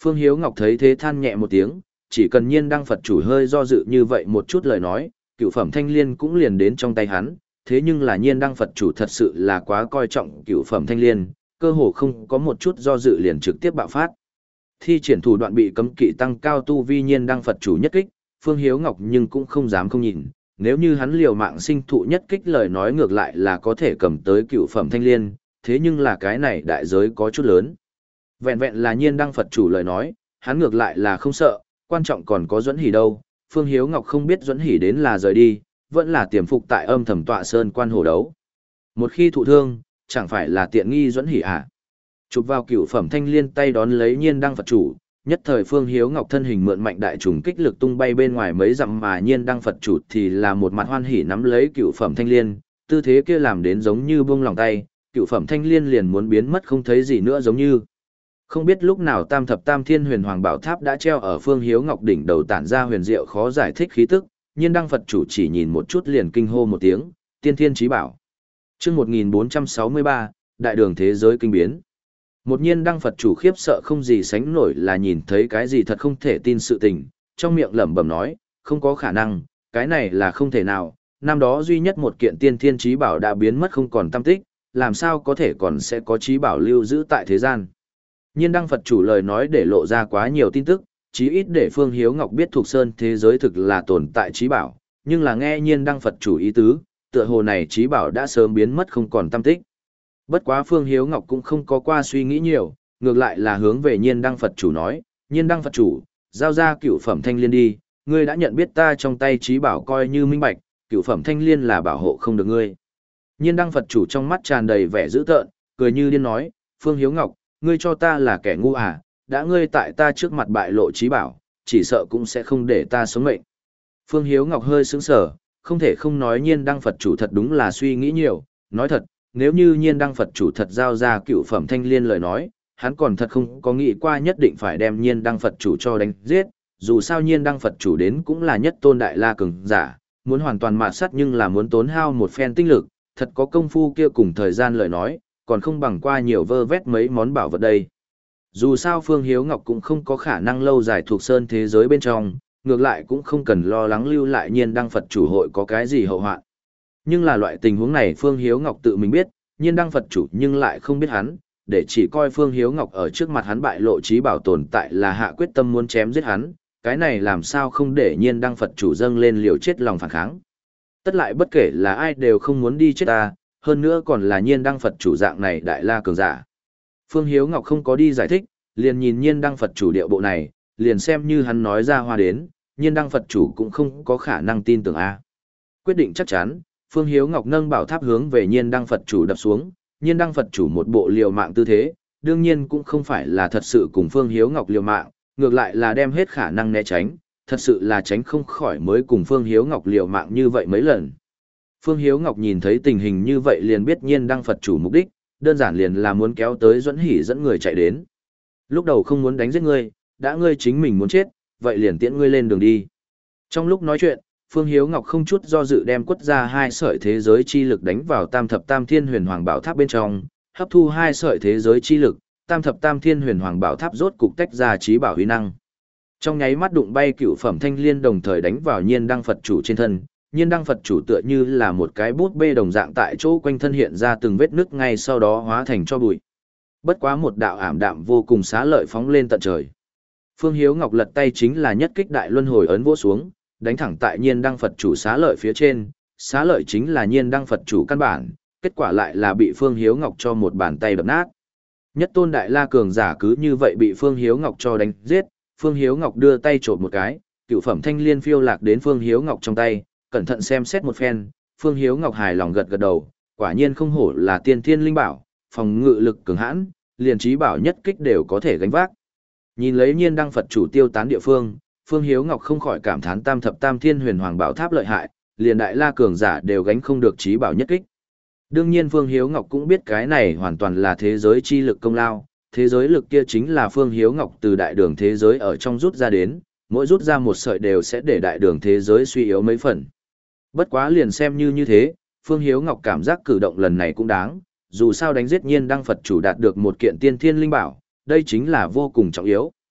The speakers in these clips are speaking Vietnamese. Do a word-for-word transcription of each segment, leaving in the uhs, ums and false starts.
Phương Hiếu Ngọc thấy thế than nhẹ một tiếng, chỉ cần nhiên đăng Phật chủ hơi do dự như vậy một chút lời nói, cựu phẩm thanh liên cũng liền đến trong tay hắn, thế nhưng là nhiên đăng Phật chủ thật sự là quá coi trọng cựu phẩm thanh liên, cơ hồ không có một chút do dự liền trực tiếp bạo phát. Thi triển thủ đoạn bị cấm kỵ tăng cao tu vi nhiên đăng Phật chủ nhất kích, Phương Hiếu Ngọc nhưng cũng không dám không nhìn, nếu như hắn liều mạng sinh thụ nhất kích lời nói ngược lại là có thể cầm tới cựu phẩm thanh liên, thế nhưng là cái này đại giới có chút lớn. Vẹn vẹn là nhiên đăng Phật chủ lời nói, hắn ngược lại là không sợ, quan trọng còn có Duẫn Hỉ đâu, Phương Hiếu Ngọc không biết Duẫn Hỉ đến là rời đi, vẫn là tiềm phục tại âm thầm tọa sơn quan hồ đấu. Một khi thụ thương, chẳng phải là tiện nghi Duẫn Hỉ à? Chụp vào cựu phẩm thanh liên tay đón lấy nhiên đăng Phật chủ, nhất thời Phương Hiếu Ngọc thân hình mượn mạnh đại trùng kích lực tung bay bên ngoài mấy dặm mà nhiên đăng Phật chủ thì là một mặt hoan hỉ nắm lấy cựu phẩm thanh liên, tư thế kia làm đến giống như buông lòng tay, cựu phẩm thanh liên liền muốn biến mất không thấy gì nữa giống như. Không biết lúc nào tam thập tam thiên huyền hoàng bảo tháp đã treo ở Phương Hiếu Ngọc đỉnh đầu tản ra huyền diệu khó giải thích khí tức, nhiên đăng Phật chủ chỉ nhìn một chút liền kinh hô một tiếng, tiên thiên chí bảo. Chương một nghìn bốn trăm sáu mươi ba, đại đường thế giới kinh biến. Một nhiên đăng Phật chủ khiếp sợ không gì sánh nổi là nhìn thấy cái gì thật không thể tin sự tình, trong miệng lẩm bẩm nói, không có khả năng, cái này là không thể nào, năm đó duy nhất một kiện tiên thiên chí bảo đã biến mất không còn tăm tích, làm sao có thể còn sẽ có chí bảo lưu giữ tại thế gian. Nhiên đăng Phật chủ lời nói để lộ ra quá nhiều tin tức, chí ít để Phương Hiếu Ngọc biết thuộc sơn thế giới thực là tồn tại chí bảo, nhưng là nghe nhiên đăng Phật chủ ý tứ, tựa hồ này chí bảo đã sớm biến mất không còn tăm tích. Bất quá Phương Hiếu Ngọc cũng không có qua suy nghĩ nhiều, ngược lại là hướng về nhiên đăng Phật chủ nói, nhiên đăng Phật chủ, giao ra cựu phẩm thanh liên đi, ngươi đã nhận biết ta trong tay chí bảo coi như minh bạch, cựu phẩm thanh liên là bảo hộ không được ngươi. Nhiên đăng Phật chủ trong mắt tràn đầy vẻ dữ tợn, cười như điên nói, Phương Hiếu Ngọc, ngươi cho ta là kẻ ngu à, đã ngươi tại ta trước mặt bại lộ chí bảo, chỉ sợ cũng sẽ không để ta sống mệnh. Phương Hiếu Ngọc hơi sững sờ, không thể không nói nhiên đăng Phật chủ thật đúng là suy nghĩ nhiều, nói thật, nếu như nhiên đăng Phật chủ thật giao ra cựu phẩm thanh liên lời nói, hắn còn thật không có nghĩ qua nhất định phải đem nhiên đăng Phật chủ cho đánh giết, dù sao nhiên đăng Phật chủ đến cũng là nhất tôn đại la cường giả, muốn hoàn toàn mạt sát nhưng là muốn tốn hao một phen tinh lực, thật có công phu kia cùng thời gian lời nói, còn không bằng qua nhiều vơ vét mấy món bảo vật đây. Dù sao Phương Hiếu Ngọc cũng không có khả năng lâu dài thuộc sơn thế giới bên trong, ngược lại cũng không cần lo lắng lưu lại nhiên đăng Phật chủ hội có cái gì hậu hoạn. Nhưng là loại tình huống này Phương Hiếu Ngọc tự mình biết, nhiên đăng Phật chủ nhưng lại không biết hắn, để chỉ coi Phương Hiếu Ngọc ở trước mặt hắn bại lộ chí bảo tồn tại là hạ quyết tâm muốn chém giết hắn, cái này làm sao không để nhiên đăng Phật chủ dâng lên liều chết lòng phản kháng. Tất lại bất kể là ai đều không muốn đi chết ta, hơn nữa còn là nhiên đăng Phật chủ dạng này đại la cường giả. Phương Hiếu Ngọc không có đi giải thích, liền nhìn nhiên đăng Phật chủ điệu bộ này, liền xem như hắn nói ra hoa đến, nhiên đăng Phật chủ cũng không có khả năng tin tưởng a. Quyết định chắc chắn, Phương Hiếu Ngọc nâng bảo tháp hướng về nhiên đăng Phật chủ đập xuống, nhiên đăng Phật chủ một bộ liều mạng tư thế, đương nhiên cũng không phải là thật sự cùng Phương Hiếu Ngọc liều mạng, ngược lại là đem hết khả năng né tránh, thật sự là tránh không khỏi mới cùng Phương Hiếu Ngọc liều mạng như vậy mấy lần. Phương Hiếu Ngọc nhìn thấy tình hình như vậy liền biết nhiên đăng Phật chủ mục đích, đơn giản liền là muốn kéo tới Duẫn Hỉ dẫn người chạy đến. Lúc đầu không muốn đánh giết ngươi, đã ngươi chính mình muốn chết, vậy liền tiễn ngươi lên đường đi. Trong lúc nói chuyện, Phương Hiếu Ngọc không chút do dự đem quất ra hai sợi thế giới chi lực đánh vào tam thập tam thiên huyền hoàng bảo tháp bên trong, hấp thu hai sợi thế giới chi lực, tam thập tam thiên huyền hoàng bảo tháp rốt cục tách ra trí bảo huy năng. Trong nháy mắt đụng bay cựu phẩm thanh liên đồng thời đánh vào nhiên đăng Phật chủ trên thân, nhiên đăng Phật chủ tựa như là một cái bút bê đồng dạng tại chỗ quanh thân hiện ra từng vết nứt ngay sau đó hóa thành cho bụi. Bất quá một đạo ảm đạm vô cùng xá lợi phóng lên tận trời. Phương Hiếu Ngọc lật tay chính là nhất kích đại luân hồi ấn vỗ xuống, đánh thẳng tại nhiên đăng Phật chủ xá lợi phía trên, xá lợi chính là nhiên đăng Phật chủ căn bản, kết quả lại là bị Phương Hiếu Ngọc cho một bàn tay đập nát. Nhất tôn đại la cường giả cứ như vậy bị Phương Hiếu Ngọc cho đánh giết, Phương Hiếu Ngọc đưa tay chộp một cái, cựu phẩm thanh liên phiêu lạc đến Phương Hiếu Ngọc trong tay, cẩn thận xem xét một phen, Phương Hiếu Ngọc hài lòng gật gật đầu, quả nhiên không hổ là tiên thiên linh bảo, phòng ngự lực cường hãn, liền trí bảo nhất kích đều có thể gánh vác. Nhìn lấy nhiên đăng Phật chủ tiêu tán địa phương, Phương Hiếu Ngọc không khỏi cảm thán tam thập tam thiên huyền hoàng bảo tháp lợi hại, liền đại la cường giả đều gánh không được trí bảo nhất kích. Đương nhiên Phương Hiếu Ngọc cũng biết cái này hoàn toàn là thế giới chi lực công lao, thế giới lực kia chính là Phương Hiếu Ngọc từ đại đường thế giới ở trong rút ra đến, mỗi rút ra một sợi đều sẽ để đại đường thế giới suy yếu mấy phần. Bất quá liền xem như như thế, Phương Hiếu Ngọc cảm giác cử động lần này cũng đáng, dù sao đánh giết nhiên đăng Phật chủ đạt được một kiện tiên thiên linh bảo, đây chính là vô cùng trọng yếu.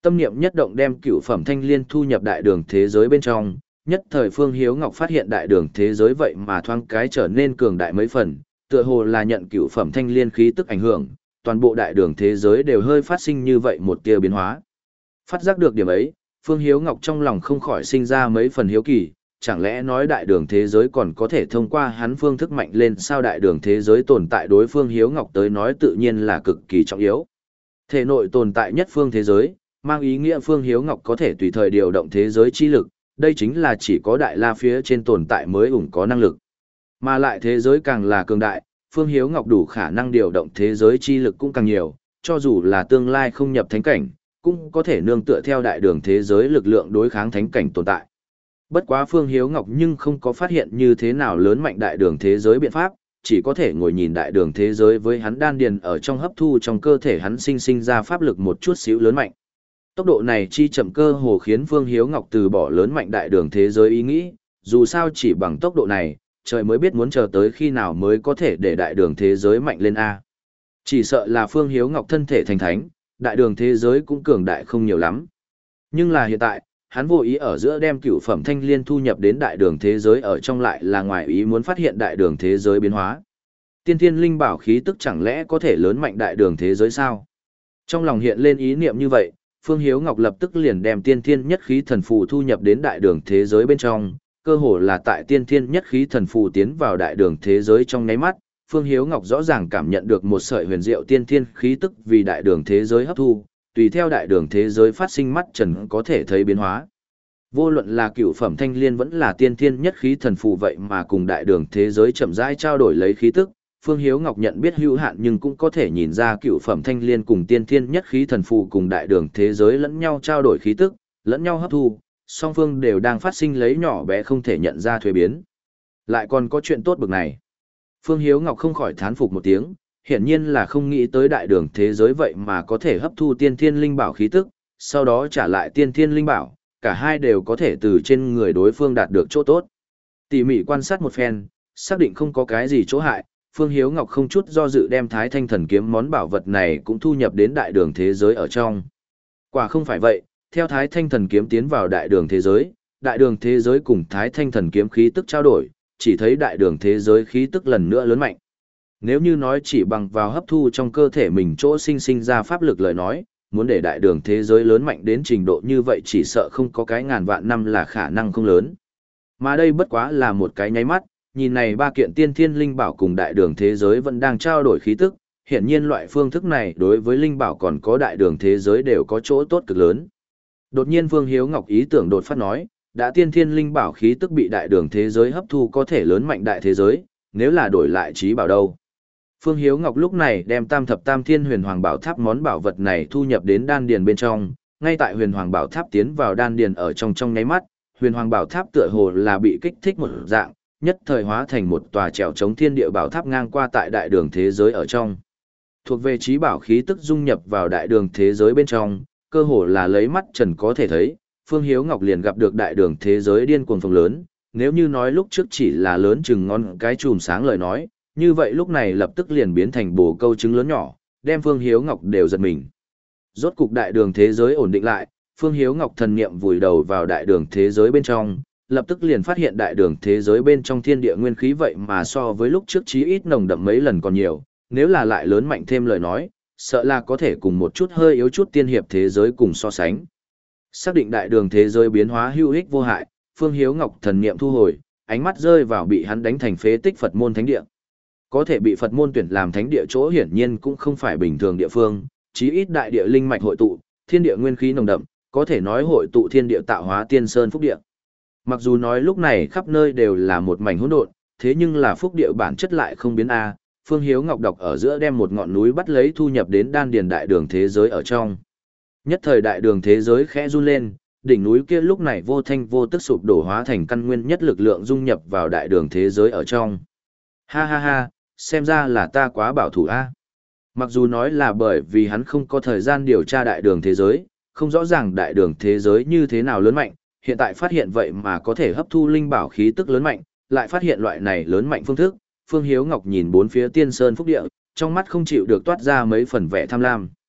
Tâm niệm nhất động đem cựu phẩm thanh liên thu nhập đại đường thế giới bên trong, nhất thời Phương Hiếu Ngọc phát hiện đại đường thế giới vậy mà thoáng cái trở nên cường đại mấy phần, tựa hồ là nhận cựu phẩm thanh liên khí tức ảnh hưởng, toàn bộ đại đường thế giới đều hơi phát sinh như vậy một tia biến hóa. Phát giác được điểm ấy, Phương Hiếu Ngọc trong lòng không khỏi sinh ra mấy phần hiếu kỳ, chẳng lẽ nói đại đường thế giới còn có thể thông qua hắn phương thức mạnh lên sao đại đường thế giới tồn tại đối Phương Hiếu Ngọc tới nói tự nhiên là cực kỳ trọng yếu. Thể nội tồn tại nhất phương thế giới, mang ý nghĩa Phương Hiếu Ngọc có thể tùy thời điều động thế giới chi lực, đây chính là chỉ có đại la phía trên tồn tại mới ủng có năng lực. Mà lại thế giới càng là cường đại, Phương Hiếu Ngọc đủ khả năng điều động thế giới chi lực cũng càng nhiều, cho dù là tương lai không nhập thánh cảnh, cũng có thể nương tựa theo đại đường thế giới lực lượng đối kháng thánh cảnh tồn tại. Bất quá Phương Hiếu Ngọc nhưng không có phát hiện như thế nào lớn mạnh đại đường thế giới biện pháp, chỉ có thể ngồi nhìn đại đường thế giới với hắn đan điền ở trong hấp thu trong cơ thể hắn sinh sinh ra pháp lực một chút xíu lớn mạnh. Tốc độ này chi chậm cơ hồ khiến Phương Hiếu Ngọc từ bỏ lớn mạnh đại đường thế giới ý nghĩ, dù sao chỉ bằng tốc độ này, trời mới biết muốn chờ tới khi nào mới có thể để đại đường thế giới mạnh lên A. Chỉ sợ là Phương Hiếu Ngọc thân thể thành thánh, đại đường thế giới cũng cường đại không nhiều lắm. Nhưng là hiện tại, hắn vô ý ở giữa đem cửu phẩm thanh liên thu nhập đến đại đường thế giới ở trong lại là ngoài ý muốn phát hiện đại đường thế giới biến hóa. Tiên thiên linh bảo khí tức chẳng lẽ có thể lớn mạnh đại đường thế giới sao? Trong lòng hiện lên ý niệm như vậy, Phương Hiếu Ngọc lập tức liền đem tiên thiên nhất khí thần phù thu nhập đến đại đường thế giới bên trong, cơ hồ là tại tiên thiên nhất khí thần phù tiến vào đại đường thế giới trong nháy mắt, Phương Hiếu Ngọc rõ ràng cảm nhận được một sợi huyền diệu tiên thiên khí tức vì đại đường thế giới hấp thu, tùy theo đại đường thế giới phát sinh mắt trần có thể thấy biến hóa. Vô luận là cựu phẩm thanh liên vẫn là tiên thiên nhất khí thần phù vậy mà cùng đại đường thế giới chậm rãi trao đổi lấy khí tức, Phương Hiếu Ngọc nhận biết hữu hạn nhưng cũng có thể nhìn ra cựu phẩm thanh liên cùng tiên thiên nhất khí thần phù cùng đại đường thế giới lẫn nhau trao đổi khí tức, lẫn nhau hấp thu, song phương đều đang phát sinh lấy nhỏ bé không thể nhận ra thuế biến. Lại còn có chuyện tốt bực này. Phương Hiếu Ngọc không khỏi thán phục một tiếng, hiển nhiên là không nghĩ tới đại đường thế giới vậy mà có thể hấp thu tiên thiên linh bảo khí tức, sau đó trả lại tiên thiên linh bảo, cả hai đều có thể từ trên người đối phương đạt được chỗ tốt. Tỉ mỉ quan sát một phen, xác định không có cái gì chỗ hại, Phương Hiếu Ngọc không chút do dự đem Thái Thanh Thần Kiếm món bảo vật này cũng thu nhập đến đại đường thế giới ở trong. Quả không phải vậy, theo Thái Thanh Thần Kiếm tiến vào đại đường thế giới, đại đường thế giới cùng Thái Thanh Thần Kiếm khí tức trao đổi, chỉ thấy đại đường thế giới khí tức lần nữa lớn mạnh. Nếu như nói chỉ bằng vào hấp thu trong cơ thể mình chỗ sinh sinh ra pháp lực lời nói, muốn để đại đường thế giới lớn mạnh đến trình độ như vậy chỉ sợ không có cái ngàn vạn năm là khả năng không lớn. Mà đây bất quá là một cái nháy mắt, nhìn này ba kiện tiên thiên linh bảo cùng đại đường thế giới vẫn đang trao đổi khí tức, hiển nhiên loại phương thức này đối với linh bảo còn có đại đường thế giới đều có chỗ tốt cực lớn. Đột nhiên Phương Hiếu Ngọc ý tưởng đột phát nói, đã tiên thiên linh bảo khí tức bị đại đường thế giới hấp thu có thể lớn mạnh đại thế giới, nếu là đổi lại trí bảo đâu. Phương Hiếu Ngọc lúc này đem tam thập tam thiên huyền hoàng bảo tháp món bảo vật này thu nhập đến đan điền bên trong, ngay tại huyền hoàng bảo tháp tiến vào đan điền ở trong trong nháy mắt, huyền hoàng bảo tháp tựa hồ là bị kích thích một dạng, nhất thời hóa thành một tòa trèo chống thiên địa bảo tháp ngang qua tại đại đường thế giới ở trong. Thuộc về trí bảo khí tức dung nhập vào đại đường thế giới bên trong, cơ hồ là lấy mắt trần có thể thấy, Phương Hiếu Ngọc liền gặp được đại đường thế giới điên cuồng phồng lớn, nếu như nói lúc trước chỉ là lớn chừng ngón cái chùm sáng lời nói, như vậy lúc này lập tức liền biến thành bồ câu trứng lớn nhỏ, đem Phương Hiếu Ngọc đều giật mình. Rốt cục đại đường thế giới ổn định lại, Phương Hiếu Ngọc thần niệm vùi đầu vào đại đường thế giới bên trong, lập tức liền phát hiện đại đường thế giới bên trong thiên địa nguyên khí vậy mà so với lúc trước chí ít nồng đậm mấy lần còn nhiều, nếu là lại lớn mạnh thêm lời nói, sợ là có thể cùng một chút hơi yếu chút tiên hiệp thế giới cùng so sánh. Xác định đại đường thế giới biến hóa hữu ích vô hại, Phương Hiếu Ngọc thần niệm thu hồi, ánh mắt rơi vào bị hắn đánh thành phế tích Phật môn thánh địa. Có thể bị Phật môn tuyển làm thánh địa chỗ hiển nhiên cũng không phải bình thường địa phương, chí ít đại địa linh mạch hội tụ, thiên địa nguyên khí nồng đậm, có thể nói hội tụ thiên địa tạo hóa tiên sơn phúc địa. Mặc dù nói lúc này khắp nơi đều là một mảnh hỗn độn, thế nhưng là phúc địa bản chất lại không biến a. Phương Hiếu Ngọc đọc ở giữa đem một ngọn núi bắt lấy thu nhập đến đan điền đại đường thế giới ở trong. Nhất thời đại đường thế giới khẽ run lên, đỉnh núi kia lúc này vô thanh vô tức sụp đổ hóa thành căn nguyên nhất lực lượng dung nhập vào đại đường thế giới ở trong. Ha ha ha, xem ra là ta quá bảo thủ a. Mặc dù nói là bởi vì hắn không có thời gian điều tra đại đường thế giới, không rõ ràng đại đường thế giới như thế nào lớn mạnh, hiện tại phát hiện vậy mà có thể hấp thu linh bảo khí tức lớn mạnh, lại phát hiện loại này lớn mạnh phương thức, Phương Hiếu Ngọc nhìn bốn phía tiên sơn phúc địa, trong mắt không chịu được toát ra mấy phần vẻ tham lam.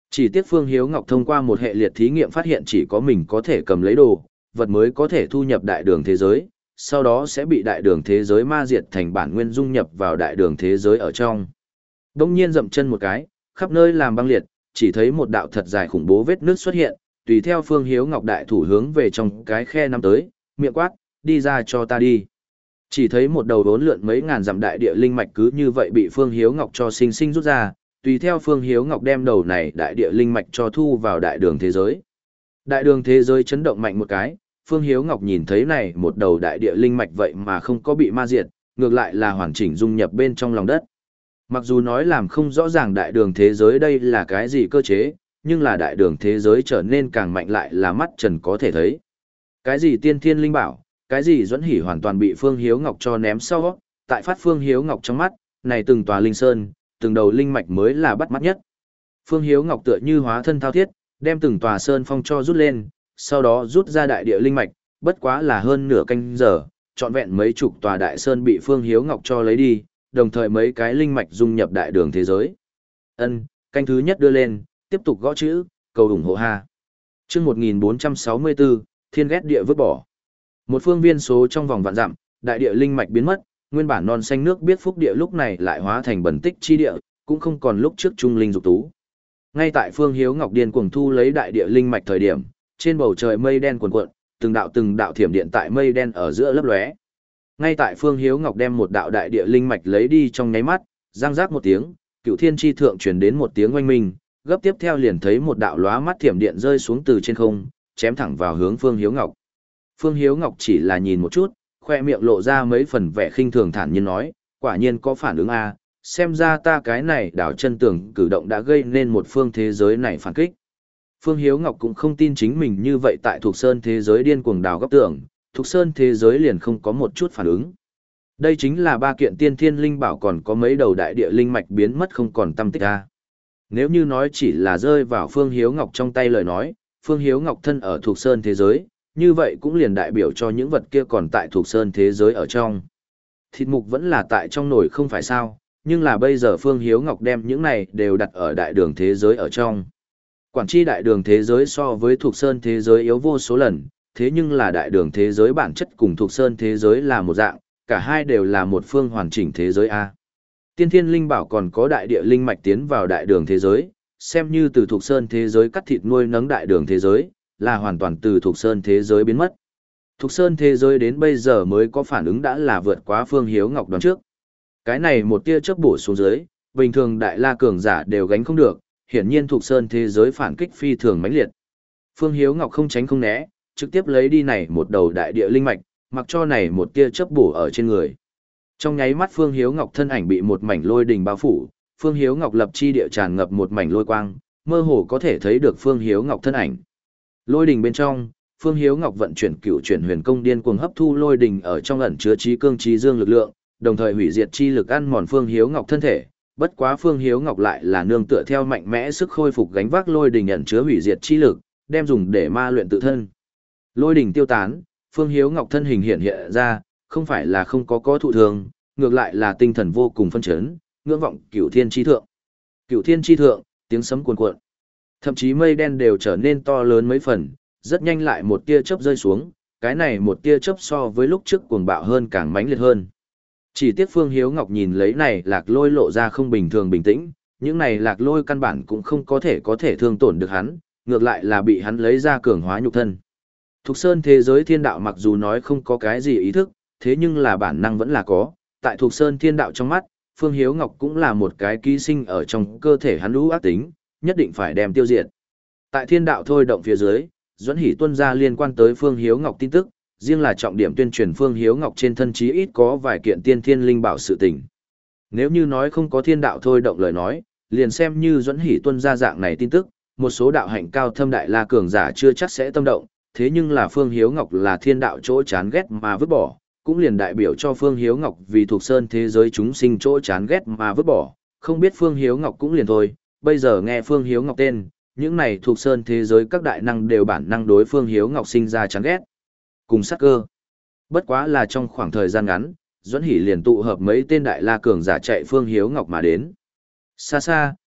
Chỉ tiếc Phương Hiếu Ngọc thông qua một hệ liệt thí nghiệm phát hiện chỉ có mình có thể cầm lấy đồ, vật mới có thể thu nhập đại đường thế giới, sau đó sẽ bị đại đường thế giới ma diệt thành bản nguyên dung nhập vào đại đường thế giới ở trong. Đông nhiên dậm chân một cái, khắp nơi làm băng liệt, chỉ thấy một đạo thật dài khủng bố vết nước xuất hiện, tùy theo Phương Hiếu Ngọc đại thủ hướng về trong cái khe năm tới, miệng quát, đi ra cho ta đi. Chỉ thấy một đầu đốn lượn mấy ngàn dặm đại địa linh mạch cứ như vậy bị Phương Hiếu Ngọc cho sinh sinh rút ra, tùy theo Phương Hiếu Ngọc đem đầu này đại địa linh mạch cho thu vào đại đường thế giới. Đại đường thế giới chấn động mạnh một cái, Phương Hiếu Ngọc nhìn thấy này một đầu đại địa linh mạch vậy mà không có bị ma diệt, ngược lại là hoàn chỉnh dung nhập bên trong lòng đất. Mặc dù nói làm không rõ ràng đại đường thế giới đây là cái gì cơ chế, nhưng là đại đường thế giới trở nên càng mạnh lại là mắt trần có thể thấy. Cái gì tiên thiên linh bảo, cái gì duẫn hỉ hoàn toàn bị Phương Hiếu Ngọc cho ném sau, tại phát Phương Hiếu Ngọc trong mắt, này từng tòa linh sơn, từng đầu linh mạch mới là bắt mắt nhất. Phương Hiếu Ngọc tựa như hóa thân thao thiết, đem từng tòa sơn phong cho rút lên, sau đó rút ra đại địa linh mạch, bất quá là hơn nửa canh giờ, trọn vẹn mấy chục tòa đại sơn bị Phương Hiếu Ngọc cho lấy đi, đồng thời mấy cái linh mạch dung nhập đại đường thế giới. Ân, canh thứ nhất đưa lên, tiếp tục gõ chữ, cầu ủng hộ ha. Chương một nghìn bốn trăm sáu mươi bốn, Thiên ghét địa vứt bỏ. Một phương viên số trong vòng vạn dặm, đại địa linh mạch biến mất, nguyên bản non xanh nước biết phúc địa lúc này lại hóa thành bẩn tích chi địa, cũng không còn lúc trước trung linh dục tú. Ngay tại Phương Hiếu Ngọc điên cuồng thu lấy đại địa linh mạch thời điểm, trên bầu trời mây đen cuồn cuộn, từng đạo từng đạo thiểm điện tại mây đen ở giữa lấp lóe. Ngay tại Phương Hiếu Ngọc đem một đạo đại địa linh mạch lấy đi trong nháy mắt, răng rác một tiếng, Cửu Thiên chi thượng truyền đến một tiếng oanh minh, gấp tiếp theo liền thấy một đạo lóa mắt thiểm điện rơi xuống từ trên không, chém thẳng vào hướng Phương Hiếu Ngọc. Phương Hiếu Ngọc chỉ là nhìn một chút, khoe miệng lộ ra mấy phần vẻ khinh thường thản nhiên nói, quả nhiên có phản ứng a, xem ra ta cái này đảo chân tường cử động đã gây nên một phương thế giới này phản kích. Phương Hiếu Ngọc cũng không tin chính mình như vậy tại Thục Sơn thế giới điên cuồng đào góc tường, Thục Sơn thế giới liền không có một chút phản ứng. Đây chính là ba kiện tiên thiên linh bảo còn có mấy đầu đại địa linh mạch biến mất không còn tâm tích a. Nếu như nói chỉ là rơi vào Phương Hiếu Ngọc trong tay lời nói, Phương Hiếu Ngọc thân ở Thục Sơn thế giới, như vậy cũng liền đại biểu cho những vật kia còn tại Thục Sơn thế giới ở trong. Thịt mục vẫn là tại trong nồi không phải sao, nhưng là bây giờ Phương Hiếu Ngọc đem những này đều đặt ở đại đường thế giới ở trong. Quản tri đại đường thế giới so với Thục Sơn thế giới yếu vô số lần, thế nhưng là đại đường thế giới bản chất cùng Thục Sơn thế giới là một dạng, cả hai đều là một phương hoàn chỉnh thế giới A. Tiên thiên linh bảo còn có đại địa linh mạch tiến vào đại đường thế giới, xem như từ Thục Sơn thế giới cắt thịt nuôi nấng đại đường thế giới, là hoàn toàn từ Thục Sơn thế giới biến mất. Thục Sơn thế giới đến bây giờ mới có phản ứng đã là vượt quá Phương Hiếu Ngọc đoán trước. Cái này một tia chớp bổ xuống dưới, bình thường đại la cường giả đều gánh không được, hiển nhiên Thục Sơn thế giới phản kích phi thường mãnh liệt. Phương Hiếu Ngọc không tránh không né, trực tiếp lấy đi này một đầu đại địa linh mạch, mặc cho này một tia chớp bổ ở trên người. Trong nháy mắt Phương Hiếu Ngọc thân ảnh bị một mảnh lôi đình bao phủ, Phương Hiếu Ngọc lập chi địa tràn ngập một mảnh lôi quang, mơ hồ có thể thấy được Phương Hiếu Ngọc thân ảnh. Lôi đình bên trong, Phương Hiếu Ngọc vận chuyển cựu chuyển huyền công điên cuồng hấp thu lôi đình ở trong ẩn chứa trí cương trí dương lực lượng, đồng thời hủy diệt chi lực ăn mòn Phương Hiếu Ngọc thân thể. Bất quá Phương Hiếu Ngọc lại là nương tựa theo mạnh mẽ sức khôi phục gánh vác lôi đình ẩn chứa hủy diệt chi lực, đem dùng để ma luyện tự thân. Lôi đình tiêu tán, Phương Hiếu Ngọc thân hình hiện hiện ra, không phải là không có có thụ thường, ngược lại là tinh thần vô cùng phân chấn, ngưỡng vọng cửu thiên chi thượng. Cửu thiên chi thượng, tiếng sấm cuồn cuộn. Thậm chí mây đen đều trở nên to lớn mấy phần, rất nhanh lại một tia chớp rơi xuống, cái này một tia chớp so với lúc trước cuồng bạo hơn càng mãnh liệt hơn. Chỉ tiếc Phương Hiếu Ngọc nhìn lấy này lạc lôi lộ ra không bình thường bình tĩnh, những này lạc lôi căn bản cũng không có thể có thể thương tổn được hắn, ngược lại là bị hắn lấy ra cường hóa nhục thân. Thục Sơn thế giới thiên đạo mặc dù nói không có cái gì ý thức, thế nhưng là bản năng vẫn là có, tại Thục Sơn thiên đạo trong mắt, Phương Hiếu Ngọc cũng là một cái ký sinh ở trong cơ thể hắn lũ ác tính, nhất định phải đem tiêu diệt. Tại thiên đạo thôi động phía dưới, Duẫn Hỷ tuân ra liên quan tới Phương Hiếu Ngọc tin tức, riêng là trọng điểm tuyên truyền Phương Hiếu Ngọc trên thân chí ít có vài kiện tiên thiên linh bảo sự tình. Nếu như nói không có thiên đạo thôi động lời nói, liền xem như Duẫn Hỷ tuân ra dạng này tin tức, một số đạo hạnh cao thâm đại la cường giả chưa chắc sẽ tâm động, thế nhưng là Phương Hiếu Ngọc là thiên đạo chỗ chán ghét mà vứt bỏ, cũng liền đại biểu cho Phương Hiếu Ngọc vì thuộc sơn thế giới chúng sinh chỗ chán ghét mà vứt bỏ, không biết Phương Hiếu Ngọc cũng liền thôi, bây giờ nghe Phương Hiếu Ngọc tên, những này thuộc sơn thế giới các đại năng đều bản năng đối Phương Hiếu Ngọc sinh ra chán ghét. Cùng sát cơ. Bất quá là trong khoảng thời gian ngắn, Duẫn Hỷ liền tụ hợp mấy tên đại la cường giả chạy Phương Hiếu Ngọc mà đến. Xa xa,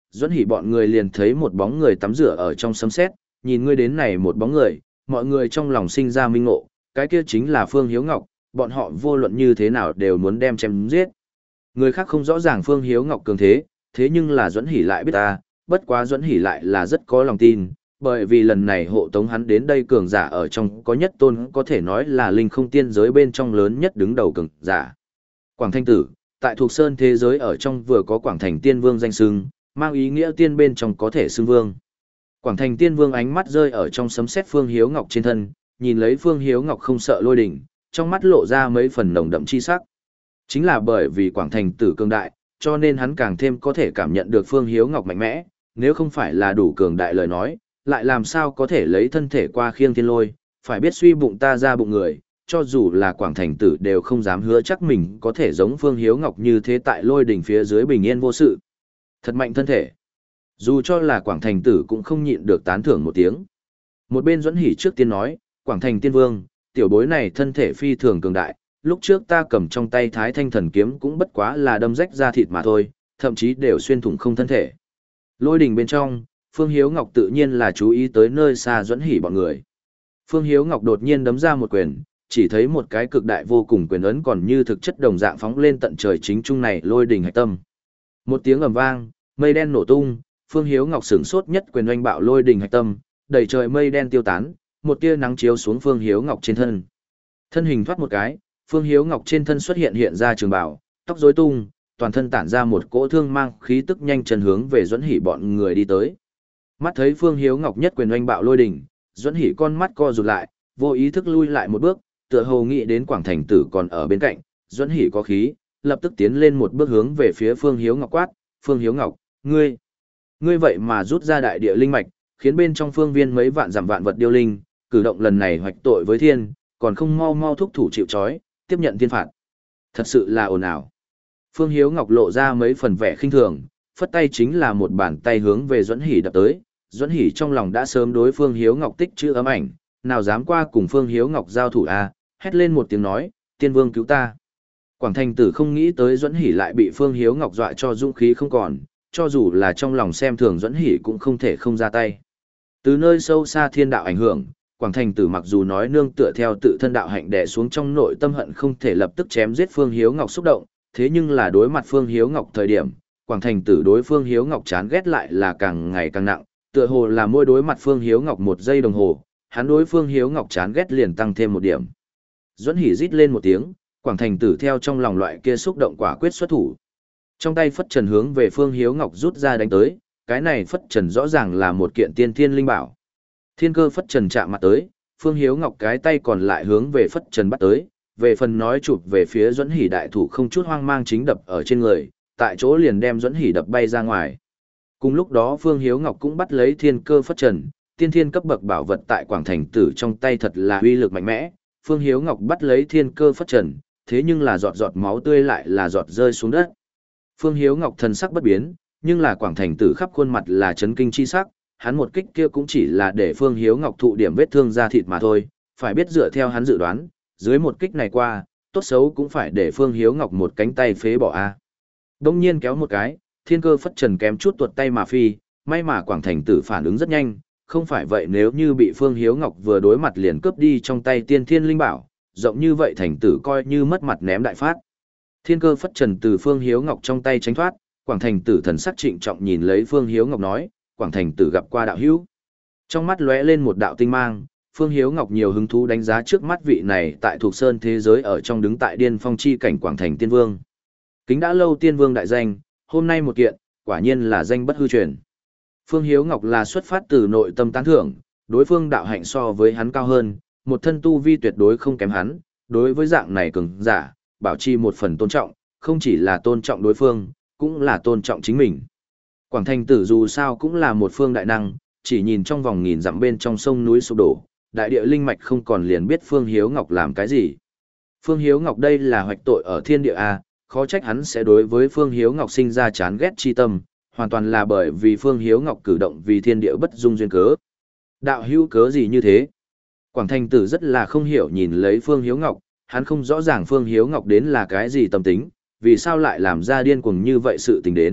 Duẫn Hỉ bọn người liền thấy một bóng người tắm rửa ở trong sấm sét, nhìn ngươi đến này một bóng người, mọi người trong lòng sinh ra minh ngộ, cái kia chính là Phương Hiếu Ngọc, bọn họ vô luận như thế nào đều muốn đem chém giết. Người khác không rõ ràng Phương Hiếu Ngọc cường thế, thế nhưng là Duẫn Hỉ lại biết ta, bất quá Duẫn Hỉ lại là rất có lòng tin, bởi vì lần này hộ tống hắn đến đây cường giả ở trong có nhất tôn có thể nói là linh không tiên giới bên trong lớn nhất đứng đầu cường giả. Quảng Thanh Tử, tại thuộc sơn thế giới ở trong vừa có Quảng Thành Tiên Vương danh xưng, mang ý nghĩa tiên bên trong có thể xưng vương. Quảng Thành Tiên Vương ánh mắt rơi ở trong sấm sét Phương Hiếu Ngọc trên thân, nhìn lấy Phương Hiếu Ngọc không sợ lôi đỉnh, trong mắt lộ ra mấy phần nồng đậm chi sắc. Chính là bởi vì Quảng Thành Tử cường đại, cho nên hắn càng thêm có thể cảm nhận được Phương Hiếu Ngọc mạnh mẽ, nếu không phải là đủ cường đại lời nói, lại làm sao có thể lấy thân thể qua khiêng thiên lôi, phải biết suy bụng ta ra bụng người, cho dù là Quảng Thành Tử đều không dám hứa chắc mình có thể giống Phương Hiếu Ngọc như thế tại lôi đỉnh phía dưới bình yên vô sự. Thật mạnh thân thể. Dù cho là Quảng Thành Tử cũng không nhịn được tán thưởng một tiếng. Một bên Duẫn Hỉ trước tiên nói, Quảng Thành Tiên Vương, tiểu bối này thân thể phi thường cường đại, lúc trước ta cầm trong tay Thái Thanh Thần Kiếm cũng bất quá là đâm rách da thịt mà thôi, thậm chí đều xuyên thủng không thân thể. Lôi đỉnh bên trong, Phương Hiếu Ngọc tự nhiên là chú ý tới nơi xa Duẫn Hỉ bọn người. Phương Hiếu Ngọc đột nhiên đấm ra một quyền, chỉ thấy một cái cực đại vô cùng quyền ấn còn như thực chất đồng dạng phóng lên tận trời chính trung này lôi đỉnh hạch tâm. Một tiếng ầm vang, mây đen nổ tung, Phương Hiếu Ngọc sửng sốt nhất quyền oanh bạo lôi đỉnh hạch tâm, đầy trời mây đen tiêu tán, một tia nắng chiếu xuống Phương Hiếu Ngọc trên thân. Thân hình thoát một cái, Phương Hiếu Ngọc trên thân xuất hiện hiện ra trường bào, tóc rối tung, toàn thân tản ra một cỗ thương mang khí tức nhanh chân hướng về Duẫn Hỉ bọn người đi tới. Mắt thấy Phương Hiếu Ngọc nhất quyền oanh bạo lôi đỉnh, Duẫn Hỉ con mắt co rụt lại, vô ý thức lui lại một bước, tựa hồ nghĩ đến Quảng Thành Tử còn ở bên cạnh, Duẫn Hỉ có khí, lập tức tiến lên một bước hướng về phía Phương Hiếu Ngọc quát, "Phương Hiếu Ngọc, ngươi, ngươi vậy mà rút ra đại địa linh mạch, khiến bên trong phương viên mấy vạn giảm vạn vật điêu linh, cử động lần này hoạch tội với thiên, còn không mau mau thúc thủ chịu trói, tiếp nhận thiên phạt." Thật sự là ồn ào. Phương Hiếu Ngọc lộ ra mấy phần vẻ khinh thường, phất tay chính là một bàn tay hướng về Duẫn Hỉ đập tới. Duẫn Hỉ trong lòng đã sớm đối Phương Hiếu Ngọc tích chữ ấm ảnh, nào dám qua cùng Phương Hiếu Ngọc giao thủ a, à, hét lên một tiếng nói, "Tiên Vương cứu ta." Quảng Thành Tử không nghĩ tới Duẫn Hỉ lại bị Phương Hiếu Ngọc dọa cho dũng khí không còn, cho dù là trong lòng xem thường Duẫn Hỉ cũng không thể không ra tay. Từ nơi sâu xa thiên đạo ảnh hưởng, Quảng Thành Tử mặc dù nói nương tựa theo tự thân đạo hạnh đè xuống trong nội tâm hận không thể lập tức chém giết Phương Hiếu Ngọc xúc động, thế nhưng là đối mặt Phương Hiếu Ngọc thời điểm, Quảng Thành Tử đối Phương Hiếu Ngọc chán ghét lại là càng ngày càng nặng, tựa hồ là mỗi đối mặt Phương Hiếu Ngọc một giây đồng hồ, hắn đối Phương Hiếu Ngọc chán ghét liền tăng thêm một điểm. Duẫn Hỉ rít lên một tiếng, Quảng Thành Tử theo trong lòng loại kia xúc động quả quyết xuất thủ. Trong tay phất trần hướng về Phương Hiếu Ngọc rút ra đánh tới, cái này phất trần rõ ràng là một kiện tiên thiên linh bảo. Thiên cơ phất trần chạm mặt tới, Phương Hiếu Ngọc cái tay còn lại hướng về phất trần bắt tới, về phần nói chụp về phía Duẫn Hỉ đại thủ không chút hoang mang chính đập ở trên người, tại chỗ liền đem Duẫn Hỉ đập bay ra ngoài. Cùng lúc đó Phương Hiếu Ngọc cũng bắt lấy thiên cơ phất trần, tiên thiên cấp bậc bảo vật tại Quảng Thành Tử trong tay thật là uy lực mạnh mẽ. Phương Hiếu Ngọc bắt lấy thiên cơ phất trần, thế nhưng là giọt giọt máu tươi lại là giọt rơi xuống đất. Phương Hiếu Ngọc thần sắc bất biến, nhưng là Quảng Thành Tử khắp khuôn mặt là chấn kinh chi sắc, hắn một kích kia cũng chỉ là để Phương Hiếu Ngọc thụ điểm vết thương da thịt mà thôi, phải biết dựa theo hắn dự đoán, dưới một kích này qua, tốt xấu cũng phải để Phương Hiếu Ngọc một cánh tay phế bỏ a. Đông nhiên kéo một cái, thiên cơ phất trần kém chút tuột tay mà phi, may mà Quảng Thành Tử phản ứng rất nhanh, không phải vậy nếu như bị Phương Hiếu Ngọc vừa đối mặt liền cướp đi trong tay tiên thiên linh bảo, rộng như vậy Thành Tử coi như mất mặt ném đại phát. Thiên cơ phất trần từ Phương Hiếu Ngọc trong tay tránh thoát, Quảng Thành Tử thần sắc trịnh trọng nhìn lấy Phương Hiếu Ngọc nói, Quảng Thành Tử gặp qua đạo hữu. Trong mắt lóe lên một đạo tinh mang, Phương Hiếu Ngọc nhiều hứng thú đánh giá trước mắt vị này tại thuộc sơn thế giới ở trong đứng tại điên phong chi cảnh Quảng Thành Tiên Vương. Kính đã lâu Tiên Vương đại danh, hôm nay một kiện, quả nhiên là danh bất hư truyền. Phương Hiếu Ngọc là xuất phát từ nội tâm tán thưởng, đối phương đạo hạnh so với hắn cao hơn, một thân tu vi tuyệt đối không kém hắn, đối với dạng này cường giả, bảo trì một phần tôn trọng, không chỉ là tôn trọng đối phương, cũng là tôn trọng chính mình. Quảng Thành Tử dù sao cũng là một phương đại năng, chỉ nhìn trong vòng nghìn dặm bên trong sông núi sụp đổ, đại địa linh mạch không còn liền biết Phương Hiếu Ngọc làm cái gì. Phương Hiếu Ngọc đây là hoạch tội ở thiên địa A, khó trách hắn sẽ đối với Phương Hiếu Ngọc sinh ra chán ghét chi tâm, hoàn toàn là bởi vì Phương Hiếu Ngọc cử động vì thiên địa bất dung duyên cớ. Đạo hữu cớ gì như thế? Quảng Thành Tử rất là không hiểu nhìn lấy Phương Hiếu Ngọc, hắn không rõ ràng Phương Hiếu Ngọc đến là cái gì tâm tính, vì sao lại làm ra điên cuồng như vậy sự tình đến,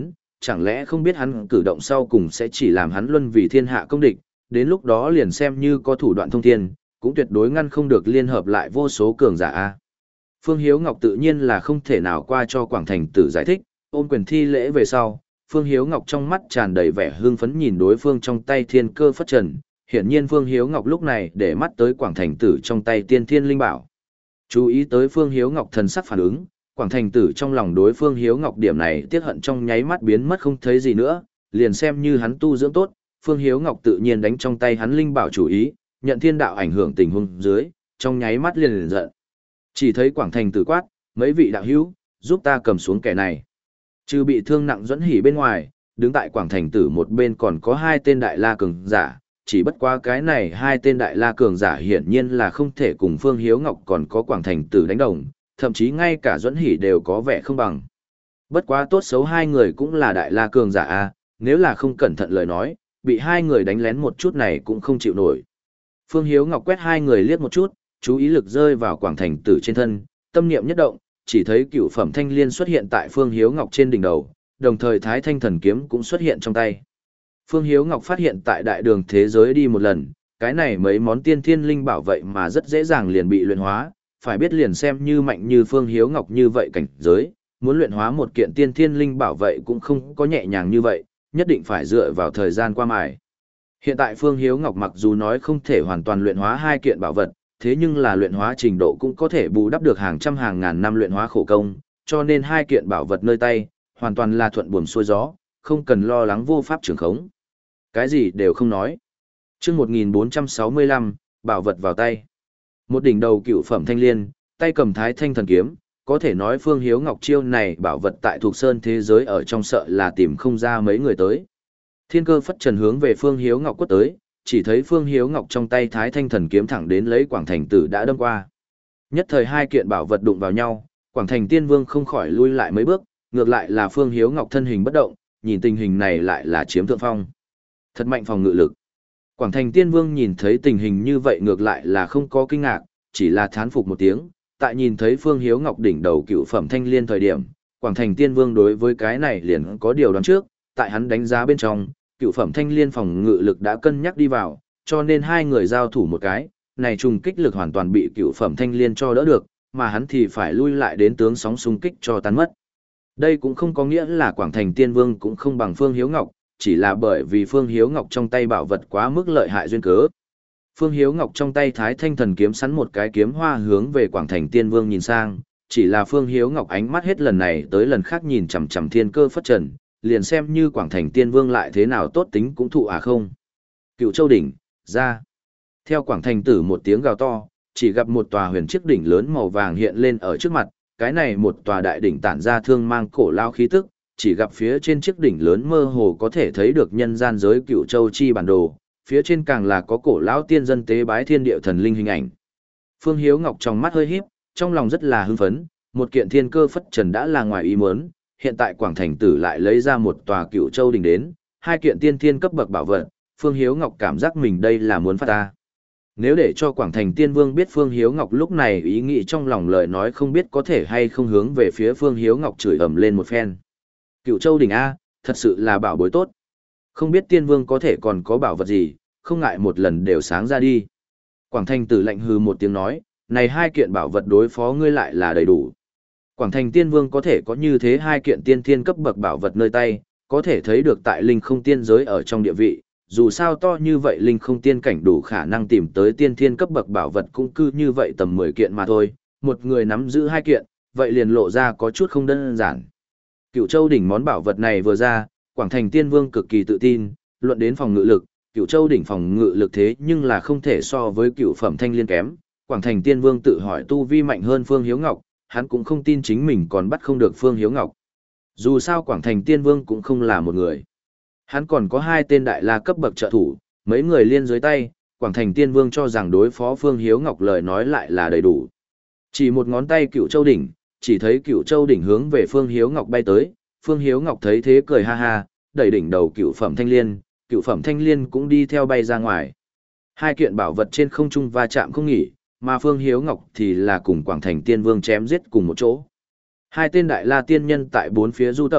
chẳng lẽ không biết hắn cử động sau cùng sẽ chỉ làm hắn luân vì thiên hạ công địch, đến lúc đó liền xem như có thủ đoạn thông thiên, cũng tuyệt đối ngăn không được liên hợp lại vô số cường giả a. Phương Hiếu Ngọc tự nhiên là không thể nào qua cho Quảng Thành Tử giải thích, ôm quyền thi lễ về sau, Phương Hiếu Ngọc trong mắt tràn đầy vẻ hưng phấn nhìn đối phương trong tay thiên cơ phất trần, hiển nhiên Phương Hiếu Ngọc lúc này để mắt tới Quảng Thành Tử trong tay tiên thiên linh bảo. Chú ý tới Phương Hiếu Ngọc thần sắc phản ứng, Quảng Thành Tử trong lòng đối Phương Hiếu Ngọc điểm này tiếc hận trong nháy mắt biến mất không thấy gì nữa, liền xem như hắn tu dưỡng tốt, Phương Hiếu Ngọc tự nhiên đánh trong tay hắn linh bảo chủ ý, nhận thiên đạo ảnh hưởng tình huống dưới, trong nháy mắt liền liền giận. Chỉ thấy Quảng Thành Tử quát, mấy vị đạo hữu, giúp ta cầm xuống kẻ này. Trừ bị thương nặng Duẫn Hỉ bên ngoài, đứng tại Quảng Thành Tử một bên còn có hai tên đại la cường giả, chỉ bất quá cái này hai tên đại la cường giả hiển nhiên là không thể cùng Phương Hiếu Ngọc còn có Quảng Thành Tử đánh đồng, thậm chí ngay cả Duẫn Hỉ đều có vẻ không bằng. Bất quá tốt xấu hai người cũng là đại la cường giả a, nếu là không cẩn thận lời nói, bị hai người đánh lén một chút này cũng không chịu nổi. Phương Hiếu Ngọc quét hai người liếc một chút, chú ý lực rơi vào Quảng Thành Tử trên thân, tâm niệm nhất động, chỉ thấy cựu phẩm thanh liên xuất hiện tại Phương Hiếu Ngọc trên đỉnh đầu, đồng thời Thái Thanh Thần Kiếm cũng xuất hiện trong tay. Phương Hiếu Ngọc phát hiện tại đại đường thế giới đi một lần, cái này mấy món tiên thiên linh bảo vậy mà rất dễ dàng liền bị luyện hóa, phải biết liền xem như mạnh như Phương Hiếu Ngọc như vậy cảnh giới, muốn luyện hóa một kiện tiên thiên linh bảo vậy cũng không có nhẹ nhàng như vậy, nhất định phải dựa vào thời gian qua mài. Hiện tại Phương Hiếu Ngọc mặc dù nói không thể hoàn toàn luyện hóa hai kiện bảo vật, thế nhưng là luyện hóa trình độ cũng có thể bù đắp được hàng trăm hàng ngàn năm luyện hóa khổ công, cho nên hai kiện bảo vật nơi tay, hoàn toàn là thuận buồm xuôi gió, không cần lo lắng vô pháp trường khống. Cái gì đều không nói. Chương một nghìn bốn trăm sáu mươi lăm, bảo vật vào tay. Một đỉnh đầu cựu phẩm thanh liên, tay cầm Thái Thanh Thần Kiếm, có thể nói Phương Hiếu Ngọc chiêu này bảo vật tại thuộc sơn thế giới ở trong sợ là tìm không ra mấy người tới. Thiên cơ phất trần hướng về Phương Hiếu Ngọc quất tới, chỉ thấy Phương Hiếu Ngọc trong tay Thái Thanh Thần Kiếm thẳng đến lấy Quảng Thành Tử đã đâm qua. Nhất thời hai kiện bảo vật đụng vào nhau, Quảng Thành Tiên Vương không khỏi lui lại mấy bước, ngược lại là Phương Hiếu Ngọc thân hình bất động, nhìn tình hình này lại là chiếm thượng phong. Thật mạnh phòng ngự lực. Quảng Thành Tiên Vương nhìn thấy tình hình như vậy ngược lại là không có kinh ngạc, chỉ là thán phục một tiếng, tại nhìn thấy Phương Hiếu Ngọc đỉnh đầu cựu phẩm thanh liên thời điểm, Quảng Thành Tiên Vương đối với cái này liền có điều đoán trước, tại hắn đánh giá bên trong, cựu phẩm thanh liên phòng ngự lực đã cân nhắc đi vào, cho nên hai người giao thủ một cái, này trùng kích lực hoàn toàn bị cựu phẩm thanh liên cho đỡ được, mà hắn thì phải lui lại đến tướng sóng xung kích cho tán mất. Đây cũng không có nghĩa là Quảng Thành Tiên Vương cũng không bằng Phương Hiếu Ngọc, chỉ là bởi vì Phương Hiếu Ngọc trong tay bảo vật quá mức lợi hại duyên cớ. Phương Hiếu Ngọc trong tay Thái Thanh Thần Kiếm sắn một cái kiếm hoa hướng về Quảng Thành Tiên Vương nhìn sang, chỉ là Phương Hiếu Ngọc ánh mắt hết lần này tới lần khác nhìn chằm chằm thiên cơ phất trần, liền xem như Quảng Thành Tiên Vương lại thế nào tốt tính cũng thụ à không. Cựu Châu đỉnh, ra. Theo Quảng Thành Tử một tiếng gào to, chỉ gặp một tòa huyền chiếc đỉnh lớn màu vàng hiện lên ở trước mặt, cái này một tòa đại đỉnh tản ra thương mang cổ lao khí tức, chỉ gặp phía trên chiếc đỉnh lớn mơ hồ có thể thấy được nhân gian giới Cựu Châu chi bản đồ, phía trên càng là có cổ lão tiên dân tế bái thiên địa thần linh hình ảnh. Phương Hiếu Ngọc trong mắt hơi híp, trong lòng rất là hưng phấn, một kiện thiên cơ phất trần đã là ngoài ý muốn, hiện tại Quảng Thành Tử lại lấy ra một tòa Cựu Châu đỉnh đến, hai kiện tiên thiên cấp bậc bảo vật, Phương Hiếu Ngọc cảm giác mình đây là muốn phát ta. Nếu để cho Quảng Thành Tiên Vương biết Phương Hiếu Ngọc lúc này ý nghĩ trong lòng lời nói không biết có thể hay không hướng về phía Phương Hiếu Ngọc chửi ầm lên một phen. Cựu Châu đỉnh A, thật sự là bảo bối tốt. Không biết Tiên Vương có thể còn có bảo vật gì, không ngại một lần đều sáng ra đi. Quảng Thành Tử lạnh hừ một tiếng nói, này hai kiện bảo vật đối phó ngươi lại là đầy đủ. Quảng Thành Tiên Vương có thể có như thế hai kiện tiên thiên cấp bậc bảo vật nơi tay, có thể thấy được tại linh không tiên giới ở trong địa vị, dù sao to như vậy linh không tiên cảnh đủ khả năng tìm tới tiên thiên cấp bậc bảo vật cũng cứ như vậy tầm mười kiện mà thôi, một người nắm giữ hai kiện, vậy liền lộ ra có chút không đơn giản. Cựu Châu đỉnh món bảo vật này vừa ra, Quảng Thành Tiên Vương cực kỳ tự tin, luận đến phòng ngự lực, Cựu Châu đỉnh phòng ngự lực thế nhưng là không thể so với cựu phẩm thanh liên kém. Quảng Thành Tiên Vương tự hỏi tu vi mạnh hơn Phương Hiếu Ngọc, hắn cũng không tin chính mình còn bắt không được Phương Hiếu Ngọc. Dù sao Quảng Thành Tiên Vương cũng không là một người. Hắn còn có hai tên đại la cấp bậc trợ thủ, mấy người liên dưới tay, Quảng Thành Tiên Vương cho rằng đối phó Phương Hiếu Ngọc lời nói lại là đầy đủ. Chỉ một ngón tay Cựu Châu đỉnh, chỉ thấy Cựu Châu đỉnh hướng về Phương Hiếu Ngọc bay tới, Phương Hiếu Ngọc thấy thế cười ha ha, đẩy đỉnh đầu cựu phẩm thanh liên, cựu phẩm thanh liên cũng đi theo bay ra ngoài. Hai kiện bảo vật trên không trung va chạm không nghỉ, mà Phương Hiếu Ngọc thì là cùng Quảng Thành Tiên Vương chém giết cùng một chỗ. Hai tên đại la tiên nhân tại bốn phía du tẩu,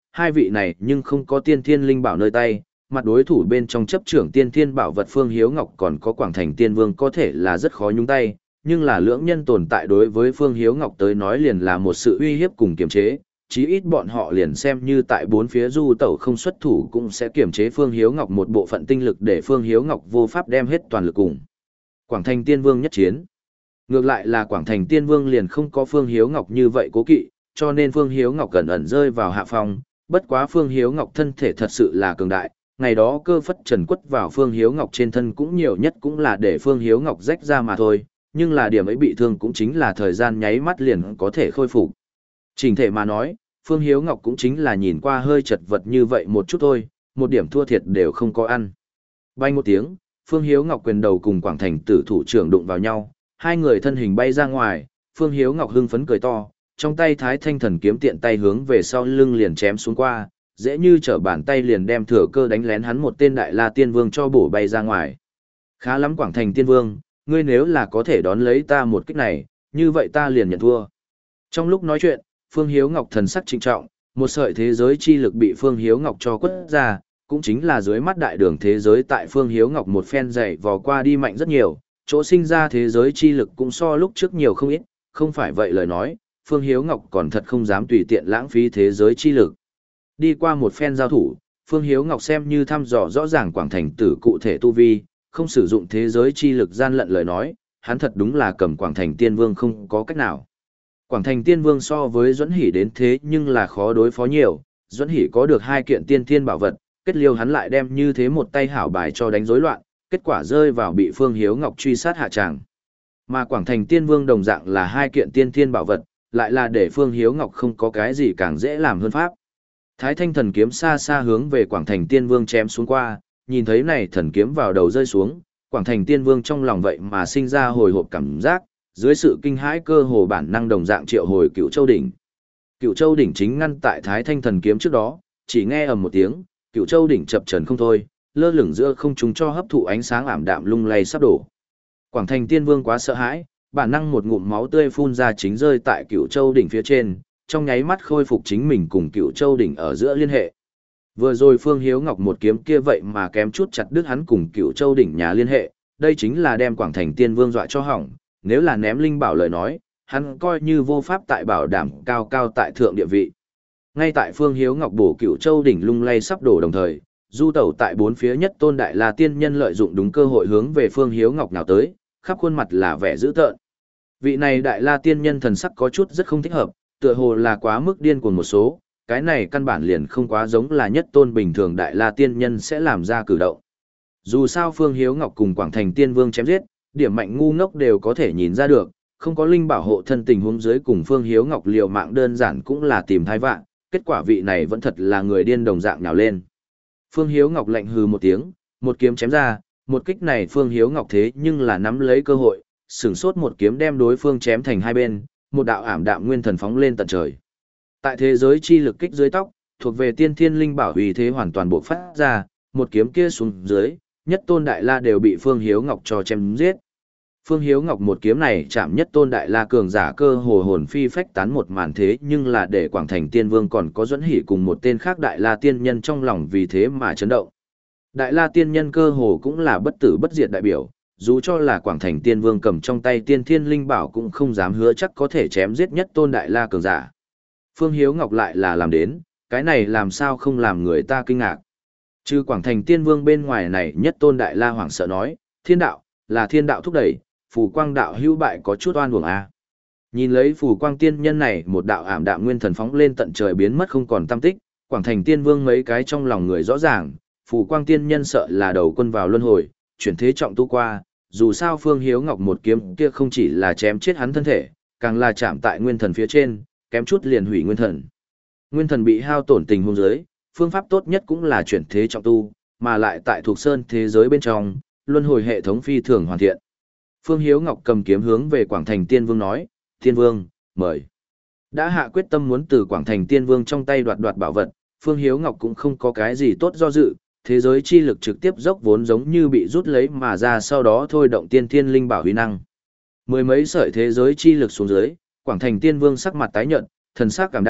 hai vị này nhưng không có tiên thiên linh bảo nơi tay, mặt đối thủ bên trong chấp trưởng tiên thiên bảo vật Phương Hiếu Ngọc còn có Quảng Thành Tiên Vương có thể là rất khó nhúng tay, nhưng là lưỡng nhân tồn tại đối với Phương Hiếu Ngọc tới nói liền là một sự uy hiếp cùng kiềm chế, chí ít bọn họ liền xem như tại bốn phía du tẩu không xuất thủ cũng sẽ kiềm chế Phương Hiếu Ngọc một bộ phận tinh lực để Phương Hiếu Ngọc vô pháp đem hết toàn lực cùng Quảng Thành Tiên Vương nhất chiến. Ngược lại là Quảng Thành Tiên Vương liền không có Phương Hiếu Ngọc như vậy cố kỵ, cho nên Phương Hiếu Ngọc cẩn ẩn rơi vào hạ phong, bất quá Phương Hiếu Ngọc thân thể thật sự là cường đại, ngày đó cơ phất trần quất vào Phương Hiếu Ngọc trên thân cũng nhiều nhất cũng là để Phương Hiếu Ngọc rách ra mà thôi, nhưng là điểm ấy bị thương cũng chính là thời gian nháy mắt liền có thể khôi phục. Trình thể mà nói, Phương Hiếu Ngọc cũng chính là nhìn qua hơi chật vật như vậy một chút thôi, một điểm thua thiệt đều không có ăn. Bay một tiếng, Phương Hiếu Ngọc quyền đầu cùng Quảng Thành tử thủ trưởng đụng vào nhau, hai người thân hình bay ra ngoài, Phương Hiếu Ngọc hưng phấn cười to, trong tay Thái Thanh Thần kiếm tiện tay hướng về sau lưng liền chém xuống qua, dễ như trở bàn tay liền đem thừa cơ đánh lén hắn một tên Đại La Tiên Vương cho bổ bay ra ngoài. Khá lắm Quảng Thành Tiên Vương, ngươi nếu là có thể đón lấy ta một kích này, như vậy ta liền nhận thua. Trong lúc nói chuyện, Phương Hiếu Ngọc thần sắc trịnh trọng, một sợi thế giới chi lực bị Phương Hiếu Ngọc cho quất ra, cũng chính là dưới mắt đại đường thế giới tại Phương Hiếu Ngọc một phen dày vò qua đi mạnh rất nhiều, chỗ sinh ra thế giới chi lực cũng so lúc trước nhiều không ít, không phải vậy lời nói, Phương Hiếu Ngọc còn thật không dám tùy tiện lãng phí thế giới chi lực. Đi qua một phen giao thủ, Phương Hiếu Ngọc xem như thăm dò rõ ràng Quảng Thành tử cụ thể tu vi, không sử dụng thế giới chi lực gian lận lời nói, hắn thật đúng là cầm Quảng Thành Tiên Vương không có cách nào. Quảng Thành Tiên Vương so với Duẫn Hỷ đến thế nhưng là khó đối phó nhiều, Duẫn Hỷ có được hai kiện tiên thiên bảo vật, kết liêu hắn lại đem như thế một tay hảo bài cho đánh rối loạn, kết quả rơi vào bị Phương Hiếu Ngọc truy sát hạ tràng. Mà Quảng Thành Tiên Vương đồng dạng là hai kiện tiên thiên bảo vật, lại là để Phương Hiếu Ngọc không có cái gì càng dễ làm hơn pháp. Thái Thanh Thần kiếm xa xa hướng về Quảng Thành Tiên Vương chém xuống qua, nhìn thấy này thần kiếm vào đầu rơi xuống, Quảng Thành Tiên Vương trong lòng vậy mà sinh ra hồi hộp cảm giác, dưới sự kinh hãi cơ hồ bản năng đồng dạng triệu hồi Cựu Châu đỉnh. Cựu Châu đỉnh chính ngăn tại Thái Thanh Thần kiếm trước đó, chỉ nghe ầm một tiếng, Cựu Châu đỉnh chập chờn không thôi, lơ lửng giữa không trung cho hấp thụ ánh sáng ảm đạm lung lay sắp đổ. Quảng Thành Tiên Vương quá sợ hãi, bản năng một ngụm máu tươi phun ra chính rơi tại Cựu Châu đỉnh phía trên, trong nháy mắt khôi phục chính mình cùng Cựu Châu đỉnh ở giữa liên hệ. Vừa rồi Phương Hiếu Ngọc một kiếm kia vậy mà kém chút chặt đứt hắn cùng Cựu Châu đỉnh nhà liên hệ, đây chính là đem Quảng Thành Tiên Vương dọa cho hỏng, nếu là ném linh bảo lời nói, hắn coi như vô pháp tại bảo đảm cao cao tại thượng địa vị. Ngay tại Phương Hiếu Ngọc bổ Cựu Châu đỉnh lung lay sắp đổ đồng thời, du tẩu tại bốn phía nhất tôn Đại La Tiên Nhân lợi dụng đúng cơ hội hướng về Phương Hiếu Ngọc nào tới, khắp khuôn mặt là vẻ dữ tợn. Vị này Đại La Tiên Nhân thần sắc có chút rất không thích hợp, tựa hồ là quá mức điên cuồng một số, cái này căn bản liền không quá giống là nhất tôn bình thường Đại La Tiên Nhân sẽ làm ra cử động. Dù sao Phương Hiếu Ngọc cùng Quảng Thành Tiên Vương chém giết, điểm mạnh ngu ngốc đều có thể nhìn ra được, không có linh bảo hộ thân tình huống dưới cùng Phương Hiếu Ngọc liều mạng đơn giản cũng là tìm thai vạn, kết quả vị này vẫn thật là người điên đồng dạng nhào lên. Phương Hiếu Ngọc lạnh hừ một tiếng, một kiếm chém ra, một kích này Phương Hiếu Ngọc thế nhưng là nắm lấy cơ hội, sửng sốt một kiếm đem đối phương chém thành hai bên, một đạo ảm đạm nguyên thần phóng lên tận trời. Tại thế giới chi lực kích dưới tóc, thuộc về tiên thiên linh bảo uy thế hoàn toàn bộc phát ra, một kiếm kia xuống dưới, nhất tôn Đại La đều bị Phương Hiếu Ngọc cho chém giết. Phương Hiếu Ngọc một kiếm này chạm nhất tôn Đại La cường giả cơ hồ hồn phi phách tán một màn thế nhưng là để Quảng Thành Tiên Vương còn có Duẫn Hỷ cùng một tên khác Đại La Tiên Nhân trong lòng vì thế mà chấn động. Đại La Tiên Nhân cơ hồ cũng là bất tử bất diệt đại biểu, dù cho là Quảng Thành Tiên Vương cầm trong tay tiên thiên linh bảo cũng không dám hứa chắc có thể chém giết nhất tôn Đại La cường giả. Phương Hiếu Ngọc lại là làm đến, cái này làm sao không làm người ta kinh ngạc. Trừ Quảng Thành Tiên Vương bên ngoài này nhất tôn Đại La hoảng sợ nói, thiên đạo, là thiên đạo thúc đẩy, phù quang đạo hữu bại có chút oan uổng a. À. Nhìn lấy phù quang tiên nhân này một đạo ảm đạm nguyên thần phóng lên tận trời biến mất không còn tăm tích, Quảng Thành Tiên Vương mấy cái trong lòng người rõ ràng, phù quang tiên nhân sợ là đầu quân vào luân hồi, chuyển thế trọng tu qua, dù sao Phương Hiếu Ngọc một kiếm kia không chỉ là chém chết hắn thân thể, càng là chạm tại nguyên thần phía trên, kém chút liền hủy nguyên thần. Nguyên thần bị hao tổn tình huống dưới, phương pháp tốt nhất cũng là chuyển thế trọng tu, mà lại tại thuộc sơn thế giới bên trong, luân hồi hệ thống phi thường hoàn thiện. Phương Hiếu Ngọc cầm kiếm hướng về Quảng Thành Tiên Vương nói, Tiên Vương, mời. Đã hạ quyết tâm muốn từ Quảng Thành Tiên Vương trong tay đoạt đoạt bảo vật, Phương Hiếu Ngọc cũng không có cái gì tốt do dự, thế giới chi lực trực tiếp dốc vốn giống như bị rút lấy mà ra sau đó thôi động tiên thiên linh bảo huy năng. Mười mấy sợi thế giới chi lực xuống dưới, Quảng Thành Tiên Vương sắc mặt tái nhợt, thần sắc cảm đạm,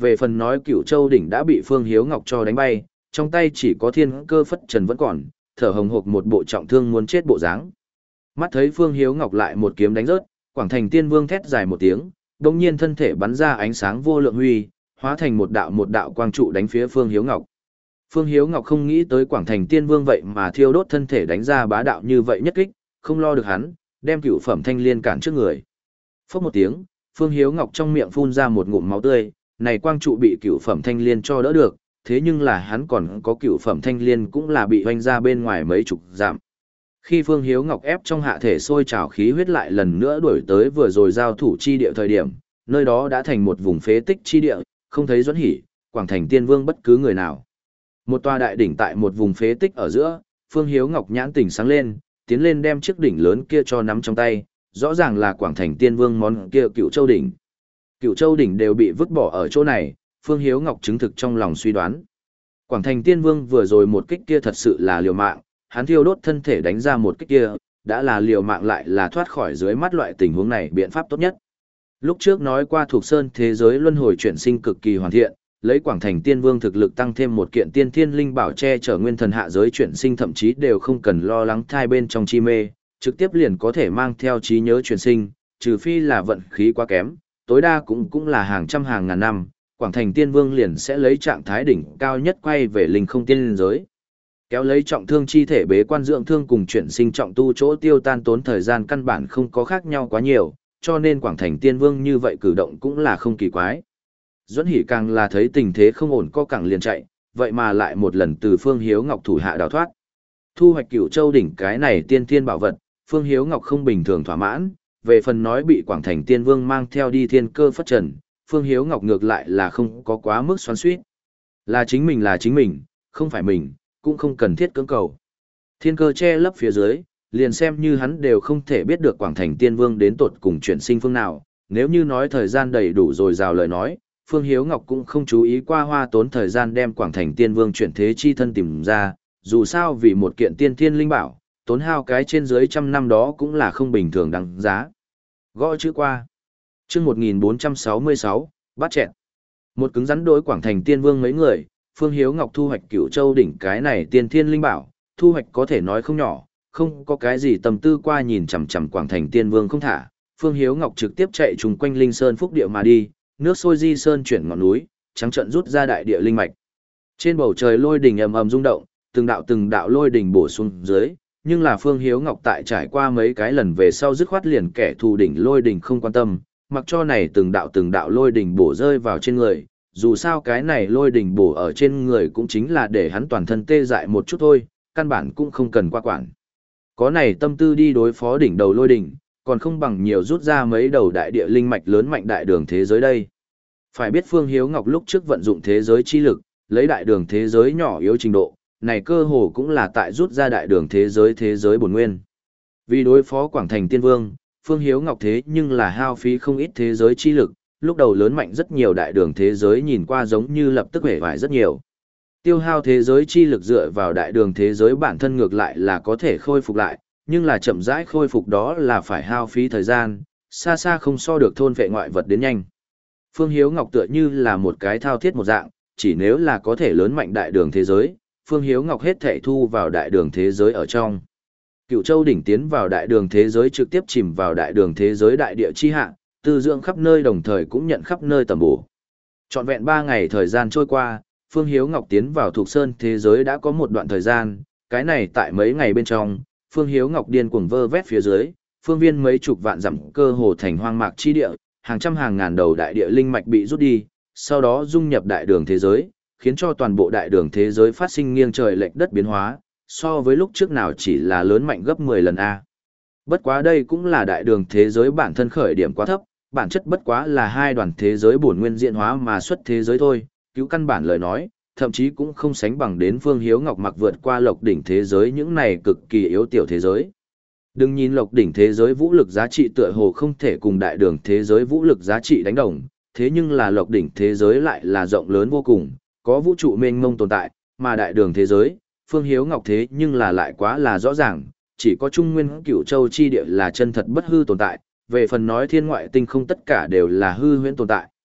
về phần nói Cửu Châu đỉnh đã bị Phương Hiếu Ngọc cho đánh bay, trong tay chỉ có thiên cơ phất trần vẫn còn, thở hồng hộc một bộ trọng thương muốn chết bộ dáng. Mắt thấy Phương Hiếu Ngọc lại một kiếm đánh rớt, Quảng Thành Tiên Vương thét dài một tiếng, đột nhiên thân thể bắn ra ánh sáng vô lượng huy, hóa thành một đạo một đạo quang trụ đánh phía Phương Hiếu Ngọc. Phương Hiếu Ngọc không nghĩ tới Quảng Thành Tiên Vương vậy mà thiêu đốt thân thể đánh ra bá đạo như vậy nhất kích, không lo được hắn, đem cửu phẩm thanh liên cản trước người. Phốc một tiếng, Phương Hiếu Ngọc trong miệng phun ra một ngụm máu tươi, này quang trụ bị cửu phẩm thanh liên cho đỡ được, thế nhưng là hắn còn có cửu phẩm thanh liên cũng là bị hoanh ra bên ngoài mấy chục dặm. Khi Phương Hiếu Ngọc ép trong hạ thể sôi trào khí huyết lại lần nữa đuổi tới vừa rồi giao thủ chi địa thời điểm, nơi đó đã thành một vùng phế tích chi địa, không thấy Duẫn Hỉ, Quảng Thành Tiên Vương bất cứ người nào. Một tòa đại đỉnh tại một vùng phế tích ở giữa, Phương Hiếu Ngọc nhãn tỉnh sáng lên, tiến lên đem chiếc đỉnh lớn kia cho nắm trong tay, rõ ràng là Quảng Thành Tiên Vương món kia Cựu Châu đỉnh. Cựu Châu đỉnh đều bị vứt bỏ ở chỗ này, Phương Hiếu Ngọc chứng thực trong lòng suy đoán. Quảng Thành Tiên Vương vừa rồi một kích kia thật sự là liều mạng, hắn thiêu đốt thân thể đánh ra một kích kia, đã là liều mạng lại là thoát khỏi dưới mắt loại tình huống này biện pháp tốt nhất. Lúc trước nói qua thuộc sơn thế giới luân hồi chuyển sinh cực kỳ hoàn thiện, lấy Quảng Thành Tiên Vương thực lực tăng thêm một kiện tiên thiên linh bảo che chở nguyên thần hạ giới chuyển sinh thậm chí đều không cần lo lắng thai bên trong chi mê, trực tiếp liền có thể mang theo trí nhớ chuyển sinh, trừ phi là vận khí quá kém, tối đa cũng cũng là hàng trăm hàng ngàn năm, Quảng Thành Tiên Vương liền sẽ lấy trạng thái đỉnh cao nhất quay về linh không tiên linh giới. Kéo lấy trọng thương chi thể bế quan dưỡng thương cùng chuyển sinh trọng tu chỗ tiêu tan tốn thời gian căn bản không có khác nhau quá nhiều, cho nên Quảng Thành Tiên Vương như vậy cử động cũng là không kỳ quái. Duẫn Hỉ càng là thấy tình thế không ổn co cẳng liền chạy, vậy mà lại một lần từ Phương Hiếu Ngọc thủ hạ đào thoát. Thu hoạch Cửu Châu đỉnh cái này tiên thiên bảo vật, Phương Hiếu Ngọc không bình thường thỏa mãn, về phần nói bị Quảng Thành Tiên Vương mang theo đi thiên cơ phất trần, Phương Hiếu Ngọc ngược lại là không có quá mức xoắn xuýt. Là chính mình là chính mình, không phải mình, cũng không cần thiết cưỡng cầu. Thiên cơ che lấp phía dưới, liền xem như hắn đều không thể biết được Quảng Thành Tiên Vương đến tột cùng chuyển sinh phương nào, nếu như nói thời gian đầy đủ rồi rào lời nói, Phương Hiếu Ngọc cũng không chú ý qua hoa tốn thời gian đem Quảng Thành Tiên Vương chuyển thế chi thân tìm ra, dù sao vì một kiện tiên thiên linh bảo, tốn hao cái trên dưới trăm năm đó cũng là không bình thường đáng giá. Gõ chữ qua. Chương một nghìn bốn trăm sáu mươi sáu, bắt chẹn. Một cứng rắn đối Quảng Thành Tiên Vương mấy người, Phương Hiếu Ngọc thu hoạch Cửu Châu đỉnh cái này tiên thiên linh bảo, thu hoạch có thể nói không nhỏ, không có cái gì tầm tư qua nhìn chằm chằm Quảng Thành Tiên Vương không thả, Phương Hiếu Ngọc trực tiếp chạy trùng quanh Linh Sơn Phúc Địa mà đi, nước sôi di sơn chuyển ngọn núi, trắng trận rút ra đại địa linh mạch. Trên bầu trời lôi đỉnh ầm ầm rung động, từng đạo từng đạo lôi đỉnh bổ xuống dưới, nhưng là Phương Hiếu Ngọc tại trải qua mấy cái lần về sau dứt khoát liền kẻ thù đỉnh lôi đỉnh không quan tâm, mặc cho này từng đạo từng đạo lôi đỉnh bổ rơi vào trên người, dù sao cái này lôi đỉnh bổ ở trên người cũng chính là để hắn toàn thân tê dại một chút thôi, căn bản cũng không cần qua quản. Có này tâm tư đi đối phó đỉnh đầu lôi đỉnh, còn không bằng nhiều rút ra mấy đầu đại địa linh mạch lớn mạnh đại đường thế giới đây. Phải biết Phương Hiếu Ngọc lúc trước vận dụng thế giới chi lực, lấy đại đường thế giới nhỏ yếu trình độ, này cơ hồ cũng là tại rút ra đại đường thế giới thế giới bổn nguyên. Vì đối phó Quảng Thành Tiên Vương, Phương Hiếu Ngọc thế nhưng là hao phí không ít thế giới chi lực, lúc đầu lớn mạnh rất nhiều đại đường thế giới nhìn qua giống như lập tức hể vải rất nhiều. Tiêu hao thế giới chi lực dựa vào đại đường thế giới bản thân ngược lại là có thể khôi phục lại, nhưng là chậm rãi khôi phục đó là phải hao phí thời gian, xa xa không so được thôn vệ ngoại vật đến nhanh. Phương Hiếu Ngọc tựa như là một cái thao thiết một dạng, chỉ nếu là có thể lớn mạnh đại đường thế giới, Phương Hiếu Ngọc hết thảy thu vào đại đường thế giới ở trong. Cựu Châu đỉnh tiến vào đại đường thế giới trực tiếp chìm vào đại đường thế giới đại địa chi hạ, tư dưỡng khắp nơi đồng thời cũng nhận khắp nơi tầm bổ. Trọn vẹn ba ngày thời gian trôi qua, Phương Hiếu Ngọc tiến vào thuộc sơn thế giới đã có một đoạn thời gian, cái này tại mấy ngày bên trong, Phương Hiếu Ngọc điên cuồng vơ vét phía dưới, phương viên mấy chục vạn dặm cơ hồ thành hoang mạc chi địa, hàng trăm hàng ngàn đầu đại địa linh mạch bị rút đi, sau đó dung nhập đại đường thế giới, khiến cho toàn bộ đại đường thế giới phát sinh nghiêng trời lệch đất biến hóa, so với lúc trước nào chỉ là lớn mạnh gấp mười lần a. Bất quá đây cũng là đại đường thế giới bản thân khởi điểm quá thấp, bản chất bất quá là hai đoàn thế giới bổn nguyên diễn hóa mà xuất thế giới thôi, cứu căn bản lời nói, thậm chí cũng không sánh bằng đến Phương Hiếu Ngọc mặc vượt qua lộc đỉnh thế giới những này cực kỳ yếu tiểu thế giới. Đừng nhìn lộc đỉnh thế giới vũ lực giá trị tựa hồ không thể cùng đại đường thế giới vũ lực giá trị đánh đồng, thế nhưng là lộc đỉnh thế giới lại là rộng lớn vô cùng, có vũ trụ mênh mông tồn tại, mà đại đường thế giới, Phương Hiếu Ngọc thế nhưng là lại quá là rõ ràng, chỉ có Trung Nguyên Cửu Châu chi địa là chân thật bất hư tồn tại, về phần nói thiên ngoại tinh không tất cả đều là hư huyễn tồn tại.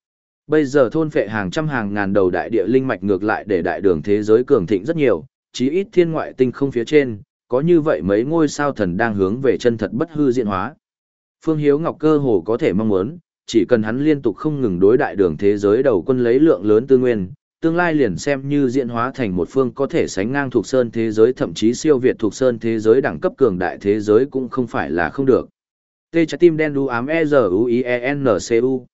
Bây giờ thôn phệ hàng trăm hàng ngàn đầu đại địa linh mạch ngược lại để đại đường thế giới cường thịnh rất nhiều, chí ít thiên ngoại tinh không phía trên, có như vậy mấy ngôi sao thần đang hướng về chân thật bất hư diễn hóa. Phương Hiếu Ngọc cơ hồ có thể mong muốn, chỉ cần hắn liên tục không ngừng đối đại đường thế giới đầu quân lấy lượng lớn tư nguyên, tương lai liền xem như diễn hóa thành một phương có thể sánh ngang thuộc sơn thế giới thậm chí siêu việt thuộc sơn thế giới đẳng cấp cường đại thế giới cũng không phải là không được. T trái tim đen đu ám E Z U I E N C U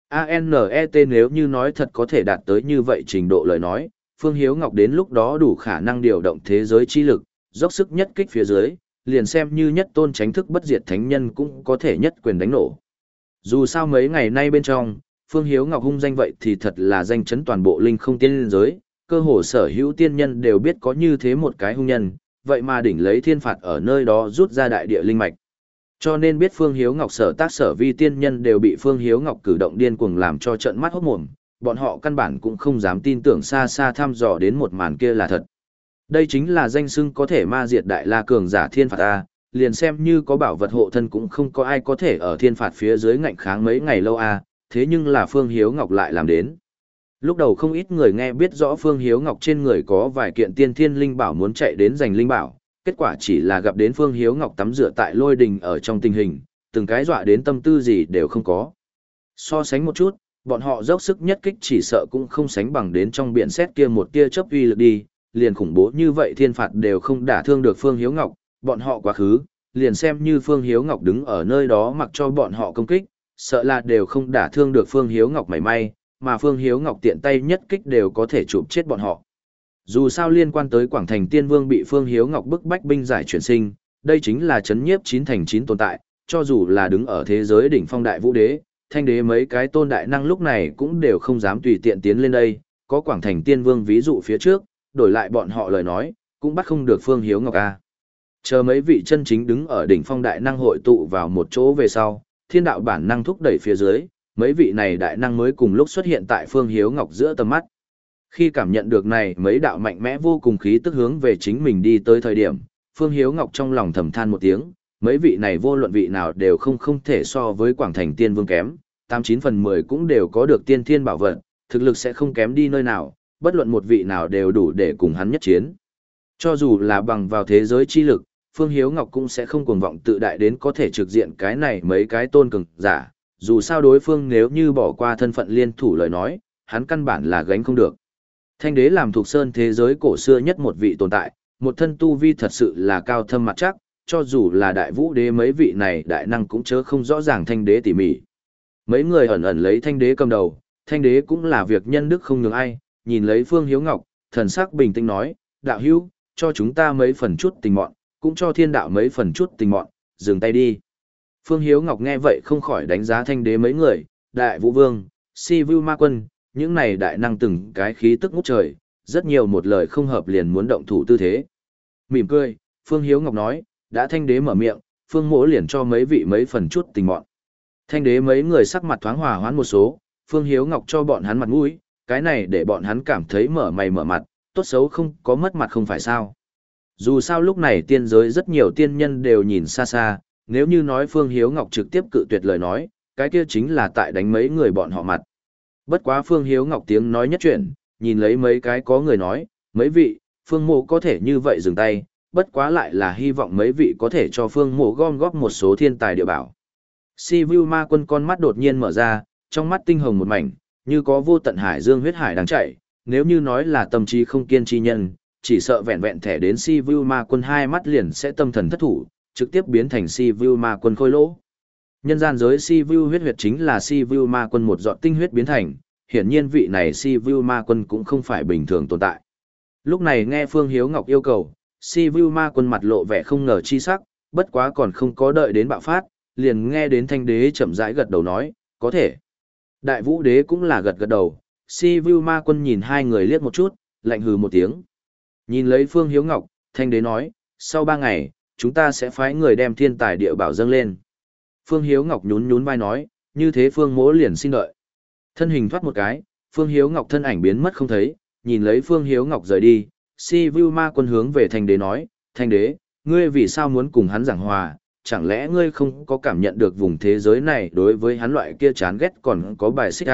A N E T nếu như nói thật có thể đạt tới như vậy trình độ lời nói, Phương Hiếu Ngọc đến lúc đó đủ khả năng điều động thế giới chi lực, dốc sức nhất kích phía dưới, liền xem như nhất tôn tránh thức bất diệt thánh nhân cũng có thể nhất quyền đánh nổ. Dù sao mấy ngày nay bên trong, Phương Hiếu Ngọc hung danh vậy thì thật là danh chấn toàn bộ linh không tiên giới, cơ hồ sở hữu tiên nhân đều biết có như thế một cái hung nhân, vậy mà đỉnh lấy thiên phạt ở nơi đó rút ra đại địa linh mạch. Cho nên biết Phương Hiếu Ngọc sở tác sở vi tiên nhân đều bị Phương Hiếu Ngọc cử động điên cuồng làm cho trợn mắt hốt mồm, bọn họ căn bản cũng không dám tin tưởng xa xa thăm dò đến một màn kia là thật. Đây chính là danh xưng có thể ma diệt đại la cường giả thiên phạt A, liền xem như có bảo vật hộ thân cũng không có ai có thể ở thiên phạt phía dưới ngạnh kháng mấy ngày lâu A, thế nhưng là Phương Hiếu Ngọc lại làm đến. Lúc đầu không ít người nghe biết rõ Phương Hiếu Ngọc trên người có vài kiện tiên thiên linh bảo muốn chạy đến giành linh bảo, kết quả chỉ là gặp đến Phương Hiếu Ngọc tắm rửa tại lôi đình ở trong tình hình, từng cái dọa đến tâm tư gì đều không có. So sánh một chút, bọn họ dốc sức nhất kích chỉ sợ cũng không sánh bằng đến trong biển xét kia một tia chớp uy lực đi, liền khủng bố như vậy thiên phạt đều không đả thương được Phương Hiếu Ngọc, bọn họ quá khứ, liền xem như Phương Hiếu Ngọc đứng ở nơi đó mặc cho bọn họ công kích, sợ là đều không đả thương được Phương Hiếu Ngọc mảy may, mà Phương Hiếu Ngọc tiện tay nhất kích đều có thể chụp chết bọn họ. Dù sao liên quan tới Quảng Thành Tiên Vương bị Phương Hiếu Ngọc bức bách binh giải chuyển sinh, đây chính là chấn nhiếp chín thành chín tồn tại, cho dù là đứng ở thế giới đỉnh phong đại vũ đế, thanh đế mấy cái tôn đại năng lúc này cũng đều không dám tùy tiện tiến lên đây, có Quảng Thành Tiên Vương ví dụ phía trước, đổi lại bọn họ lời nói, cũng bắt không được Phương Hiếu Ngọc a. Chờ mấy vị chân chính đứng ở đỉnh phong đại năng hội tụ vào một chỗ về sau, thiên đạo bản năng thúc đẩy phía dưới, mấy vị này đại năng mới cùng lúc xuất hiện tại Phương Hiếu Ngọc giữa tầm mắt. Khi cảm nhận được này mấy đạo mạnh mẽ vô cùng khí tức hướng về chính mình đi tới thời điểm, Phương Hiếu Ngọc trong lòng thầm than một tiếng, mấy vị này vô luận vị nào đều không không thể so với Quảng Thành Tiên Vương kém, tám chín phần mười cũng đều có được tiên thiên bảo vật, thực lực sẽ không kém đi nơi nào, bất luận một vị nào đều đủ để cùng hắn nhất chiến. Cho dù là bằng vào thế giới chi lực, Phương Hiếu Ngọc cũng sẽ không cuồng vọng tự đại đến có thể trực diện cái này mấy cái tôn cường giả, dù sao đối phương nếu như bỏ qua thân phận liên thủ lời nói, hắn căn bản là gánh không được. Thanh đế làm thuộc sơn thế giới cổ xưa nhất một vị tồn tại, một thân tu vi thật sự là cao thâm mặt chắc, cho dù là đại vũ đế mấy vị này đại năng cũng chớ không rõ ràng thanh đế tỉ mỉ. Mấy người ẩn ẩn lấy thanh đế cầm đầu, thanh đế cũng là việc nhân đức không nhường ai, nhìn lấy Phương Hiếu Ngọc, thần sắc bình tĩnh nói, đạo hữu, cho chúng ta mấy phần chút tình mọn, cũng cho thiên đạo mấy phần chút tình mọn, dừng tay đi. Phương Hiếu Ngọc nghe vậy không khỏi đánh giá thanh đế mấy người, đại vũ vương, si vu ma quân, những này đại năng từng cái khí tức ngút trời, rất nhiều một lời không hợp liền muốn động thủ tư thế. Mỉm cười, Phương Hiếu Ngọc nói, đã thanh đế mở miệng, Phương mỗ liền cho mấy vị mấy phần chút tình mọn. Thanh đế mấy người sắc mặt thoáng hòa hoãn một số, Phương Hiếu Ngọc cho bọn hắn mặt mũi, cái này để bọn hắn cảm thấy mở mày mở mặt, tốt xấu không có mất mặt không phải sao. Dù sao lúc này tiên giới rất nhiều tiên nhân đều nhìn xa xa, nếu như nói Phương Hiếu Ngọc trực tiếp cự tuyệt lời nói, cái kia chính là tại đánh mấy người bọn họ mặt. Bất quá Phương Hiếu Ngọc tiếng nói nhất chuyển, nhìn lấy mấy cái có người nói, mấy vị, Phương mộ có thể như vậy dừng tay, bất quá lại là hy vọng mấy vị có thể cho Phương mộ gom góp một số thiên tài địa bảo. Si Vu Ma Quân con mắt đột nhiên mở ra, trong mắt tinh hồng một mảnh, như có vô tận hải dương huyết hải đang chảy, nếu như nói là tâm trí không kiên chi nhân, chỉ sợ vẹn vẹn thẻ đến Si Vu Ma Quân hai mắt liền sẽ tâm thần thất thủ, trực tiếp biến thành Si Vu Ma Quân khôi lỗ. Nhân gian giới Si Vu huyết huyết chính là Si Vu Ma Quân một giọt tinh huyết biến thành, hiển nhiên vị này Si Vu Ma Quân cũng không phải bình thường tồn tại. Lúc này nghe Phương Hiếu Ngọc yêu cầu, Si Vu Ma Quân mặt lộ vẻ không ngờ chi sắc, bất quá còn không có đợi đến bạo phát, liền nghe đến thanh đế chậm rãi gật đầu nói, có thể. Đại vũ đế cũng là gật gật đầu, Si Vu Ma Quân nhìn hai người liếc một chút, lạnh hừ một tiếng. Nhìn lấy Phương Hiếu Ngọc, thanh đế nói, sau ba ngày, chúng ta sẽ phái người đem thiên tài địa bảo dâng lên. Phương Hiếu Ngọc nhún nhún vai nói, như thế Phương mỗ liền xin đợi. Thân hình thoát một cái, Phương Hiếu Ngọc thân ảnh biến mất không thấy, nhìn lấy Phương Hiếu Ngọc rời đi, Si Vu Ma Quân hướng về thanh đế nói, thanh đế, ngươi vì sao muốn cùng hắn giảng hòa, chẳng lẽ ngươi không có cảm nhận được vùng thế giới này đối với hắn loại kia chán ghét còn có bài xích à,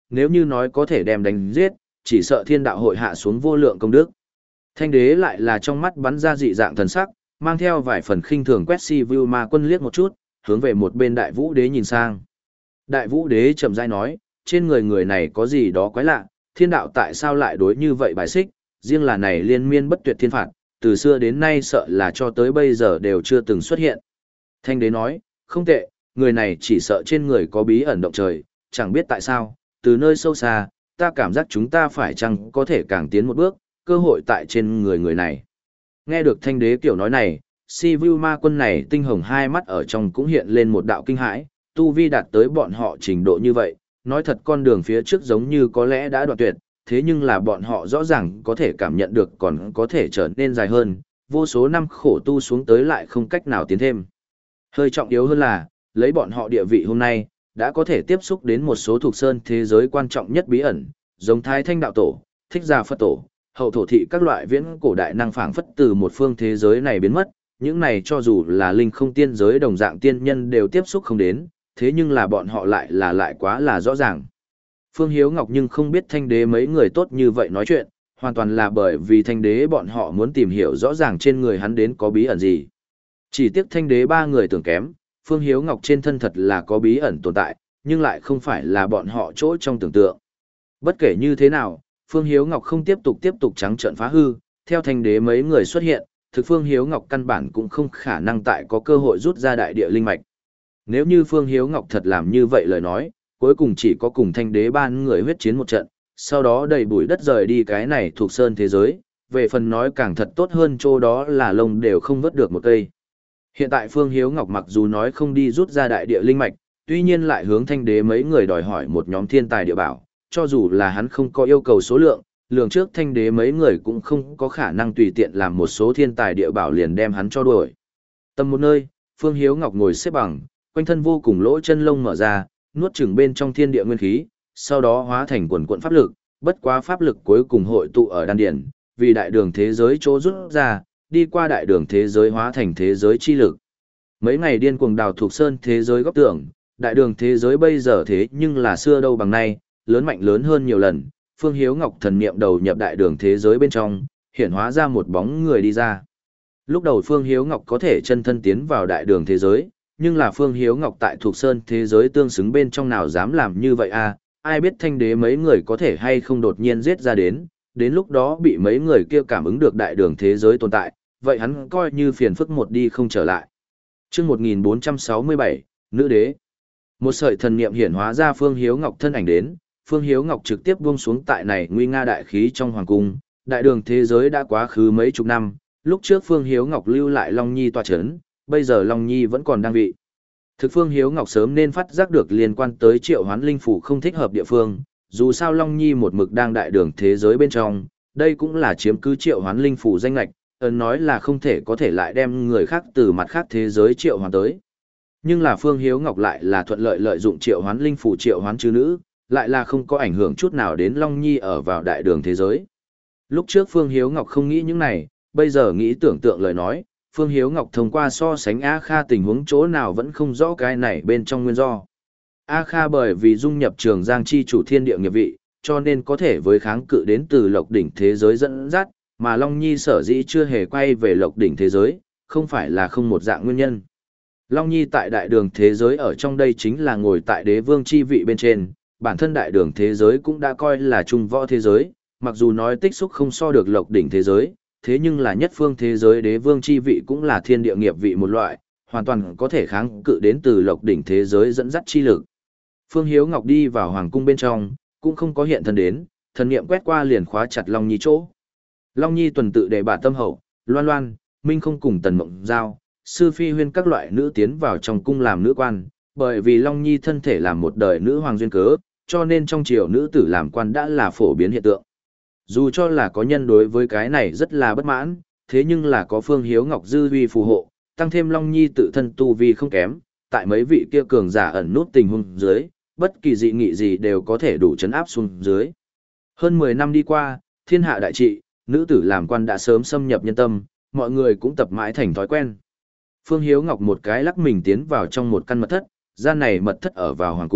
nếu như nói có thể đem đánh giết, chỉ sợ thiên đạo hội hạ xuống vô lượng công đức. Thanh đế lại là trong mắt bắn ra dị dạng thần sắc, mang theo vài phần khinh thường quét si view ma quân liếc một chút, hướng về một bên đại vũ đế nhìn sang. Đại vũ đế chậm rãi nói, trên người người này có gì đó quái lạ, thiên đạo tại sao lại đối như vậy bài xích, riêng là này liên miên bất tuyệt thiên phạt, từ xưa đến nay sợ là cho tới bây giờ đều chưa từng xuất hiện. Thanh đế nói, không tệ, người này chỉ sợ trên người có bí ẩn động trời, chẳng biết tại sao, từ nơi sâu xa, ta cảm giác chúng ta phải chăng có thể càng tiến một bước, cơ hội tại trên người người này. Nghe được thanh đế kiểu nói này, si vu ma quân này tinh hồng hai mắt ở trong cũng hiện lên một đạo kinh hãi, tu vi đạt tới bọn họ trình độ như vậy, nói thật con đường phía trước giống như có lẽ đã đoạn tuyệt, thế nhưng là bọn họ rõ ràng có thể cảm nhận được còn có thể trở nên dài hơn, vô số năm khổ tu xuống tới lại không cách nào tiến thêm. Hơi trọng yếu hơn là, lấy bọn họ địa vị hôm nay, đã có thể tiếp xúc đến một số thuộc sơn thế giới quan trọng nhất bí ẩn, giống Thái Thanh Đạo Tổ, Thích Gia Phật Tổ, hậu thổ thị các loại viễn cổ đại năng phảng phất từ một phương thế giới này biến mất, những này cho dù là linh không tiên giới đồng dạng tiên nhân đều tiếp xúc không đến, thế nhưng là bọn họ lại là lại quá là rõ ràng. Phương Hiếu Ngọc nhưng không biết thanh đế mấy người tốt như vậy nói chuyện, hoàn toàn là bởi vì thanh đế bọn họ muốn tìm hiểu rõ ràng trên người hắn đến có bí ẩn gì. Chỉ tiếc thanh đế ba người tưởng kém, Phương Hiếu Ngọc trên thân thật là có bí ẩn tồn tại, nhưng lại không phải là bọn họ chỗ trong tưởng tượng. Bất kể như thế nào, Phương Hiếu Ngọc không tiếp tục tiếp tục trắng trợn phá hư, theo thanh đế mấy người xuất hiện, thực Phương Hiếu Ngọc căn bản cũng không khả năng tại có cơ hội rút ra đại địa linh mạch. Nếu như Phương Hiếu Ngọc thật làm như vậy lời nói, cuối cùng chỉ có cùng thanh đế ban người huyết chiến một trận, sau đó đầy bụi đất rời đi cái này thuộc sơn thế giới, về phần nói càng thật tốt hơn chỗ đó là lông đều không vớt được một cây. Hiện tại Phương Hiếu Ngọc mặc dù nói không đi rút ra đại địa linh mạch, tuy nhiên lại hướng thanh đế mấy người đòi hỏi một nhóm thiên tài địa bảo, cho dù là hắn không có yêu cầu số lượng, lường trước thanh đế mấy người cũng không có khả năng tùy tiện làm một số thiên tài địa bảo liền đem hắn cho đuổi. Tầm một nơi, Phương Hiếu Ngọc ngồi xếp bằng, quanh thân vô cùng lỗ chân lông mở ra, nuốt chửng bên trong thiên địa nguyên khí, sau đó hóa thành quần quận pháp lực, bất quá pháp lực cuối cùng hội tụ ở đan điển, vì đại đường thế giới chỗ rút ra, đi qua đại đường thế giới hóa thành thế giới chi lực. Mấy ngày điên cuồng đào thuộc sơn thế giới góc tưởng, đại đường thế giới bây giờ thế nhưng là xưa đâu bằng nay, lớn mạnh lớn hơn nhiều lần, Phương Hiếu Ngọc thần niệm đầu nhập đại đường thế giới bên trong, hiện hóa ra một bóng người đi ra. Lúc đầu Phương Hiếu Ngọc có thể chân thân tiến vào đại đường thế giới, nhưng là Phương Hiếu Ngọc tại thuộc sơn thế giới tương xứng bên trong nào dám làm như vậy à, ai biết thanh đế mấy người có thể hay không đột nhiên giết ra đến, đến lúc đó bị mấy người kia cảm ứng được đại đường thế giới tồn tại, vậy hắn coi như phiền phức một đi không trở lại. Chương một nghìn bốn trăm sáu mươi bảy, Nữ Đế. Một sợi thần niệm hiển hóa ra Phương Hiếu Ngọc thân ảnh đến, Phương Hiếu Ngọc trực tiếp buông xuống tại này nguy nga đại khí trong hoàng cung, đại đường thế giới đã quá khứ mấy chục năm, lúc trước Phương Hiếu Ngọc lưu lại Long Nhi tọa chấn, bây giờ Long Nhi vẫn còn đang vị. Thực Phương Hiếu Ngọc sớm nên phát giác được liên quan tới triệu hoán linh phủ không thích hợp địa phương, dù sao Long Nhi một mực đang đại đường thế giới bên trong, đây cũng là chiếm cứ triệu hoán linh phủ danh lạch, ấn nói là không thể có thể lại đem người khác từ mặt khác thế giới triệu hoán tới. Nhưng là Phương Hiếu Ngọc lại là thuận lợi lợi dụng triệu hoán linh phủ triệu hoán chư nữ, lại là không có ảnh hưởng chút nào đến Long Nhi ở vào đại đường thế giới. Lúc trước Phương Hiếu Ngọc không nghĩ những này, bây giờ nghĩ tưởng tượng lời nói, Phương Hiếu Ngọc thông qua so sánh A Kha tình huống chỗ nào vẫn không rõ cái này bên trong nguyên do. A Kha bởi vì dung nhập Trường Giang chi chủ thiên địa nghiệp vị, cho nên có thể với kháng cự đến từ Lộc đỉnh thế giới dẫn dắt, mà Long Nhi sở dĩ chưa hề quay về Lộc đỉnh thế giới, không phải là không một dạng nguyên nhân. Long Nhi tại đại đường thế giới ở trong đây chính là ngồi tại đế vương chi vị bên trên, bản thân đại đường thế giới cũng đã coi là trung võ thế giới, mặc dù nói tích xúc không so được Lộc đỉnh thế giới, thế nhưng là nhất phương thế giới đế vương chi vị cũng là thiên địa nghiệp vị một loại, hoàn toàn có thể kháng cự đến từ Lộc đỉnh thế giới dẫn dắt chi lực. Phương Hiếu Ngọc đi vào hoàng cung bên trong, cũng không có hiện thân đến, thần niệm quét qua liền khóa chặt Long Nhi chỗ. Long Nhi tuần tự để bà tâm hậu, Loan Loan, Minh không cùng Tần Mộng Giao, Sư Phi Huyên các loại nữ tiến vào trong cung làm nữ quan, bởi vì Long Nhi thân thể làm một đời nữ hoàng duyên cớ, cho nên trong triều nữ tử làm quan đã là phổ biến hiện tượng. Dù cho là có nhân đối với cái này rất là bất mãn, thế nhưng là có Phương Hiếu Ngọc dư uy phù hộ, tăng thêm Long Nhi tự thân tu vi không kém, tại mấy vị kia cường giả ẩn nút tình huống dưới, bất kỳ dị nghị gì đều có thể đủ chấn áp xuống dưới. Hơn mười năm đi qua, thiên hạ đại trị, nữ tử làm quan đã sớm xâm nhập nhân tâm, mọi người cũng tập mãi thành thói quen. Phương Hiếu Ngọc một cái lắc mình tiến vào trong một căn mật thất, gian này mật thất ở vào hoàng cung,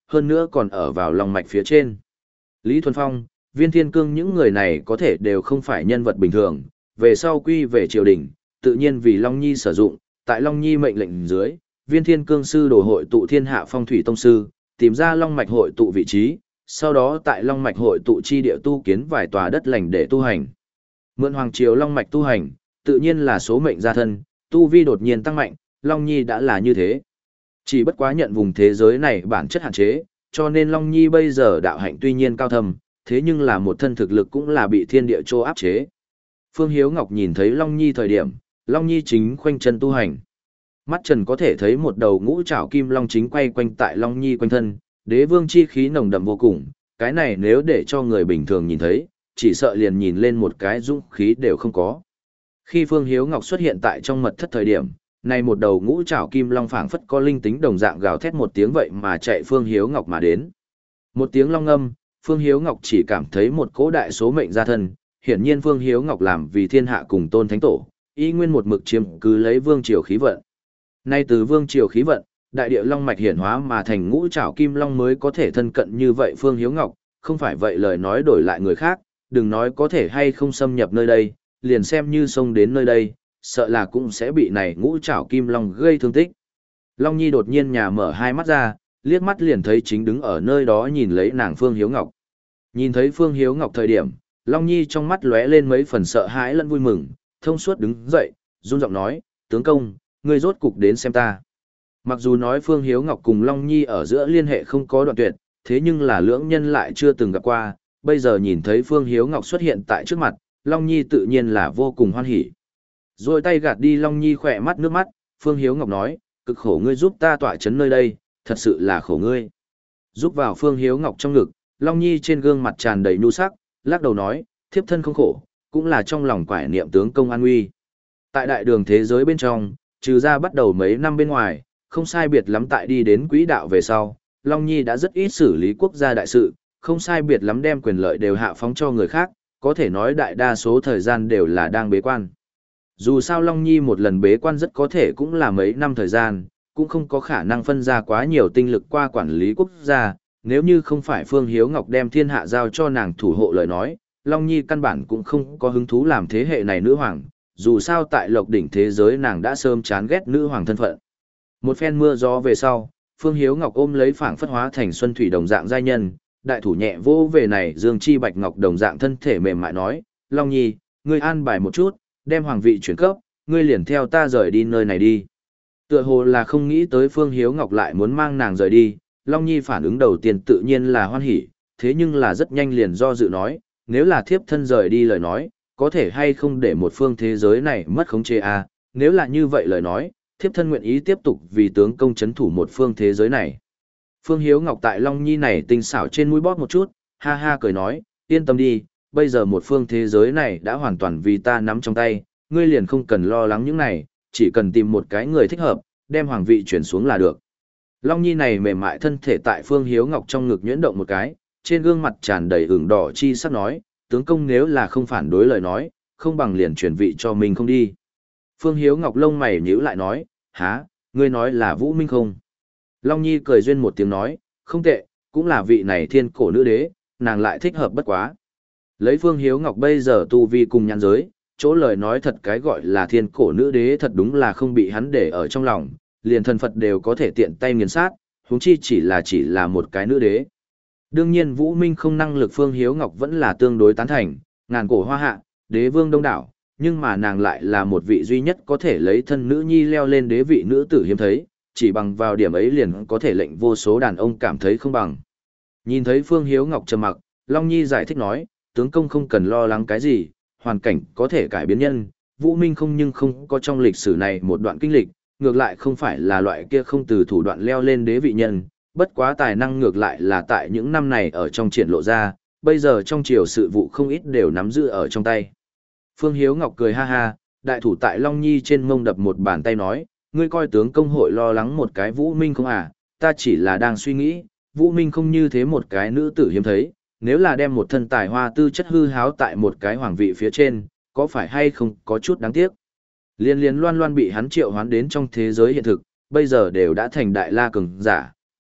hơn nữa còn ở vào lòng mạch phía trên. Lý Thuần Phong, Viên Thiên Cương những người này có thể đều không phải nhân vật bình thường, về sau quy về triều đình, tự nhiên vì Long Nhi sử dụng, tại Long Nhi mệnh lệnh dưới, Viên Thiên Cương sư đồ hội tụ thiên hạ phong thủy tông sư, tìm ra Long mạch hội tụ vị trí, sau đó tại Long mạch hội tụ chi địa tu kiến vài tòa đất lành để tu hành. Mượn hoàng triều Long mạch tu hành, tự nhiên là số mệnh gia thân, tu vi đột nhiên tăng mạnh, Long Nhi đã là như thế. Chỉ bất quá nhận vùng thế giới này bản chất hạn chế, cho nên Long Nhi bây giờ đạo hạnh tuy nhiên cao thâm, thế nhưng là một thân thực lực cũng là bị thiên địa trô áp chế. Phương Hiếu Ngọc nhìn thấy Long Nhi thời điểm, Long Nhi chính khoanh chân tu hành. Mắt trần có thể thấy một đầu ngũ trảo kim long chính quay quanh tại Long Nhi quanh thân, đế vương chi khí nồng đậm vô cùng, cái này nếu để cho người bình thường nhìn thấy, chỉ sợ liền nhìn lên một cái dũng khí đều không có. Khi Phương Hiếu Ngọc xuất hiện tại trong mật thất thời điểm, này một đầu ngũ trảo kim long phảng phất có linh tính đồng dạng gào thét một tiếng vậy mà chạy Phương Hiếu Ngọc mà đến. Một tiếng long ngâm, Phương Hiếu Ngọc chỉ cảm thấy một cỗ đại số mệnh gia thân, hiển nhiên Phương Hiếu Ngọc làm vì thiên hạ cùng tôn thánh tổ, y nguyên một mực chiếm cứ lấy vương triều khí vận. Nay từ vương triều khí vận, đại địa long mạch hiển hóa mà thành ngũ trảo kim long mới có thể thân cận như vậy Phương Hiếu Ngọc, không phải vậy lời nói đổi lại người khác, đừng nói có thể hay không xâm nhập nơi đây, liền xem như xông đến nơi đây, sợ là cũng sẽ bị này ngũ trảo kim long gây thương tích. Long Nhi đột nhiên nhà mở hai mắt ra, liếc mắt liền thấy chính đứng ở nơi đó nhìn lấy nàng Phương Hiếu Ngọc. Nhìn thấy Phương Hiếu Ngọc thời điểm, Long Nhi trong mắt lóe lên mấy phần sợ hãi lẫn vui mừng, thông suốt đứng dậy, run giọng nói, tướng công, ngươi rốt cục đến xem ta. Mặc dù nói Phương Hiếu Ngọc cùng Long Nhi ở giữa liên hệ không có đoạn tuyệt, thế nhưng là lưỡng nhân lại chưa từng gặp qua, bây giờ nhìn thấy Phương Hiếu Ngọc xuất hiện tại trước mặt, Long Nhi tự nhiên là vô cùng hoan hỉ. Rồi tay gạt đi Long Nhi khỏe mắt nước mắt, Phương Hiếu Ngọc nói, cực khổ ngươi giúp ta tỏa chấn nơi đây, thật sự là khổ ngươi. Giúp vào Phương Hiếu Ngọc trong ngực, Long Nhi trên gương mặt tràn đầy nhu sắc, lắc đầu nói, thiếp thân không khổ, cũng là trong lòng quải niệm tướng công an nguy. Tại đại đường thế giới bên trong, trừ ra bắt đầu mấy năm bên ngoài, không sai biệt lắm tại đi đến quỹ đạo về sau, Long Nhi đã rất ít xử lý quốc gia đại sự, không sai biệt lắm đem quyền lợi đều hạ phóng cho người khác, có thể nói đại đa số thời gian đều là đang bế quan. Dù sao Long Nhi một lần bế quan rất có thể cũng là mấy năm thời gian, cũng không có khả năng phân ra quá nhiều tinh lực qua quản lý quốc gia, nếu như không phải Phương Hiếu Ngọc đem thiên hạ giao cho nàng thủ hộ lời nói, Long Nhi căn bản cũng không có hứng thú làm thế hệ này nữ hoàng, dù sao tại lộc đỉnh thế giới nàng đã sớm chán ghét nữ hoàng thân phận. Một phen mưa gió về sau, Phương Hiếu Ngọc ôm lấy phảng phất hóa thành xuân thủy đồng dạng giai nhân, đại thủ nhẹ vô về này Dương Chi Bạch Ngọc đồng dạng thân thể mềm mại nói, Long Nhi, ngươi an bài một chút, đem hoàng vị chuyển cấp, ngươi liền theo ta rời đi nơi này đi. Tựa hồ là không nghĩ tới Phương Hiếu Ngọc lại muốn mang nàng rời đi, Long Nhi phản ứng đầu tiên tự nhiên là hoan hỉ, thế nhưng là rất nhanh liền do dự nói, nếu là thiếp thân rời đi lời nói, có thể hay không để một phương thế giới này mất khống chế à, nếu là như vậy lời nói, thiếp thân nguyện ý tiếp tục vì tướng công chấn thủ một phương thế giới này. Phương Hiếu Ngọc tại Long Nhi này tinh xảo trên mũi bóp một chút, ha ha cười nói, yên tâm đi, bây giờ một phương thế giới này đã hoàn toàn vì ta nắm trong tay, ngươi liền không cần lo lắng những này, chỉ cần tìm một cái người thích hợp, đem hoàng vị chuyển xuống là được. Long Nhi này mềm mại thân thể tại Phương Hiếu Ngọc trong ngực nhuyễn động một cái, trên gương mặt tràn đầy ửng đỏ chi sắc nói, tướng công nếu là không phản đối lời nói, không bằng liền chuyển vị cho mình không đi. Phương Hiếu Ngọc lông mày nhíu lại nói, há, ngươi nói là Vũ Minh không? Long Nhi cười duyên một tiếng nói, không tệ, cũng là vị này thiên cổ nữ đế, nàng lại thích hợp bất quá. Lấy Phương Hiếu Ngọc bây giờ tu vi cùng nhãn giới, chỗ lời nói thật cái gọi là thiên cổ nữ đế thật đúng là không bị hắn để ở trong lòng, liền thần Phật đều có thể tiện tay nghiền sát, huống chi chỉ là chỉ là một cái nữ đế. Đương nhiên Vũ Minh không năng lực Phương Hiếu Ngọc vẫn là tương đối tán thành, ngàn cổ hoa hạ, đế vương đông đảo, nhưng mà nàng lại là một vị duy nhất có thể lấy thân nữ nhi leo lên đế vị nữ tử hiếm thấy, chỉ bằng vào điểm ấy liền có thể lệnh vô số đàn ông cảm thấy không bằng. Nhìn thấy Phương Hiếu Ngọc trầm mặc, Long Nhi giải thích nói, tướng công không cần lo lắng cái gì, hoàn cảnh có thể cải biến nhân, Vũ Minh không nhưng không có trong lịch sử này một đoạn kinh lịch, ngược lại không phải là loại kia không từ thủ đoạn leo lên đế vị nhân, bất quá tài năng ngược lại là tại những năm này ở trong triển lộ ra, bây giờ trong triều sự vụ không ít đều nắm giữ ở trong tay. Phương Hiếu Ngọc cười ha ha, đại thủ tại Long Nhi trên mông đập một bàn tay nói, ngươi coi tướng công hội lo lắng một cái Vũ Minh không à, ta chỉ là đang suy nghĩ, Vũ Minh không như thế một cái nữ tử hiếm thấy, nếu là đem một thân tài hoa tư chất hư háo tại một cái hoàng vị phía trên, có phải hay không có chút đáng tiếc. Liên liên loan loan bị hắn triệu hoán đến trong thế giới hiện thực, bây giờ đều đã thành đại la cường giả,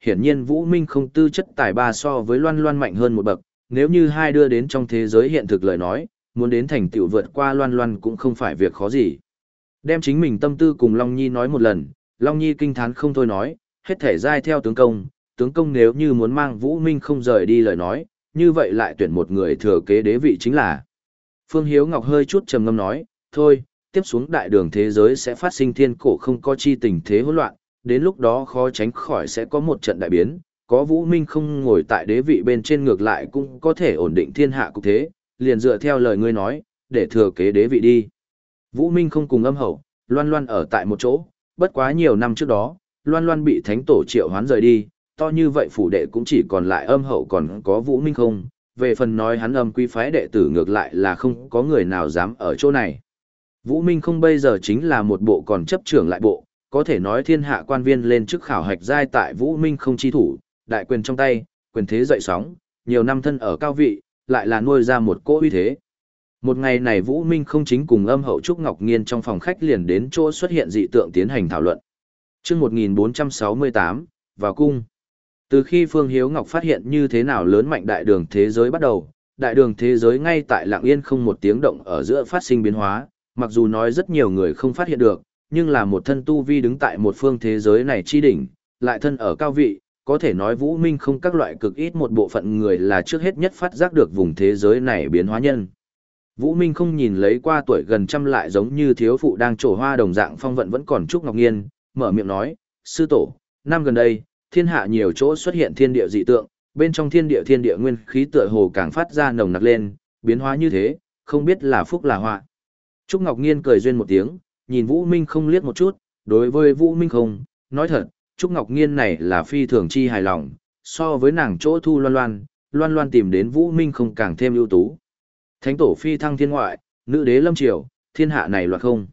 hiển nhiên Vũ Minh không tư chất tài ba so với Loan Loan mạnh hơn một bậc, nếu như hai đưa đến trong thế giới hiện thực lời nói, muốn đến thành tựu vượt qua Loan Loan cũng không phải việc khó gì. Đem chính mình tâm tư cùng Long Nhi nói một lần, Long Nhi kinh thán không thôi nói, hết thể giai theo tướng công, tướng công nếu như muốn mang Vũ Minh không rời đi lời nói, như vậy lại tuyển một người thừa kế đế vị chính là. Phương Hiếu Ngọc hơi chút trầm ngâm nói, thôi, tiếp xuống đại đường thế giới sẽ phát sinh thiên cổ không có chi tình thế hỗn loạn, đến lúc đó khó tránh khỏi sẽ có một trận đại biến, có Vũ Minh không ngồi tại đế vị bên trên ngược lại cũng có thể ổn định thiên hạ cục thế, liền dựa theo lời ngươi nói, để thừa kế đế vị đi. Vũ Minh không cùng âm hậu, Loan Loan ở tại một chỗ, bất quá nhiều năm trước đó, Loan Loan bị thánh tổ triệu hoán rời đi, to như vậy phủ đệ cũng chỉ còn lại âm hậu còn có Vũ Minh không, về phần nói hắn âm quý phái đệ tử ngược lại là không có người nào dám ở chỗ này. Vũ Minh không bây giờ chính là một bộ còn chấp trưởng lại bộ, có thể nói thiên hạ quan viên lên chức khảo hạch giai tại Vũ Minh không chi thủ, đại quyền trong tay, quyền thế dậy sóng, nhiều năm thân ở cao vị, lại là nuôi ra một cỗ uy thế. Một ngày này Vũ Minh không chính cùng âm hậu Trúc Ngọc Nghiên trong phòng khách liền đến chỗ xuất hiện dị tượng tiến hành thảo luận. Chương một nghìn bốn trăm sáu mươi tám, vào cung. Từ khi Phương Hiếu Ngọc phát hiện như thế nào lớn mạnh đại đường thế giới bắt đầu, đại đường thế giới ngay tại lặng yên không một tiếng động ở giữa phát sinh biến hóa, mặc dù nói rất nhiều người không phát hiện được, nhưng là một thân tu vi đứng tại một phương thế giới này chi đỉnh, lại thân ở cao vị, có thể nói Vũ Minh không các loại cực ít một bộ phận người là trước hết nhất phát giác được vùng thế giới này biến hóa nhân. Vũ Minh không nhìn lấy qua tuổi gần trăm lại giống như thiếu phụ đang trổ hoa đồng dạng phong vận vẫn còn Trúc Ngọc Nghiên, mở miệng nói, sư tổ, năm gần đây, thiên hạ nhiều chỗ xuất hiện thiên địa dị tượng, bên trong thiên địa thiên địa nguyên khí tựa hồ càng phát ra nồng nặc lên, biến hóa như thế, không biết là phúc là họa. Trúc Ngọc Nghiên cười duyên một tiếng, nhìn Vũ Minh không liếc một chút, đối với Vũ Minh không, nói thật, Trúc Ngọc Nghiên này là phi thường chi hài lòng, so với nàng chỗ thu Loan Loan, Loan Loan tìm đến Vũ Minh không càng thêm ưu tú. Thánh tổ phi thăng thiên ngoại, nữ đế lâm triều, thiên hạ này loạn không.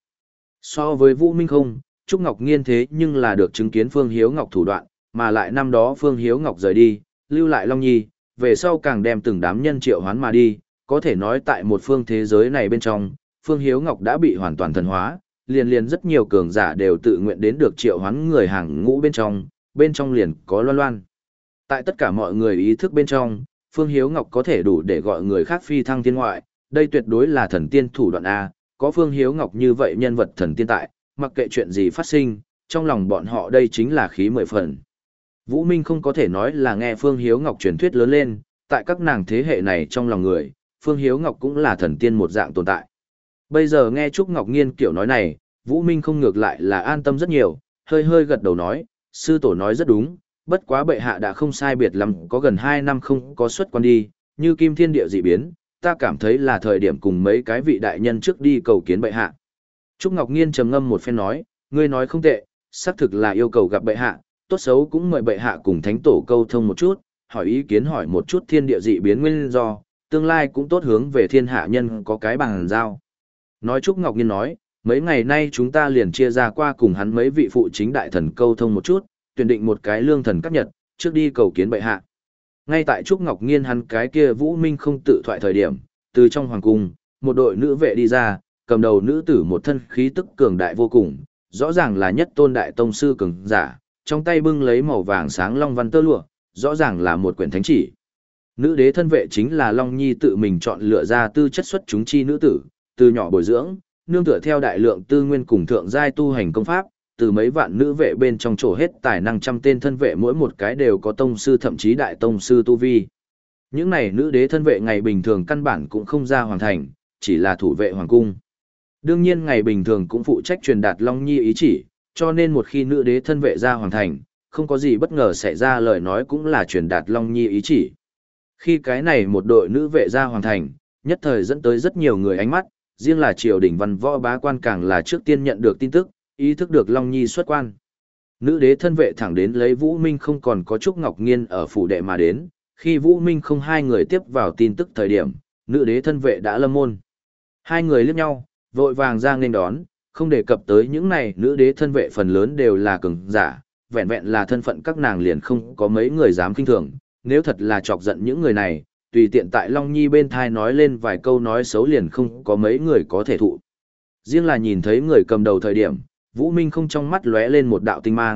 So với Vũ Minh không, Trúc Ngọc Nghiên thế nhưng là được chứng kiến Phương Hiếu Ngọc thủ đoạn, mà lại năm đó Phương Hiếu Ngọc rời đi, lưu lại Long Nhi, về sau càng đem từng đám nhân triệu hoán mà đi, có thể nói tại một phương thế giới này bên trong, Phương Hiếu Ngọc đã bị hoàn toàn thần hóa, liền liền rất nhiều cường giả đều tự nguyện đến được triệu hoán người hàng ngũ bên trong, bên trong liền có Loan Loan. Tại tất cả mọi người ý thức bên trong, Phương Hiếu Ngọc có thể đủ để gọi người khác phi thăng thiên ngoại, đây tuyệt đối là thần tiên thủ đoạn A, có Phương Hiếu Ngọc như vậy nhân vật thần tiên tại, mặc kệ chuyện gì phát sinh, trong lòng bọn họ đây chính là khí mười phần. Vũ Minh không có thể nói là nghe Phương Hiếu Ngọc truyền thuyết lớn lên, tại các nàng thế hệ này trong lòng người, Phương Hiếu Ngọc cũng là thần tiên một dạng tồn tại. Bây giờ nghe Trúc Ngọc Nghiên kiểu nói này, Vũ Minh không ngược lại là an tâm rất nhiều, hơi hơi gật đầu nói, sư tổ nói rất đúng, bất quá bệ hạ đã không sai biệt lắm, có gần hai năm không có xuất quan đi, như kim thiên địa dị biến, ta cảm thấy là thời điểm cùng mấy cái vị đại nhân trước đi cầu kiến bệ hạ. Trúc Ngọc Nghiên trầm ngâm một phen nói, ngươi nói không tệ, xác thực là yêu cầu gặp bệ hạ, tốt xấu cũng mời bệ hạ cùng thánh tổ câu thông một chút, hỏi ý kiến hỏi một chút thiên địa dị biến nguyên do, tương lai cũng tốt hướng về thiên hạ nhân có cái bằng giao. Nói Trúc Ngọc Nghiên nói, mấy ngày nay chúng ta liền chia ra qua cùng hắn mấy vị phụ chính đại thần câu thông một chút, tuyển định một cái lương thần cấp nhật, trước đi cầu kiến bệ hạ. Ngay tại Trúc Ngọc Nghiên hắn cái kia Vũ Minh không tự thoại thời điểm, từ trong hoàng cung, một đội nữ vệ đi ra, cầm đầu nữ tử một thân khí tức cường đại vô cùng, rõ ràng là nhất tôn đại tông sư cường giả, trong tay bưng lấy màu vàng sáng long văn tơ lụa, rõ ràng là một quyển thánh chỉ. Nữ đế thân vệ chính là Long Nhi tự mình chọn lựa ra tư chất xuất chúng chi nữ tử, từ nhỏ bồi dưỡng, nương tựa theo đại lượng tư nguyên cùng thượng giai tu hành công pháp, từ mấy vạn nữ vệ bên trong chỗ hết tài năng trăm tên thân vệ mỗi một cái đều có tông sư thậm chí đại tông sư tu vi. Những này nữ đế thân vệ ngày bình thường căn bản cũng không ra hoàng thành, chỉ là thủ vệ hoàng cung. Đương nhiên ngày bình thường cũng phụ trách truyền đạt Long Nhi ý chỉ, cho nên một khi nữ đế thân vệ ra hoàng thành, không có gì bất ngờ xảy ra lời nói cũng là truyền đạt Long Nhi ý chỉ. Khi cái này một đội nữ vệ ra hoàng thành, nhất thời dẫn tới rất nhiều người ánh mắt, riêng là triều đình văn võ bá quan càng là trước tiên nhận được tin tức, ý thức được Long Nhi xuất quan. Nữ đế thân vệ thẳng đến lấy Vũ Minh không còn có Trúc Ngọc Nghiên ở phủ đệ mà đến, khi Vũ Minh không hai người tiếp vào tin tức thời điểm, nữ đế thân vệ đã lâm môn. Hai người liếc nhau, vội vàng ra nghênh đón, không đề cập tới những này nữ đế thân vệ phần lớn đều là cường giả, vẹn vẹn là thân phận các nàng liền không có mấy người dám kinh thường, nếu thật là chọc giận những người này, tùy tiện tại Long Nhi bên thai nói lên vài câu nói xấu liền không có mấy người có thể thụ. Riêng là nhìn thấy người cầm đầu thời điểm, Vũ Minh không trong mắt lóe lên một đạo tinh mang,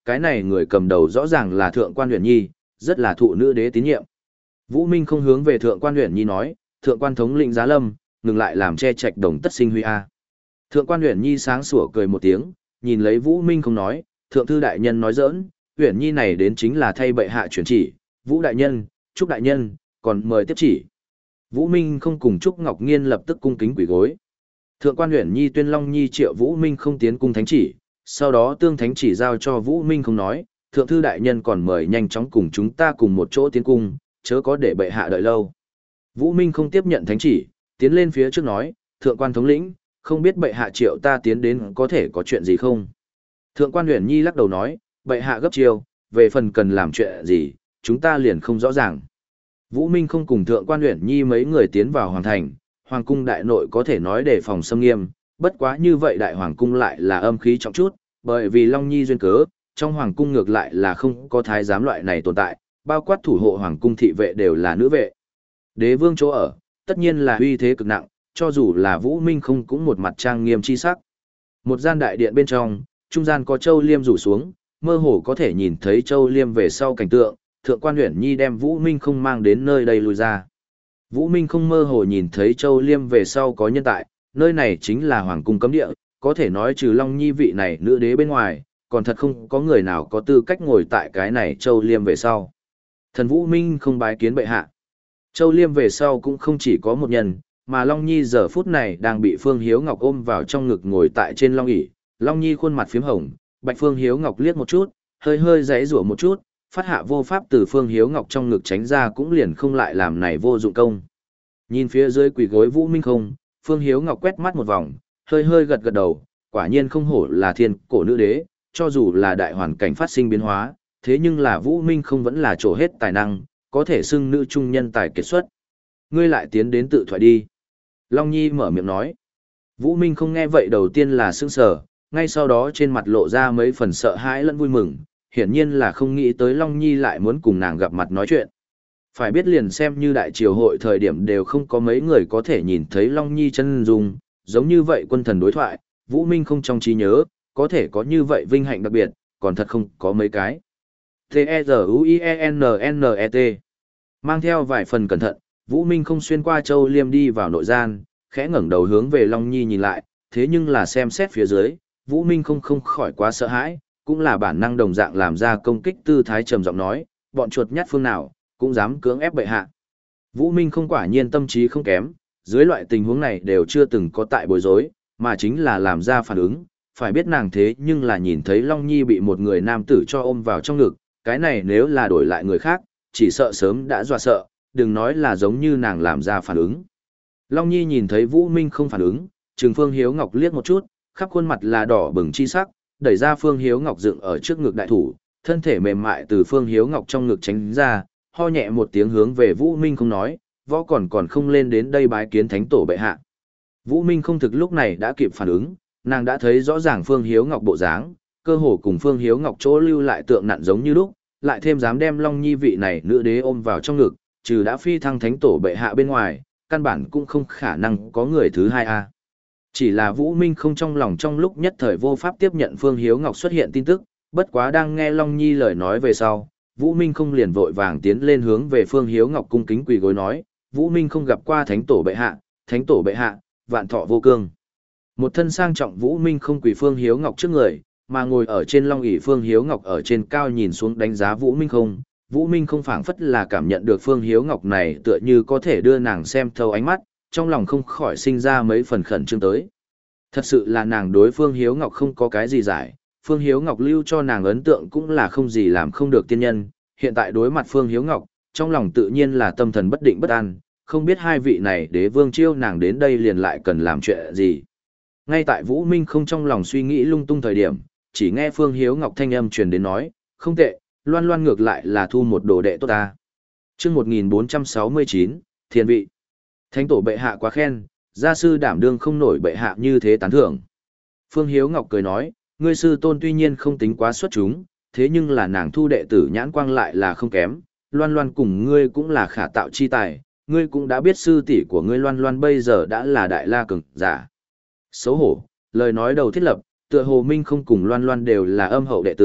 cái này người cầm đầu rõ ràng là Thượng quan Uyển Nhi, rất là thụ nữ đế tín nhiệm. Vũ Minh không hướng về Thượng quan Uyển Nhi nói, Thượng quan thống lĩnh Giá Lâm, ngừng lại làm che trạch đồng tất sinh huy a. Thượng quan Uyển Nhi sáng sủa cười một tiếng, nhìn lấy Vũ Minh không nói, Thượng thư đại nhân nói giỡn, Uyển Nhi này đến chính là thay bệ hạ chuyển chỉ, Vũ đại nhân, Trúc đại nhân, còn mời tiếp chỉ. Vũ Minh không cùng Trúc Ngọc Nghiên lập tức cung kính quỳ gối. Thượng quan Uyển Nhi tuyên Long Nhi triệu Vũ Minh không tiến cung thánh chỉ, sau đó tương thánh chỉ giao cho Vũ Minh không nói, Thượng thư đại nhân còn mời nhanh chóng cùng chúng ta cùng một chỗ tiến cung, chớ có để bệ hạ đợi lâu. Vũ Minh không tiếp nhận thánh chỉ, tiến lên phía trước nói, Thượng quan thống lĩnh, không biết bệ hạ triệu ta tiến đến có thể có chuyện gì không? Thượng quan Uyển Nhi lắc đầu nói, bệ hạ gấp chiêu, về phần cần làm chuyện gì, chúng ta liền không rõ ràng. Vũ Minh không cùng Thượng quan Uyển Nhi mấy người tiến vào hoàng thành, hoàng cung đại nội có thể nói đề phòng xâm nghiêm, bất quá như vậy đại hoàng cung lại là âm khí trọng chút, bởi vì Long Nhi duyên cớ, trong hoàng cung ngược lại là không có thái giám loại này tồn tại, bao quát thủ hộ hoàng cung thị vệ đều là nữ vệ. Đế vương chỗ ở, tất nhiên là uy thế cực nặng, cho dù là Vũ Minh không cũng một mặt trang nghiêm chi sắc. Một gian đại điện bên trong, trung gian có châu liêm rủ xuống, mơ hồ có thể nhìn thấy châu liêm về sau cảnh tượng, Thượng quan Uyển Nhi đem Vũ Minh không mang đến nơi đây lùi ra. Vũ Minh không mơ hồ nhìn thấy châu liêm về sau có nhân tại, nơi này chính là hoàng cung cấm địa, có thể nói trừ Long Nhi vị này nữ đế bên ngoài, còn thật không có người nào có tư cách ngồi tại cái này châu liêm về sau. Thần Vũ Minh không bái kiến bệ hạ. Châu liêm về sau cũng không chỉ có một nhân, mà Long Nhi giờ phút này đang bị Phương Hiếu Ngọc ôm vào trong ngực ngồi tại trên long ỷ. Long Nhi khuôn mặt phím hồng, Bạch Phương Hiếu Ngọc liếc một chút, hơi hơi giãy giụa một chút, phát hạ vô pháp từ Phương Hiếu Ngọc trong ngực tránh ra cũng liền không lại làm này vô dụng công. Nhìn phía dưới quỳ gối Vũ Minh không, Phương Hiếu Ngọc quét mắt một vòng, hơi hơi gật gật đầu, quả nhiên không hổ là thiên cổ nữ đế, cho dù là đại hoàn cảnh phát sinh biến hóa, thế nhưng là Vũ Minh không vẫn là trổ hết tài năng, có thể xưng nữ trung nhân tài kiệt xuất. Ngươi lại tiến đến tự thoại đi. Long Nhi mở miệng nói. Vũ Minh không nghe vậy đầu tiên là sững sờ, ngay sau đó trên mặt lộ ra mấy phần sợ hãi lẫn vui mừng, hiển nhiên là không nghĩ tới Long Nhi lại muốn cùng nàng gặp mặt nói chuyện. Phải biết liền xem như đại triều hội thời điểm đều không có mấy người có thể nhìn thấy Long Nhi chân dung, giống như vậy quân thần đối thoại, Vũ Minh không trong trí nhớ, có thể có như vậy vinh hạnh đặc biệt, còn thật không có mấy cái. T-E-Z-U-I-E-N-N-E-T Mang theo vài phần cẩn thận, Vũ Minh không xuyên qua châu liêm đi vào nội gian, khẽ ngẩng đầu hướng về Long Nhi nhìn lại, thế nhưng là xem xét phía dưới, Vũ Minh không không khỏi quá sợ hãi, cũng là bản năng đồng dạng làm ra công kích tư thái trầm giọng nói, bọn chuột nhát phương nào, cũng dám cưỡng ép bệ hạ. Vũ Minh không quả nhiên tâm trí không kém, dưới loại tình huống này đều chưa từng có tại bối rối, mà chính là làm ra phản ứng, phải biết nàng thế nhưng là nhìn thấy Long Nhi bị một người nam tử cho ôm vào trong ngực, cái này nếu là đổi lại người khác, chỉ sợ sớm đã dọa sợ, đừng nói là giống như nàng làm ra phản ứng. Long Nhi nhìn thấy Vũ Minh không phản ứng, trừng Phương Hiếu Ngọc liếc một chút, khắp khuôn mặt là đỏ bừng chi sắc, đẩy ra Phương Hiếu Ngọc dựng ở trước ngực đại thủ, thân thể mềm mại từ Phương Hiếu Ngọc trong ngực tránh ra, ho nhẹ một tiếng hướng về Vũ Minh không nói, võ còn còn không lên đến đây bái kiến thánh tổ bệ hạ. Vũ Minh không thực lúc này đã kịp phản ứng, nàng đã thấy rõ ràng Phương Hiếu Ngọc bộ dáng, cơ hồ cùng Phương Hiếu Ngọc chỗ lưu lại tượng nặn giống như lúc, lại thêm dám đem Long Nhi vị này nữ đế ôm vào trong ngực, trừ đã phi thăng thánh tổ bệ hạ bên ngoài, căn bản cũng không khả năng có người thứ hai a. Chỉ là Vũ Minh không trong lòng trong lúc nhất thời vô pháp tiếp nhận Phương Hiếu Ngọc xuất hiện tin tức, bất quá đang nghe Long Nhi lời nói về sau, Vũ Minh không liền vội vàng tiến lên hướng về Phương Hiếu Ngọc cung kính quỳ gối nói, Vũ Minh không gặp qua thánh tổ bệ hạ, thánh tổ bệ hạ, vạn thọ vô cương. Một thân sang trọng Vũ Minh không quỳ Phương Hiếu Ngọc trước người, mà ngồi ở trên long ỷ Phương Hiếu Ngọc ở trên cao nhìn xuống đánh giá Vũ Minh không. Vũ Minh không phảng phất là cảm nhận được Phương Hiếu Ngọc này tựa như có thể đưa nàng xem thấu ánh mắt, trong lòng không khỏi sinh ra mấy phần khẩn trương tới. Thật sự là nàng đối Phương Hiếu Ngọc không có cái gì giải, Phương Hiếu Ngọc lưu cho nàng ấn tượng cũng là không gì làm không được tiên nhân, hiện tại đối mặt Phương Hiếu Ngọc, trong lòng tự nhiên là tâm thần bất định bất an, không biết hai vị này đế vương chiêu nàng đến đây liền lại cần làm chuyện gì. Ngay tại Vũ Minh không trong lòng suy nghĩ lung tung thời điểm, chỉ nghe Phương Hiếu Ngọc thanh âm truyền đến nói, không tệ, Loan Loan ngược lại là thu một đồ đệ tốt ta. Chương một nghìn bốn trăm sáu mươi chín, Thiên vị. Thánh tổ bệ hạ quá khen, gia sư đảm đương không nổi bệ hạ như thế tán thưởng. Phương Hiếu Ngọc cười nói, ngươi sư tôn tuy nhiên không tính quá xuất chúng, thế nhưng là nàng thu đệ tử nhãn quang lại là không kém, Loan Loan cùng ngươi cũng là khả tạo chi tài, ngươi cũng đã biết sư tỷ của ngươi Loan Loan bây giờ đã là đại la cường giả. Xấu hổ, lời nói đầu thiết lập, tựa hồ Minh không cùng Loan Loan đều là âm hậu đệ tử,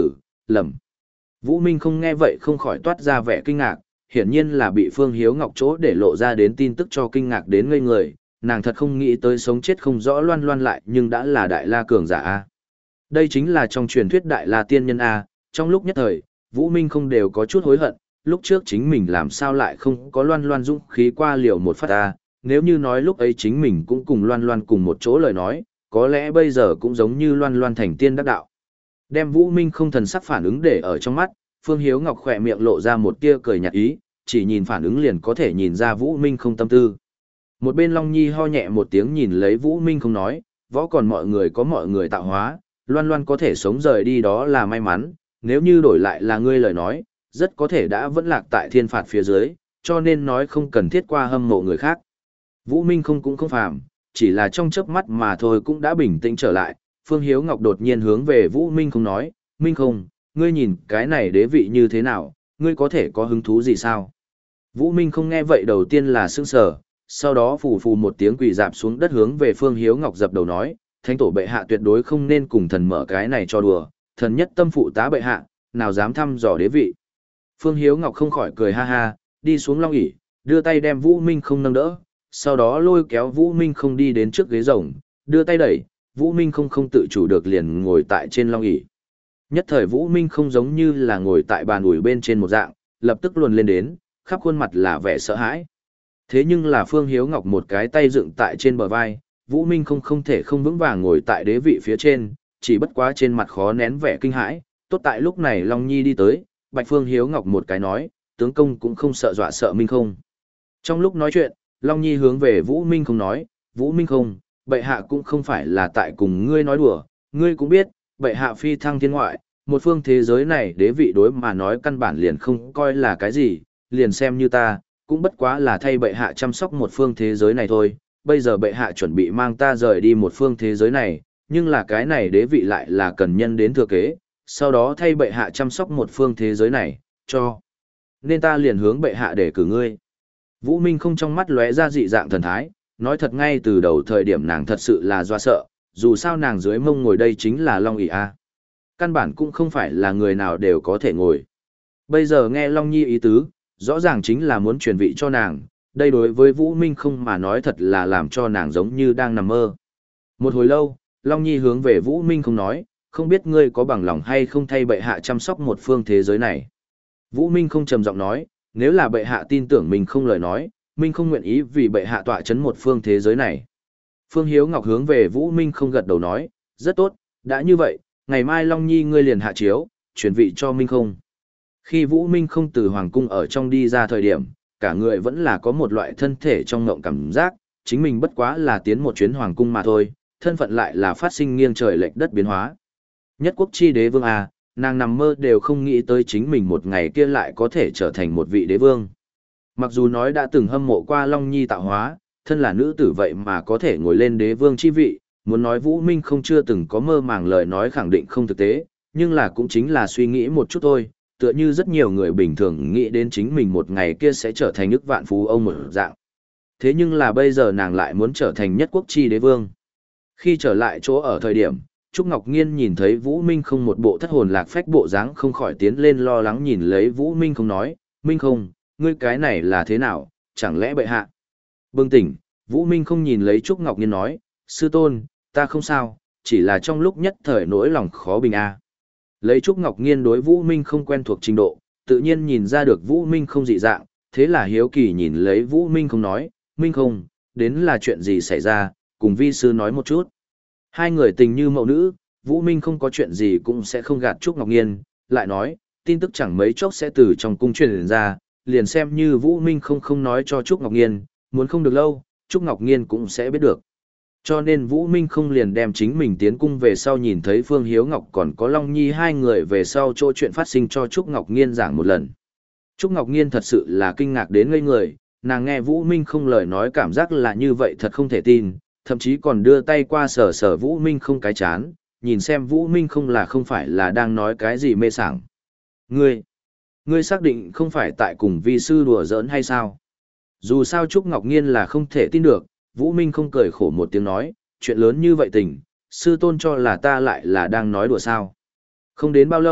lầm. Vũ Minh không nghe vậy không khỏi toát ra vẻ kinh ngạc, hiển nhiên là bị Phương Hiếu Ngọc chỗ để lộ ra đến tin tức cho kinh ngạc đến ngây người, nàng thật không nghĩ tới sống chết không rõ loan loan lại nhưng đã là đại la cường giả A. Đây chính là trong truyền thuyết đại la tiên nhân A, trong lúc nhất thời, Vũ Minh không đều có chút hối hận, lúc trước chính mình làm sao lại không có loan loan dũng khí qua liều một phát A, nếu như nói lúc ấy chính mình cũng cùng loan loan cùng một chỗ lời nói, có lẽ bây giờ cũng giống như loan loan thành tiên đắc đạo. Đem Vũ Minh không thần sắc phản ứng để ở trong mắt, Phương Hiếu Ngọc khỏe miệng lộ ra một tia cười nhạt ý, chỉ nhìn phản ứng liền có thể nhìn ra Vũ Minh không tâm tư. Một bên Long Nhi ho nhẹ một tiếng nhìn lấy Vũ Minh không nói, võ còn mọi người có mọi người tạo hóa, loan loan có thể sống rời đi đó là may mắn, nếu như đổi lại là ngươi lời nói, rất có thể đã vẫn lạc tại thiên phạt phía dưới, cho nên nói không cần thiết qua hâm mộ người khác. Vũ Minh không cũng không phàm, chỉ là trong chớp mắt mà thôi cũng đã bình tĩnh trở lại, Phương Hiếu Ngọc đột nhiên hướng về Vũ Minh không nói, Minh không, ngươi nhìn cái này đế vị như thế nào, ngươi có thể có hứng thú gì sao? Vũ Minh không nghe vậy đầu tiên là sững sờ, sau đó phù phù một tiếng quỳ dạp xuống đất hướng về Phương Hiếu Ngọc dập đầu nói, thánh tổ bệ hạ tuyệt đối không nên cùng thần mở cái này cho đùa, thần nhất tâm phụ tá bệ hạ, nào dám thăm dò đế vị. Phương Hiếu Ngọc không khỏi cười ha ha, đi xuống long ỷ, đưa tay đem Vũ Minh không nâng đỡ, sau đó lôi kéo Vũ Minh không đi đến trước ghế rồng, đưa tay đẩy, Vũ Minh không không tự chủ được liền ngồi tại trên long ỷ. Nhất thời Vũ Minh không giống như là ngồi tại bàn ủi bên trên một dạng, lập tức luồn lên đến, khắp khuôn mặt là vẻ sợ hãi. Thế nhưng là Phương Hiếu Ngọc một cái tay dựng tại trên bờ vai, Vũ Minh không không thể không vững vàng ngồi tại đế vị phía trên, chỉ bất quá trên mặt khó nén vẻ kinh hãi. Tốt tại lúc này Long Nhi đi tới, Bạch Phương Hiếu Ngọc một cái nói, tướng công cũng không sợ dọa sợ Minh không. Trong lúc nói chuyện, Long Nhi hướng về Vũ Minh không nói, Vũ Minh không, bệ hạ cũng không phải là tại cùng ngươi nói đùa, ngươi cũng biết, bệ hạ phi thăng thiên ngoại, một phương thế giới này đế vị đối mà nói căn bản liền không coi là cái gì, liền xem như ta, cũng bất quá là thay bệ hạ chăm sóc một phương thế giới này thôi, bây giờ bệ hạ chuẩn bị mang ta rời đi một phương thế giới này, nhưng là cái này đế vị lại là cần nhân đến thừa kế, sau đó thay bệ hạ chăm sóc một phương thế giới này, cho. Nên ta liền hướng bệ hạ để cử ngươi. Vũ Minh không trong mắt lóe ra dị dạng thần thái, nói thật ngay từ đầu thời điểm nàng thật sự là doa sợ, dù sao nàng dưới mông ngồi đây chính là Long ỷ A. Căn bản cũng không phải là người nào đều có thể ngồi. Bây giờ nghe Long Nhi ý tứ, rõ ràng chính là muốn truyền vị cho nàng, đây đối với Vũ Minh không mà nói thật là làm cho nàng giống như đang nằm mơ. Một hồi lâu, Long Nhi hướng về Vũ Minh không nói, không biết ngươi có bằng lòng hay không thay bệ hạ chăm sóc một phương thế giới này. Vũ Minh không trầm giọng nói, nếu là bệ hạ tin tưởng mình không lời nói, Minh không nguyện ý vì bệ hạ tọa chấn một phương thế giới này. Phương Hiếu Ngọc hướng về Vũ Minh không gật đầu nói, rất tốt, đã như vậy, ngày mai Long Nhi ngươi liền hạ chiếu, chuyển vị cho Minh không. Khi Vũ Minh không từ hoàng cung ở trong đi ra thời điểm, cả người vẫn là có một loại thân thể trong ngộng cảm giác, chính mình bất quá là tiến một chuyến hoàng cung mà thôi, thân phận lại là phát sinh nghiêng trời lệch đất biến hóa. Nhất quốc chi đế vương à, nàng nằm mơ đều không nghĩ tới chính mình một ngày kia lại có thể trở thành một vị đế vương. Mặc dù nói đã từng hâm mộ qua Long Nhi tạo hóa, thân là nữ tử vậy mà có thể ngồi lên đế vương chi vị, muốn nói Vũ Minh không chưa từng có mơ màng lời nói khẳng định không thực tế, nhưng là cũng chính là suy nghĩ một chút thôi, tựa như rất nhiều người bình thường nghĩ đến chính mình một ngày kia sẽ trở thành nước vạn phú ông một dạng. Thế nhưng là bây giờ nàng lại muốn trở thành nhất quốc chi đế vương. Khi trở lại chỗ ở thời điểm, Trúc Ngọc Nghiên nhìn thấy Vũ Minh không một bộ thất hồn lạc phách bộ dáng không khỏi tiến lên lo lắng nhìn lấy Vũ Minh không nói, Minh không, ngươi cái này là thế nào, chẳng lẽ bệ hạ. Bừng tỉnh, Vũ Minh không nhìn lấy Trúc Ngọc Nghiên nói, sư tôn, ta không sao, chỉ là trong lúc nhất thời nỗi lòng khó bình a. Lấy Trúc Ngọc Nghiên đối Vũ Minh không quen thuộc trình độ, tự nhiên nhìn ra được Vũ Minh không dị dạng, thế là hiếu kỳ nhìn lấy Vũ Minh không nói, Minh không, đến là chuyện gì xảy ra, cùng vi sư nói một chút. Hai người tình như mẫu nữ, Vũ Minh không có chuyện gì cũng sẽ không gạt Trúc Ngọc Nghiên, lại nói, tin tức chẳng mấy chốc sẽ từ trong cung truyền ra, liền xem như Vũ Minh không không nói cho Trúc Ngọc Nghiên, muốn không được lâu, Trúc Ngọc Nghiên cũng sẽ biết được. Cho nên Vũ Minh không liền đem chính mình tiến cung về sau nhìn thấy Phương Hiếu Ngọc còn có Long Nhi hai người về sau chỗ chuyện phát sinh cho Trúc Ngọc Nghiên giảng một lần. Trúc Ngọc Nghiên thật sự là kinh ngạc đến ngây người, nàng nghe Vũ Minh không lời nói cảm giác là như vậy thật không thể tin, thậm chí còn đưa tay qua sờ sờ Vũ Minh không cái chán, nhìn xem Vũ Minh không là không phải là đang nói cái gì mê sảng. Ngươi, ngươi xác định không phải tại cùng vi sư đùa giỡn hay sao? Dù sao Trúc Ngọc Nghiên là không thể tin được, Vũ Minh không cười khổ một tiếng nói, chuyện lớn như vậy tình, sư tôn cho là ta lại là đang nói đùa sao. Không đến bao lâu,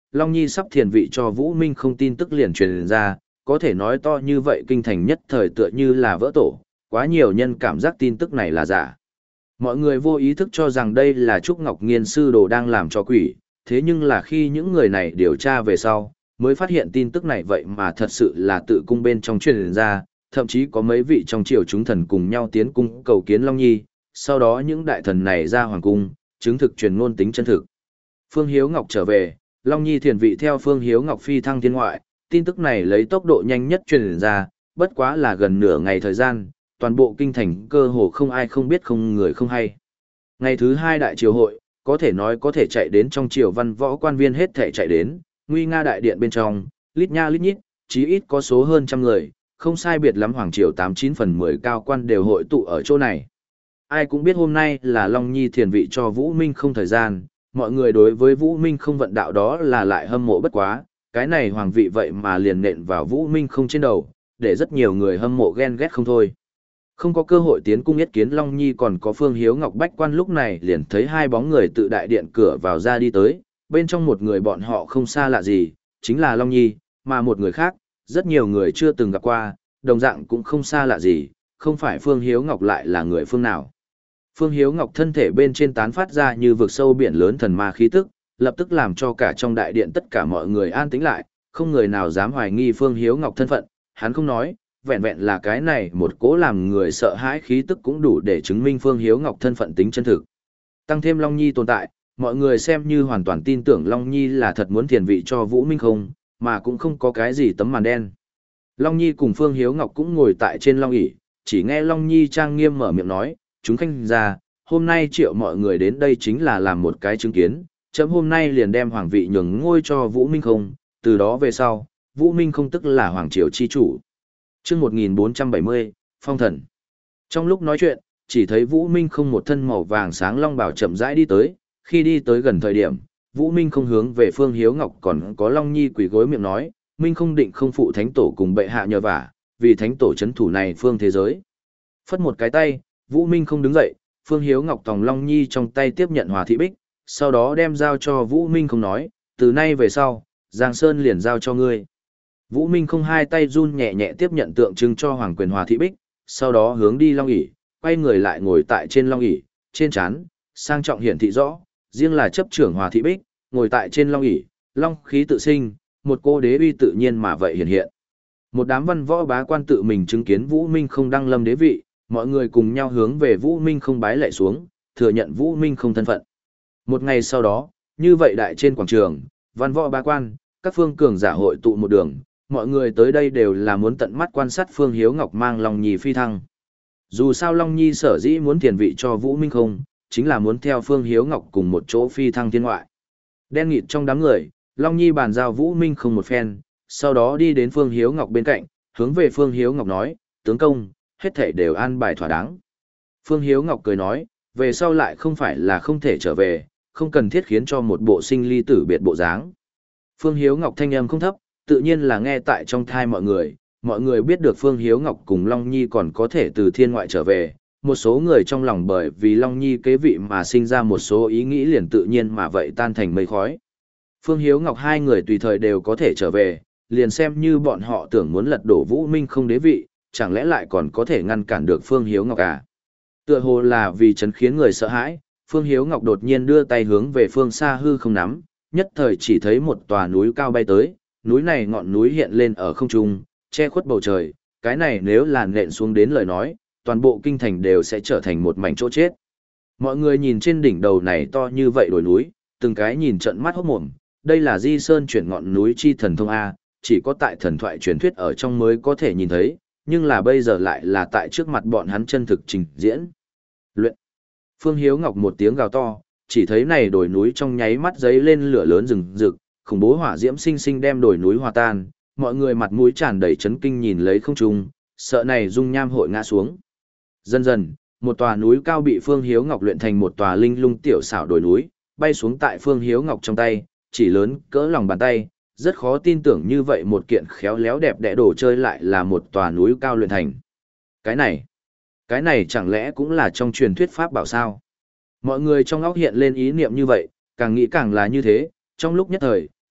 Long Nhi sắp thiền vị cho Vũ Minh không tin tức liền truyền ra, có thể nói to như vậy kinh thành nhất thời tựa như là vỡ tổ, quá nhiều nhân cảm giác tin tức này là giả. Mọi người vô ý thức cho rằng đây là Trúc Ngọc Nghiên sư đồ đang làm cho quỷ, thế nhưng là khi những người này điều tra về sau, mới phát hiện tin tức này vậy mà thật sự là tự cung bên trong truyền ra, thậm chí có mấy vị trong triều chúng thần cùng nhau tiến cung cầu kiến Long Nhi, sau đó những đại thần này ra hoàng cung, chứng thực truyền ngôn tính chân thực. Phương Hiếu Ngọc trở về, Long Nhi thiền vị theo Phương Hiếu Ngọc phi thăng thiên ngoại, tin tức này lấy tốc độ nhanh nhất truyền ra, bất quá là gần nửa ngày thời gian, toàn bộ kinh thành cơ hồ không ai không biết không người không hay. Ngày thứ hai đại triều hội, có thể nói có thể chạy đến trong triều văn võ quan viên hết thể chạy đến, nguy nga đại điện bên trong, lít nha lít nhít, chí ít có số hơn trăm người, không sai biệt lắm hoàng triều tám chín phần mười cao quan đều hội tụ ở chỗ này. Ai cũng biết hôm nay là Long Nhi thiền vị cho Vũ Minh không thời gian, mọi người đối với Vũ Minh không vận đạo đó là lại hâm mộ bất quá, cái này hoàng vị vậy mà liền nện vào Vũ Minh không trên đầu, để rất nhiều người hâm mộ ghen ghét không thôi. Không có cơ hội tiến cung yết kiến Long Nhi còn có Phương Hiếu Ngọc Bách quan lúc này liền thấy hai bóng người tự đại điện cửa vào ra đi tới, bên trong một người bọn họ không xa lạ gì, chính là Long Nhi, mà một người khác, rất nhiều người chưa từng gặp qua, đồng dạng cũng không xa lạ gì, không phải Phương Hiếu Ngọc lại là người phương nào. Phương Hiếu Ngọc thân thể bên trên tán phát ra như vực sâu biển lớn thần ma khí tức, lập tức làm cho cả trong đại điện tất cả mọi người an tĩnh lại, không người nào dám hoài nghi Phương Hiếu Ngọc thân phận, hắn không nói, vẹn vẹn là cái này một cố làm người sợ hãi khí tức cũng đủ để chứng minh Phương Hiếu Ngọc thân phận tính chân thực. Tăng thêm Long Nhi tồn tại, mọi người xem như hoàn toàn tin tưởng Long Nhi là thật muốn thiền vị cho Vũ Minh không, mà cũng không có cái gì tấm màn đen. Long Nhi cùng Phương Hiếu Ngọc cũng ngồi tại trên long ỷ, chỉ nghe Long Nhi trang nghiêm mở miệng nói, chúng khanh ra, hôm nay triệu mọi người đến đây chính là làm một cái chứng kiến, chấm hôm nay liền đem hoàng vị nhường ngôi cho Vũ Minh không, từ đó về sau, Vũ Minh không tức là hoàng triều chi chủ. Chương một nghìn bốn trăm bảy mươi, Phong Thần. Trong lúc nói chuyện, chỉ thấy Vũ Minh không một thân màu vàng sáng long bào chậm rãi đi tới, khi đi tới gần thời điểm, Vũ Minh không hướng về Phương Hiếu Ngọc còn có Long Nhi quỳ gối miệng nói, Minh không định không phụ thánh tổ cùng bệ hạ nhờ vả, vì thánh tổ chấn thủ này phương thế giới. Phất một cái tay, Vũ Minh không đứng dậy, Phương Hiếu Ngọc tòng Long Nhi trong tay tiếp nhận Hòa Thị Bích, sau đó đem giao cho Vũ Minh không nói, từ nay về sau, Giang Sơn liền giao cho ngươi. Vũ Minh không hai tay run nhẹ nhẹ tiếp nhận tượng trưng cho hoàng quyền Hòa Thị Bích, sau đó hướng đi Long ỷ, quay người lại ngồi tại trên Long ỷ, trên trán sang trọng hiển thị rõ, riêng là chấp trưởng Hòa Thị Bích, ngồi tại trên Long ỷ, long khí tự sinh, một cô đế uy tự nhiên mà vậy hiện hiện. Một đám văn võ bá quan tự mình chứng kiến Vũ Minh không đăng lâm đế vị, mọi người cùng nhau hướng về Vũ Minh không bái lạy xuống, thừa nhận Vũ Minh không thân phận. Một ngày sau đó, như vậy đại trên quảng trường, văn võ bá quan, các phương cường giả hội tụ một đường, mọi người tới đây đều là muốn tận mắt quan sát Phương Hiếu Ngọc mang Long Nhi phi thăng. Dù sao Long Nhi sở dĩ muốn tiền vị cho Vũ Minh không, chính là muốn theo Phương Hiếu Ngọc cùng một chỗ phi thăng thiên ngoại. Đen nghịt trong đám người, Long Nhi bàn giao Vũ Minh không một phen, sau đó đi đến Phương Hiếu Ngọc bên cạnh, hướng về Phương Hiếu Ngọc nói, tướng công, hết thảy đều an bài thỏa đáng. Phương Hiếu Ngọc cười nói, về sau lại không phải là không thể trở về, không cần thiết khiến cho một bộ sinh ly tử biệt bộ dáng. Phương Hiếu Ngọc thanh âm không thấp, tự nhiên là nghe tại trong thai mọi người, mọi người biết được Phương Hiếu Ngọc cùng Long Nhi còn có thể từ thiên ngoại trở về, một số người trong lòng bởi vì Long Nhi kế vị mà sinh ra một số ý nghĩ liền tự nhiên mà vậy tan thành mây khói. Phương Hiếu Ngọc hai người tùy thời đều có thể trở về, liền xem như bọn họ tưởng muốn lật đổ Vũ Minh không đế vị, chẳng lẽ lại còn có thể ngăn cản được Phương Hiếu Ngọc à? Tựa hồ là vì chấn khiến người sợ hãi, Phương Hiếu Ngọc đột nhiên đưa tay hướng về phương xa hư không nắm, nhất thời chỉ thấy một tòa núi cao bay tới, núi này ngọn núi hiện lên ở không trung, che khuất bầu trời, cái này nếu là nện xuống đến lời nói, toàn bộ kinh thành đều sẽ trở thành một mảnh chỗ chết. Mọi người nhìn trên đỉnh đầu này to như vậy đồi núi, từng cái nhìn trận mắt hốt mồm, đây là Di Sơn chuyển ngọn núi chi thần thông A, chỉ có tại thần thoại truyền thuyết ở trong mới có thể nhìn thấy, nhưng là bây giờ lại là tại trước mặt bọn hắn chân thực trình diễn. Luyện. Phương Hiếu Ngọc một tiếng gào to, chỉ thấy này đồi núi trong nháy mắt giấy lên lửa lớn rừng rực, khủng bố hỏa diễm sinh sinh đem đồi núi hòa tan, mọi người mặt mũi tràn đầy chấn kinh nhìn lấy không trung, sợ này dung nham hội ngã xuống. Dần dần, một tòa núi cao bị Phương Hiếu Ngọc luyện thành một tòa linh lung tiểu xảo đồi núi, bay xuống tại Phương Hiếu Ngọc trong tay, chỉ lớn cỡ lòng bàn tay, rất khó tin tưởng như vậy một kiện khéo léo đẹp đẽ đồ chơi lại là một tòa núi cao luyện thành. Cái này, cái này chẳng lẽ cũng là trong truyền thuyết pháp bảo sao? Mọi người trong óc hiện lên ý niệm như vậy, càng nghĩ càng là như thế, trong lúc nhất thời,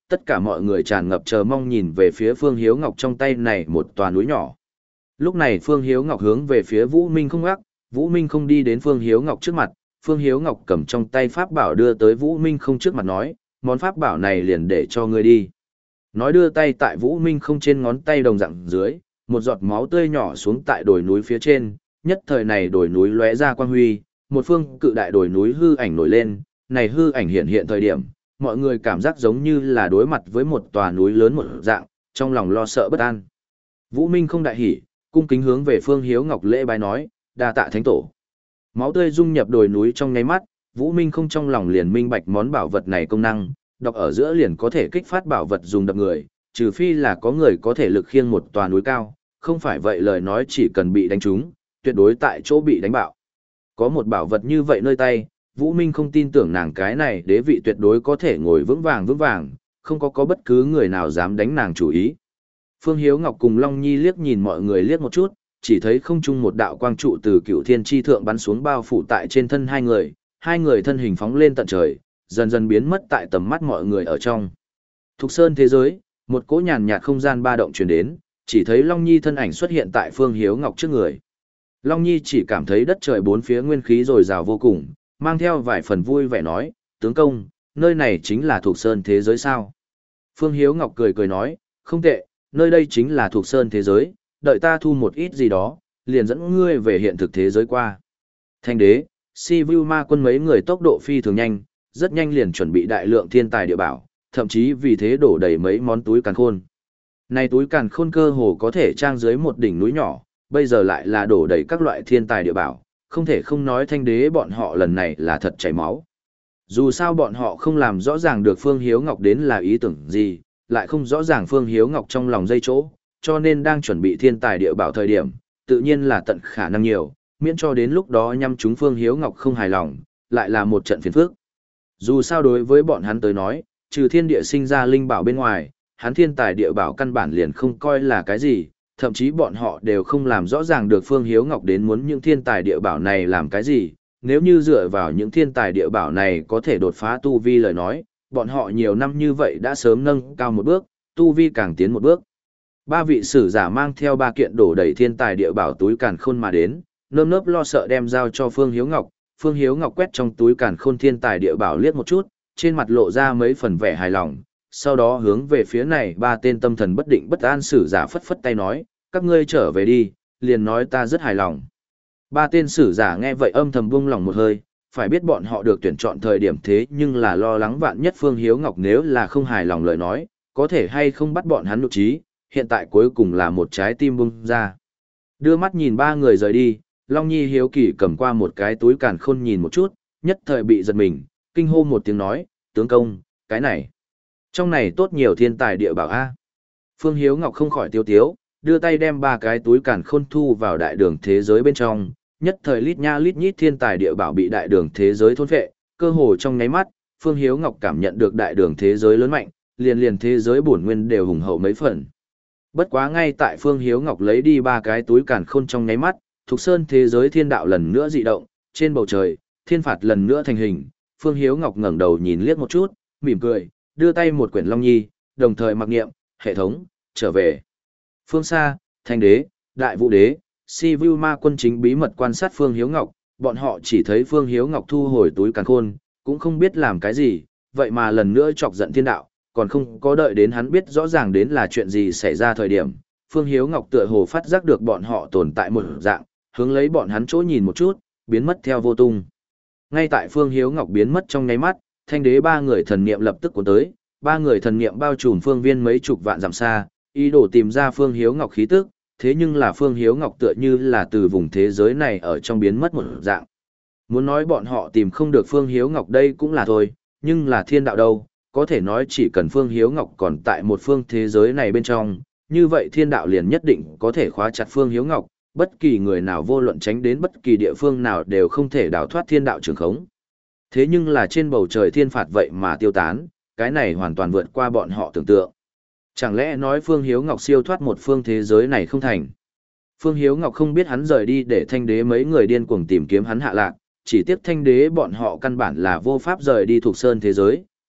tất cả mọi người tràn ngập chờ mong nhìn về phía Phương Hiếu Ngọc trong tay này một tòa núi nhỏ. Lúc này Phương Hiếu Ngọc hướng về phía Vũ Minh không gác, Vũ Minh không đi đến Phương Hiếu Ngọc trước mặt, Phương Hiếu Ngọc cầm trong tay pháp bảo đưa tới Vũ Minh không trước mặt nói, món pháp bảo này liền để cho ngươi đi. Nói đưa tay tại Vũ Minh không trên ngón tay đồng dạng dưới, một giọt máu tươi nhỏ xuống tại đồi núi phía trên, nhất thời này đồi núi lóe ra quang huy, một phương cự đại đồi núi hư ảnh nổi lên, này hư ảnh hiện hiện thời điểm, mọi người cảm giác giống như là đối mặt với một tòa núi lớn một dạng, trong lòng lo sợ bất an. Vũ Minh không đại hỉ, cung kính hướng về Phương Hiếu Ngọc lễ bái nói, đa tạ thánh tổ. Máu tươi dung nhập đồi núi trong nháy mắt, Vũ Minh không trong lòng liền minh bạch món bảo vật này công năng, đọc ở giữa liền có thể kích phát bảo vật dùng đập người, trừ phi là có người có thể lực khiêng một tòa núi cao, không phải vậy lời nói chỉ cần bị đánh trúng, tuyệt đối tại chỗ bị đánh bạo. Có một bảo vật như vậy nơi tay, Vũ Minh không tin tưởng nàng cái này đế vị tuyệt đối có thể ngồi vững vàng vững vàng, không có có bất cứ người nào dám đánh nàng chủ ý. Phương Hiếu Ngọc cùng Long Nhi liếc nhìn mọi người liếc một chút, chỉ thấy không trung một đạo quang trụ từ cựu thiên chi thượng bắn xuống bao phủ tại trên thân hai người, hai người thân hình phóng lên tận trời, dần dần biến mất tại tầm mắt mọi người ở trong. Thục Sơn thế giới, một cỗ nhàn nhạt không gian ba động truyền đến, chỉ thấy Long Nhi thân ảnh xuất hiện tại Phương Hiếu Ngọc trước người. Long Nhi chỉ cảm thấy đất trời bốn phía nguyên khí dồi dào vô cùng, mang theo vài phần vui vẻ nói, tướng công, nơi này chính là Thục Sơn thế giới sao? Phương Hiếu Ngọc cười cười nói, không tệ, nơi đây chính là Thục Sơn thế giới, đợi ta thu một ít gì đó, liền dẫn ngươi về hiện thực thế giới qua. Thanh đế, Si Vu Ma quân mấy người tốc độ phi thường nhanh, rất nhanh liền chuẩn bị đại lượng thiên tài địa bảo, thậm chí vì thế đổ đầy mấy món túi càn khôn. Này túi càn khôn cơ hồ có thể trang dưới một đỉnh núi nhỏ, bây giờ lại là đổ đầy các loại thiên tài địa bảo, không thể không nói thanh đế bọn họ lần này là thật chảy máu. Dù sao bọn họ không làm rõ ràng được Phương Hiếu Ngọc đến là ý tưởng gì, lại không rõ ràng Phương Hiếu Ngọc trong lòng dây chỗ, cho nên đang chuẩn bị thiên tài địa bảo thời điểm, tự nhiên là tận khả năng nhiều, miễn cho đến lúc đó nhắm chúng Phương Hiếu Ngọc không hài lòng, lại là một trận phiền phức. Dù sao đối với bọn hắn tới nói, trừ thiên địa sinh ra linh bảo bên ngoài, hắn thiên tài địa bảo căn bản liền không coi là cái gì, thậm chí bọn họ đều không làm rõ ràng được Phương Hiếu Ngọc đến muốn những thiên tài địa bảo này làm cái gì, nếu như dựa vào những thiên tài địa bảo này có thể đột phá tu vi lời nói, bọn họ nhiều năm như vậy đã sớm nâng cao một bước, tu vi càng tiến một bước. Ba vị sử giả mang theo ba kiện đổ đầy thiên tài địa bảo túi càn khôn mà đến, nơm nớp lo sợ đem giao cho Phương Hiếu Ngọc. Phương Hiếu Ngọc quét trong túi càn khôn thiên tài địa bảo liếc một chút, trên mặt lộ ra mấy phần vẻ hài lòng, sau đó hướng về phía này ba tên tâm thần bất định bất an sử giả phất phất tay nói, các ngươi trở về đi, liền nói ta rất hài lòng. Ba tên sử giả nghe vậy âm thầm buông lòng một hơi, phải biết bọn họ được tuyển chọn thời điểm thế nhưng là lo lắng vạn nhất Phương Hiếu Ngọc nếu là không hài lòng lời nói, có thể hay không bắt bọn hắn nhục trí, hiện tại cuối cùng là một trái tim bung ra. Đưa mắt nhìn ba người rời đi, Long Nhi hiếu kỳ cầm qua một cái túi càn khôn nhìn một chút, nhất thời bị giật mình, kinh hô một tiếng nói, tướng công, cái này. Trong này tốt nhiều thiên tài địa bảo A. Phương Hiếu Ngọc không khỏi tiêu tiếu, đưa tay đem ba cái túi càn khôn thu vào đại đường thế giới bên trong, nhất thời lít nha lít nhít thiên tài địa bảo bị đại đường thế giới thôn phệ, cơ hồ trong nháy mắt, Phương Hiếu Ngọc cảm nhận được đại đường thế giới lớn mạnh, liền liền thế giới bổn nguyên đều hùng hậu mấy phần. Bất quá ngay tại Phương Hiếu Ngọc lấy đi ba cái túi càn khôn trong nháy mắt, Thục Sơn thế giới thiên đạo lần nữa dị động, trên bầu trời, thiên phạt lần nữa thành hình, Phương Hiếu Ngọc ngẩng đầu nhìn liếc một chút, mỉm cười, đưa tay một quyển Long Nhi, đồng thời mặc niệm, hệ thống, trở về. Phương xa, Thanh đế, Đại Vũ đế, Si Vu Ma quân chính bí mật quan sát Phương Hiếu Ngọc, bọn họ chỉ thấy Phương Hiếu Ngọc thu hồi túi càn khôn, cũng không biết làm cái gì, vậy mà lần nữa chọc giận thiên đạo, còn không có đợi đến hắn biết rõ ràng đến là chuyện gì xảy ra thời điểm. Phương Hiếu Ngọc tựa hồ phát giác được bọn họ tồn tại một dạng, hướng lấy bọn hắn chỗ nhìn một chút, biến mất theo vô tung. Ngay tại Phương Hiếu Ngọc biến mất trong nháy mắt, Thanh đế ba người thần niệm lập tức cuốn tới, ba người thần niệm bao trùm phương viên mấy chục vạn dặm xa, ý đồ tìm ra Phương Hiếu Ngọc khí tức, thế nhưng là Phương Hiếu Ngọc tựa như là từ vùng thế giới này ở trong biến mất một dạng. Muốn nói bọn họ tìm không được Phương Hiếu Ngọc đây cũng là thôi, nhưng là thiên đạo đâu, có thể nói chỉ cần Phương Hiếu Ngọc còn tại một phương thế giới này bên trong, như vậy thiên đạo liền nhất định có thể khóa chặt Phương Hiếu Ngọc, bất kỳ người nào vô luận tránh đến bất kỳ địa phương nào đều không thể đào thoát thiên đạo trường khống. Thế nhưng là trên bầu trời thiên phạt vậy mà tiêu tán, cái này hoàn toàn vượt qua bọn họ tưởng tượng. Chẳng lẽ nói Phương Hiếu Ngọc siêu thoát một phương thế giới này không thành? Phương Hiếu Ngọc không biết hắn rời đi để thanh đế mấy người điên cuồng tìm kiếm hắn hạ lạc, chỉ tiếc thanh đế bọn họ căn bản là vô pháp rời đi thuộc sơn thế giới,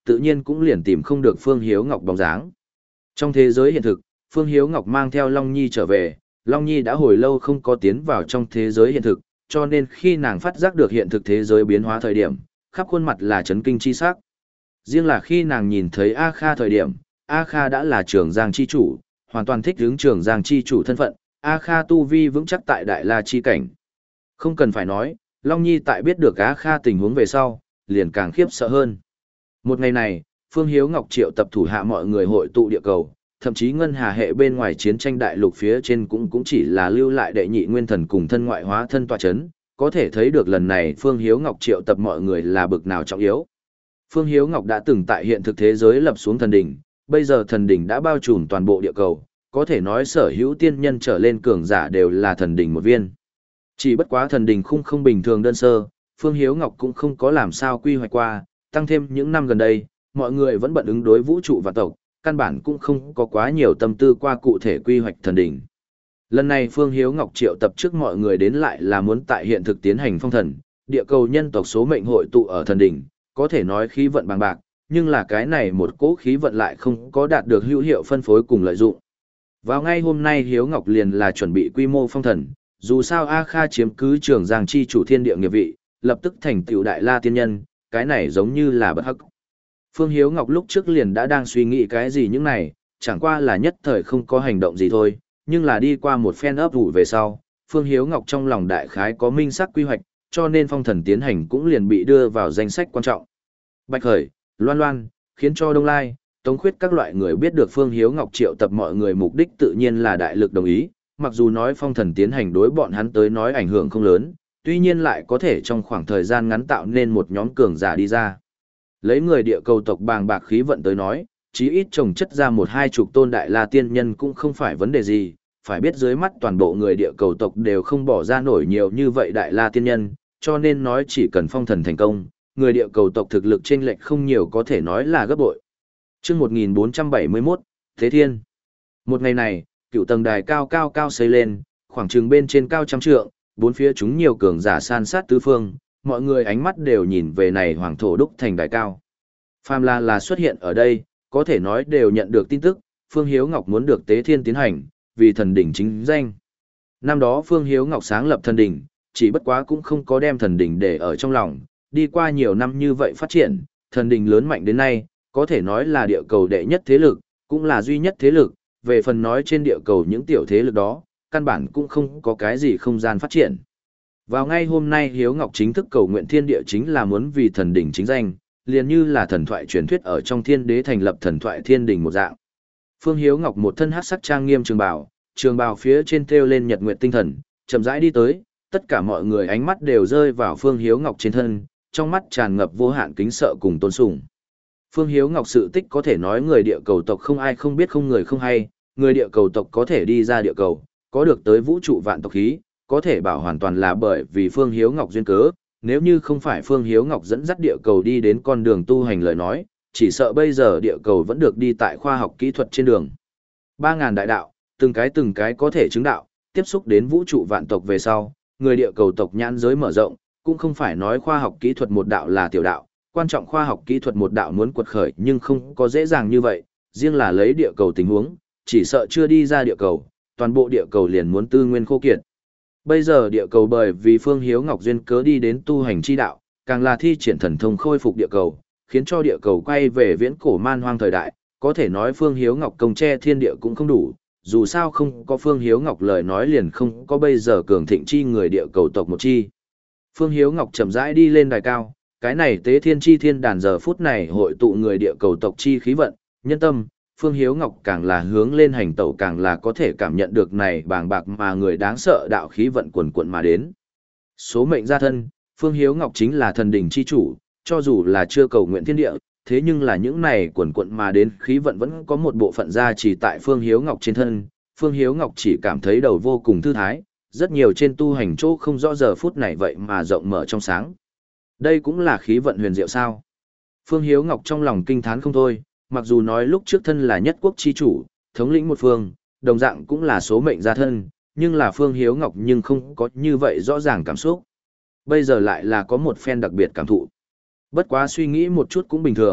tự nhiên cũng liền tìm không được Phương Hiếu Ngọc bóng dáng. Trong thế giới hiện thực, Phương Hiếu Ngọc mang theo Long Nhi trở về, Long Nhi đã hồi lâu không có tiến vào trong thế giới hiện thực, cho nên khi nàng phát giác được hiện thực thế giới biến hóa thời điểm, khắp khuôn mặt là chấn kinh chi sắc. Riêng là khi nàng nhìn thấy A Kha thời điểm, A Kha đã là Trường Giang chi chủ, hoàn toàn thích ứng Trường Giang chi chủ thân phận, A Kha tu vi vững chắc tại Đại La chi cảnh. Không cần phải nói, Long Nhi tại biết được A Kha tình huống về sau, liền càng khiếp sợ hơn. Một ngày này, Phương Hiếu Ngọc triệu tập thủ hạ mọi người hội tụ địa cầu, thậm chí ngân hà hệ bên ngoài chiến tranh đại lục phía trên cũng cũng chỉ là lưu lại đệ nhị nguyên thần cùng thân ngoại hóa thân tọa chấn, có thể thấy được lần này Phương Hiếu Ngọc triệu tập mọi người là bực nào trọng yếu. Phương Hiếu Ngọc đã từng tại hiện thực thế giới lập xuống thần đỉnh, bây giờ thần đỉnh đã bao trùm toàn bộ địa cầu, có thể nói sở hữu tiên nhân trở lên cường giả đều là thần đỉnh một viên. Chỉ bất quá thần đỉnh khung không bình thường đơn sơ, Phương Hiếu Ngọc cũng không có làm sao quy hoạch qua, tăng thêm những năm gần đây, mọi người vẫn bận ứng đối vũ trụ và tộc, căn bản cũng không có quá nhiều tâm tư qua cụ thể quy hoạch thần đỉnh. Lần này Phương Hiếu Ngọc triệu tập trước mọi người đến lại là muốn tại hiện thực tiến hành phong thần, địa cầu nhân tộc số mệnh hội tụ ở thần đỉnh, có thể nói khí vận bằng bạc, nhưng là cái này một cỗ khí vận lại không có đạt được hữu hiệu phân phối cùng lợi dụng. Vào ngay hôm nay Hiếu Ngọc liền là chuẩn bị quy mô phong thần, dù sao A Kha chiếm cứ Trường Giang chi chủ thiên địa nghiệp vị, lập tức thành tựu Đại La tiên nhân, cái này giống như là bất hắc. Phương Hiếu Ngọc lúc trước liền đã đang suy nghĩ cái gì những này, chẳng qua là nhất thời không có hành động gì thôi, nhưng là đi qua một phen ấp ủ về sau, Phương Hiếu Ngọc trong lòng đại khái có minh xác quy hoạch, cho nên phong thần tiến hành cũng liền bị đưa vào danh sách quan trọng. Bạch Khởi, Loan Loan, khiến cho Đông Lai, Tống Khuyết các loại người biết được Phương Hiếu Ngọc triệu tập mọi người mục đích tự nhiên là đại lực đồng ý, mặc dù nói phong thần tiến hành đối bọn hắn tới nói ảnh hưởng không lớn, tuy nhiên lại có thể trong khoảng thời gian ngắn tạo nên một nhóm cường giả đi ra. Lấy người địa cầu tộc bàng bạc khí vận tới nói, chí ít trồng chất ra một hai chục tôn Đại La tiên nhân cũng không phải vấn đề gì, phải biết dưới mắt toàn bộ người địa cầu tộc đều không bỏ ra nổi nhiều như vậy Đại La tiên nhân, cho nên nói chỉ cần phong thần thành công, người địa cầu tộc thực lực chênh lệch không nhiều có thể nói là gấp bội. Chương một nghìn bốn trăm bảy mươi mốt, Thế Thiên. Một ngày này, cựu tầng đài cao cao cao xây lên, khoảng chừng bên trên cao trăm trượng, bốn phía chúng nhiều cường giả san sát tứ phương, mọi người ánh mắt đều nhìn về này hoàng thổ đúc thành đài cao. Phàm là là xuất hiện ở đây, có thể nói đều nhận được tin tức, Phương Hiếu Ngọc muốn được Tế Thiên tiến hành, vì thần đỉnh chính danh. Năm đó Phương Hiếu Ngọc sáng lập thần đỉnh, chỉ bất quá cũng không có đem thần đỉnh để ở trong lòng, đi qua nhiều năm như vậy phát triển, thần đỉnh lớn mạnh đến nay, có thể nói là địa cầu đệ nhất thế lực, cũng là duy nhất thế lực, về phần nói trên địa cầu những tiểu thế lực đó, căn bản cũng không có cái gì không gian phát triển. Vào ngay hôm nay Hiếu Ngọc chính thức cầu nguyện thiên địa chính là muốn vì thần đỉnh chính danh, liền như là thần thoại truyền thuyết ở trong thiên đế thành lập thần thoại thiên đình một dạng. Phương Hiếu Ngọc một thân hắc sắc trang nghiêm trường bào, trường bào phía trên treo lên nhật nguyệt tinh thần, chậm rãi đi tới, tất cả mọi người ánh mắt đều rơi vào Phương Hiếu Ngọc trên thân, trong mắt tràn ngập vô hạn kính sợ cùng tôn sùng. Phương Hiếu Ngọc sự tích có thể nói người địa cầu tộc không ai không biết không người không hay, người địa cầu tộc có thể đi ra địa cầu, có được tới vũ trụ vạn tộc khí, có thể bảo hoàn toàn là bởi vì Phương Hiếu Ngọc duyên cớ, nếu như không phải Phương Hiếu Ngọc dẫn dắt địa cầu đi đến con đường tu hành lời nói, chỉ sợ bây giờ địa cầu vẫn được đi tại khoa học kỹ thuật trên đường. Ba ngàn đại đạo, từng cái từng cái có thể chứng đạo, tiếp xúc đến vũ trụ vạn tộc về sau, người địa cầu tộc nhãn giới mở rộng, cũng không phải nói khoa học kỹ thuật một đạo là tiểu đạo, quan trọng khoa học kỹ thuật một đạo muốn quật khởi nhưng không có dễ dàng như vậy, riêng là lấy địa cầu tình huống, chỉ sợ chưa đi ra địa cầu, toàn bộ địa cầu liền muốn tư nguyên khô kiệt. Bây giờ địa cầu bởi vì Phương Hiếu Ngọc duyên cớ đi đến tu hành chi đạo, càng là thi triển thần thông khôi phục địa cầu, khiến cho địa cầu quay về viễn cổ man hoang thời đại, có thể nói Phương Hiếu Ngọc công che thiên địa cũng không đủ, dù sao không có Phương Hiếu Ngọc lời nói liền không có bây giờ cường thịnh chi người địa cầu tộc một chi. Phương Hiếu Ngọc chậm rãi đi lên đài cao, cái này tế thiên chi thiên đàn giờ phút này hội tụ người địa cầu tộc chi khí vận, nhân tâm, Phương Hiếu Ngọc càng là hướng lên hành tẩu càng là có thể cảm nhận được này bàng bạc mà người đáng sợ đạo khí vận quần quận mà đến. Số mệnh gia thân, Phương Hiếu Ngọc chính là thần đỉnh chi chủ, cho dù là chưa cầu nguyện thiên địa, thế nhưng là những này quần quận mà đến khí vận vẫn có một bộ phận gia trì tại Phương Hiếu Ngọc trên thân. Phương Hiếu Ngọc chỉ cảm thấy đầu vô cùng thư thái, rất nhiều trên tu hành chỗ không rõ giờ phút này vậy mà rộng mở trong sáng. Đây cũng là khí vận huyền diệu sao. Phương Hiếu Ngọc trong lòng kinh thán không thôi, mặc dù nói lúc trước thân là nhất quốc chi chủ, thống lĩnh một phương, đồng dạng cũng là số mệnh gia thân, nhưng là Phương Hiếu Ngọc nhưng không có như vậy rõ ràng cảm xúc. Bây giờ lại là có một phen đặc biệt cảm thụ. Bất quá suy nghĩ một chút cũng bình thường,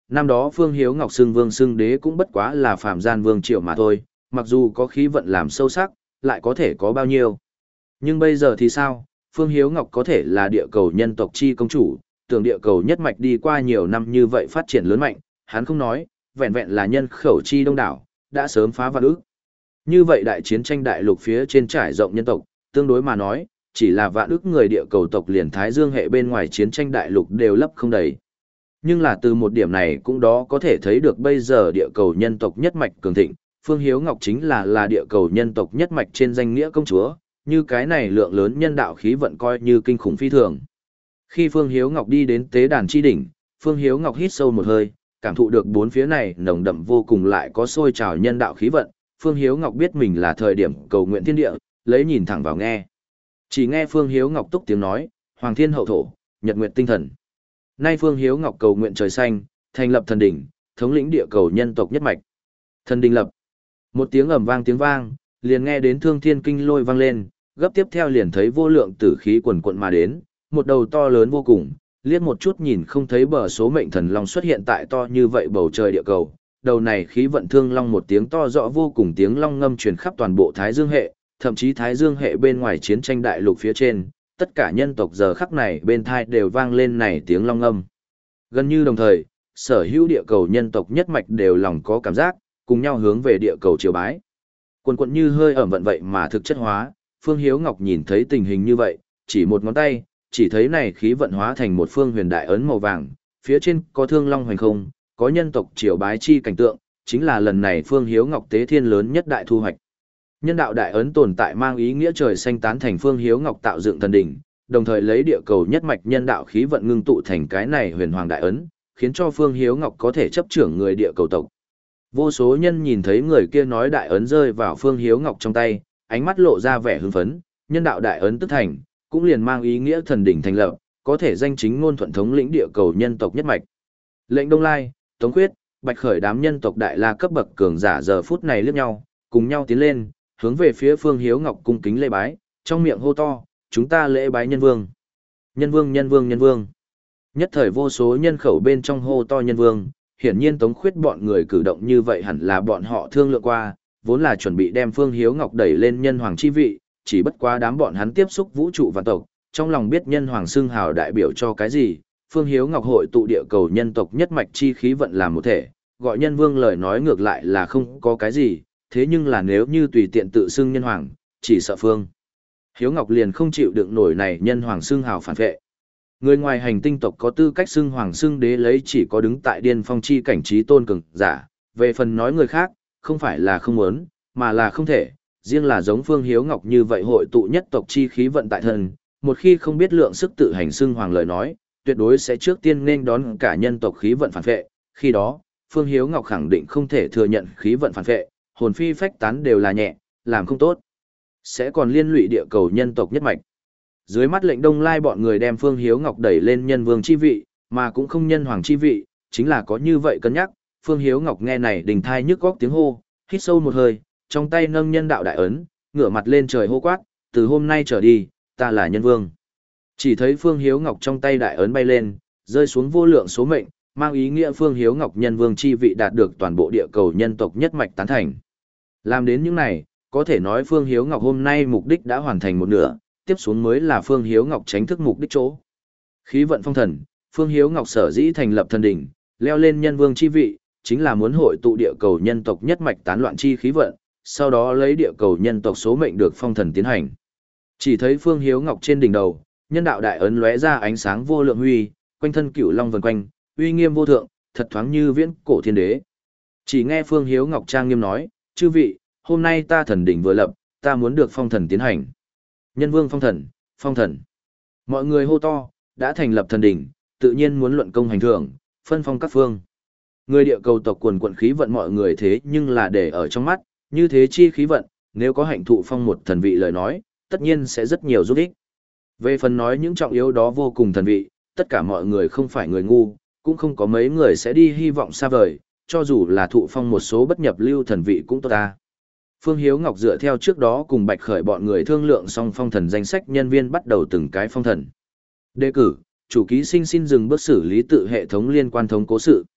năm đó Phương Hiếu Ngọc xưng vương xưng đế cũng bất quá là phàm gian vương triều mà thôi, mặc dù có khí vận làm sâu sắc, lại có thể có bao nhiêu. Nhưng bây giờ thì sao, Phương Hiếu Ngọc có thể là địa cầu nhân tộc chi công chủ, tưởng địa cầu nhất mạch đi qua nhiều năm như vậy phát triển lớn mạnh, hắn không nói, vẹn vẹn là nhân khẩu chi đông đảo, đã sớm phá vạn ước. Như vậy đại chiến tranh đại lục phía trên trải rộng nhân tộc, tương đối mà nói, chỉ là vạn ước người địa cầu tộc liền Thái Dương hệ bên ngoài chiến tranh đại lục đều lấp không đầy. Nhưng là từ một điểm này cũng đó có thể thấy được bây giờ địa cầu nhân tộc nhất mạch cường thịnh, Phương Hiếu Ngọc chính là là địa cầu nhân tộc nhất mạch trên danh nghĩa công chúa, như cái này lượng lớn nhân đạo khí vận coi như kinh khủng phi thường. Khi Phương Hiếu Ngọc đi đến tế đàn chi đỉnh, Phương Hiếu Ngọc hít sâu một hơi, cảm thụ được bốn phía này nồng đậm vô cùng lại có sôi trào nhân đạo khí vận, Phương Hiếu Ngọc biết mình là thời điểm cầu nguyện thiên địa, lấy nhìn thẳng vào nghe. Chỉ nghe Phương Hiếu Ngọc túc tiếng nói, Hoàng Thiên Hậu Thổ, Nhật Nguyệt Tinh Thần. Nay Phương Hiếu Ngọc cầu nguyện trời xanh, thành lập thần đỉnh, thống lĩnh địa cầu nhân tộc nhất mạch. Thần đỉnh lập. Một tiếng ầm vang tiếng vang, liền nghe đến Thương Thiên Kinh Lôi vang lên, gấp tiếp theo liền thấy vô lượng tử khí quần quận mà đến, một đầu to lớn vô cùng, liếc một chút nhìn không thấy bờ số mệnh thần long xuất hiện tại to như vậy bầu trời địa cầu. Đầu này khí vận thương long một tiếng to rõ vô cùng tiếng long ngâm truyền khắp toàn bộ Thái Dương hệ, thậm chí Thái Dương hệ bên ngoài chiến tranh đại lục phía trên, tất cả nhân tộc giờ khắc này bên thai đều vang lên này tiếng long ngâm. Gần như đồng thời, sở hữu địa cầu nhân tộc nhất mạch đều lòng có cảm giác, cùng nhau hướng về địa cầu triều bái. Quần quận như hơi ẩm vận vậy mà thực chất hóa, Phương Hiếu Ngọc nhìn thấy tình hình như vậy, chỉ một ngón tay, chỉ thấy này khí vận hóa thành một phương huyền đại ấn màu vàng, phía trên có thương long hoành không, có nhân tộc triều bái chi cảnh tượng, chính là lần này Phương Hiếu Ngọc tế thiên lớn nhất đại thu hoạch. Nhân đạo đại ấn tồn tại mang ý nghĩa trời xanh tán thành Phương Hiếu Ngọc tạo dựng thần đỉnh, đồng thời lấy địa cầu nhất mạch nhân đạo khí vận ngưng tụ thành cái này huyền hoàng đại ấn, khiến cho Phương Hiếu Ngọc có thể chấp trưởng người địa cầu tộc. Vô số nhân nhìn thấy người kia nói đại ấn rơi vào Phương Hiếu Ngọc trong tay, ánh mắt lộ ra vẻ hưng phấn, nhân đạo đại ấn tức thành, cũng liền mang ý nghĩa thần đỉnh thành lập, có thể danh chính ngôn thuận thống lĩnh địa cầu nhân tộc nhất mạch. Lệnh Đông Lai, Tống Khuyết, Bạch Khởi đám nhân tộc đại la cấp bậc cường giả giờ phút này liếc nhau, cùng nhau tiến lên, hướng về phía Phương Hiếu Ngọc cung kính lễ bái, trong miệng hô to, chúng ta lễ bái nhân vương. Nhân vương, nhân vương, nhân vương. Nhất thời vô số nhân khẩu bên trong hô to nhân vương, hiển nhiên Tống Khuyết bọn người cử động như vậy hẳn là bọn họ thương lượng qua, vốn là chuẩn bị đem Phương Hiếu Ngọc đẩy lên nhân hoàng chi vị, chỉ bất quá đám bọn hắn tiếp xúc vũ trụ và tộc, trong lòng biết nhân hoàng xưng hào đại biểu cho cái gì, Phương Hiếu Ngọc hội tụ địa cầu nhân tộc nhất mạch chi khí vận làm một thể, gọi nhân vương lời nói ngược lại là không có cái gì, thế nhưng là nếu như tùy tiện tự xưng nhân hoàng, chỉ sợ Phương Hiếu Ngọc liền không chịu đựng nổi này nhân hoàng xưng hào phản vệ. Người ngoài hành tinh tộc có tư cách xưng hoàng xưng đế lấy chỉ có đứng tại điên phong chi cảnh trí tôn cường giả, về phần nói người khác, không phải là không muốn, mà là không thể, riêng là giống Phương Hiếu Ngọc như vậy hội tụ nhất tộc chi khí vận tại thân, một khi không biết lượng sức tự hành xưng hoàng lời nói, tuyệt đối sẽ trước tiên nên đón cả nhân tộc khí vận phản vệ, khi đó, Phương Hiếu Ngọc khẳng định không thể thừa nhận khí vận phản vệ, hồn phi phách tán đều là nhẹ, làm không tốt, sẽ còn liên lụy địa cầu nhân tộc nhất mạch. Dưới mắt lệnh Đông Lai bọn người đem Phương Hiếu Ngọc đẩy lên nhân vương chi vị, mà cũng không nhân hoàng chi vị, chính là có như vậy cân nhắc, Phương Hiếu Ngọc nghe này đình thai nhức góc tiếng hô, hít sâu một hơi, trong tay nâng nhân đạo đại ấn, ngửa mặt lên trời hô quát, từ hôm nay trở đi, ta là nhân vương. Chỉ thấy Phương Hiếu Ngọc trong tay đại ấn bay lên, rơi xuống vô lượng số mệnh, mang ý nghĩa Phương Hiếu Ngọc nhân vương chi vị đạt được toàn bộ địa cầu nhân tộc nhất mạch tán thành. Làm đến những này, có thể nói Phương Hiếu Ngọc hôm nay mục đích đã hoàn thành một nửa, tiếp xuống mới là Phương Hiếu Ngọc tránh thức mục đích chỗ. Khí vận phong thần, Phương Hiếu Ngọc sở dĩ thành lập thần đỉnh, leo lên nhân vương chi vị, chính là muốn hội tụ địa cầu nhân tộc nhất mạch tán loạn chi khí vận, sau đó lấy địa cầu nhân tộc số mệnh được phong thần tiến hành. Chỉ thấy Phương Hiếu Ngọc trên đỉnh đầu, nhân đạo đại ấn lóe ra ánh sáng vô lượng huy, quanh thân cửu long vần quanh, uy nghiêm vô thượng, thật thoáng như viễn cổ thiên đế. Chỉ nghe Phương Hiếu Ngọc trang nghiêm nói, chư vị, hôm nay ta thần đỉnh vừa lập, ta muốn được phong thần tiến hành. Nhân vương phong thần, phong thần. Mọi người hô to, đã thành lập thần đỉnh, tự nhiên muốn luận công hành thưởng, phân phong các phương. Người địa cầu tộc quần quận khí vận mọi người thế nhưng là để ở trong mắt, như thế chi khí vận, nếu có hạnh thụ phong một thần vị lời nói, tất nhiên sẽ rất nhiều giúp ích. Về phần nói những trọng yếu đó vô cùng thần vị, tất cả mọi người không phải người ngu, cũng không có mấy người sẽ đi hy vọng xa vời, cho dù là thụ phong một số bất nhập lưu thần vị cũng tốt ta. Phương Hiếu Ngọc dựa theo trước đó cùng Bạch Khởi bọn người thương lượng xong phong thần danh sách nhân viên bắt đầu từng cái phong thần. Đề cử, chủ ký sinh xin dừng bước xử lý tự hệ thống liên quan thống cố sự.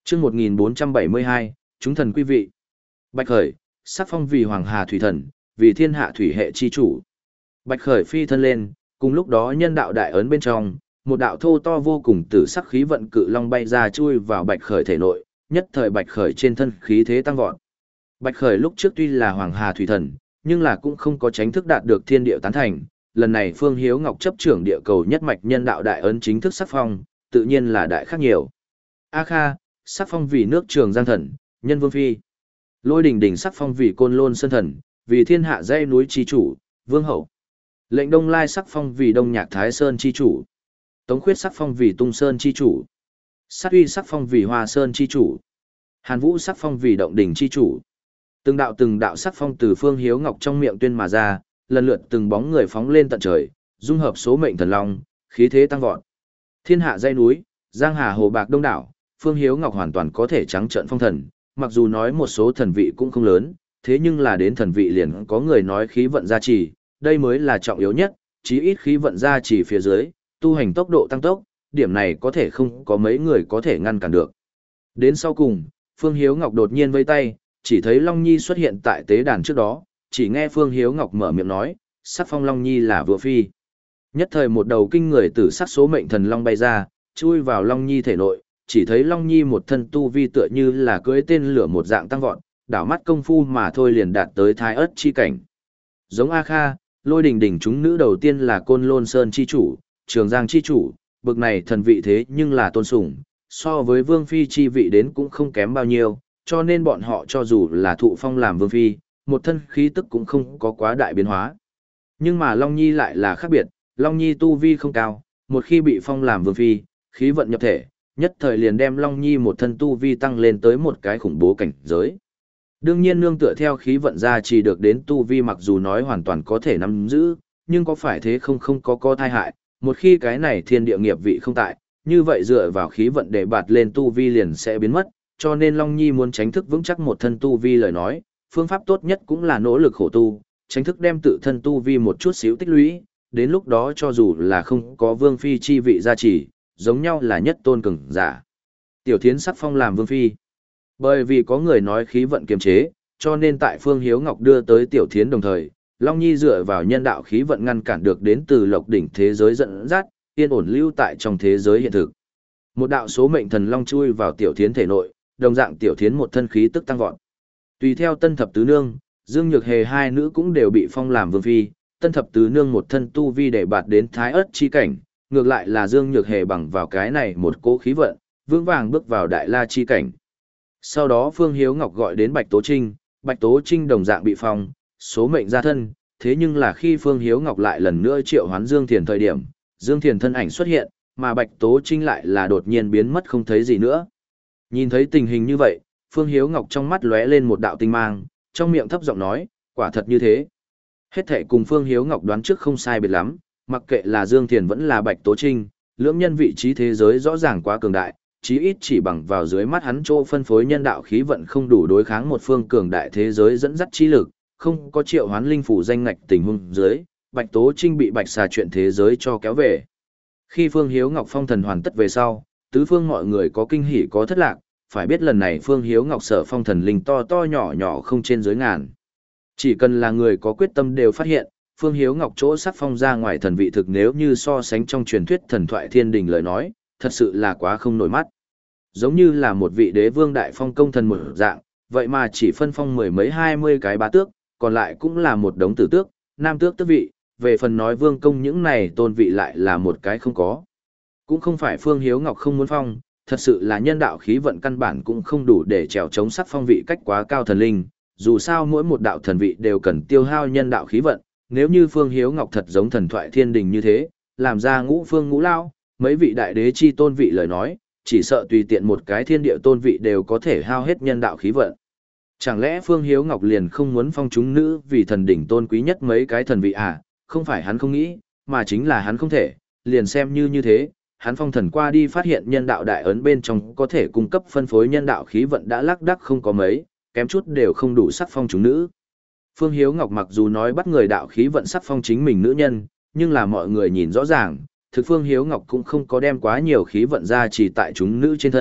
Chương một nghìn bốn trăm bảy mươi hai, chúng thần quý vị. Bạch Khởi, sắc phong vì Hoàng Hà thủy thần, vì thiên hạ thủy hệ chi chủ. Bạch Khởi phi thân lên, cùng lúc đó nhân đạo đại ấn bên trong, một đạo thô to vô cùng tử sắc khí vận cự long bay ra chui vào Bạch Khởi thể nội, nhất thời Bạch Khởi trên thân khí thế tăng vọt. Bạch Khởi lúc trước tuy là Hoàng Hà thủy thần, nhưng là cũng không có tránh thức đạt được thiên địa tán thành, lần này Phương Hiếu Ngọc chấp trưởng địa cầu nhất mạch nhân đạo đại ấn chính thức sắc phong, tự nhiên là đại khác nhiều. A Kha, sắc phong vì nước Trường Giang thần, nhân vương phi. Lôi Đình Đình sắc phong vì Côn Lôn Sơn thần, vì thiên hạ dãy núi chi chủ, vương hậu. Lệnh Đông Lai sắc phong vì Đông Nhạc Thái Sơn chi chủ. Tống Khuyết sắc phong vì Tung Sơn chi chủ. Sát Uy sắc phong vì Hoa Sơn chi chủ. Hàn Vũ sắc phong vì Động Đình chi chủ. Từng đạo từng đạo sắc phong từ Phương Hiếu Ngọc trong miệng tuyên mà ra, lần lượt từng bóng người phóng lên tận trời, dung hợp số mệnh thần long, khí thế tăng vọt. Thiên hạ dãy núi, giang hà hồ bạc đông đảo, Phương Hiếu Ngọc hoàn toàn có thể trắng trợn phong thần, mặc dù nói một số thần vị cũng không lớn, thế nhưng là đến thần vị liền có người nói khí vận gia trì, đây mới là trọng yếu nhất, chí ít khí vận gia trì phía dưới, tu hành tốc độ tăng tốc, điểm này có thể không có mấy người có thể ngăn cản được. Đến sau cùng, Phương Hiếu Ngọc đột nhiên vây tay, chỉ thấy Long Nhi xuất hiện tại tế đàn trước đó, chỉ nghe Phương Hiếu Ngọc mở miệng nói, sắc phong Long Nhi là vừa phi. Nhất thời một đầu kinh người tử sắc số mệnh thần long bay ra, chui vào Long Nhi thể nội, chỉ thấy Long Nhi một thân tu vi tựa như là cưỡi tên lửa một dạng tăng vọt, đảo mắt công phu mà thôi liền đạt tới thái ớt chi cảnh. Giống A Kha, Lôi Đình Đình chúng nữ đầu tiên là Côn Lôn Sơn chi chủ, Trường Giang chi chủ, bực này thần vị thế nhưng là tôn sủng, so với vương phi chi vị đến cũng không kém bao nhiêu, cho nên bọn họ cho dù là thụ phong làm vương phi, một thân khí tức cũng không có quá đại biến hóa. Nhưng mà Long Nhi lại là khác biệt, Long Nhi tu vi không cao, một khi bị phong làm vương phi, khí vận nhập thể, nhất thời liền đem Long Nhi một thân tu vi tăng lên tới một cái khủng bố cảnh giới. Đương nhiên nương tựa theo khí vận ra chỉ được đến tu vi mặc dù nói hoàn toàn có thể nắm giữ, nhưng có phải thế không không có có thai hại, một khi cái này thiên địa nghiệp vị không tại, như vậy dựa vào khí vận để bạt lên tu vi liền sẽ biến mất, cho nên Long Nhi muốn tránh thức vững chắc một thân tu vi lời nói, phương pháp tốt nhất cũng là nỗ lực khổ tu, tránh thức đem tự thân tu vi một chút xíu tích lũy, đến lúc đó cho dù là không có vương phi chi vị gia trì, giống nhau là nhất tôn cường giả. Tiểu Thiến sắc phong làm vương phi. Bởi vì có người nói khí vận kiềm chế, cho nên tại Phương Hiếu Ngọc đưa tới Tiểu Thiến đồng thời, Long Nhi dựa vào nhân đạo khí vận ngăn cản được đến từ Lộc đỉnh thế giới dẫn dắt, yên ổn lưu tại trong thế giới hiện thực. Một đạo số mệnh thần long chui vào Tiểu Thiến thể nội, đồng dạng Tiểu Thiến một thân khí tức tăng vọt. Tùy theo Tân Thập Tứ Nương, Dương Nhược Hề hai nữ cũng đều bị phong làm vương phi, Tân Thập Tứ Nương một thân tu vi để bạt đến thái ớt chi cảnh, ngược lại là Dương Nhược Hề bằng vào cái này một cỗ khí vận, vững vàng bước vào đại la chi cảnh. Sau đó Phương Hiếu Ngọc gọi đến Bạch Tố Trinh, Bạch Tố Trinh đồng dạng bị phong, số mệnh ra thân, thế nhưng là khi Phương Hiếu Ngọc lại lần nữa triệu hoán Dương Thiền thời điểm, Dương Thiền thân ảnh xuất hiện, mà Bạch Tố Trinh lại là đột nhiên biến mất không thấy gì nữa. Nhìn thấy tình hình như vậy, Phương Hiếu Ngọc trong mắt lóe lên một đạo tinh mang, trong miệng thấp giọng nói, quả thật như thế. Hết thệ cùng Phương Hiếu Ngọc đoán trước không sai biệt lắm, mặc kệ là Dương Thiền vẫn là Bạch Tố Trinh, lưỡng nhân vị trí thế giới rõ ràng quá cường đại, chí ít chỉ bằng vào dưới mắt hắn chỗ phân phối nhân đạo khí vận không đủ đối kháng một phương cường đại thế giới dẫn dắt chi lực, không có triệu hoán linh phủ danh ngạch tình huống dưới, Bạch Tố Trinh bị Bạch Xà chuyện thế giới cho kéo về. Khi Phương Hiếu Ngọc phong thần hoàn tất về sau, tứ phương mọi người có kinh hỉ có thất lạc, phải biết lần này Phương Hiếu Ngọc sở phong thần linh to to nhỏ nhỏ không trên dưới ngàn. Chỉ cần là người có quyết tâm đều phát hiện, Phương Hiếu Ngọc chỗ sắc phong ra ngoài thần vị thực nếu như so sánh trong truyền thuyết thần thoại thiên đình lời nói, thật sự là quá không nổi mắt. Giống như là một vị đế vương đại phong công thần một dạng, vậy mà chỉ phân phong mười mấy hai mươi cái bá tước, còn lại cũng là một đống tử tước, nam tước tước vị, về phần nói vương công những này tôn vị lại là một cái không có. Cũng không phải Phương Hiếu Ngọc không muốn phong, thật sự là nhân đạo khí vận căn bản cũng không đủ để trèo chống sắc phong vị cách quá cao thần linh, dù sao mỗi một đạo thần vị đều cần tiêu hao nhân đạo khí vận, nếu như Phương Hiếu Ngọc thật giống thần thoại thiên đình như thế, làm ra ngũ phương ngũ lao, mấy vị đại đế chi tôn vị lời nói, chỉ sợ tùy tiện một cái thiên địa tôn vị đều có thể hao hết nhân đạo khí vận. Chẳng lẽ Phương Hiếu Ngọc liền không muốn phong chúng nữ vì thần đỉnh tôn quý nhất mấy cái thần vị à? Không phải hắn không nghĩ, mà chính là hắn không thể, liền xem như như thế, hắn phong thần qua đi phát hiện nhân đạo đại ấn bên trong có thể cung cấp phân phối nhân đạo khí vận đã lác đác không có mấy, kém chút đều không đủ sắc phong chúng nữ. Phương Hiếu Ngọc mặc dù nói bắt người đạo khí vận sắc phong chính mình nữ nhân, nhưng là mọi người nhìn rõ ràng, thực Phương Hiếu Ngọc cũng không có đem quá nhiều khí vận ra chỉ tại chúng nữ trên thân,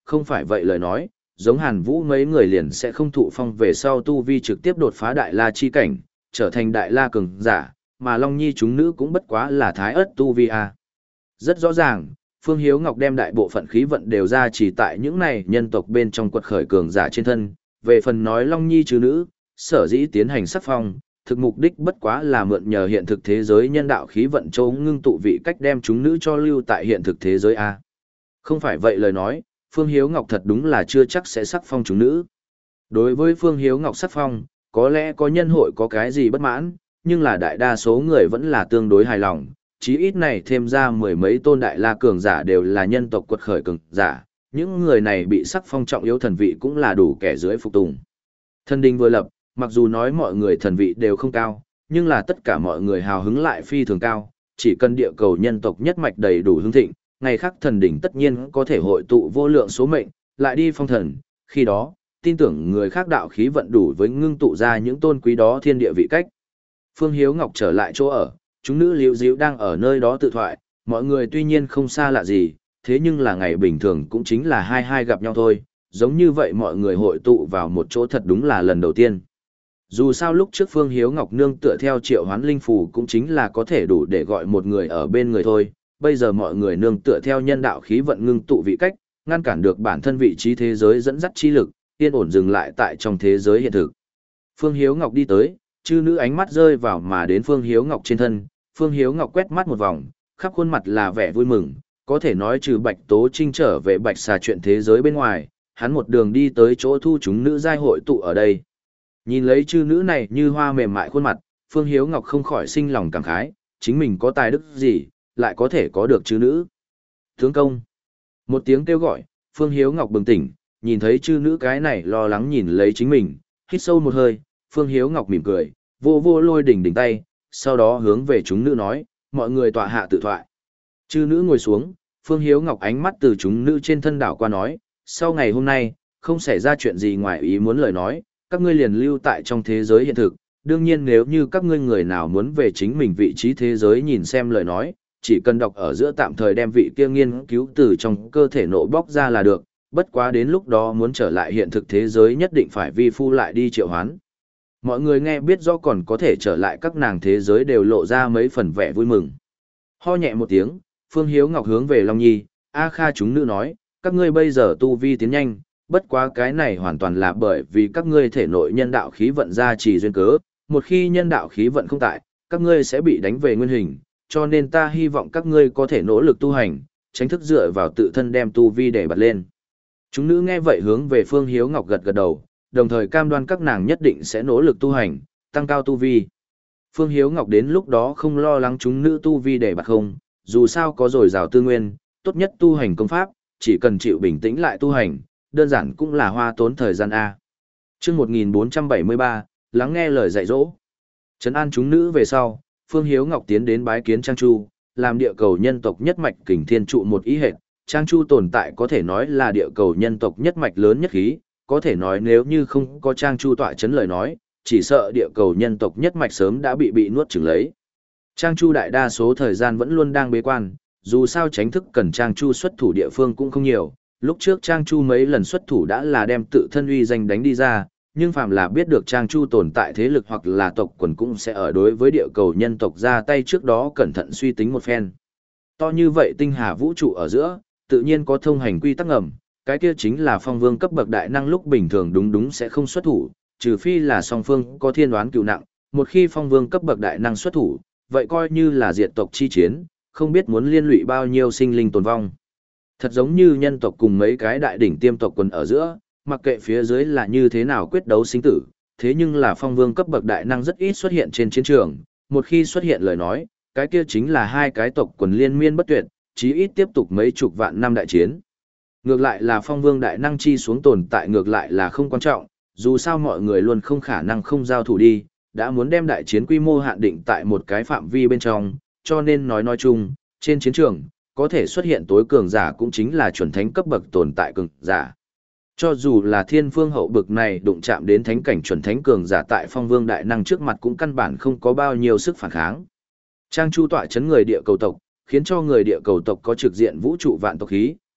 không phải vậy lời nói, giống Hàn Vũ mấy người liền sẽ không thụ phong về sau tu vi trực tiếp đột phá đại la chi cảnh, trở thành đại la cường giả, mà Long Nhi chúng nữ cũng bất quá là thái ớt tu vi a. Rất rõ ràng, Phương Hiếu Ngọc đem đại bộ phận khí vận đều ra chỉ tại những này nhân tộc bên trong quật khởi cường giả trên thân, về phần nói Long Nhi chứ nữ, sở dĩ tiến hành sắc phong, thực mục đích bất quá là mượn nhờ hiện thực thế giới nhân đạo khí vận châu ngưng tụ vị cách đem chúng nữ cho lưu tại hiện thực thế giới a. Không phải vậy lời nói, Phương Hiếu Ngọc thật đúng là chưa chắc sẽ sắc phong chúng nữ. Đối với Phương Hiếu Ngọc sắc phong, có lẽ có nhân hội có cái gì bất mãn, nhưng là đại đa số người vẫn là tương đối hài lòng, chí ít này thêm ra mười mấy tôn đại la cường giả đều là nhân tộc quật khởi cường giả, những người này bị sắc phong trọng yếu thần vị cũng là đủ kẻ dưới phục tùng. Thần đình vừa lập, mặc dù nói mọi người thần vị đều không cao, nhưng là tất cả mọi người hào hứng lại phi thường cao, chỉ cần địa cầu nhân tộc nhất mạch đầy đủ hưng thịnh, ngày khác thần đỉnh tất nhiên có thể hội tụ vô lượng số mệnh, lại đi phong thần, khi đó, tin tưởng người khác đạo khí vận đủ với ngưng tụ ra những tôn quý đó thiên địa vị cách. Phương Hiếu Ngọc trở lại chỗ ở, chúng nữ liễu díu đang ở nơi đó tự thoại, mọi người tuy nhiên không xa lạ gì, thế nhưng là ngày bình thường cũng chính là hai hai gặp nhau thôi, giống như vậy mọi người hội tụ vào một chỗ thật đúng là lần đầu tiên. Dù sao lúc trước Phương Hiếu Ngọc nương tựa theo triệu hoán linh phù cũng chính là có thể đủ để gọi một người ở bên người thôi, bây giờ mọi người nương tựa theo nhân đạo khí vận ngưng tụ vị cách, ngăn cản được bản thân vị trí thế giới dẫn dắt chi lực, yên ổn dừng lại tại trong thế giới hiện thực. Phương Hiếu Ngọc đi tới, chư nữ ánh mắt rơi vào mà đến Phương Hiếu Ngọc trên thân, Phương Hiếu Ngọc quét mắt một vòng, khắp khuôn mặt là vẻ vui mừng, có thể nói trừ Bạch Tố Trinh trở về Bạch Xà chuyện thế giới bên ngoài, hắn một đường đi tới chỗ thu chúng nữ giai hội tụ ở đây. Nhìn lấy chư nữ này như hoa mềm mại khuôn mặt, Phương Hiếu Ngọc không khỏi sinh lòng cảm khái, chính mình có tài đức gì, lại có thể có được chư nữ. Tướng công. Một tiếng kêu gọi, Phương Hiếu Ngọc bừng tỉnh, nhìn thấy chư nữ cái này lo lắng nhìn lấy chính mình, hít sâu một hơi, Phương Hiếu Ngọc mỉm cười, vô vô lôi đỉnh đỉnh tay, sau đó hướng về chúng nữ nói, mọi người tọa hạ tự thoại. Chư nữ ngồi xuống, Phương Hiếu Ngọc ánh mắt từ chúng nữ trên thân đảo qua nói, sau ngày hôm nay, không xảy ra chuyện gì ngoài ý muốn lời nói, các ngươi liền lưu tại trong thế giới hiện thực, đương nhiên nếu như các ngươi người nào muốn về chính mình vị trí thế giới nhìn xem lời nói, chỉ cần đọc ở giữa tạm thời đem vị kia nghiên cứu từ trong cơ thể nộ bóc ra là được, bất quá đến lúc đó muốn trở lại hiện thực thế giới nhất định phải vi phu lại đi triệu hoán. Mọi người nghe biết rõ còn có thể trở lại các nàng thế giới đều lộ ra mấy phần vẻ vui mừng. Ho nhẹ một tiếng, Phương Hiếu Ngọc hướng về Long Nhi, A Kha chúng nữ nói, các ngươi bây giờ tu vi tiến nhanh, bất quá cái này hoàn toàn là bởi vì các ngươi thể nội nhân đạo khí vận ra chỉ duyên cớ, một khi nhân đạo khí vận không tại, các ngươi sẽ bị đánh về nguyên hình, cho nên ta hy vọng các ngươi có thể nỗ lực tu hành, tránh thức dựa vào tự thân đem tu vi để bật lên. Chúng nữ nghe vậy hướng về Phương Hiếu Ngọc gật gật đầu, đồng thời cam đoan các nàng nhất định sẽ nỗ lực tu hành, tăng cao tu vi. Phương Hiếu Ngọc đến lúc đó không lo lắng chúng nữ tu vi để bật không, dù sao có dồi dào tư nguyên, tốt nhất tu hành công pháp, chỉ cần chịu bình tĩnh lại tu hành, đơn giản cũng là hoa tốn thời gian A. Trước một nghìn bốn trăm bảy mươi ba, lắng nghe lời dạy dỗ. Trấn an chúng nữ về sau, Phương Hiếu Ngọc tiến đến bái kiến Trang Chu, làm địa cầu nhân tộc nhất mạch kình thiên trụ một ý hệt. Trang Chu tồn tại có thể nói là địa cầu nhân tộc nhất mạch lớn nhất khí, có thể nói nếu như không có Trang Chu tọa chấn lời nói, chỉ sợ địa cầu nhân tộc nhất mạch sớm đã bị bị nuốt chửng lấy. Trang Chu đại đa số thời gian vẫn luôn đang bế quan, dù sao tránh thức cần Trang Chu xuất thủ địa phương cũng không nhiều. Lúc trước Trang Chu mấy lần xuất thủ đã là đem tự thân uy danh đánh đi ra, nhưng phàm là biết được Trang Chu tồn tại thế lực hoặc là tộc quần cũng sẽ ở đối với địa cầu nhân tộc ra tay trước đó cẩn thận suy tính một phen. To như vậy tinh hà vũ trụ ở giữa, tự nhiên có thông hành quy tắc ngầm, cái kia chính là phong vương cấp bậc đại năng lúc bình thường đúng đúng sẽ không xuất thủ, trừ phi là song phương có thiên đoán cựu nặng, một khi phong vương cấp bậc đại năng xuất thủ, vậy coi như là diệt tộc chi chiến, không biết muốn liên lụy bao nhiêu sinh linh tồn vong. Thật giống như nhân tộc cùng mấy cái đại đỉnh tiêm tộc quần ở giữa, mặc kệ phía dưới là như thế nào quyết đấu sinh tử, thế nhưng là phong vương cấp bậc đại năng rất ít xuất hiện trên chiến trường, một khi xuất hiện lời nói, cái kia chính là hai cái tộc quần liên miên bất tuyệt, chí ít tiếp tục mấy chục vạn năm đại chiến. Ngược lại là phong vương đại năng chi xuống tồn tại ngược lại là không quan trọng, dù sao mọi người luôn không khả năng không giao thủ đi, đã muốn đem đại chiến quy mô hạn định tại một cái phạm vi bên trong, cho nên nói nói chung, trên chiến trường, có thể xuất hiện tối cường giả cũng chính là chuẩn thánh cấp bậc tồn tại cường giả. Cho dù là thiên phương hậu bực này đụng chạm đến thánh cảnh chuẩn thánh cường giả tại phong vương đại năng trước mặt cũng căn bản không có bao nhiêu sức phản kháng. Trang Chu tọa chấn người địa cầu tộc, khiến cho người địa cầu tộc có trực diện vũ trụ vạn tộc khí,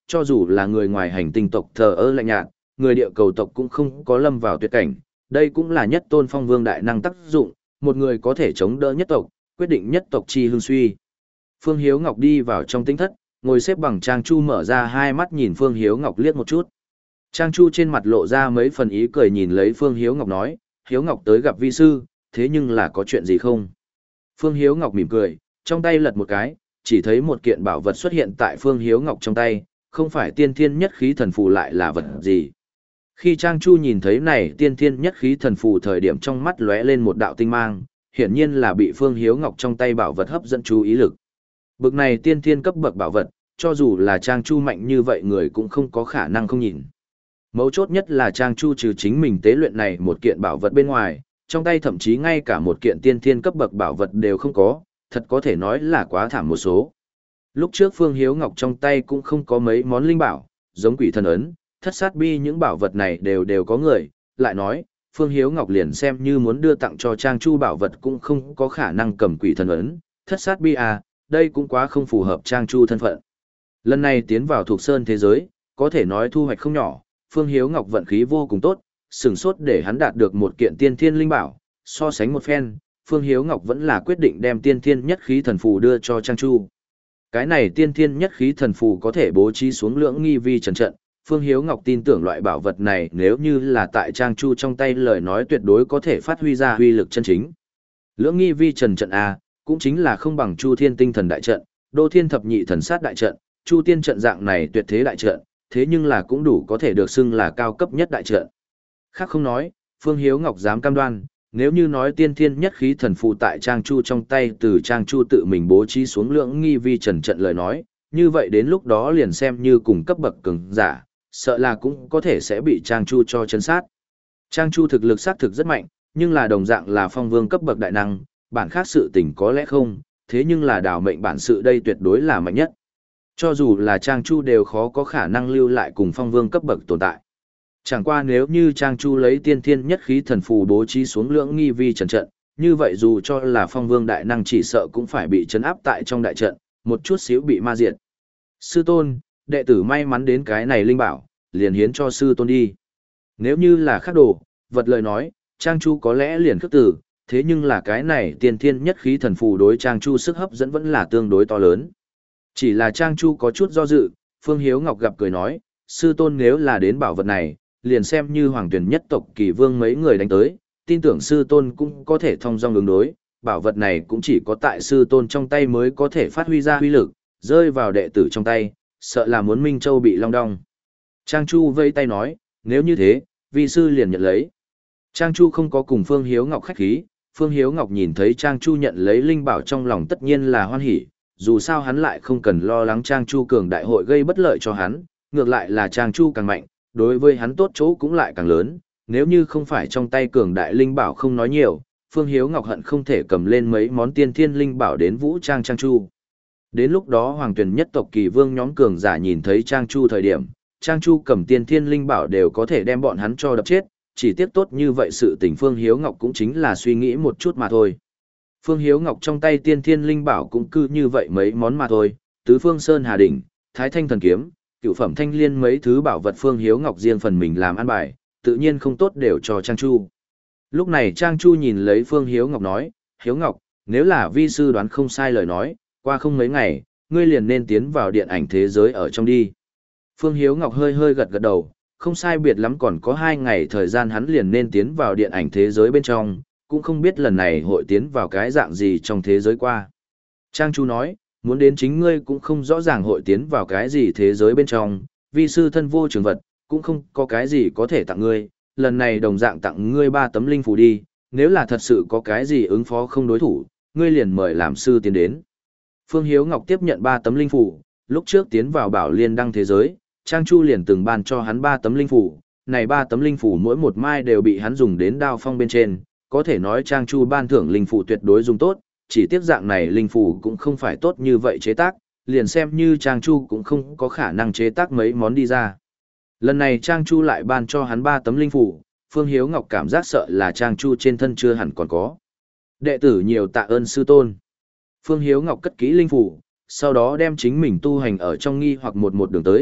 cho dù là người ngoài hành tinh tộc thờ ơ lạnh nhạt, người địa cầu tộc cũng không có lâm vào tuyệt cảnh, đây cũng là nhất tôn phong vương đại năng tác dụng, một người có thể chống đỡ nhất tộc, quyết định nhất tộc chi hưng suy. Phương Hiếu Ngọc đi vào trong tinh thất, ngồi xếp bằng Trang Chu mở ra hai mắt nhìn Phương Hiếu Ngọc liếc một chút. Trang Chu trên mặt lộ ra mấy phần ý cười nhìn lấy Phương Hiếu Ngọc nói, Hiếu Ngọc tới gặp vi sư, thế nhưng là có chuyện gì không? Phương Hiếu Ngọc mỉm cười, trong tay lật một cái, chỉ thấy một kiện bảo vật xuất hiện tại Phương Hiếu Ngọc trong tay, không phải tiên thiên nhất khí thần phù lại là vật gì. Khi Trang Chu nhìn thấy này tiên thiên nhất khí thần phù thời điểm trong mắt lóe lên một đạo tinh mang, hiển nhiên là bị Phương Hiếu Ngọc trong tay bảo vật hấp dẫn chú ý lực. Bực này tiên thiên cấp bậc bảo vật, cho dù là Trang Chu mạnh như vậy người cũng không có khả năng không nhìn. Mấu chốt nhất là Trang Chu trừ chính mình tế luyện này một kiện bảo vật bên ngoài, trong tay thậm chí ngay cả một kiện tiên thiên cấp bậc bảo vật đều không có, thật có thể nói là quá thảm một số. Lúc trước Phương Hiếu Ngọc trong tay cũng không có mấy món linh bảo, giống quỷ thần ấn, thất sát bi những bảo vật này đều đều có người, lại nói, Phương Hiếu Ngọc liền xem như muốn đưa tặng cho Trang Chu bảo vật cũng không có khả năng cầm quỷ thần ấn, thất sát bi à, đây cũng quá không phù hợp Trang Chu thân phận. Lần này tiến vào thuộc sơn thế giới, có thể nói thu hoạch không nhỏ, Phương Hiếu Ngọc vận khí vô cùng tốt, sừng sốt để hắn đạt được một kiện tiên thiên linh bảo, so sánh một phen, Phương Hiếu Ngọc vẫn là quyết định đem tiên thiên nhất khí thần phù đưa cho Trang Chu. Cái này tiên thiên nhất khí thần phù có thể bố trí xuống lưỡng nghi vi trần trận, Phương Hiếu Ngọc tin tưởng loại bảo vật này nếu như là tại Trang Chu trong tay lời nói tuyệt đối có thể phát huy ra huy lực chân chính. Lưỡng nghi vi trần trận A, cũng chính là không bằng Chu Thiên tinh thần đại trận, Đô Thiên thập nhị thần sát đại trận, Chu Tiên trận dạng này tuyệt thế đại trận, thế nhưng là cũng đủ có thể được xưng là cao cấp nhất đại trận. Khác không nói, Phương Hiếu Ngọc dám cam đoan, nếu như nói tiên thiên nhất khí thần phù tại Trang Chu trong tay từ Trang Chu tự mình bố trí xuống lưỡng nghi vi trần trận lời nói, như vậy đến lúc đó liền xem như cùng cấp bậc cường giả, sợ là cũng có thể sẽ bị Trang Chu cho chấn sát. Trang Chu thực lực xác thực rất mạnh, nhưng là đồng dạng là phong vương cấp bậc đại năng, bản khác sự tình có lẽ không, thế nhưng là đào mệnh bản sự đây tuyệt đối là mạnh nhất. Cho dù là Trang Chu đều khó có khả năng lưu lại cùng phong vương cấp bậc tồn tại. Chẳng qua nếu như Trang Chu lấy tiên thiên nhất khí thần phù bố trí xuống lưỡng nghi vi trần trận, như vậy dù cho là phong vương đại năng chỉ sợ cũng phải bị chấn áp tại trong đại trận, một chút xíu bị ma diệt. Sư tôn, đệ tử may mắn đến cái này linh bảo, liền hiến cho sư tôn đi. Nếu như là khác đồ, vật lời nói, Trang Chu có lẽ liền khước từ, thế nhưng là cái này tiên thiên nhất khí thần phù đối Trang Chu sức hấp dẫn vẫn là tương đối to lớn. Chỉ là Trang Chu có chút do dự, Phương Hiếu Ngọc gặp cười nói, sư tôn nếu là đến bảo vật này, liền xem như hoàng tuyển nhất tộc kỳ vương mấy người đánh tới, tin tưởng sư tôn cũng có thể thông dong ứng đối, bảo vật này cũng chỉ có tại sư tôn trong tay mới có thể phát huy ra huy lực, rơi vào đệ tử trong tay, sợ là muốn Minh Châu bị long đong. Trang Chu vây tay nói, nếu như thế, vi sư liền nhận lấy. Trang Chu không có cùng Phương Hiếu Ngọc khách khí, Phương Hiếu Ngọc nhìn thấy Trang Chu nhận lấy linh bảo trong lòng tất nhiên là hoan hỉ, dù sao hắn lại không cần lo lắng Trang Chu cường đại hội gây bất lợi cho hắn, ngược lại là Trang Chu càng mạnh, đối với hắn tốt chỗ cũng lại càng lớn, nếu như không phải trong tay cường đại linh bảo không nói nhiều, Phương Hiếu Ngọc hận không thể cầm lên mấy món tiên thiên linh bảo đến vũ trang Trang Chu. Đến lúc đó hoàng tuyển nhất tộc kỳ vương nhóm cường giả nhìn thấy Trang Chu thời điểm, Trang Chu cầm tiên thiên linh bảo đều có thể đem bọn hắn cho đập chết, chỉ tiếc tốt như vậy sự tình Phương Hiếu Ngọc cũng chính là suy nghĩ một chút mà thôi. Phương Hiếu Ngọc trong tay tiên thiên linh bảo cũng cứ như vậy mấy món mà thôi, tứ phương sơn hà đỉnh, thái thanh thần kiếm, cựu phẩm thanh liên mấy thứ bảo vật Phương Hiếu Ngọc riêng phần mình làm ăn bài, tự nhiên không tốt đều cho Trang Chu. Lúc này Trang Chu nhìn lấy Phương Hiếu Ngọc nói, Hiếu Ngọc, nếu là vi sư đoán không sai lời nói, qua không mấy ngày, ngươi liền nên tiến vào điện ảnh thế giới ở trong đi. Phương Hiếu Ngọc hơi hơi gật gật đầu, không sai biệt lắm còn có hai ngày thời gian hắn liền nên tiến vào điện ảnh thế giới bên trong, cũng không biết lần này hội tiến vào cái dạng gì trong thế giới qua. Trang Chu nói, muốn đến chính ngươi cũng không rõ ràng hội tiến vào cái gì thế giới bên trong, vi sư thân vô trường vật, cũng không có cái gì có thể tặng ngươi, lần này đồng dạng tặng ngươi ba tấm linh phù đi, nếu là thật sự có cái gì ứng phó không đối thủ, ngươi liền mời làm sư tiến đến. Phương Hiếu Ngọc tiếp nhận ba tấm linh phù, lúc trước tiến vào bảo liên đăng thế giới, Trang Chu liền từng ban cho hắn ba tấm linh phù, này ba tấm linh phù mỗi một mai đều bị hắn dùng đến đao phong bên trên, có thể nói Trang Chu ban thưởng linh phù tuyệt đối dùng tốt, chỉ tiếc dạng này linh phù cũng không phải tốt như vậy chế tác, liền xem như Trang Chu cũng không có khả năng chế tác mấy món đi ra. Lần này Trang Chu lại ban cho hắn ba tấm linh phù, Phương Hiếu Ngọc cảm giác sợ là Trang Chu trên thân chưa hẳn còn có. Đệ tử nhiều tạ ơn sư tôn. Phương Hiếu Ngọc cất kỹ linh phù, sau đó đem chính mình tu hành ở trong nghi hoặc một một đường tới,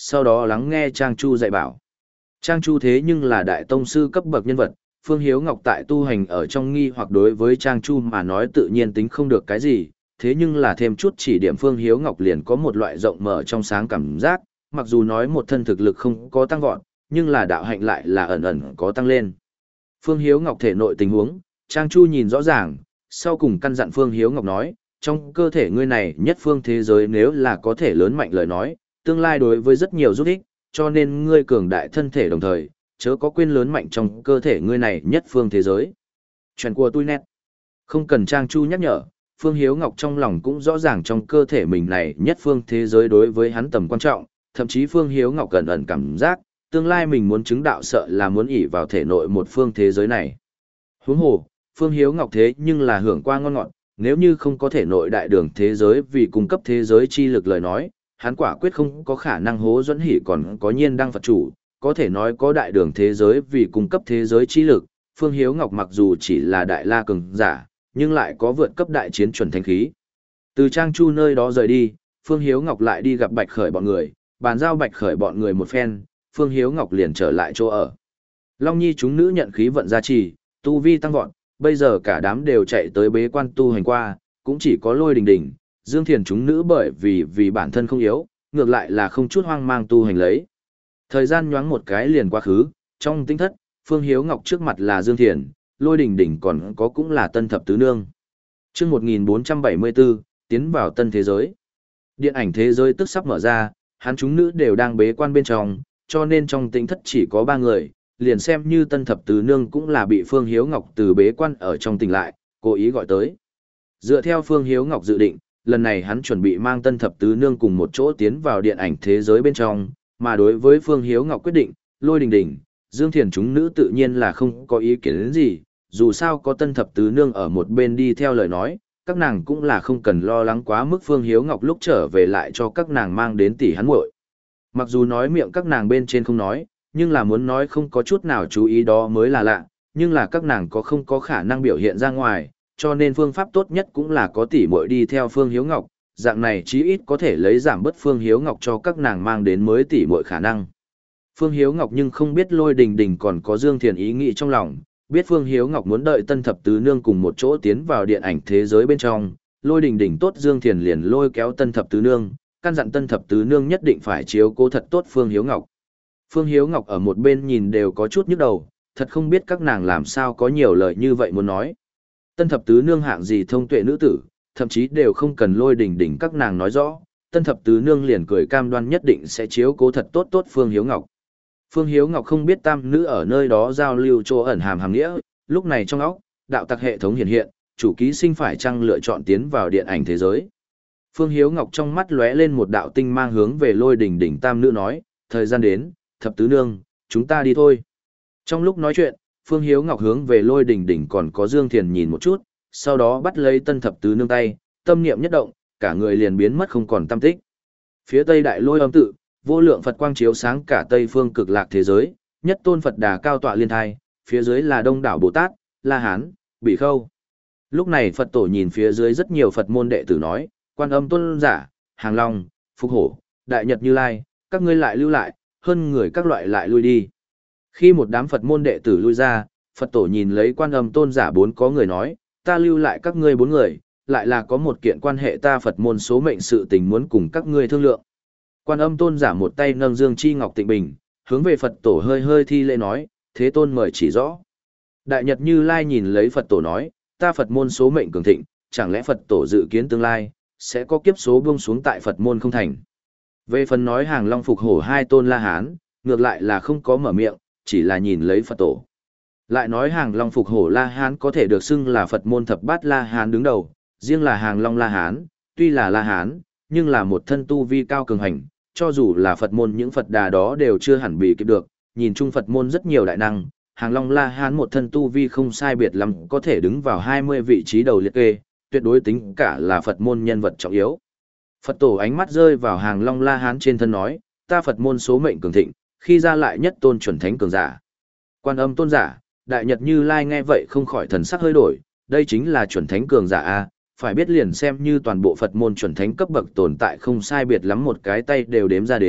sau đó lắng nghe Trang Chu dạy bảo. Trang Chu thế nhưng là đại tông sư cấp bậc nhân vật, Phương Hiếu Ngọc tại tu hành ở trong nghi hoặc đối với Trang Chu mà nói tự nhiên tính không được cái gì, thế nhưng là thêm chút chỉ điểm Phương Hiếu Ngọc liền có một loại rộng mở trong sáng cảm giác, mặc dù nói một thân thực lực không có tăng vọt, nhưng là đạo hạnh lại là ẩn ẩn có tăng lên. Phương Hiếu Ngọc thể nội tình huống, Trang Chu nhìn rõ ràng, sau cùng căn dặn Phương Hiếu Ngọc nói, trong cơ thể ngươi này nhất phương thế giới nếu là có thể lớn mạnh lời nói, tương lai đối với rất nhiều giúp ích, cho nên ngươi cường đại thân thể đồng thời, chớ có quên lớn mạnh trong cơ thể ngươi này nhất phương thế giới. Chuyện của tôi nét. Không cần Trang Chu nhắc nhở, Phương Hiếu Ngọc trong lòng cũng rõ ràng trong cơ thể mình này nhất phương thế giới đối với hắn tầm quan trọng, thậm chí Phương Hiếu Ngọc gần ẩn cảm giác, tương lai mình muốn chứng đạo sợ là muốn ỷ vào thể nội một phương thế giới này. Huống hồ, Phương Hiếu Ngọc thế nhưng là hưởng qua ngon ngọt, nếu như không có thể nội đại đường thế giới vì cung cấp thế giới chi lực lời nói, hắn quả quyết không có khả năng hố dẫn hỉ còn có nhiên đăng Phật chủ, có thể nói có đại đường thế giới vì cung cấp thế giới chi lực, Phương Hiếu Ngọc mặc dù chỉ là đại la cường giả, nhưng lại có vượt cấp đại chiến chuẩn thánh khí. Từ Trang Chu nơi đó rời đi, Phương Hiếu Ngọc lại đi gặp Bạch Khởi bọn người, bàn giao Bạch Khởi bọn người một phen, Phương Hiếu Ngọc liền trở lại chỗ ở. Long Nhi chúng nữ nhận khí vận gia trì, tu vi tăng vọt, bây giờ cả đám đều chạy tới bế quan tu hành qua, cũng chỉ có Lôi Đình Đình, Dương Thiền chúng nữ bởi vì vì bản thân không yếu, ngược lại là không chút hoang mang tu hành lấy. Thời gian nhoáng một cái liền quá khứ, trong tinh thất, Phương Hiếu Ngọc trước mặt là Dương Thiền, Lôi Đình Đình còn có cũng là Tân Thập Tứ Nương. Trước một nghìn bốn trăm bảy mươi tư, tiến vào tân thế giới. Điện ảnh thế giới tức sắp mở ra, hắn chúng nữ đều đang bế quan bên trong, cho nên trong tinh thất chỉ có ba người, liền xem như Tân Thập Tứ Nương cũng là bị Phương Hiếu Ngọc từ bế quan ở trong tỉnh lại, cố ý gọi tới. Dựa theo Phương Hiếu Ngọc dự định, lần này hắn chuẩn bị mang Tân Thập Tứ Nương cùng một chỗ tiến vào điện ảnh thế giới bên trong, mà đối với Phương Hiếu Ngọc quyết định, Lôi Đình Đình, Dương Thiền chúng nữ tự nhiên là không có ý kiến đến gì, dù sao có Tân Thập Tứ Nương ở một bên đi theo lời nói, các nàng cũng là không cần lo lắng quá mức Phương Hiếu Ngọc lúc trở về lại cho các nàng mang đến tỷ hắn muội. Mặc dù nói miệng các nàng bên trên không nói, nhưng là muốn nói không có chút nào chú ý đó mới là lạ, nhưng là các nàng có không có khả năng biểu hiện ra ngoài, cho nên phương pháp tốt nhất cũng là có tỷ muội đi theo Phương Hiếu Ngọc, dạng này chí ít có thể lấy giảm bớt Phương Hiếu Ngọc cho các nàng mang đến mới tỷ muội khả năng. Phương Hiếu Ngọc nhưng không biết Lôi Đình Đình còn có Dương Thiền ý nghĩ trong lòng, biết Phương Hiếu Ngọc muốn đợi Tân Thập Tứ Nương cùng một chỗ tiến vào điện ảnh thế giới bên trong, Lôi Đình Đình tốt Dương Thiền liền lôi kéo Tân Thập Tứ Nương, căn dặn Tân Thập Tứ Nương nhất định phải chiếu cố thật tốt Phương Hiếu Ngọc. Phương Hiếu Ngọc ở một bên nhìn đều có chút nhức đầu, thật không biết các nàng làm sao có nhiều lời như vậy muốn nói. Tân Thập Tứ Nương hạng gì thông tuệ nữ tử, thậm chí đều không cần Lôi Đình Đình các nàng nói rõ, Tân Thập Tứ Nương liền cười cam đoan nhất định sẽ chiếu cố thật tốt tốt Phương Hiếu Ngọc. Phương Hiếu Ngọc không biết tam nữ ở nơi đó giao lưu chỗ ẩn hàm hàm nghĩa, lúc này trong óc, đạo tặc hệ thống hiện hiện, chủ ký sinh phải chăng lựa chọn tiến vào điện ảnh thế giới. Phương Hiếu Ngọc trong mắt lóe lên một đạo tinh mang hướng về Lôi Đình Đình tam nữ nói, thời gian đến, Thập Tứ Nương, chúng ta đi thôi. Trong lúc nói chuyện, Phương Hiếu Ngọc hướng về Lôi Đình Đình còn có Dương Thiền nhìn một chút, sau đó bắt lấy Tân Thập Tứ Nương tay, tâm niệm nhất động, cả người liền biến mất không còn tăm tích. Phía tây đại lôi âm tự, vô lượng Phật quang chiếu sáng cả tây phương cực lạc thế giới, nhất tôn Phật đà cao tọa liên thai, phía dưới là đông đảo Bồ Tát, La Hán, Bỉ Khâu. Lúc này Phật tổ nhìn phía dưới rất nhiều Phật môn đệ tử nói, Quan Âm Tôn giả, Hàng Long, Phúc Hổ, Đại Nhật Như Lai, các ngươi lại lưu lại, hơn người các loại lại lui đi. Khi một đám Phật môn đệ tử lui ra, Phật tổ nhìn lấy Quan Âm Tôn giả bốn có người nói, ta lưu lại các ngươi bốn người, lại là có một kiện quan hệ ta Phật môn số mệnh sự tình muốn cùng các ngươi thương lượng. Quan Âm Tôn giả một tay nâng Dương Chi Ngọc Tịnh Bình, hướng về Phật tổ hơi hơi thi lễ nói, thế tôn mời chỉ rõ. Đại Nhật Như Lai nhìn lấy Phật tổ nói, ta Phật môn số mệnh cường thịnh, chẳng lẽ Phật tổ dự kiến tương lai, sẽ có kiếp số buông xuống tại Phật môn không thành. Về phần nói Hàng Long Phục Hổ hai tôn La Hán, ngược lại là không có mở miệng, chỉ là nhìn lấy Phật tổ. Lại nói Hàng Long Phục Hổ La Hán có thể được xưng là Phật môn thập bát La Hán đứng đầu, riêng là Hàng Long La Hán, tuy là La Hán, nhưng là một thân tu vi cao cường hành, cho dù là Phật môn những Phật đà đó đều chưa hẳn bị kịp được, nhìn chung Phật môn rất nhiều đại năng, Hàng Long La Hán một thân tu vi không sai biệt lắm có thể đứng vào hai mươi vị trí đầu liệt kê, tuyệt đối tính cả là Phật môn nhân vật trọng yếu. Phật tổ ánh mắt rơi vào Hàng Long La Hán trên thân nói, ta Phật môn số mệnh cường thịnh, khi ra lại nhất tôn chuẩn thánh cường giả. Quan Âm Tôn giả, Đại Nhật Như Lai nghe vậy không khỏi thần sắc hơi đổi, đây chính là chuẩn thánh cường giả a, phải biết liền xem như toàn bộ Phật môn chuẩn thánh cấp bậc tồn tại không sai biệt lắm một cái tay đều đếm ra đến,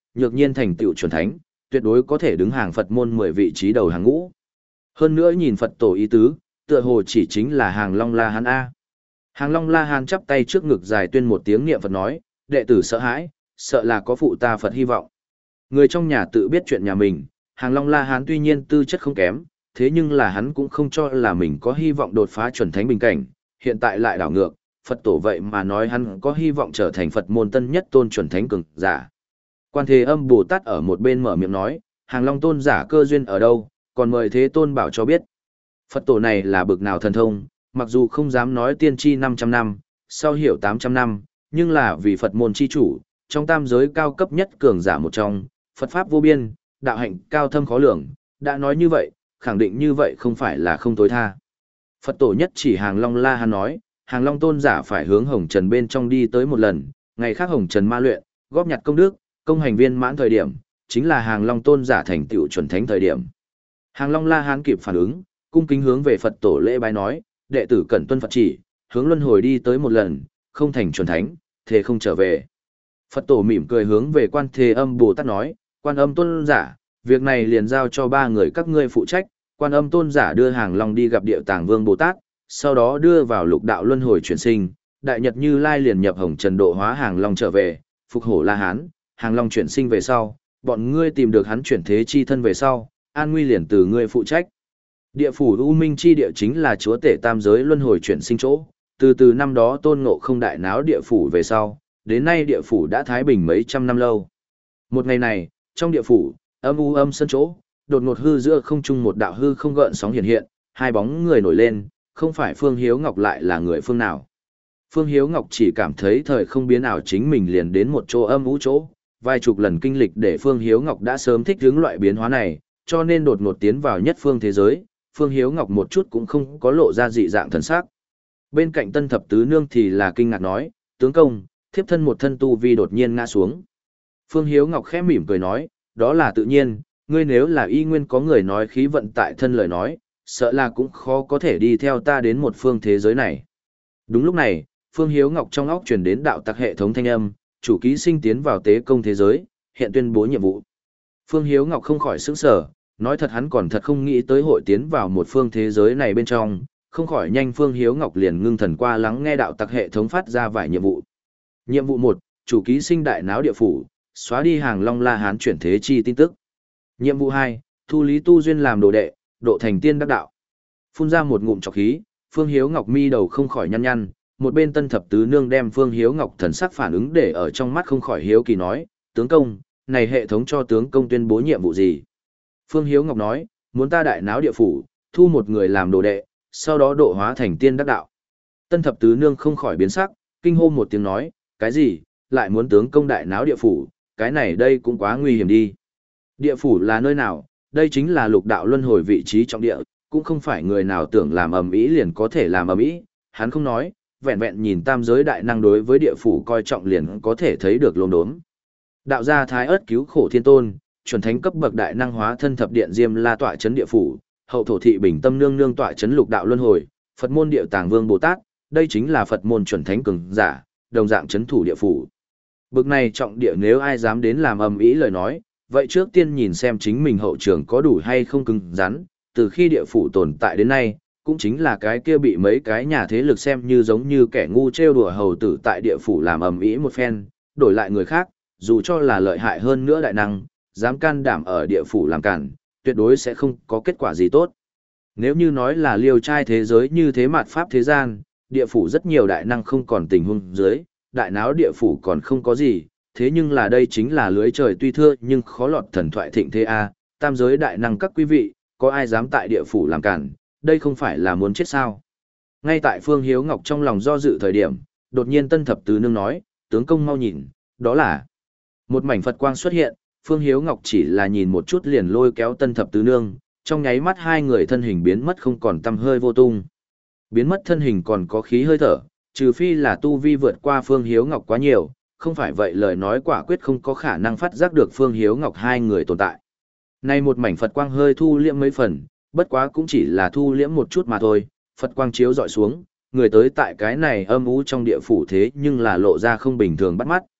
nhược nhiên thành tựu chuẩn thánh, tuyệt đối có thể đứng hàng Phật môn mười vị trí đầu hàng ngũ. Hơn nữa nhìn Phật tổ ý tứ, tựa hồ chỉ chính là Hàng Long La Hán A. Hàng Long La Hán chắp tay trước ngực dài tuyên một tiếng niệm Phật nói, đệ tử sợ hãi, sợ là có phụ ta Phật hy vọng. Người trong nhà tự biết chuyện nhà mình, Hàng Long La Hán tuy nhiên tư chất không kém, thế nhưng là hắn cũng không cho là mình có hy vọng đột phá chuẩn thánh bình cảnh, hiện tại lại đảo ngược, Phật tổ vậy mà nói hắn có hy vọng trở thành Phật môn tân nhất tôn chuẩn thánh cường giả. Quan Thế Âm Bồ Tát ở một bên mở miệng nói, Hàng Long tôn giả cơ duyên ở đâu, còn mời Thế Tôn bảo cho biết. Phật tổ này là bực nào thần thông, mặc dù không dám nói tiên tri năm trăm năm, sau hiểu tám trăm năm, nhưng là vì Phật môn chi chủ, trong tam giới cao cấp nhất cường giả một trong, Phật pháp vô biên, đạo hạnh cao thâm khó lường, đã nói như vậy, khẳng định như vậy không phải là không tối tha. Phật tổ nhất chỉ Hàng Long La Hán nói, Hàng Long tôn giả phải hướng Hồng Trần bên trong đi tới một lần, ngày khác Hồng Trần ma luyện, góp nhặt công đức, công hành viên mãn thời điểm, chính là Hàng Long tôn giả thành tựu chuẩn thánh thời điểm. Hàng Long La Hán kịp phản ứng, cung kính hướng về Phật tổ lễ bái nói, đệ tử cẩn tuân Phật chỉ, hướng luân hồi đi tới một lần, không thành chuẩn thánh, thế không trở về. Phật tổ mỉm cười hướng về Quan Thế Âm Bồ Tát nói, Quan Âm tôn giả, việc này liền giao cho ba người các ngươi phụ trách. Quan Âm tôn giả đưa Hàng Long đi gặp Địa Tàng Vương Bồ Tát, sau đó đưa vào lục đạo luân hồi chuyển sinh, Đại Nhật Như Lai liền nhập Hồng Trần độ hóa Hàng Long trở về, phục hổ La Hán, Hàng Long chuyển sinh về sau, bọn ngươi tìm được hắn chuyển thế chi thân về sau, an nguy liền từ ngươi phụ trách. Địa phủ U Minh chi địa chính là chúa tể tam giới luân hồi chuyển sinh chỗ, từ từ năm đó Tôn Ngộ Không đại náo địa phủ về sau, đến nay địa phủ đã thái bình mấy trăm năm lâu. Một ngày này, trong địa phủ, âm u âm sân chỗ, đột ngột hư giữa không trung một đạo hư không gợn sóng hiện hiện, hai bóng người nổi lên, không phải Phương Hiếu Ngọc lại là người phương nào. Phương Hiếu Ngọc chỉ cảm thấy thời không biến ảo chính mình liền đến một chỗ âm u chỗ, vài chục lần kinh lịch để Phương Hiếu Ngọc đã sớm thích ứng loại biến hóa này, cho nên đột ngột tiến vào nhất phương thế giới, Phương Hiếu Ngọc một chút cũng không có lộ ra dị dạng thần sắc. Bên cạnh Tân Thập Tứ Nương thì là kinh ngạc nói, tướng công, thiếp thân một thân tu vi đột nhiên ngã xuống. Phương Hiếu Ngọc khẽ mỉm cười nói, đó là tự nhiên, ngươi nếu là y nguyên có người nói khí vận tại thân lời nói, sợ là cũng khó có thể đi theo ta đến một phương thế giới này. Đúng lúc này, Phương Hiếu Ngọc trong óc truyền đến đạo tặc hệ thống thanh âm, chủ ký sinh tiến vào tế công thế giới, hiện tuyên bố nhiệm vụ. Phương Hiếu Ngọc không khỏi sững sờ, nói thật hắn còn thật không nghĩ tới hội tiến vào một phương thế giới này bên trong, không khỏi nhanh Phương Hiếu Ngọc liền ngưng thần qua lắng nghe đạo tặc hệ thống phát ra vài nhiệm vụ. Nhiệm vụ một, chủ ký sinh đại náo địa phủ, xóa đi Hàng Long La Hán chuyển thế chi tin tức. Nhiệm vụ hai, thu Lý Tu Duyên làm đồ đệ, độ thành tiên đắc đạo. Phun ra một ngụm trọc khí, Phương Hiếu Ngọc mi đầu không khỏi nhăn nhăn, một bên Tân Thập Tứ Nương đem Phương Hiếu Ngọc thần sắc phản ứng để ở trong mắt không khỏi hiếu kỳ nói, tướng công, này hệ thống cho tướng công tuyên bố nhiệm vụ gì? Phương Hiếu Ngọc nói, muốn ta đại náo địa phủ, thu một người làm đồ đệ, sau đó độ hóa thành tiên đắc đạo. Tân Thập Tứ Nương không khỏi biến sắc, kinh hô một tiếng nói, cái gì, lại muốn tướng công đại náo địa phủ, cái này đây cũng quá nguy hiểm đi. Địa phủ là nơi nào, đây chính là lục đạo luân hồi vị trí trọng địa, cũng không phải người nào tưởng làm ầm ĩ liền có thể làm ầm ĩ, hắn không nói, vẹn vẹn nhìn tam giới đại năng đối với địa phủ coi trọng liền có thể thấy được lốm đốm. Đạo gia Thái Ức cứu khổ thiên tôn, chuẩn thánh cấp bậc đại năng hóa thân thập điện Diêm La tọa chấn địa phủ, hậu thổ thị Bình Tâm nương nương tọa chấn lục đạo luân hồi, Phật môn Địa Tàng Vương Bồ Tát, đây chính là Phật môn chuẩn thánh cường giả, đồng dạng chấn thủ địa phủ. Bực này trọng địa nếu ai dám đến làm ầm ĩ lời nói, vậy trước tiên nhìn xem chính mình hậu trường có đủ hay không cứng rắn, từ khi địa phủ tồn tại đến nay, cũng chính là cái kia bị mấy cái nhà thế lực xem như giống như kẻ ngu trêu đùa hầu tử tại địa phủ làm ầm ĩ một phen, đổi lại người khác, dù cho là lợi hại hơn nữa đại năng, dám can đảm ở địa phủ làm cản, tuyệt đối sẽ không có kết quả gì tốt. Nếu như nói là liều trai thế giới như thế mạt pháp thế gian, địa phủ rất nhiều đại năng không còn tình huống dưới, đại náo địa phủ còn không có gì, thế nhưng là đây chính là lưới trời tuy thưa nhưng khó lọt thần thoại thịnh thế a, tam giới đại năng các quý vị, có ai dám tại địa phủ làm cản, đây không phải là muốn chết sao? Ngay tại Phương Hiếu Ngọc trong lòng do dự thời điểm, đột nhiên Tân Thập Tứ Nương nói, tướng công mau nhìn, đó là một mảnh Phật quang xuất hiện, Phương Hiếu Ngọc chỉ là nhìn một chút liền lôi kéo Tân Thập Tứ Nương, trong nháy mắt hai người thân hình biến mất không còn tăm hơi vô tung. Biến mất thân hình còn có khí hơi thở, trừ phi là tu vi vượt qua Phương Hiếu Ngọc quá nhiều, không phải vậy lời nói quả quyết không có khả năng phát giác được Phương Hiếu Ngọc hai người tồn tại. Nay một mảnh Phật quang hơi thu liễm mấy phần, bất quá cũng chỉ là thu liễm một chút mà thôi, Phật quang chiếu dọi xuống, người tới tại cái này âm u trong địa phủ thế nhưng là lộ ra không bình thường bắt mắt.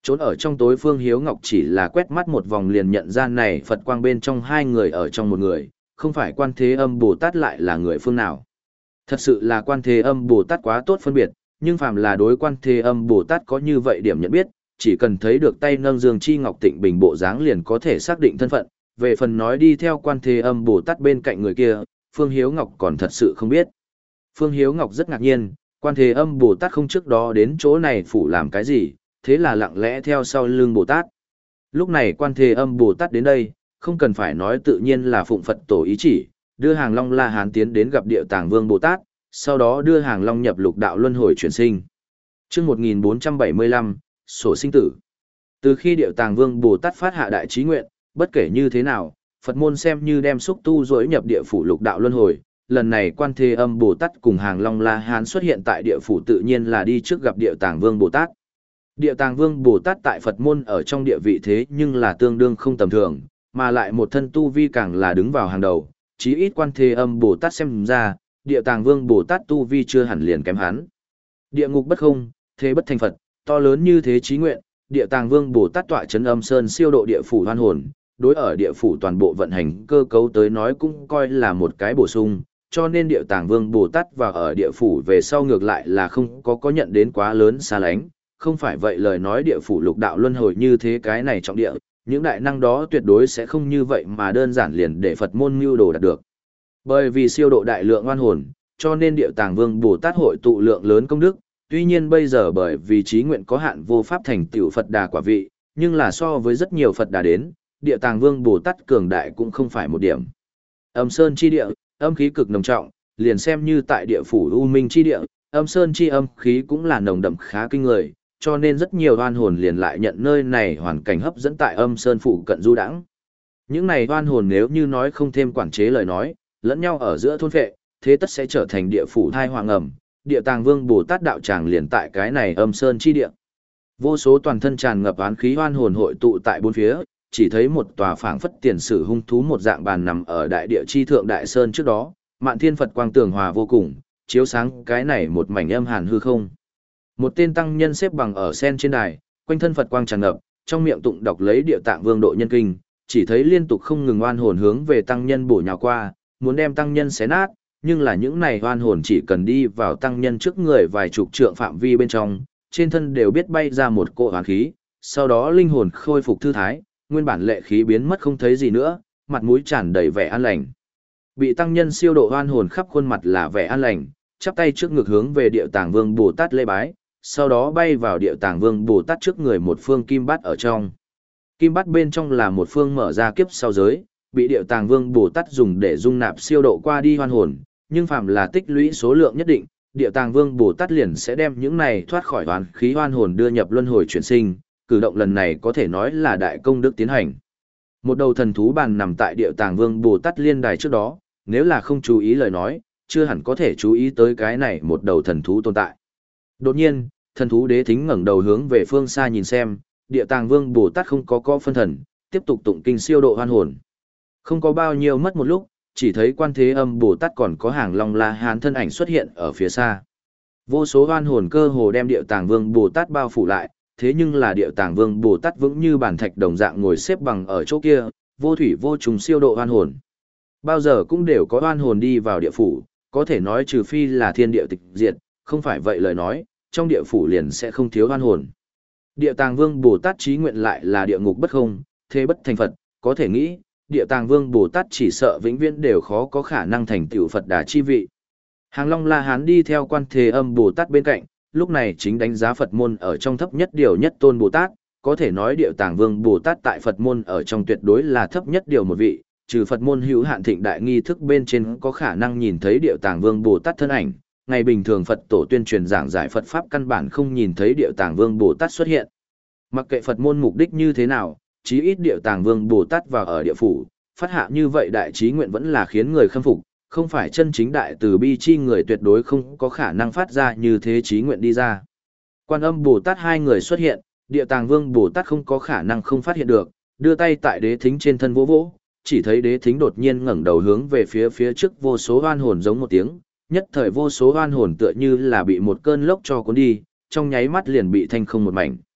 Trốn ở trong tối Phương Hiếu Ngọc chỉ là quét mắt một vòng liền nhận ra này Phật quang bên trong hai người ở trong một người, không phải Quan Thế Âm Bồ Tát lại là người phương nào. Thật sự là Quan Thế Âm Bồ Tát quá tốt phân biệt, nhưng phàm là đối Quan Thế Âm Bồ Tát có như vậy điểm nhận biết, chỉ cần thấy được tay nâng dương chi ngọc tịnh bình bộ dáng liền có thể xác định thân phận, về phần nói đi theo Quan Thế Âm Bồ Tát bên cạnh người kia, Phương Hiếu Ngọc còn thật sự không biết. Phương Hiếu Ngọc rất ngạc nhiên, Quan Thế Âm Bồ Tát không trước đó đến chỗ này phủ làm cái gì, thế là lặng lẽ theo sau lưng Bồ Tát. Lúc này Quan Thế Âm Bồ Tát đến đây, không cần phải nói tự nhiên là phụng Phật tổ ý chỉ, đưa Hàng Long La Hán tiến đến gặp Địa Tàng Vương Bồ Tát, sau đó đưa Hàng Long nhập lục đạo luân hồi chuyển sinh. Chương một nghìn bốn trăm bảy mươi lăm, sổ sinh tử. Từ khi Địa Tàng Vương Bồ Tát phát hạ đại chí nguyện, bất kể như thế nào, Phật môn xem như đem xúc tu dối nhập địa phủ lục đạo luân hồi, lần này Quan Thế Âm Bồ Tát cùng Hàng Long La Hán xuất hiện tại địa phủ tự nhiên là đi trước gặp Địa Tàng Vương Bồ Tát. Địa Tàng Vương Bồ Tát tại Phật môn ở trong địa vị thế nhưng là tương đương không tầm thường, mà lại một thân tu vi càng là đứng vào hàng đầu, chí ít Quan Thế Âm Bồ Tát xem ra, Địa Tàng Vương Bồ Tát tu vi chưa hẳn liền kém hắn. Địa ngục bất không, thế bất thành Phật, to lớn như thế chí nguyện, Địa Tàng Vương Bồ Tát tọa trấn Âm Sơn siêu độ địa phủ hoan hồn, đối ở địa phủ toàn bộ vận hành cơ cấu tới nói cũng coi là một cái bổ sung, cho nên Địa Tàng Vương Bồ Tát vào ở địa phủ về sau ngược lại là không có có nhận đến quá lớn xa lánh, không phải vậy lời nói địa phủ lục đạo luân hồi như thế cái này trọng địa, những đại năng đó tuyệt đối sẽ không như vậy mà đơn giản liền để Phật môn mưu đồ đạt được. Bởi vì siêu độ đại lượng oan hồn, cho nên Địa Tàng Vương Bồ Tát hội tụ lượng lớn công đức, tuy nhiên bây giờ bởi vì chí nguyện có hạn vô pháp thành tựu Phật đà quả vị, nhưng là so với rất nhiều Phật đà đến, Địa Tàng Vương Bồ Tát cường đại cũng không phải một điểm. Âm Sơn chi địa, âm khí cực nồng trọng, liền xem như tại địa phủ U Minh chi địa, Âm Sơn chi âm khí cũng là nồng đậm khá kinh người, cho nên rất nhiều oan hồn liền lại nhận nơi này hoàn cảnh hấp dẫn tại Âm Sơn phụ cận du đãng. Những này oan hồn nếu như nói không thêm quản chế lời nói, lẫn nhau ở giữa thôn phệ, thế tất sẽ trở thành địa phủ thai hoàng ẩm. Địa Tàng Vương Bồ Tát đạo tràng liền tại cái này Âm Sơn chi địa. Vô số toàn thân tràn ngập oán khí oan hồn hội tụ tại bốn phía, chỉ thấy một tòa phảng phất tiền sử hung thú một dạng bàn nằm ở đại địa chi thượng đại sơn trước đó, Mạn Thiên Phật quang tường hòa vô cùng, chiếu sáng cái này một mảnh âm hàn hư không. Một tên tăng nhân xếp bằng ở sen trên đài, quanh thân Phật quang tràn ngập, trong miệng tụng đọc lấy Địa Tạng Vương độ nhân kinh, chỉ thấy liên tục không ngừng oan hồn hướng về tăng nhân bổ nhào qua, muốn đem tăng nhân xé nát, nhưng là những này oan hồn chỉ cần đi vào tăng nhân trước người vài chục trượng phạm vi bên trong, trên thân đều biết bay ra một cỗ oán khí, sau đó linh hồn khôi phục thư thái, nguyên bản lệ khí biến mất không thấy gì nữa, mặt mũi tràn đầy vẻ an lành. Bị tăng nhân siêu độ oan hồn khắp khuôn mặt là vẻ an lành, chắp tay trước ngực hướng về Địa Tàng Vương Bồ Tát lễ bái, sau đó bay vào Địa Tàng Vương Bồ Tát trước người một phương kim bát ở trong. Kim bát bên trong là một phương mở ra kiếp sau giới, bị Địa Tàng Vương Bồ Tát dùng để dung nạp siêu độ qua đi oan hồn, nhưng phạm là tích lũy số lượng nhất định, Địa Tàng Vương Bồ Tát liền sẽ đem những này thoát khỏi oán khí oan hồn đưa nhập luân hồi chuyển sinh, cử động lần này có thể nói là đại công đức tiến hành. Một đầu thần thú bàn nằm tại Địa Tàng Vương Bồ Tát liên đài trước đó, nếu là không chú ý lời nói, chưa hẳn có thể chú ý tới cái này một đầu thần thú tồn tại. Đột nhiên, thần thú đế thính ngẩng đầu hướng về phương xa nhìn xem, Địa Tàng Vương Bồ Tát không có có phân thần, tiếp tục tụng kinh siêu độ oan hồn. Không có bao nhiêu mất một lúc, chỉ thấy Quan Thế Âm Bồ Tát còn có Hàng Long La Hán thân ảnh xuất hiện ở phía xa. Vô số oan hồn cơ hồ đem Địa Tàng Vương Bồ Tát bao phủ lại, thế nhưng là Địa Tàng Vương Bồ Tát vững như bản thạch đồng dạng ngồi xếp bằng ở chỗ kia, vô thủy vô trùng siêu độ oan hồn. Bao giờ cũng đều có oan hồn đi vào địa phủ, có thể nói trừ phi là thiên địa tịch diệt, không phải vậy lời nói, trong địa phủ liền sẽ không thiếu oan hồn. Địa Tàng Vương Bồ Tát chí nguyện lại là địa ngục bất không, thế bất thành Phật, có thể nghĩ, Địa Tàng Vương Bồ Tát chỉ sợ vĩnh viễn đều khó có khả năng thành tựu Phật đà chi vị. Hàng Long La Hán đi theo Quan Thế Âm Bồ Tát bên cạnh, lúc này chính đánh giá Phật môn ở trong thấp nhất điều nhất tôn Bồ Tát, có thể nói Địa Tàng Vương Bồ Tát tại Phật môn ở trong tuyệt đối là thấp nhất điều một vị, trừ Phật môn hữu hạn thịnh đại nghi thức bên trên có khả năng nhìn thấy Địa Tàng Vương Bồ Tát thân ảnh, ngày bình thường Phật tổ tuyên truyền giảng giải Phật pháp căn bản không nhìn thấy Địa Tàng Vương Bồ Tát xuất hiện. Mặc kệ Phật môn mục đích như thế nào, chí ít Địa Tàng Vương Bồ Tát vào ở địa phủ, phát hạ như vậy đại trí nguyện vẫn là khiến người khâm phục, không phải chân chính đại từ bi chi người tuyệt đối không có khả năng phát ra như thế trí nguyện đi ra. Quan Âm Bồ Tát hai người xuất hiện, Địa Tàng Vương Bồ Tát không có khả năng không phát hiện được, đưa tay tại đế thính trên thân vỗ vỗ, chỉ thấy đế thính đột nhiên ngẩng đầu hướng về phía phía trước vô số oan hồn giống một tiếng, nhất thời vô số oan hồn tựa như là bị một cơn lốc cho cuốn đi, trong nháy mắt liền bị thanh không một mảnh.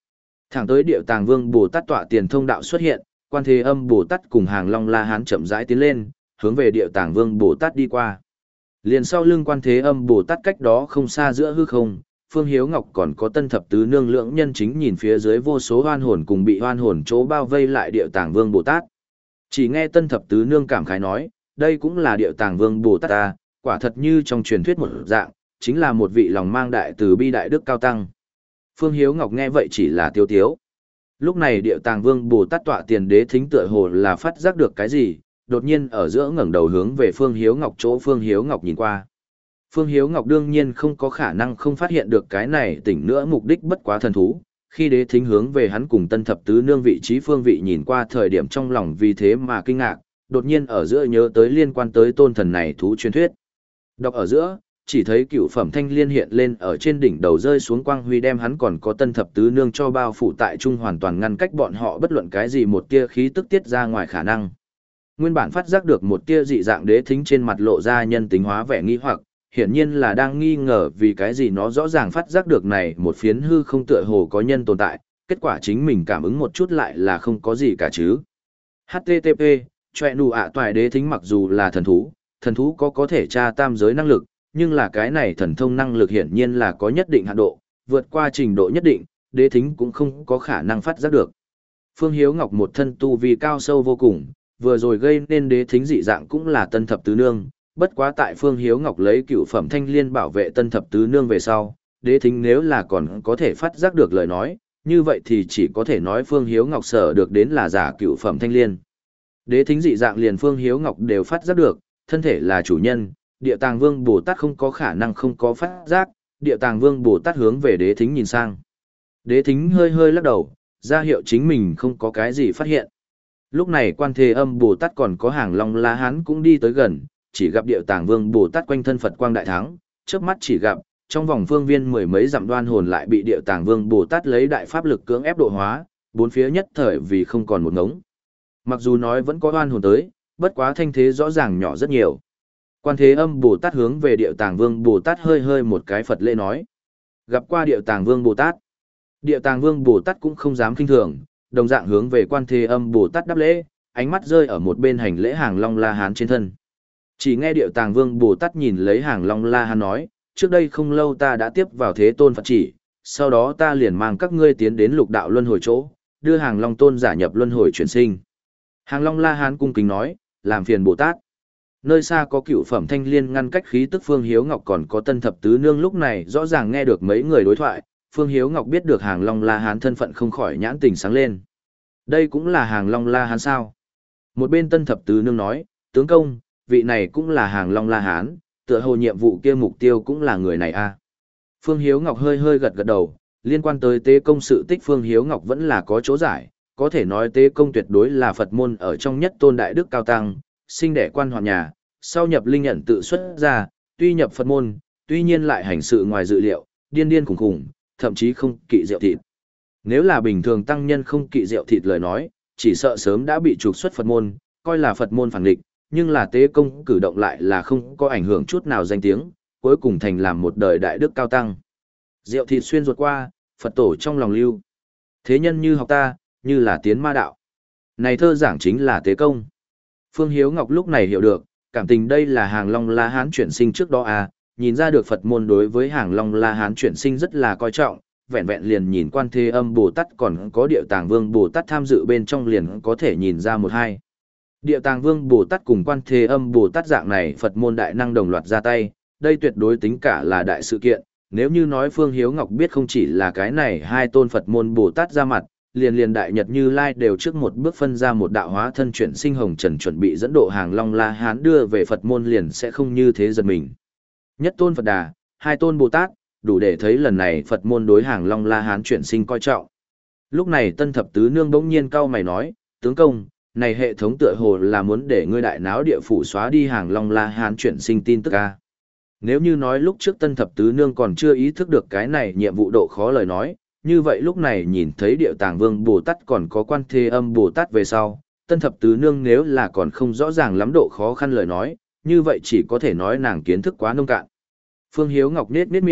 Thẳng tới Điệu Tàng Vương Bồ Tát tọa tiền thông đạo xuất hiện, Quan Thế Âm Bồ Tát cùng Hàng Long La Hán chậm rãi tiến lên, hướng về Điệu Tàng Vương Bồ Tát đi qua. Liền sau lưng Quan Thế Âm Bồ Tát cách đó không xa giữa hư không, Phương Hiếu Ngọc còn có Tân Thập Tứ Nương lưỡng nhân chính nhìn phía dưới vô số hoan hồn cùng bị hoan hồn chỗ bao vây lại Điệu Tàng Vương Bồ Tát. Chỉ nghe Tân Thập Tứ Nương cảm khái nói, đây cũng là Điệu Tàng Vương Bồ Tát ta, quả thật như trong truyền thuyết một dạng, chính là một vị lòng mang đại từ bi đại đức cao tăng. Phương Hiếu Ngọc nghe vậy chỉ là tiêu tiếu. Lúc này Điệu Tàng Vương Bồ Tát tọa tiền đế thính tựa hồ là phát giác được cái gì, đột nhiên ở giữa ngẩng đầu hướng về Phương Hiếu Ngọc chỗ Phương Hiếu Ngọc nhìn qua. Phương Hiếu Ngọc đương nhiên không có khả năng không phát hiện được cái này tỉnh nữa mục đích bất quá thần thú. Khi đế thính hướng về hắn cùng Tân Thập Tứ Nương vị trí phương vị nhìn qua thời điểm trong lòng vì thế mà kinh ngạc, đột nhiên ở giữa nhớ tới liên quan tới tôn thần này thú truyền thuyết. Đọc ở giữa, chỉ thấy cựu phẩm thanh liên hiện lên ở trên đỉnh đầu rơi xuống quang huy đem hắn còn có Tân Thập Tứ Nương cho bao phủ tại trung hoàn toàn ngăn cách bọn họ bất luận cái gì một tia khí tức tiết ra ngoài khả năng. Nguyên bản phát giác được một tia dị dạng đế thính trên mặt lộ ra nhân tính hóa vẻ nghi hoặc, hiển nhiên là đang nghi ngờ vì cái gì nó rõ ràng phát giác được này một phiến hư không tựa hồ có nhân tồn tại, kết quả chính mình cảm ứng một chút lại là không có gì cả chứ. hát tê tê pê, chọe nụ ạ toại đế thính mặc dù là thần thú, thần thú có có thể tra tam giới năng lực, nhưng là cái này thần thông năng lực hiển nhiên là có nhất định hạn độ, vượt qua trình độ nhất định, đế thính cũng không có khả năng phát giác được. Phương Hiếu Ngọc một thân tu vi cao sâu vô cùng, vừa rồi gây nên đế thính dị dạng cũng là Tân Thập Tứ Nương, bất quá tại Phương Hiếu Ngọc lấy cựu phẩm thanh liên bảo vệ Tân Thập Tứ Nương về sau, đế thính nếu là còn có thể phát giác được lời nói, như vậy thì chỉ có thể nói Phương Hiếu Ngọc sở được đến là giả cựu phẩm thanh liên. Đế thính dị dạng liền Phương Hiếu Ngọc đều phát giác được, thân thể là chủ nhân, Địa Tàng Vương Bồ Tát không có khả năng không có phát giác, Địa Tàng Vương Bồ Tát hướng về đế thính nhìn sang. Đế thính hơi hơi lắc đầu, ra hiệu chính mình không có cái gì phát hiện. Lúc này Quan Thế Âm Bồ Tát còn có Hàng Long La Hán cũng đi tới gần, chỉ gặp Địa Tàng Vương Bồ Tát quanh thân Phật quang đại thắng, chớp mắt chỉ gặp, trong vòng phương viên mười mấy dặm đoan hồn lại bị Địa Tàng Vương Bồ Tát lấy đại pháp lực cưỡng ép độ hóa, bốn phía nhất thời vì không còn một ngống. Mặc dù nói vẫn có đoan hồn tới, bất quá thanh thế rõ ràng nhỏ rất nhiều. Quan Thế Âm Bồ Tát hướng về Địa Tàng Vương Bồ Tát hơi hơi một cái Phật lễ nói. Gặp qua Địa Tàng Vương Bồ Tát. Địa Tàng Vương Bồ Tát cũng không dám kinh thường, đồng dạng hướng về Quan Thế Âm Bồ Tát đáp lễ, ánh mắt rơi ở một bên hành lễ Hàng Long La Hán trên thân. Chỉ nghe Địa Tàng Vương Bồ Tát nhìn lấy Hàng Long La Hán nói, trước đây không lâu ta đã tiếp vào Thế Tôn Phật chỉ, sau đó ta liền mang các ngươi tiến đến lục đạo luân hồi chỗ, đưa Hàng Long Tôn giả nhập luân hồi chuyển sinh. Hàng Long La Hán cung kính nói, làm phiền Bồ Tát. Nơi xa có cựu phẩm thanh liên ngăn cách khí tức Phương Hiếu Ngọc còn có Tân Thập Tứ Nương lúc này rõ ràng nghe được mấy người đối thoại, Phương Hiếu Ngọc biết được Hàng Long La Hán thân phận không khỏi nhãn tình sáng lên. Đây cũng là Hàng Long La Hán sao? Một bên Tân Thập Tứ Nương nói, tướng công, vị này cũng là Hàng Long La Hán, tựa hồ nhiệm vụ kia mục tiêu cũng là người này a. À. Phương Hiếu Ngọc hơi hơi gật gật đầu, liên quan tới tế công sự tích Phương Hiếu Ngọc vẫn là có chỗ giải, có thể nói tế công tuyệt đối là Phật môn ở trong nhất tôn đại đức cao tăng, sinh đẻ quan hoàn nhà, sau nhập linh nhận tự xuất ra, tuy nhập Phật môn, tuy nhiên lại hành sự ngoài dự liệu, điên điên khủng khủng, thậm chí không kỵ rượu thịt. Nếu là bình thường tăng nhân không kỵ rượu thịt lời nói, chỉ sợ sớm đã bị trục xuất Phật môn, coi là Phật môn phản địch, nhưng là tế công cử động lại là không có ảnh hưởng chút nào danh tiếng, cuối cùng thành làm một đời đại đức cao tăng. Rượu thịt xuyên ruột qua, Phật tổ trong lòng lưu. Thế nhân như học ta, như là tiến ma đạo. Này thơ giảng chính là tế công. Phương Hiếu Ngọc lúc này hiểu được, cảm tình đây là Hàng Long La Hán chuyển sinh trước đó à, nhìn ra được Phật môn đối với Hàng Long La Hán chuyển sinh rất là coi trọng, vẹn vẹn liền nhìn Quan Thế Âm Bồ Tát còn có Địa Tàng Vương Bồ Tát tham dự bên trong liền có thể nhìn ra một hai. Địa Tàng Vương Bồ Tát cùng Quan Thế Âm Bồ Tát dạng này Phật môn đại năng đồng loạt ra tay, đây tuyệt đối tính cả là đại sự kiện, nếu như nói Phương Hiếu Ngọc biết không chỉ là cái này hai tôn Phật môn Bồ Tát ra mặt, liền liền đại nhật Như Lai đều trước một bước phân ra một đạo hóa thân chuyển sinh hồng trần chuẩn bị dẫn độ Hàng Long La Hán đưa về Phật môn liền sẽ không như thế giật mình. Nhất tôn Phật Đà, hai tôn Bồ Tát, đủ để thấy lần này Phật môn đối Hàng Long La Hán chuyển sinh coi trọng. Lúc này Tân Thập Tứ Nương bỗng nhiên cau mày nói, tướng công, này hệ thống tựa hồ là muốn để ngươi đại náo địa phủ xóa đi Hàng Long La Hán chuyển sinh tin tức a. Nếu như nói lúc trước Tân Thập Tứ Nương còn chưa ý thức được cái này nhiệm vụ độ khó lời nói, như vậy lúc này nhìn thấy Địa Tàng Vương Bồ Tát còn có Quan Thế Âm Bồ Tát về sau, Tân Thập Tứ Nương nếu là còn không rõ ràng lắm độ khó khăn lời nói, như vậy chỉ có thể nói nàng kiến thức quá nông cạn. Phương Hiếu Ngọc nết nết miệng,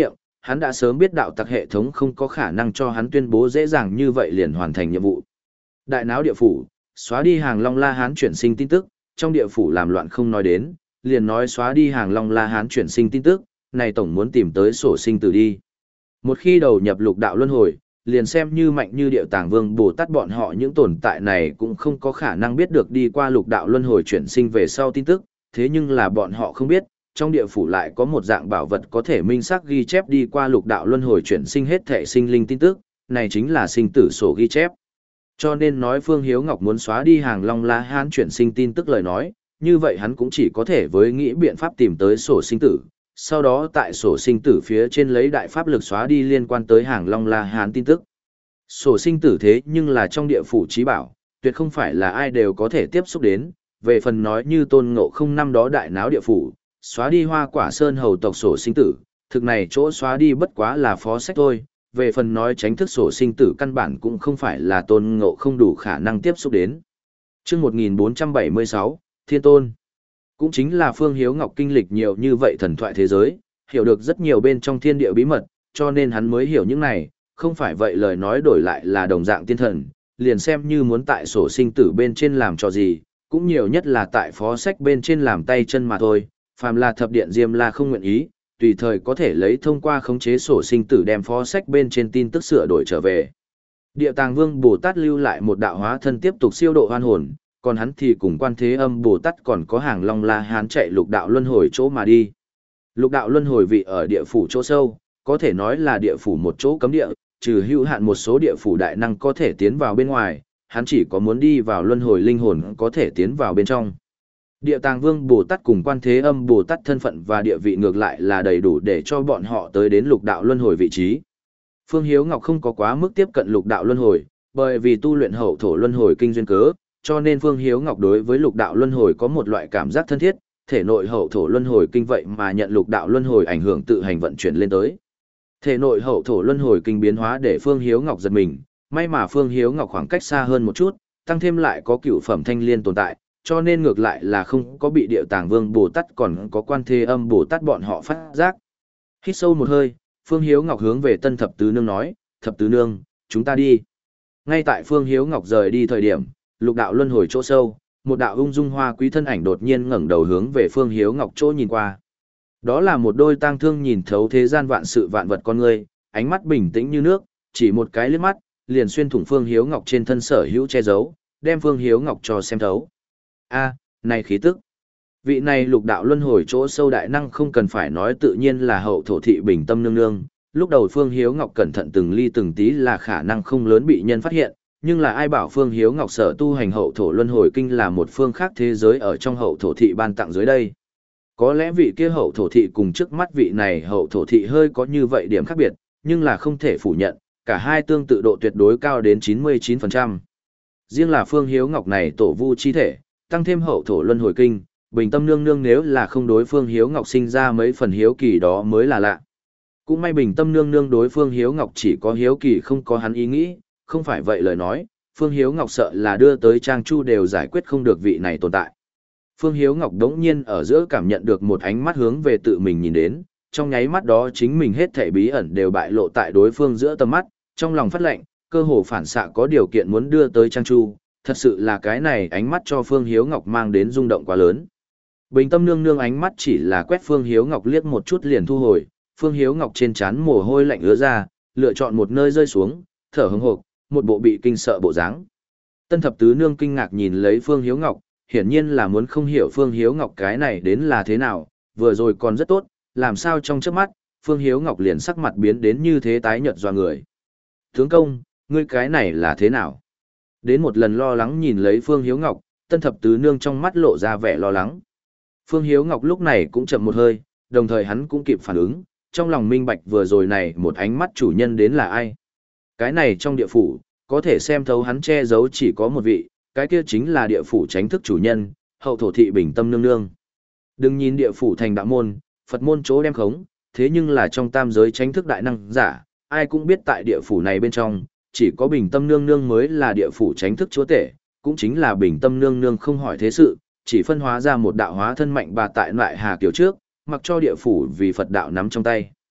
hắn đã sớm biết đạo tặc hệ thống không có khả năng cho hắn tuyên bố dễ dàng như vậy liền hoàn thành nhiệm vụ. Đại náo địa phủ, xóa đi hàng Long La Hán chuyển sinh tin tức, trong địa phủ làm loạn không nói đến, liền nói xóa đi hàng Long La Hán chuyển sinh tin tức, này tổng muốn tìm tới sổ sinh tử đi. Một khi đầu nhập lục đạo luân hồi, liền xem như mạnh như Điệu Tàng Vương Bồ Tát bọn họ những tồn tại này cũng không có khả năng biết được đi qua lục đạo luân hồi chuyển sinh về sau tin tức, thế nhưng là bọn họ không biết, trong địa phủ lại có một dạng bảo vật có thể minh xác ghi chép đi qua lục đạo luân hồi chuyển sinh hết thể sinh linh tin tức, này chính là sinh tử sổ ghi chép. Cho nên nói Phương Hiếu Ngọc muốn xóa đi hàng Long La Hán chuyển sinh tin tức lời nói, như vậy hắn cũng chỉ có thể với nghĩ biện pháp tìm tới sổ sinh tử, sau đó tại sổ sinh tử phía trên lấy đại pháp lực xóa đi liên quan tới hàng Long La Hán tin tức. Sổ sinh tử thế nhưng là trong địa phủ trí bảo, tuyệt không phải là ai đều có thể tiếp xúc đến, về phần nói như Tôn Ngộ Không năm đó đại náo địa phủ, xóa đi Hoa Quả Sơn hầu tộc sổ sinh tử, thực này chỗ xóa đi bất quá là phó sách thôi, về phần nói tránh thức sổ sinh tử căn bản cũng không phải là Tôn Ngộ Không đủ khả năng tiếp xúc đến. Chương một nghìn bốn trăm bảy mươi sáu, Thiên Tôn. Cũng chính là Phương Hiếu Ngọc kinh lịch nhiều như vậy thần thoại thế giới, hiểu được rất nhiều bên trong thiên địa bí mật, cho nên hắn mới hiểu những này, không phải vậy lời nói đổi lại là đồng dạng tiên thần, liền xem như muốn tại sổ sinh tử bên trên làm cho gì, cũng nhiều nhất là tại phó sách bên trên làm tay chân mà thôi, phàm là thập điện Diêm La không nguyện ý, tùy thời có thể lấy thông qua khống chế sổ sinh tử đem phó sách bên trên tin tức sửa đổi trở về. Địa Tàng Vương Bồ Tát lưu lại một đạo hóa thân tiếp tục siêu độ hoan hồn, còn hắn thì cùng Quan Thế Âm Bồ Tát còn có hàng Long La Hán chạy lục đạo luân hồi chỗ mà đi. Lục đạo luân hồi vị ở địa phủ chỗ sâu, có thể nói là địa phủ một chỗ cấm địa, trừ hữu hạn một số địa phủ đại năng có thể tiến vào bên ngoài, hắn chỉ có muốn đi vào luân hồi linh hồn có thể tiến vào bên trong. Địa Tàng Vương Bồ Tát cùng Quan Thế Âm Bồ Tát thân phận và địa vị ngược lại là đầy đủ để cho bọn họ tới đến lục đạo luân hồi vị trí. Phương Hiếu Ngọc không có quá mức tiếp cận lục đạo luân hồi, bởi vì tu luyện hậu thổ luân hồi kinh duyên cớ, cho nên Phương Hiếu Ngọc đối với lục đạo luân hồi có một loại cảm giác thân thiết, thể nội hậu thổ luân hồi kinh vậy mà nhận lục đạo luân hồi ảnh hưởng tự hành vận chuyển lên tới. Thể nội hậu thổ luân hồi kinh biến hóa để Phương Hiếu Ngọc giật mình, may mà Phương Hiếu Ngọc khoảng cách xa hơn một chút, tăng thêm lại có cửu phẩm thanh liên tồn tại, cho nên ngược lại là không có bị Điệu Tàng Vương Bồ Tát còn có Quan Thế Âm Bồ Tát bọn họ phát giác. Hít sâu một hơi, Phương Hiếu Ngọc hướng về Tân Thập Tứ Nương nói, Thập Tứ Nương, chúng ta đi. Ngay tại Phương Hiếu Ngọc rời đi thời điểm, lục đạo luân hồi chỗ sâu, một đạo ung dung hoa quý thân ảnh đột nhiên ngẩng đầu hướng về Phương Hiếu Ngọc chỗ nhìn qua. Đó là một đôi tang thương nhìn thấu thế gian vạn sự vạn vật con người, ánh mắt bình tĩnh như nước, chỉ một cái liếc mắt, liền xuyên thủng Phương Hiếu Ngọc trên thân sở hữu che giấu, đem Phương Hiếu Ngọc cho xem thấu. A, này khí tức. Vị này lục đạo luân hồi chỗ sâu đại năng không cần phải nói tự nhiên là hậu thổ thị bình tâm nương nương. Lúc đầu Phương Hiếu Ngọc cẩn thận từng ly từng tí là khả năng không lớn bị nhân phát hiện, nhưng là ai bảo Phương Hiếu Ngọc sở tu hành hậu thổ luân hồi kinh là một phương khác thế giới ở trong hậu thổ thị ban tặng dưới đây. Có lẽ vị kia hậu thổ thị cùng trước mắt vị này hậu thổ thị hơi có như vậy điểm khác biệt, nhưng là không thể phủ nhận, cả hai tương tự độ tuyệt đối cao đến chín mươi chín phần trăm. Riêng là Phương Hiếu Ngọc này tổ vu chi thể, tăng thêm hậu thổ luân hồi kinh, bình tâm nương nương nếu là không đối Phương Hiếu Ngọc sinh ra mấy phần hiếu kỳ đó mới là lạ. Cũng may bình tâm nương nương đối Phương Hiếu Ngọc chỉ có hiếu kỳ không có hắn ý nghĩ, không phải vậy lời nói, Phương Hiếu Ngọc sợ là đưa tới Trang Chu đều giải quyết không được vị này tồn tại. Phương Hiếu Ngọc đống nhiên ở giữa cảm nhận được một ánh mắt hướng về tự mình nhìn đến, trong nháy mắt đó chính mình hết thảy bí ẩn đều bại lộ tại đối phương giữa tầm mắt, trong lòng phát lệnh, cơ hồ phản xạ có điều kiện muốn đưa tới Trang Chu, thật sự là cái này ánh mắt cho Phương Hiếu Ngọc mang đến rung động quá lớn. Bình tâm nương nương ánh mắt chỉ là quét Phương Hiếu Ngọc liếc một chút liền thu hồi, Phương Hiếu Ngọc trên trán mồ hôi lạnh ứa ra, lựa chọn một nơi rơi xuống, thở hững hộc, một bộ bị kinh sợ bộ dáng. Tân Thập Tứ Nương kinh ngạc nhìn lấy Phương Hiếu Ngọc, hiển nhiên là muốn không hiểu Phương Hiếu Ngọc cái này đến là thế nào, vừa rồi còn rất tốt, làm sao trong chớp mắt, Phương Hiếu Ngọc liền sắc mặt biến đến như thế tái nhợt doa người. Tướng công, ngươi cái này là thế nào? Đến một lần lo lắng nhìn lấy Phương Hiếu Ngọc, Tân Thập Tứ Nương trong mắt lộ ra vẻ lo lắng. Phương Hiếu Ngọc lúc này cũng chậm một hơi, đồng thời hắn cũng kịp phản ứng, trong lòng minh bạch vừa rồi này một ánh mắt chủ nhân đến là ai. Cái này trong địa phủ, có thể xem thấu hắn che giấu chỉ có một vị, cái kia chính là địa phủ chánh thức chủ nhân, hậu thổ thị bình tâm nương nương. Đừng nhìn địa phủ thành đạo môn, Phật môn chỗ đem khống, thế nhưng là trong tam giới chánh thức đại năng giả, ai cũng biết tại địa phủ này bên trong, chỉ có bình tâm nương nương mới là địa phủ chánh thức chúa tể, cũng chính là bình tâm nương nương không hỏi thế sự, chỉ phân hóa ra một đạo hóa thân mạnh bà tại loại hà kiều trước, mặc cho địa phủ vì Phật đạo nắm trong tay.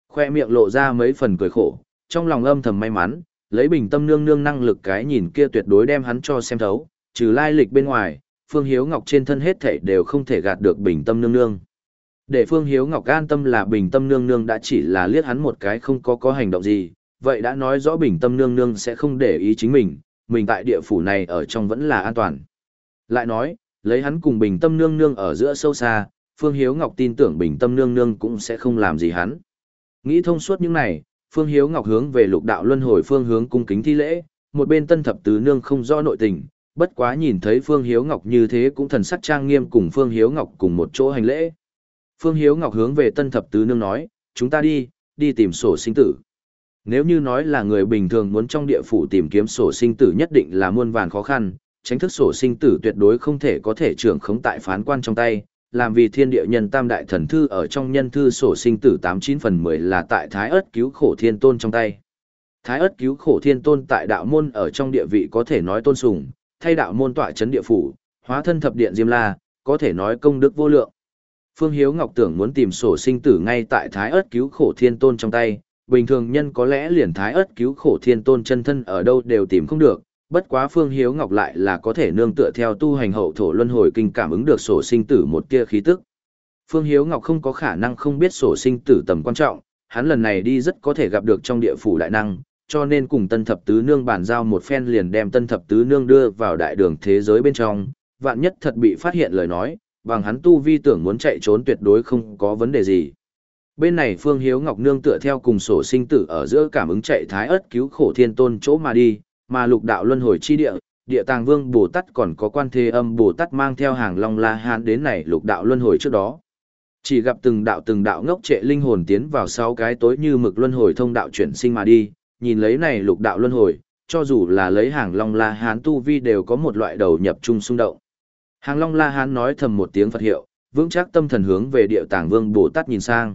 Khoe miệng lộ ra mấy phần cười khổ, trong lòng âm thầm may mắn, lấy bình tâm nương nương năng lực cái nhìn kia tuyệt đối đem hắn cho xem thấu, trừ lai lịch bên ngoài, Phương Hiếu Ngọc trên thân hết thảy đều không thể gạt được bình tâm nương nương. Để Phương Hiếu Ngọc an tâm là bình tâm nương nương đã chỉ là liếc hắn một cái không có có hành động gì, vậy đã nói rõ bình tâm nương nương sẽ không để ý chính mình, mình tại địa phủ này ở trong vẫn là an toàn. Lại nói, lấy hắn cùng bình tâm nương nương ở giữa sâu xa, Phương Hiếu Ngọc tin tưởng bình tâm nương nương cũng sẽ không làm gì hắn. Nghĩ thông suốt những này, Phương Hiếu Ngọc hướng về lục đạo luân hồi phương hướng cung kính thi lễ, một bên tân thập tứ nương không rõ nội tình, bất quá nhìn thấy Phương Hiếu Ngọc như thế cũng thần sắc trang nghiêm cùng Phương Hiếu Ngọc cùng một chỗ hành lễ. Phương Hiếu Ngọc hướng về tân thập tứ nương nói, chúng ta đi, đi tìm sổ sinh tử. Nếu như nói là người bình thường muốn trong địa phủ tìm kiếm sổ sinh tử nhất định là muôn vàn khó khăn, tránh thức sổ sinh tử tuyệt đối không thể có thể trưởng khống tại phán quan trong tay, làm vì thiên địa nhân tam đại thần thư ở trong nhân thư sổ sinh tử tám chín phần mười là tại Thái Ức cứu khổ thiên tôn trong tay. Thái Ức cứu khổ thiên tôn tại đạo môn ở trong địa vị có thể nói tôn sùng, thay đạo môn tọa chấn địa phủ, hóa thân thập điện Diêm La, có thể nói công đức vô lượng. Phương Hiếu Ngọc tưởng muốn tìm sổ sinh tử ngay tại Thái Ức cứu khổ thiên tôn trong tay, bình thường nhân có lẽ liền Thái Ức cứu khổ thiên tôn chân thân ở đâu đều tìm không được, bất quá Phương Hiếu Ngọc lại là có thể nương tựa theo tu hành hậu thổ luân hồi kinh cảm ứng được sổ sinh tử một tia khí tức. Phương Hiếu Ngọc không có khả năng không biết sổ sinh tử tầm quan trọng, hắn lần này đi rất có thể gặp được trong địa phủ đại năng, cho nên cùng Tân Thập Tứ Nương bàn giao một phen liền đem Tân Thập Tứ Nương đưa vào đại đường thế giới bên trong, vạn nhất thật bị phát hiện lời nói, bằng hắn tu vi tưởng muốn chạy trốn tuyệt đối không có vấn đề gì. Bên này Phương Hiếu Ngọc nương tựa theo cùng sổ sinh tử ở giữa cảm ứng chạy Thái Ức cứu khổ thiên tôn chỗ mà đi, mà lục đạo luân hồi chi địa, địa tàng vương Bồ Tát còn có quan thế âm Bồ Tát mang theo hàng long la hán đến này lục đạo luân hồi trước đó. Chỉ gặp từng đạo từng đạo ngốc trệ linh hồn tiến vào sáu cái tối như mực luân hồi thông đạo chuyển sinh mà đi, nhìn lấy này lục đạo luân hồi, cho dù là lấy hàng long la hán tu vi đều có một loại đầu nhập chung xung động. Hàng long la hán nói thầm một tiếng Phật hiệu, vững chắc tâm thần hướng về địa tàng vương Bồ Tát nhìn sang.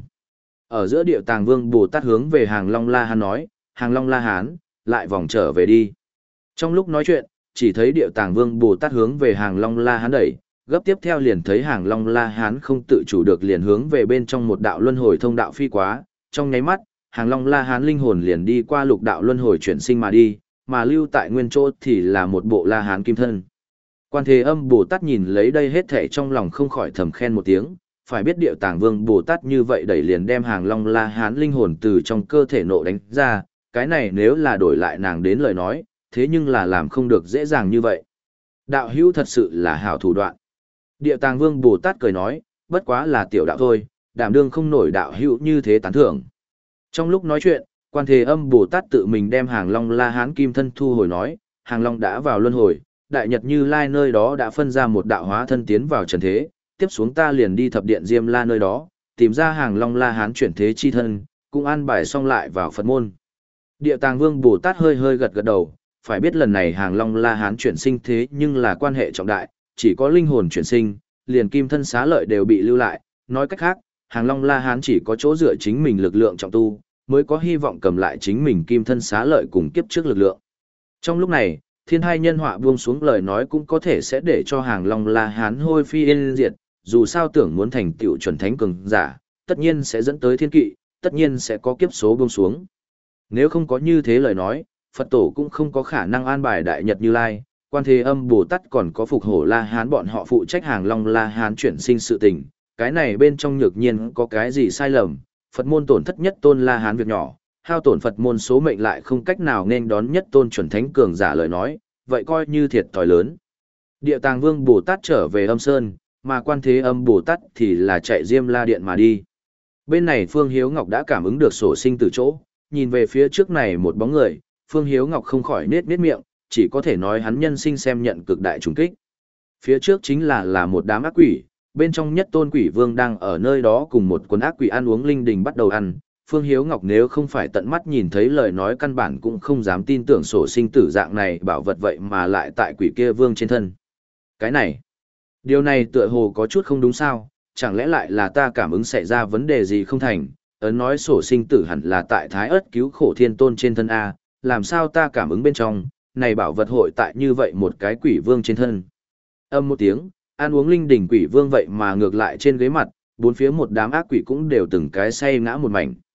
Ở giữa địa tàng vương Bồ Tát hướng về hàng long la hán nói, hàng long la hán, lại vòng trở về đi. Trong lúc nói chuyện, chỉ thấy địa tàng vương Bồ Tát hướng về hàng long la hán đẩy, gấp tiếp theo liền thấy hàng long la hán không tự chủ được liền hướng về bên trong một đạo luân hồi thông đạo phi quá, trong nháy mắt, hàng long la hán linh hồn liền đi qua lục đạo luân hồi chuyển sinh mà đi, mà lưu tại nguyên chỗ thì là một bộ la hán kim thân. Quan Thế Âm Bồ Tát nhìn lấy đây hết thảy trong lòng không khỏi thầm khen một tiếng, phải biết địa tàng vương Bồ Tát như vậy đẩy liền đem hàng long la hán linh hồn từ trong cơ thể nộ đánh ra, cái này nếu là đổi lại nàng đến lời nói, thế nhưng là làm không được dễ dàng như vậy. Đạo hữu thật sự là hảo thủ đoạn. Địa tàng vương Bồ Tát cười nói, bất quá là tiểu đạo thôi, đảm đương không nổi đạo hữu như thế tán thưởng. Trong lúc nói chuyện, Quan Thế Âm Bồ Tát tự mình đem hàng long la hán kim thân thu hồi nói, hàng long đã vào luân hồi, đại nhật Như Lai nơi đó đã phân ra một đạo hóa thân tiến vào trần thế, tiếp xuống ta liền đi thập điện Diêm La nơi đó, tìm ra hàng long la hán chuyển thế chi thân, cũng an bài xong lại vào Phật môn. Địa tàng vương Bồ Tát hơi hơi gật gật đầu, phải biết lần này hàng long la hán chuyển sinh thế nhưng là quan hệ trọng đại, chỉ có linh hồn chuyển sinh, liền kim thân xá lợi đều bị lưu lại, nói cách khác, hàng long la hán chỉ có chỗ dựa chính mình lực lượng trọng tu, mới có hy vọng cầm lại chính mình kim thân xá lợi cùng kiếp trước lực lượng. Trong lúc này, thiên hai nhân họa buông xuống lời nói cũng có thể sẽ để cho hàng long la hán hôi phi yên diệt, dù sao tưởng muốn thành tựu chuẩn thánh cường giả, tất nhiên sẽ dẫn tới thiên kỵ, tất nhiên sẽ có kiếp số buông xuống. Nếu không có như thế lời nói, Phật tổ cũng không có khả năng an bài đại nhật Như Lai, Quan Thế Âm Bồ Tát còn có phục hổ la hán bọn họ phụ trách hàng long la hán chuyển sinh sự tình, cái này bên trong nhược nhiên có cái gì sai lầm, Phật môn tổn thất nhất tôn la hán việc nhỏ, hao tổn Phật môn số mệnh lại không cách nào nên đón nhất tôn chuẩn thánh cường giả lời nói, vậy coi như thiệt thòi lớn. Địa tàng vương Bồ Tát trở về Âm Sơn, mà Quan Thế Âm Bồ Tát thì là chạy Diêm La Điện mà đi. Bên này Phương Hiếu Ngọc đã cảm ứng được sổ sinh từ chỗ, nhìn về phía trước này một bóng người, Phương Hiếu Ngọc không khỏi nết nết miệng, chỉ có thể nói hắn nhân sinh xem nhận cực đại trùng kích. Phía trước chính là là một đám ác quỷ, bên trong nhất tôn quỷ vương đang ở nơi đó cùng một quần ác quỷ ăn uống linh đình bắt đầu ăn. Phương Hiếu Ngọc nếu không phải tận mắt nhìn thấy lời nói căn bản cũng không dám tin tưởng sổ sinh tử dạng này bảo vật vậy mà lại tại quỷ kia vương trên thân. Cái này, điều này tựa hồ có chút không đúng sao, chẳng lẽ lại là ta cảm ứng xảy ra vấn đề gì không thành, ấn nói sổ sinh tử hẳn là tại Thái Ức cứu khổ thiên tôn trên thân A, làm sao ta cảm ứng bên trong, này bảo vật hội tại như vậy một cái quỷ vương trên thân. Âm một tiếng, ăn uống linh đỉnh quỷ vương vậy mà ngược lại trên ghế mặt, bốn phía một đám ác quỷ cũng đều từng cái say ngã một mảnh.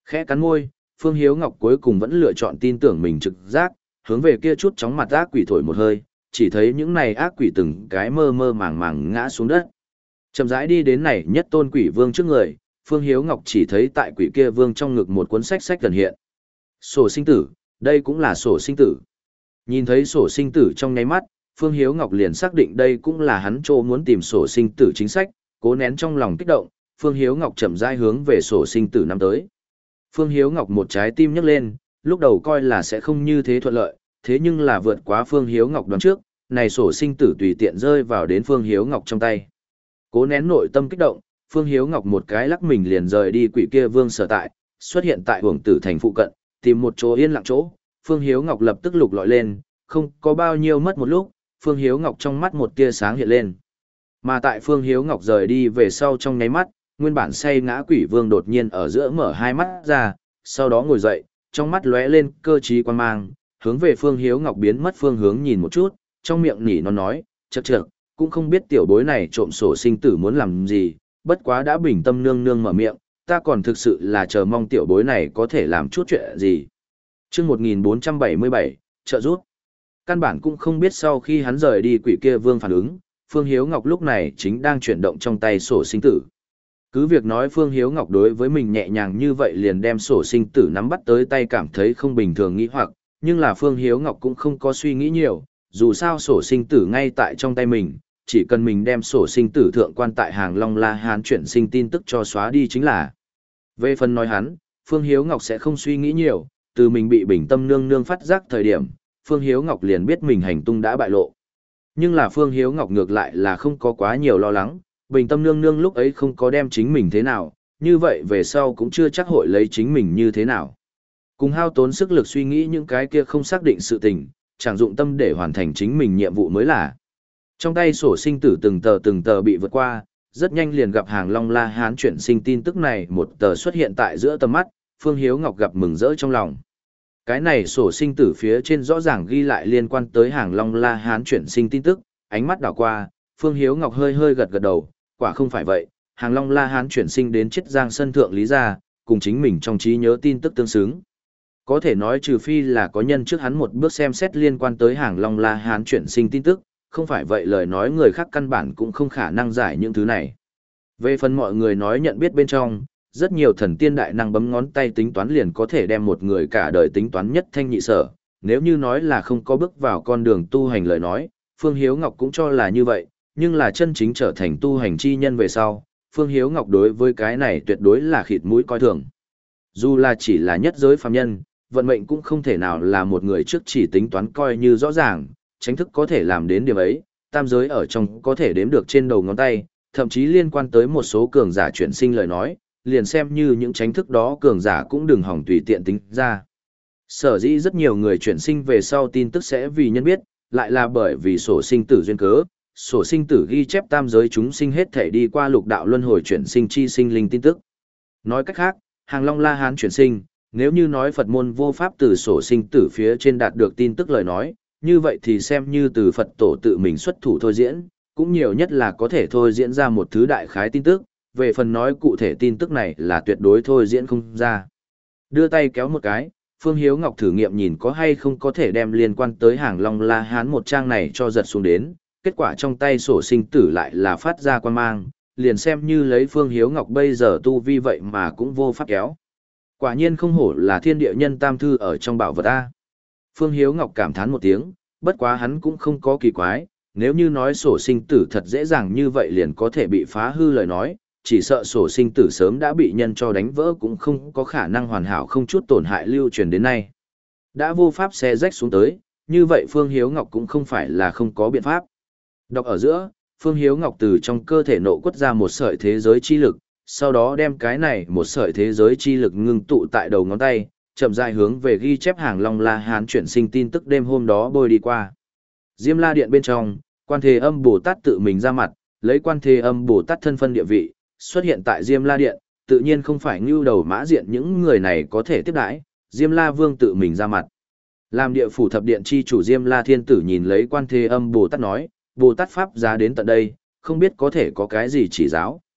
Khẽ cắn môi, Phương Hiếu Ngọc cuối cùng vẫn lựa chọn tin tưởng mình trực giác, hướng về kia chút chóng mặt ác quỷ thổi một hơi, chỉ thấy những này ác quỷ từng cái mơ mơ màng màng ngã xuống đất. Chậm rãi đi đến này nhất tôn quỷ vương trước người, Phương Hiếu Ngọc chỉ thấy tại quỷ kia vương trong ngực một cuốn sách sách gần hiện. Sổ sinh tử, đây cũng là sổ sinh tử. Nhìn thấy sổ sinh tử trong nháy mắt, Phương Hiếu Ngọc liền xác định đây cũng là hắn chỗ muốn tìm sổ sinh tử chính sách, cố nén trong lòng kích động, Phương Hiếu Ngọc chậm rãi hướng về sổ sinh tử năm tới. Phương Hiếu Ngọc một trái tim nhấc lên, lúc đầu coi là sẽ không như thế thuận lợi, thế nhưng là vượt quá Phương Hiếu Ngọc đoán trước, này sổ sinh tử tùy tiện rơi vào đến Phương Hiếu Ngọc trong tay. Cố nén nội tâm kích động, Phương Hiếu Ngọc một cái lắc mình liền rời đi quỷ kia vương sở tại, xuất hiện tại Hưởng Tử thành phụ cận, tìm một chỗ yên lặng chỗ, Phương Hiếu Ngọc lập tức lục lọi lên, không có bao nhiêu mất một lúc, Phương Hiếu Ngọc trong mắt một tia sáng hiện lên. Mà tại Phương Hiếu Ngọc rời đi về sau trong nháy mắt, nguyên bản say ngã quỷ vương đột nhiên ở giữa mở hai mắt ra, sau đó ngồi dậy, trong mắt lóe lên cơ trí quan mang, hướng về Phương Hiếu Ngọc biến mất phương hướng nhìn một chút, trong miệng nỉ nó nói, chậc chậc, cũng không biết tiểu bối này trộm sổ sinh tử muốn làm gì, bất quá đã bình tâm nương nương mở miệng, ta còn thực sự là chờ mong tiểu bối này có thể làm chút chuyện gì. Chương một nghìn bốn trăm bảy mươi bảy, trợ giúp. Căn bản cũng không biết sau khi hắn rời đi quỷ kia vương phản ứng, Phương Hiếu Ngọc lúc này chính đang chuyển động trong tay sổ sinh tử. Cứ việc nói Phương Hiếu Ngọc đối với mình nhẹ nhàng như vậy liền đem sổ sinh tử nắm bắt tới tay cảm thấy không bình thường nghĩ hoặc, nhưng là Phương Hiếu Ngọc cũng không có suy nghĩ nhiều, dù sao sổ sinh tử ngay tại trong tay mình, chỉ cần mình đem sổ sinh tử thượng quan tại hàng Long La Hán chuyển sinh tin tức cho xóa đi chính là. Về phần nói hắn, Phương Hiếu Ngọc sẽ không suy nghĩ nhiều, từ mình bị Bình Tâm nương nương phát giác thời điểm, Phương Hiếu Ngọc liền biết mình hành tung đã bại lộ. Nhưng là Phương Hiếu Ngọc ngược lại là không có quá nhiều lo lắng, Bình Tâm nương nương lúc ấy không có đem chính mình thế nào, như vậy về sau cũng chưa chắc hội lấy chính mình như thế nào. Cùng hao tốn sức lực suy nghĩ những cái kia không xác định sự tình, chẳng dụng tâm để hoàn thành chính mình nhiệm vụ mới là. Trong tay sổ sinh tử từng tờ từng tờ bị vượt qua, rất nhanh liền gặp hàng Long La Hán chuyển sinh tin tức này một tờ xuất hiện tại giữa tầm mắt, Phương Hiếu Ngọc gặp mừng rỡ trong lòng. Cái này sổ sinh tử phía trên rõ ràng ghi lại liên quan tới hàng Long La Hán chuyển sinh tin tức, ánh mắt đảo qua, Phương Hiếu Ngọc hơi hơi gật gật đầu, quả không phải vậy, hàng Long La Hán chuyển sinh đến Chiết Giang sân thượng lý gia, cùng chính mình trong trí nhớ tin tức tương xứng. Có thể nói trừ phi là có nhân trước hắn một bước xem xét liên quan tới hàng Long La Hán chuyển sinh tin tức, không phải vậy lời nói người khác căn bản cũng không khả năng giải những thứ này. Về phần mọi người nói nhận biết bên trong, rất nhiều thần tiên đại năng bấm ngón tay tính toán liền có thể đem một người cả đời tính toán nhất thanh nhị sở, nếu như nói là không có bước vào con đường tu hành lời nói, Phương Hiếu Ngọc cũng cho là như vậy, nhưng là chân chính trở thành tu hành chi nhân về sau, Phương Hiếu Ngọc đối với cái này tuyệt đối là khịt mũi coi thường. Dù là chỉ là nhất giới phàm nhân, vận mệnh cũng không thể nào là một người trước chỉ tính toán coi như rõ ràng, tránh thức có thể làm đến điểm ấy, tam giới ở trong có thể đếm được trên đầu ngón tay, thậm chí liên quan tới một số cường giả chuyển sinh lời nói, liền xem như những tránh thức đó cường giả cũng đừng hỏng tùy tiện tính ra. Sở dĩ rất nhiều người chuyển sinh về sau tin tức sẽ vì nhân biết, lại là bởi vì sổ sinh tử duyên cớ, sổ sinh tử ghi chép tam giới chúng sinh hết thể đi qua lục đạo luân hồi chuyển sinh chi sinh linh tin tức. Nói cách khác, hàng Long La Hán chuyển sinh, nếu như nói Phật môn vô pháp từ sổ sinh tử phía trên đạt được tin tức lời nói, như vậy thì xem như từ Phật tổ tự mình xuất thủ thôi diễn, cũng nhiều nhất là có thể thôi diễn ra một thứ đại khái tin tức, về phần nói cụ thể tin tức này là tuyệt đối thôi diễn không ra. Đưa tay kéo một cái, Phương Hiếu Ngọc thử nghiệm nhìn có hay không có thể đem liên quan tới hàng Long La Hán một trang này cho giật xuống đến, kết quả trong tay sổ sinh tử lại là phát ra quan mang, liền xem như lấy Phương Hiếu Ngọc bây giờ tu vi vậy mà cũng vô pháp kéo. Quả nhiên không hổ là thiên địa nhân tam thư ở trong bảo vật A. Phương Hiếu Ngọc cảm thán một tiếng, bất quá hắn cũng không có kỳ quái, nếu như nói sổ sinh tử thật dễ dàng như vậy liền có thể bị phá hư lời nói, chỉ sợ sổ sinh tử sớm đã bị nhân cho đánh vỡ cũng không có khả năng hoàn hảo không chút tổn hại lưu truyền đến nay. Đã vô pháp xé rách xuống tới, như vậy Phương Hiếu Ngọc cũng không phải là không có biện pháp. Đọc ở giữa, Phương Hiếu Ngọc từ trong cơ thể nộ quất ra một sợi thế giới chi lực, sau đó đem cái này một sợi thế giới chi lực ngưng tụ tại đầu ngón tay, chậm rãi hướng về ghi chép hàng Long La Hán chuyển sinh tin tức đêm hôm đó bôi đi qua. Diêm La Điện bên trong, Quan Thế Âm Bồ Tát tự mình ra mặt, lấy Quan Thế Âm Bồ Tát thân phân địa vị, xuất hiện tại Diêm La Điện, tự nhiên không phải ngưu đầu mã diện những người này có thể tiếp đãi, Diêm La Vương tự mình ra mặt. Làm địa phủ thập điện chi chủ Diêm La Thiên Tử nhìn lấy Quan Thế Âm Bồ Tát nói, Bồ Tát Pháp giá đến tận đây, không biết có thể có cái gì chỉ giáo.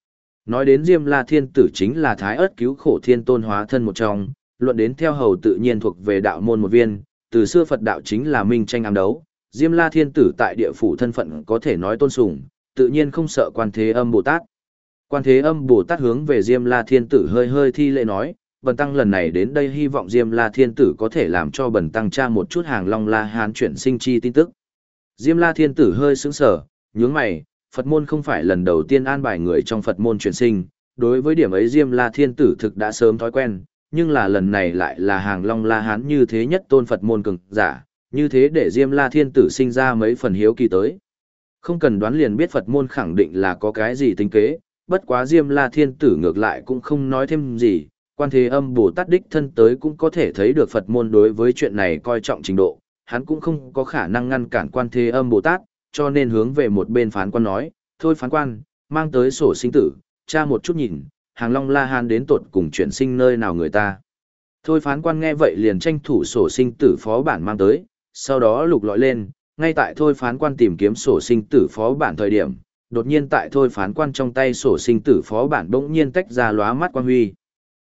Nói đến Diêm La Thiên Tử chính là Thái Ức cứu khổ thiên tôn hóa thân một trong, luận đến theo hầu tự nhiên thuộc về đạo môn một viên, từ xưa Phật đạo chính là minh tranh ám đấu, Diêm La Thiên Tử tại địa phủ thân phận có thể nói tôn sùng, tự nhiên không sợ Quan Thế Âm Bồ Tát. Quan Thế Âm Bồ Tát hướng về Diêm La Thiên Tử hơi hơi thi lễ nói, bần tăng lần này đến đây hy vọng Diêm La Thiên Tử có thể làm cho bần tăng tra một chút hàng Long La Hán chuyển sinh chi tin tức. Diêm La Thiên Tử hơi sững sờ, nhướng mày, Phật môn không phải lần đầu tiên an bài người trong Phật môn chuyển sinh, đối với điểm ấy Diêm La Thiên Tử thực đã sớm thói quen, nhưng là lần này lại là hàng Long La Hán như thế nhất tôn Phật môn cường giả, như thế để Diêm La Thiên Tử sinh ra mấy phần hiếu kỳ tới. Không cần đoán liền biết Phật môn khẳng định là có cái gì tính kế, bất quá Diêm La Thiên Tử ngược lại cũng không nói thêm gì, Quan Thế Âm Bồ Tát đích thân tới cũng có thể thấy được Phật môn đối với chuyện này coi trọng trình độ, hắn cũng không có khả năng ngăn cản Quan Thế Âm Bồ Tát, cho nên hướng về một bên phán quan nói, thôi phán quan, mang tới sổ sinh tử, tra một chút nhìn, hàng Long La Hán đến tột cùng chuyển sinh nơi nào người ta. Thôi phán quan nghe vậy liền tranh thủ sổ sinh tử phó bản mang tới, sau đó lục lọi lên, ngay tại thôi phán quan tìm kiếm sổ sinh tử phó bản thời điểm, đột nhiên tại thôi phán quan trong tay sổ sinh tử phó bản bỗng nhiên tách ra lóa mắt quang huy.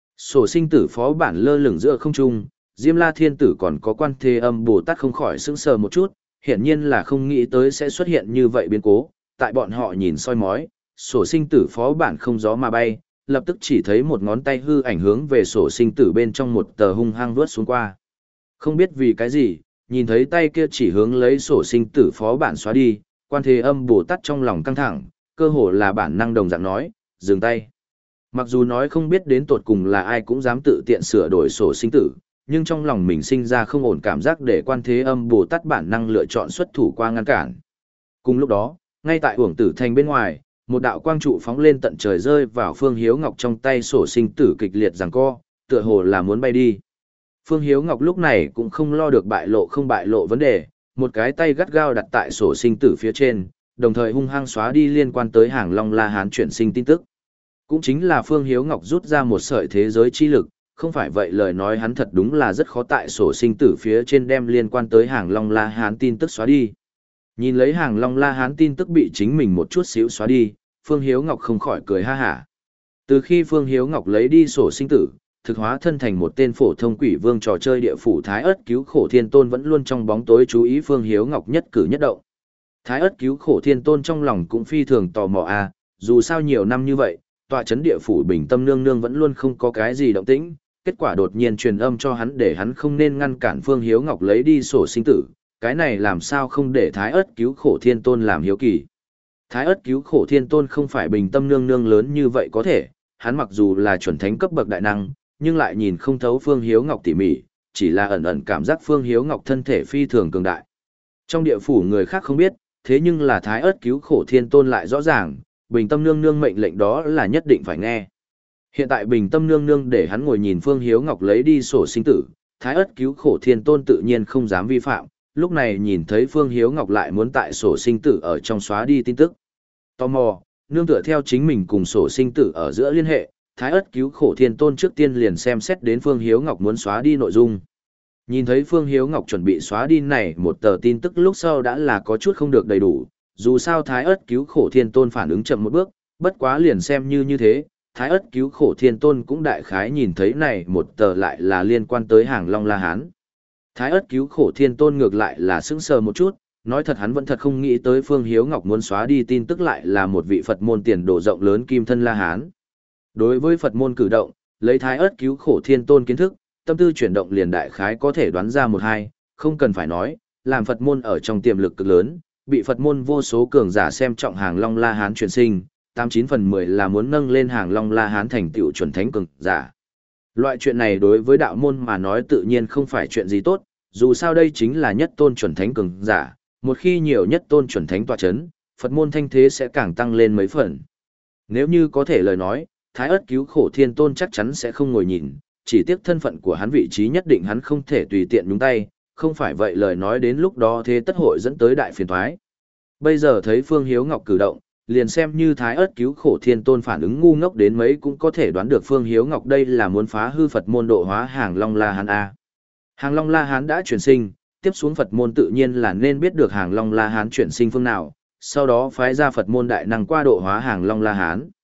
Sổ sinh tử phó bản lơ lửng giữa không trung, Diêm La Thiên Tử còn có Quan Thế Âm Bồ Tát không khỏi sững sờ một chút, hiển nhiên là không nghĩ tới sẽ xuất hiện như vậy biến cố, tại bọn họ nhìn soi mói, sổ sinh tử phó bản không gió mà bay, lập tức chỉ thấy một ngón tay hư ảnh hướng về sổ sinh tử bên trong một tờ hung hăng vuốt xuống qua. Không biết vì cái gì, nhìn thấy tay kia chỉ hướng lấy sổ sinh tử phó bản xóa đi, Quan Thế Âm Bồ Tát trong lòng căng thẳng, cơ hồ là bản năng đồng dạng nói, dừng tay. Mặc dù nói không biết đến tột cùng là ai cũng dám tự tiện sửa đổi sổ sinh tử, nhưng trong lòng mình sinh ra không ổn cảm giác để Quan Thế Âm Bồ Tát bản năng lựa chọn xuất thủ qua ngăn cản. Cùng lúc đó, ngay tại Uổng Tử Thành bên ngoài, một đạo quang trụ phóng lên tận trời rơi vào Phương Hiếu Ngọc trong tay sổ sinh tử kịch liệt giằng co, tựa hồ là muốn bay đi. Phương Hiếu Ngọc lúc này cũng không lo được bại lộ không bại lộ vấn đề, một cái tay gắt gao đặt tại sổ sinh tử phía trên, đồng thời hung hăng xóa đi liên quan tới hàng Long La Hán chuyển sinh tin tức. Cũng chính là Phương Hiếu Ngọc rút ra một sợi thế giới chi lực, không phải vậy lời nói hắn thật đúng là rất khó tại sổ sinh tử phía trên đem liên quan tới hàng Long La Hán tin tức xóa đi. Nhìn lấy hàng Long La Hán tin tức bị chính mình một chút xíu xóa đi, Phương Hiếu Ngọc không khỏi cười ha hả. Từ khi Phương Hiếu Ngọc lấy đi sổ sinh tử, thực hóa thân thành một tên phổ thông quỷ vương trò chơi địa phủ Thái Ức cứu khổ thiên tôn vẫn luôn trong bóng tối chú ý Phương Hiếu Ngọc nhất cử nhất động. Thái Ức cứu khổ thiên tôn trong lòng cũng phi thường tò mò à, dù sao nhiều năm như vậy, tọa chấn địa phủ Bình Tâm Nương Nương vẫn luôn không có cái gì động tĩnh, kết quả đột nhiên truyền âm cho hắn để hắn không nên ngăn cản Phương Hiếu Ngọc lấy đi sổ sinh tử, cái này làm sao không để Thái Ức cứu khổ thiên tôn làm hiếu kỳ. Thái Ức cứu khổ thiên tôn không phải Bình Tâm Nương Nương lớn như vậy có thể, hắn mặc dù là chuẩn thánh cấp bậc đại năng, nhưng lại nhìn không thấu Phương Hiếu Ngọc tỉ mỉ, chỉ là ẩn ẩn cảm giác Phương Hiếu Ngọc thân thể phi thường cường đại. Trong địa phủ người khác không biết, thế nhưng là Thái Ức cứu khổ thiên tôn lại rõ ràng, Bình Tâm Nương Nương mệnh lệnh đó là nhất định phải nghe. Hiện tại Bình Tâm Nương Nương để hắn ngồi nhìn Phương Hiếu Ngọc lấy đi sổ sinh tử, Thái Ức cứu khổ thiên tôn tự nhiên không dám vi phạm, lúc này nhìn thấy Phương Hiếu Ngọc lại muốn tại sổ sinh tử ở trong xóa đi tin tức. Tò mò, nương tựa theo chính mình cùng sổ sinh tử ở giữa liên hệ, Thái Ức cứu khổ thiên tôn trước tiên liền xem xét đến Phương Hiếu Ngọc muốn xóa đi nội dung. Nhìn thấy Phương Hiếu Ngọc chuẩn bị xóa đi này một tờ tin tức lúc sau đã là có chút không được đầy đủ, dù sao Thái Ức cứu khổ thiên tôn phản ứng chậm một bước, bất quá liền xem như như thế, Thái Ức cứu khổ thiên tôn cũng đại khái nhìn thấy này một tờ lại là liên quan tới hàng Long La Hán. Thái Ức cứu khổ thiên tôn ngược lại là sững sờ một chút, nói thật hắn vẫn thật không nghĩ tới Phương Hiếu Ngọc muốn xóa đi tin tức lại là một vị Phật môn tiền đồ rộng lớn kim thân La Hán. Đối với Phật môn cử động, lấy Thái Ức cứu khổ thiên tôn kiến thức, tâm tư chuyển động liền đại khái có thể đoán ra một hai, không cần phải nói, làm Phật môn ở trong tiềm lực cực lớn, bị Phật môn vô số cường giả xem trọng hàng Long La Hán truyền sinh, tám chín phần mười là muốn nâng lên hàng Long La Hán thành tựu chuẩn thánh cường giả. Loại chuyện này đối với đạo môn mà nói tự nhiên không phải chuyện gì tốt, dù sao đây chính là nhất tôn chuẩn thánh cường giả, một khi nhiều nhất tôn chuẩn thánh tọa chấn, Phật môn thanh thế sẽ càng tăng lên mấy phần. Nếu như có thể lời nói, Thái Ức cứu khổ thiên tôn chắc chắn sẽ không ngồi nhìn, chỉ tiếc thân phận của hắn vị trí nhất định hắn không thể tùy tiện nhúng tay, không phải vậy lời nói đến lúc đó thế tất hội dẫn tới đại phiền toái. Bây giờ thấy Phương Hiếu Ngọc cử động, liền xem như Thái Ức cứu khổ thiên tôn phản ứng ngu ngốc đến mấy cũng có thể đoán được Phương Hiếu Ngọc đây là muốn phá hư Phật môn độ hóa hàng Long La Hán A. Hàng Long La Hán đã chuyển sinh, tiếp xuống Phật môn tự nhiên là nên biết được hàng Long La Hán chuyển sinh phương nào, sau đó phái ra Phật môn đại năng qua độ hóa hàng Long La Hán.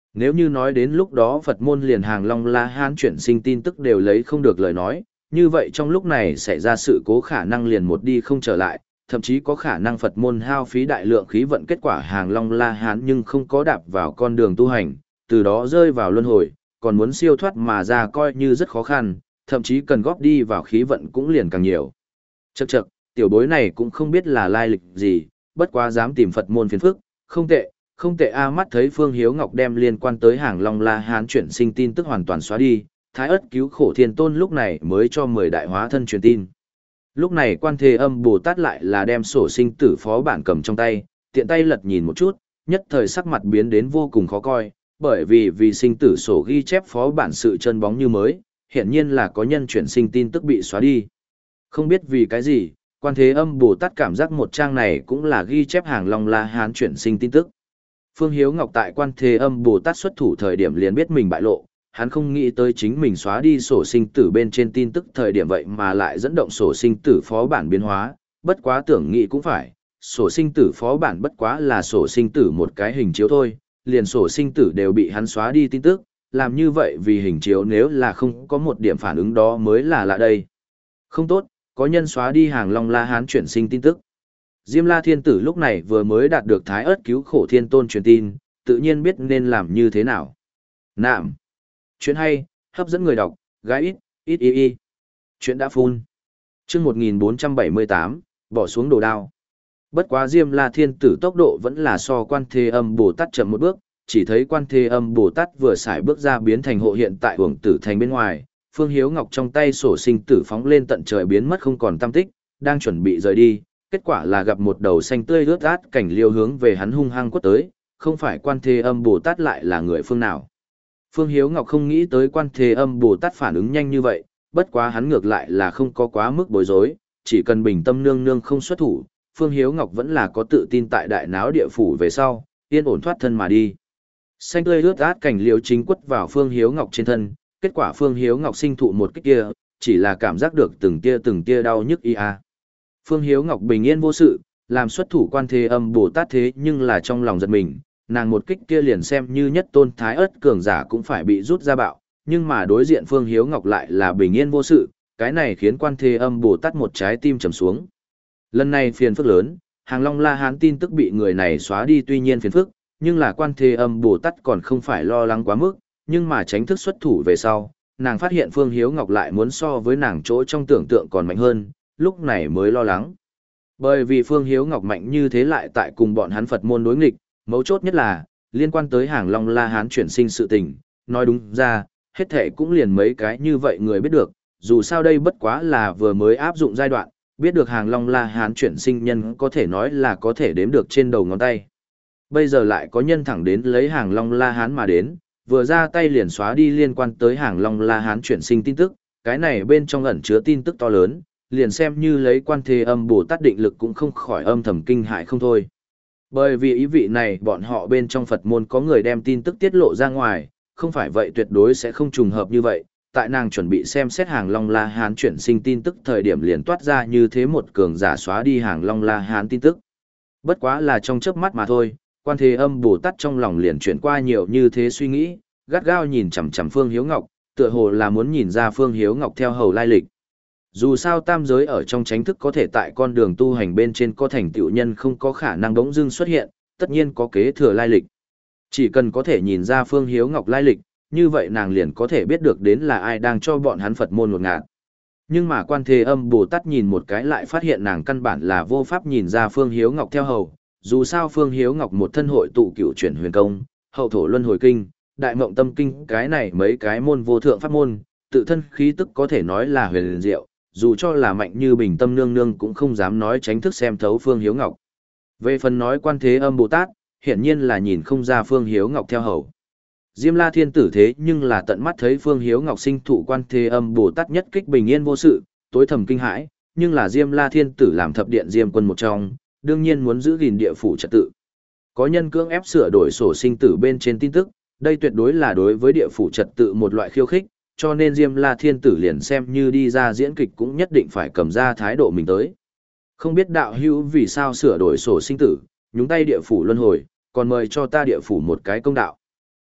Nếu như nói đến lúc đó Phật môn liền hàng Long La Hán chuyển sinh tin tức đều lấy không được lời nói, như vậy trong lúc này xảy ra sự cố khả năng liền một đi không trở lại, thậm chí có khả năng Phật môn hao phí đại lượng khí vận kết quả hàng Long La Hán nhưng không có đạp vào con đường tu hành, từ đó rơi vào luân hồi, còn muốn siêu thoát mà ra coi như rất khó khăn, thậm chí cần góp đi vào khí vận cũng liền càng nhiều. Chậc chậc, tiểu bối này cũng không biết là lai lịch gì, bất quá dám tìm Phật môn phiền phức, không tệ, không tệ a. Mắt thấy Phương Hiếu Ngọc đem liên quan tới hàng Long La Hán chuyển sinh tin tức hoàn toàn xóa đi, Thái Ất cứu khổ thiên tôn lúc này mới cho mười đại hóa thân truyền tin. Lúc này Quan Thế Âm Bồ Tát lại là đem sổ sinh tử phó bản cầm trong tay, tiện tay lật nhìn một chút, nhất thời sắc mặt biến đến vô cùng khó coi, bởi vì vì sinh tử sổ ghi chép phó bản sự chân bóng như mới, hiện nhiên là có nhân chuyển sinh tin tức bị xóa đi. Không biết vì cái gì, Quan Thế Âm Bồ Tát cảm giác một trang này cũng là ghi chép hàng Long La Hán chuyển sinh tin tức. Phương Hiếu Ngọc tại Quan Thế Âm Bồ Tát xuất thủ thời điểm liền biết mình bại lộ, hắn không nghĩ tới chính mình xóa đi sổ sinh tử bên trên tin tức thời điểm vậy mà lại dẫn động sổ sinh tử phó bản biến hóa, bất quá tưởng nghĩ cũng phải, sổ sinh tử phó bản bất quá là sổ sinh tử một cái hình chiếu thôi, liền sổ sinh tử đều bị hắn xóa đi tin tức, làm như vậy vì hình chiếu nếu là không có một điểm phản ứng đó mới là lạ đây. Không tốt, có nhân xóa đi hàng Long La Hán chuyển sinh tin tức. Diêm La Thiên Tử lúc này vừa mới đạt được Thái Ất cứu khổ thiên tôn truyền tin, tự nhiên biết nên làm như thế nào. Nạm. Chuyện hay, hấp dẫn người đọc, gái ít, ít y y. Chuyện đã phun. Chương một nghìn bốn trăm bảy mươi tám, bỏ xuống đồ đao. Bất quá Diêm La Thiên Tử tốc độ vẫn là so Quan Thế Âm Bồ Tát chậm một bước, chỉ thấy Quan Thế Âm Bồ Tát vừa xài bước ra biến thành hộ hiện tại Uổng Tử Thành bên ngoài, Phương Hiếu Ngọc trong tay sổ sinh tử phóng lên tận trời biến mất không còn tăm tích, đang chuẩn bị rời đi, kết quả là gặp một đầu xanh tươi rớt át cảnh liêu hướng về hắn hung hăng quất tới, không phải Quan Thế Âm Bồ Tát lại là người phương nào. Phương Hiếu Ngọc không nghĩ tới Quan Thế Âm Bồ Tát phản ứng nhanh như vậy, bất quá hắn ngược lại là không có quá mức bối rối, chỉ cần bình tâm nương nương không xuất thủ, Phương Hiếu Ngọc vẫn là có tự tin tại đại náo địa phủ về sau, yên ổn thoát thân mà đi. Xanh tươi rớt át cảnh liêu chính quất vào Phương Hiếu Ngọc trên thân, kết quả Phương Hiếu Ngọc sinh thụ một kích kia, chỉ là cảm giác được từng tia từng tia đau nhức y a. Phương Hiếu Ngọc bình yên vô sự, làm xuất thủ Quan Thế Âm Bồ Tát thế nhưng là trong lòng giật mình, nàng một kích kia liền xem như nhất tôn thái ất cường giả cũng phải bị rút ra bạo, nhưng mà đối diện Phương Hiếu Ngọc lại là bình yên vô sự, cái này khiến Quan Thế Âm Bồ Tát một trái tim trầm xuống. Lần này phiền phức lớn, hàng Long La Hán tin tức bị người này xóa đi tuy nhiên phiền phức, nhưng là Quan Thế Âm Bồ Tát còn không phải lo lắng quá mức, nhưng mà tránh thức xuất thủ về sau, nàng phát hiện Phương Hiếu Ngọc lại muốn so với nàng chỗ trong tưởng tượng còn mạnh hơn, lúc này mới lo lắng. Bởi vì Phương Hiếu Ngọc mạnh như thế lại tại cùng bọn hắn Phật môn đối nghịch, mấu chốt nhất là, liên quan tới hàng Long La Hán chuyển sinh sự tình, nói đúng ra, hết thể cũng liền mấy cái như vậy người biết được, dù sao đây bất quá là vừa mới áp dụng giai đoạn, biết được hàng Long La Hán chuyển sinh nhân có thể nói là có thể đếm được trên đầu ngón tay. Bây giờ lại có nhân thẳng đến lấy hàng Long La Hán mà đến, vừa ra tay liền xóa đi liên quan tới hàng Long La Hán chuyển sinh tin tức, cái này bên trong ẩn chứa tin tức to lớn, liền xem như lấy Quan Thế Âm Bồ Tát định lực cũng không khỏi âm thầm kinh hại không thôi. Bởi vì ý vị này bọn họ bên trong Phật môn có người đem tin tức tiết lộ ra ngoài, không phải vậy tuyệt đối sẽ không trùng hợp như vậy, tại nàng chuẩn bị xem xét hàng Long La Hán chuyển sinh tin tức thời điểm liền toát ra như thế một cường giả xóa đi hàng Long La Hán tin tức. Bất quá là trong chớp mắt mà thôi, Quan Thế Âm Bồ Tát trong lòng liền chuyển qua nhiều như thế suy nghĩ, gắt gao nhìn chằm chằm Phương Hiếu Ngọc, tựa hồ là muốn nhìn ra Phương Hiếu Ngọc theo hầu lai lịch. Dù sao tam giới ở trong chánh thức có thể tại con đường tu hành bên trên có thành tựu nhân không có khả năng đống dưng xuất hiện, tất nhiên có kế thừa lai lịch. Chỉ cần có thể nhìn ra Phương Hiếu Ngọc lai lịch, như vậy nàng liền có thể biết được đến là ai đang cho bọn hắn Phật môn một ngạt. Nhưng mà Quan Thế Âm Bồ Tát nhìn một cái lại phát hiện nàng căn bản là vô pháp nhìn ra Phương Hiếu Ngọc theo hầu, dù sao Phương Hiếu Ngọc một thân hội tụ cửu chuyển huyền công, hậu thổ luân hồi kinh, đại mộng tâm kinh, cái này mấy cái môn vô thượng pháp môn, tự thân khí tức có thể nói là huyền diệu, dù cho là mạnh như bình tâm nương nương cũng không dám nói tránh thức xem thấu Phương Hiếu Ngọc. Về phần nói Quan Thế Âm Bồ Tát, hiển nhiên là nhìn không ra Phương Hiếu Ngọc theo hầu. Diêm La Thiên Tử thế nhưng là tận mắt thấy Phương Hiếu Ngọc sinh thụ Quan Thế Âm Bồ Tát nhất kích bình yên vô sự, tối thầm kinh hãi, nhưng là Diêm La Thiên Tử làm thập điện Diêm quân một trong, đương nhiên muốn giữ gìn địa phủ trật tự. Có nhân cưỡng ép sửa đổi sổ sinh tử bên trên tin tức, đây tuyệt đối là đối với địa phủ trật tự một loại khiêu khích, cho nên Diêm La Thiên Tử liền xem như đi ra diễn kịch cũng nhất định phải cầm ra thái độ mình tới. Không biết đạo hữu vì sao sửa đổi sổ sinh tử, nhúng tay địa phủ luân hồi, còn mời cho ta địa phủ một cái công đạo.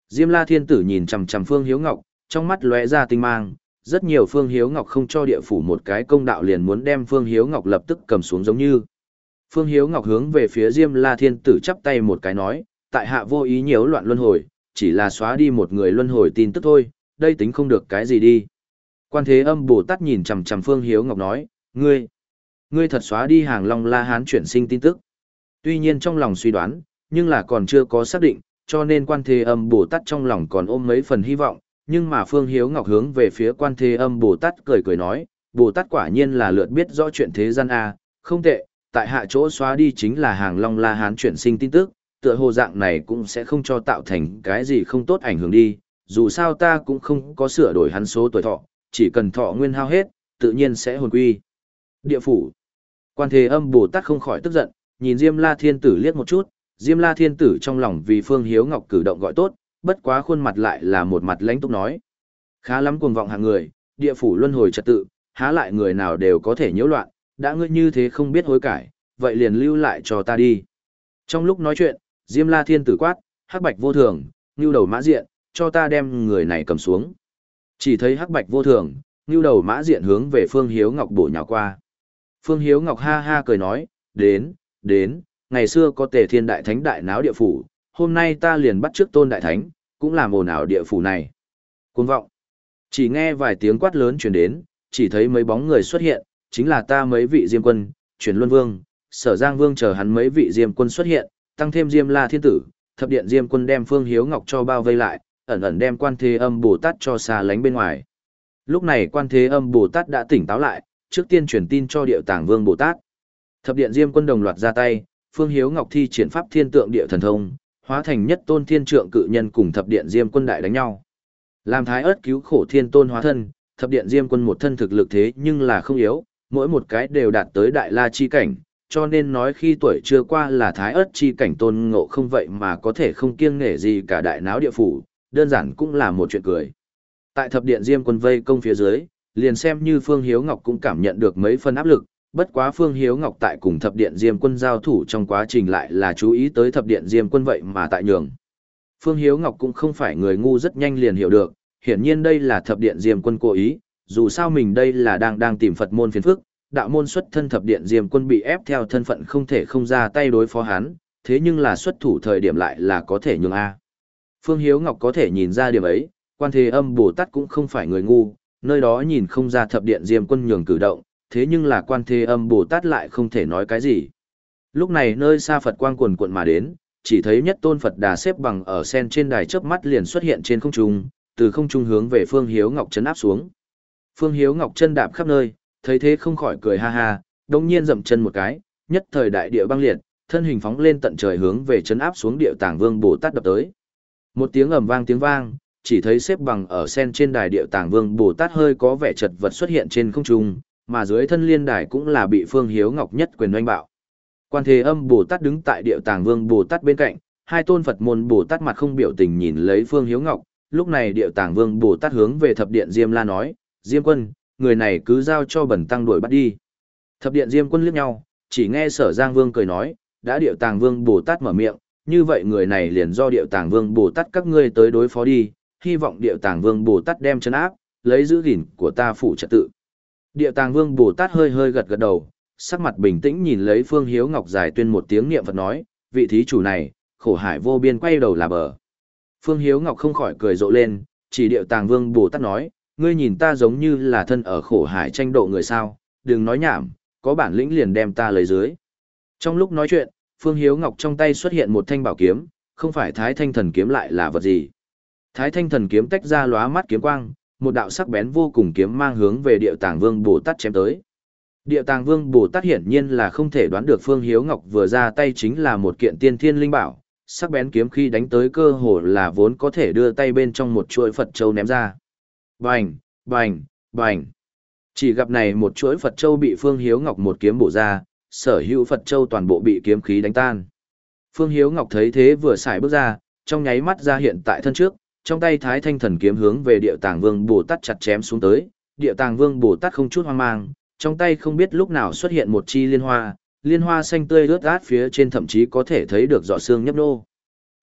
Diêm La Thiên Tử nhìn chằm chằm Phương Hiếu Ngọc, trong mắt lóe ra tinh mang, rất nhiều Phương Hiếu Ngọc không cho địa phủ một cái công đạo liền muốn đem Phương Hiếu Ngọc lập tức cầm xuống giống như. Phương Hiếu Ngọc hướng về phía Diêm La Thiên Tử chắp tay một cái nói, tại hạ vô ý nhiễu loạn luân hồi, chỉ là xóa đi một người luân hồi tin tức thôi, đây tính không được cái gì đi. Quan Thế Âm Bồ Tát nhìn chằm chằm Phương Hiếu Ngọc nói, ngươi, ngươi thật xóa đi hàng Long La Hán chuyển sinh tin tức. Tuy nhiên trong lòng suy đoán, nhưng là còn chưa có xác định, cho nên Quan Thế Âm Bồ Tát trong lòng còn ôm mấy phần hy vọng, nhưng mà Phương Hiếu Ngọc hướng về phía Quan Thế Âm Bồ Tát cười cười nói, Bồ Tát quả nhiên là lượt biết rõ chuyện thế gian a, không tệ, tại hạ chỗ xóa đi chính là hàng Long La Hán chuyển sinh tin tức, tựa hồ dạng này cũng sẽ không cho tạo thành cái gì không tốt ảnh hưởng đi, dù sao ta cũng không có sửa đổi hắn số tuổi thọ, chỉ cần thọ nguyên hao hết, tự nhiên sẽ hồn quy. Địa phủ. Quan Thế Âm Bồ Tát không khỏi tức giận, nhìn Diêm La Thiên Tử liếc một chút, Diêm La Thiên Tử trong lòng vì Phương Hiếu Ngọc cử động gọi tốt, bất quá khuôn mặt lại là một mặt lãnh túc nói. Khá lắm cuồng vọng hạng người, địa phủ luân hồi trật tự, há lại người nào đều có thể nhiễu loạn, đã ngươi như thế không biết hối cải, vậy liền lưu lại cho ta đi. Trong lúc nói chuyện, Diêm La Thiên Tử quát, hắc bạch vô thường, ngưu đầu mã diện, cho ta đem người này cầm xuống. Chỉ thấy hắc bạch vô thường, ngưu đầu mã diện hướng về Phương Hiếu Ngọc bổ nhào qua. Phương Hiếu Ngọc ha ha cười nói, đến, đến, ngày xưa có Tề Thiên Đại Thánh đại náo địa phủ, hôm nay ta liền bắt trước Tôn Đại Thánh, cũng làm ồn ào địa phủ này. Cuồng vọng. Chỉ nghe vài tiếng quát lớn truyền đến, chỉ thấy mấy bóng người xuất hiện, chính là ta mấy vị Diêm Quân, Truyền Luân Vương, Sở Giang Vương chờ hắn mấy vị Diêm Quân xuất hiện, tăng thêm Diêm La Thiên Tử, thập điện Diêm Quân đem Phương Hiếu Ngọc cho bao vây lại, ẩn ẩn đem Quan Thế Âm Bồ Tát cho xa lánh bên ngoài. Lúc này Quan Thế Âm Bồ Tát đã tỉnh táo lại, trước tiên truyền tin cho Điệu Tàng Vương Bồ Tát. Thập điện Diêm Quân đồng loạt ra tay, Phương Hiếu Ngọc thi triển pháp thiên tượng địa thần thông, hóa thành nhất tôn thiên trượng cự nhân cùng thập điện Diêm Quân đại đánh nhau. Làm Thái Ức cứu khổ thiên tôn hóa thân, thập điện Diêm Quân một thân thực lực thế nhưng là không yếu, mỗi một cái đều đạt tới đại la chi cảnh, cho nên nói khi tuổi chưa qua là Thái Ức chi cảnh tôn ngộ không vậy mà có thể không kiêng nể gì cả đại náo địa phủ, đơn giản cũng là một chuyện cười. Tại thập điện Diêm Quân vây công phía dưới, liền xem như Phương Hiếu Ngọc cũng cảm nhận được mấy phần áp lực, bất quá Phương Hiếu Ngọc tại cùng thập điện Diêm Quân giao thủ trong quá trình lại là chú ý tới thập điện Diêm Quân vậy mà tại nhường. Phương Hiếu Ngọc cũng không phải người ngu, rất nhanh liền hiểu được, hiển nhiên đây là thập điện Diêm Quân cố ý, dù sao mình đây là đang đang tìm Phật môn phiền phức, đạo môn xuất thân thập điện Diêm Quân bị ép theo thân phận không thể không ra tay đối phó hắn, thế nhưng là xuất thủ thời điểm lại là có thể nhường A. Phương Hiếu Ngọc có thể nhìn ra điểm ấy, Quan Thế Âm Bồ Tát cũng không phải người ngu, nơi đó nhìn không ra thập điện Diêm Quân nhường cử động, thế nhưng là Quan Thế Âm Bồ Tát lại không thể nói cái gì. Lúc này nơi xa Phật quang quần quận mà đến, chỉ thấy nhất tôn Phật Đà xếp bằng ở sen trên đài chớp mắt liền xuất hiện trên không trung, từ không trung hướng về Phương Hiếu Ngọc chấn áp xuống. Phương Hiếu Ngọc chân đạp khắp nơi, thấy thế không khỏi cười ha ha, đồng nhiên dậm chân một cái, nhất thời đại địa băng liệt, thân hình phóng lên tận trời hướng về chấn áp xuống Địa Tàng Vương Bồ Tát đập tới. Một tiếng ầm vang tiếng vang, chỉ thấy xếp bằng ở sen trên đài Địa Tàng Vương Bồ Tát hơi có vẻ chật vật xuất hiện trên không trung, mà dưới thân liên đài cũng là bị Phương Hiếu Ngọc nhất quyền oanh bạo. Quan Thế Âm Bồ Tát đứng tại Địa Tàng Vương Bồ Tát bên cạnh, hai tôn Phật môn Bồ Tát mặt không biểu tình nhìn lấy Phương Hiếu Ngọc, lúc này Địa Tàng Vương Bồ Tát hướng về thập điện Diêm La nói, Diêm Quân, người này cứ giao cho bẩn tăng đuổi bắt đi. Thập điện Diêm Quân liếc nhau, chỉ nghe Sở Giang Vương cười nói, đã Địa Tàng Vương Bồ Tát mở miệng, như vậy người này liền do Địa Tàng Vương Bồ Tát các ngươi tới đối phó đi, hy vọng Địa Tàng Vương Bồ Tát đem trấn áp, lấy giữ gìn của ta phủ trật tự. Địa Tàng Vương Bồ Tát hơi hơi gật gật đầu, sắc mặt bình tĩnh nhìn lấy Phương Hiếu Ngọc giải tuyên một tiếng niệm Phật nói, vị thí chủ này, khổ hải vô biên quay đầu là bờ. Phương Hiếu Ngọc không khỏi cười rộ lên, chỉ Địa Tàng Vương Bồ Tát nói, ngươi nhìn ta giống như là thân ở khổ hải tranh độ người sao, đừng nói nhảm, có bản lĩnh liền đem ta lấy dưới. Trong lúc nói chuyện, Phương Hiếu Ngọc trong tay xuất hiện một thanh bảo kiếm, không phải Thái Thanh Thần Kiếm lại là vật gì. Thái Thanh Thần Kiếm tách ra lóa mắt kiếm quang, một đạo sắc bén vô cùng kiếm mang hướng về Địa Tàng Vương Bồ Tát chém tới. Địa Tàng Vương Bồ Tát hiển nhiên là không thể đoán được Phương Hiếu Ngọc vừa ra tay chính là một kiện tiên thiên linh bảo, sắc bén kiếm khi đánh tới cơ hồ là vốn có thể đưa tay bên trong một chuỗi Phật châu ném ra. Bành, bành, bành. Chỉ gặp này một chuỗi Phật châu bị Phương Hiếu Ngọc một kiếm bổ ra, sở hữu Phật châu toàn bộ bị kiếm khí đánh tan. Phương Hiếu Ngọc thấy thế vừa xài bước ra, trong nháy mắt ra hiện tại thân trước, trong tay Thái Thanh Thần Kiếm hướng về Địa Tàng Vương Bồ Tát chặt chém xuống tới. Địa Tàng Vương Bồ Tát không chút hoang mang, trong tay không biết lúc nào xuất hiện một chi liên hoa, liên hoa xanh tươi rớt át phía trên thậm chí có thể thấy được giọt sương nhấp nô.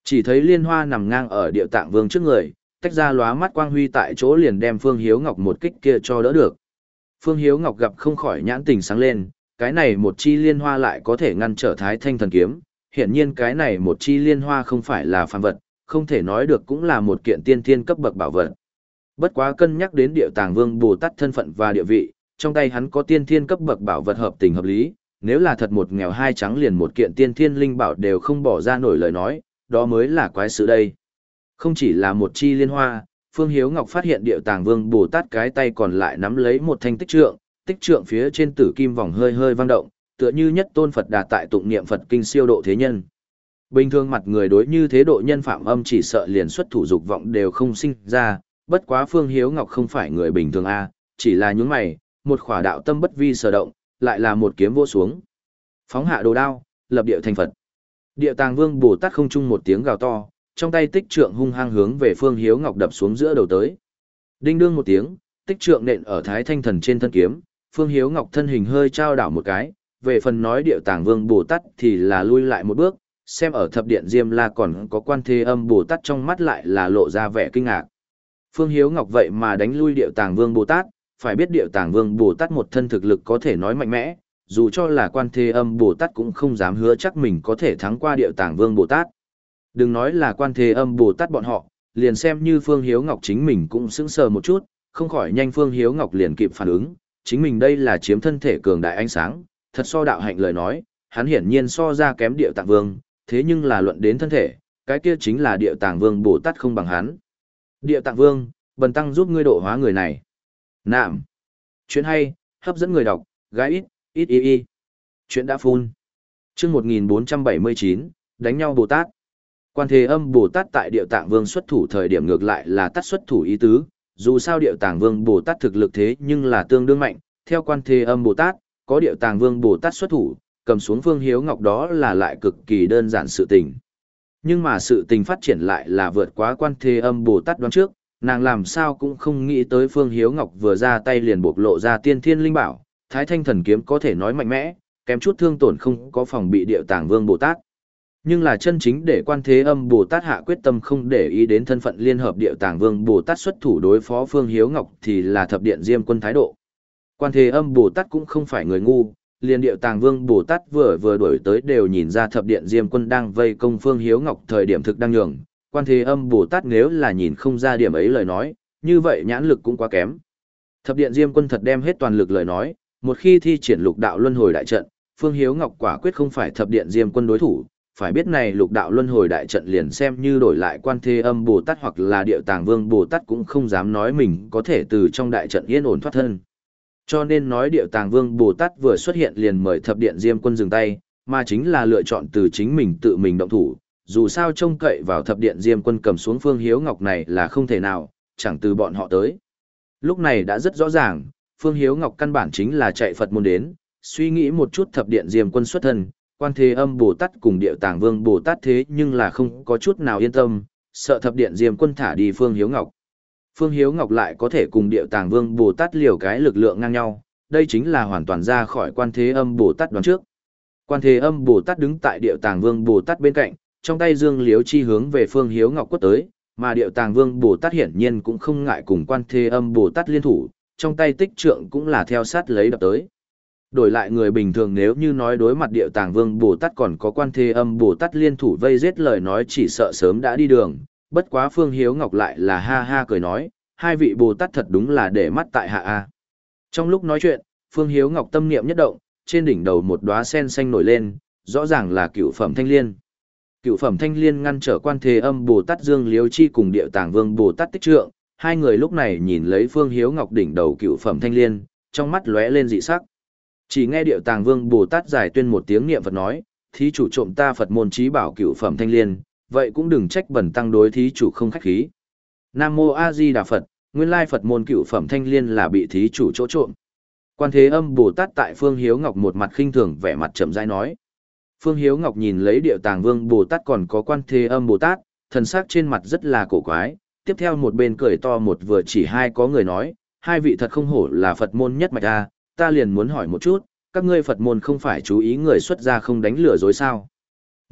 Chỉ thấy liên hoa nằm ngang ở Điệu Tạng Vương trước người, tách ra lóa mắt quang huy tại chỗ liền đem Phương Hiếu Ngọc một kích kia cho đỡ được. Phương Hiếu Ngọc gặp không khỏi nhãn tình sáng lên, cái này một chi liên hoa lại có thể ngăn trở Thái Thanh thần kiếm, hiển nhiên cái này một chi liên hoa không phải là phàm vật, không thể nói được cũng là một kiện tiên thiên cấp bậc bảo vật. Bất quá cân nhắc đến Điệu Tàng Vương Bồ Tát thân phận và địa vị, trong tay hắn có tiên thiên cấp bậc bảo vật hợp tình hợp lý, nếu là thật một nghèo hai trắng liền một kiện tiên thiên linh bảo đều không bỏ ra nổi lời nói, đó mới là quái sự đây. Không chỉ là một chi liên hoa, Phương Hiếu Ngọc phát hiện Điệu Tàng Vương Bồ Tát cái tay còn lại nắm lấy một thanh tích trượng, tích trượng phía trên tử kim vòng hơi hơi vang động, tựa như nhất tôn Phật Đà tại tụng niệm Phật kinh siêu độ thế nhân. Bình thường mặt người đối như thế độ nhân phạm âm chỉ sợ liền xuất thủ dục vọng đều không sinh ra, bất quá Phương Hiếu Ngọc không phải người bình thường a, chỉ là nhún mày, một khỏa đạo tâm bất vi sở động, lại là một kiếm vỗ xuống. Phóng hạ đồ đao, lập địa thành Phật. Địa Tàng Vương Bồ Tát không trung một tiếng gào to, trong tay tích trượng hung hăng hướng về Phương Hiếu Ngọc đập xuống giữa đầu tới. Đinh đương một tiếng, tích trượng nện ở Thái Thanh thần trên thân kiếm, Phương Hiếu Ngọc thân hình hơi trao đảo một cái, về phần nói Địa Tàng Vương Bồ Tát thì là lui lại một bước, xem ở thập điện Diêm La còn có Quan Thế Âm Bồ Tát trong mắt lại là lộ ra vẻ kinh ngạc. Phương Hiếu Ngọc vậy mà đánh lui Địa Tàng Vương Bồ Tát, phải biết Địa Tàng Vương Bồ Tát một thân thực lực có thể nói mạnh mẽ, dù cho là Quan Thế Âm Bồ Tát cũng không dám hứa chắc mình có thể thắng qua Địa Tàng Vương Bồ Tát. Đừng nói là Quan Thế Âm Bồ Tát bọn họ, liền xem như Phương Hiếu Ngọc chính mình cũng sững sờ một chút, không khỏi nhanh Phương Hiếu Ngọc liền kịp phản ứng, chính mình đây là chiếm thân thể cường đại ánh sáng, thật so đạo hạnh lời nói, hắn hiển nhiên so ra kém Địa Tạng Vương, thế nhưng là luận đến thân thể, cái kia chính là Địa Tạng Vương Bồ Tát không bằng hắn. Địa Tạng Vương, bần tăng giúp ngươi độ hóa người này. Nạm. Chuyện hay, hấp dẫn người đọc, gái ít, ít y y. Chuyện đã phun. Chương một nghìn bốn trăm bảy mươi chín, đánh nhau Bồ Tát. Quan Thế Âm Bồ Tát tại Địa Tạng Vương xuất thủ thời điểm ngược lại là tắt xuất thủ ý tứ, dù sao Địa Tạng Vương Bồ Tát thực lực thế nhưng là tương đương mạnh, theo Quan Thế Âm Bồ Tát, có Địa Tạng Vương Bồ Tát xuất thủ, cầm xuống Phương Hiếu Ngọc đó là lại cực kỳ đơn giản sự tình. Nhưng mà sự tình phát triển lại là vượt quá Quan Thế Âm Bồ Tát đoán trước, nàng làm sao cũng không nghĩ tới Phương Hiếu Ngọc vừa ra tay liền bộc lộ ra tiên thiên linh bảo, Thái Thanh thần kiếm có thể nói mạnh mẽ, kém chút thương tổn không có phòng bị Địa Tạng Vương Bồ Tát. Nhưng là chân chính để Quan Thế Âm Bồ Tát hạ quyết tâm không để ý đến thân phận liên hợp Địa Tạng Vương Bồ Tát xuất thủ đối phó Phương Hiếu Ngọc thì là thập điện Diêm Quân thái độ. Quan Thế Âm Bồ Tát cũng không phải người ngu, liền Địa Tạng Vương Bồ Tát vừa vừa đuổi tới đều nhìn ra thập điện Diêm Quân đang vây công Phương Hiếu Ngọc thời điểm thực đang nhường. Quan Thế Âm Bồ Tát nếu là nhìn không ra điểm ấy lời nói, như vậy nhãn lực cũng quá kém. Thập điện Diêm Quân thật đem hết toàn lực lời nói, một khi thi triển lục đạo luân hồi đại trận, Phương Hiếu Ngọc quả quyết không phải thập điện Diêm Quân đối thủ. Phải biết này lục đạo luân hồi đại trận liền xem như đổi lại Quan Thế Âm Bồ Tát hoặc là Địa Tạng Vương Bồ Tát cũng không dám nói mình có thể từ trong đại trận yên ổn thoát thân. Cho nên nói Địa Tạng Vương Bồ Tát vừa xuất hiện liền mời thập điện Diêm Quân dừng tay, mà chính là lựa chọn từ chính mình tự mình động thủ, dù sao trông cậy vào thập điện Diêm Quân cầm xuống Phương Hiếu Ngọc này là không thể nào, chẳng từ bọn họ tới. Lúc này đã rất rõ ràng, Phương Hiếu Ngọc căn bản chính là chạy Phật môn đến, suy nghĩ một chút thập điện Diêm Quân xuất thân, Quan Thế Âm Bồ Tát cùng Địa Tạng Vương Bồ Tát thế nhưng là không có chút nào yên tâm, sợ thập điện Diêm Quân thả đi Phương Hiếu Ngọc. Phương Hiếu Ngọc lại có thể cùng Địa Tạng Vương Bồ Tát liều cái lực lượng ngang nhau, đây chính là hoàn toàn ra khỏi Quan Thế Âm Bồ Tát đoán trước. Quan Thế Âm Bồ Tát đứng tại Địa Tạng Vương Bồ Tát bên cạnh, trong tay dương liếu chi hướng về Phương Hiếu Ngọc quất tới, mà Địa Tạng Vương Bồ Tát hiển nhiên cũng không ngại cùng Quan Thế Âm Bồ Tát liên thủ, trong tay tích trượng cũng là theo sát lấy đập tới. Đổi lại người bình thường nếu như nói đối mặt Địa Tạng Vương Bồ Tát còn có Quan Thế Âm Bồ Tát liên thủ vây giết lời nói chỉ sợ sớm đã đi đường, bất quá Phương Hiếu Ngọc lại là ha ha cười nói, hai vị Bồ Tát thật đúng là để mắt tại hạ a. Trong lúc nói chuyện, Phương Hiếu Ngọc tâm niệm nhất động, trên đỉnh đầu một đóa sen xanh nổi lên, rõ ràng là cựu phẩm thanh liên. Cựu phẩm thanh liên ngăn trở Quan Thế Âm Bồ Tát Dương Liếu Chi cùng Địa Tạng Vương Bồ Tát tích trượng, hai người lúc này nhìn lấy Phương Hiếu Ngọc đỉnh đầu cựu phẩm thanh liên, trong mắt lóe lên dị sắc. Chỉ nghe Địa Tạng Vương Bồ Tát giải tuyên một tiếng niệm Phật nói, thí chủ trộm ta Phật môn trí bảo cựu phẩm thanh liên, vậy cũng đừng trách bần tăng đối thí chủ không khách khí. Nam Mô A Di Đà Phật, nguyên lai Phật môn cựu phẩm thanh liên là bị thí chủ chỗ trộm. Quan Thế Âm Bồ Tát tại Phương Hiếu Ngọc một mặt khinh thường vẻ mặt chậm rãi nói. Phương Hiếu Ngọc nhìn lấy Địa Tạng Vương Bồ Tát còn có Quan Thế Âm Bồ Tát, thần sắc trên mặt rất là cổ quái, tiếp theo một bên cười to một vừa chỉ hai có người nói, hai vị thật không hổ là Phật môn nhất mạch a, ta liền muốn hỏi một chút, các ngươi Phật môn không phải chú ý người xuất gia không đánh lừa dối sao?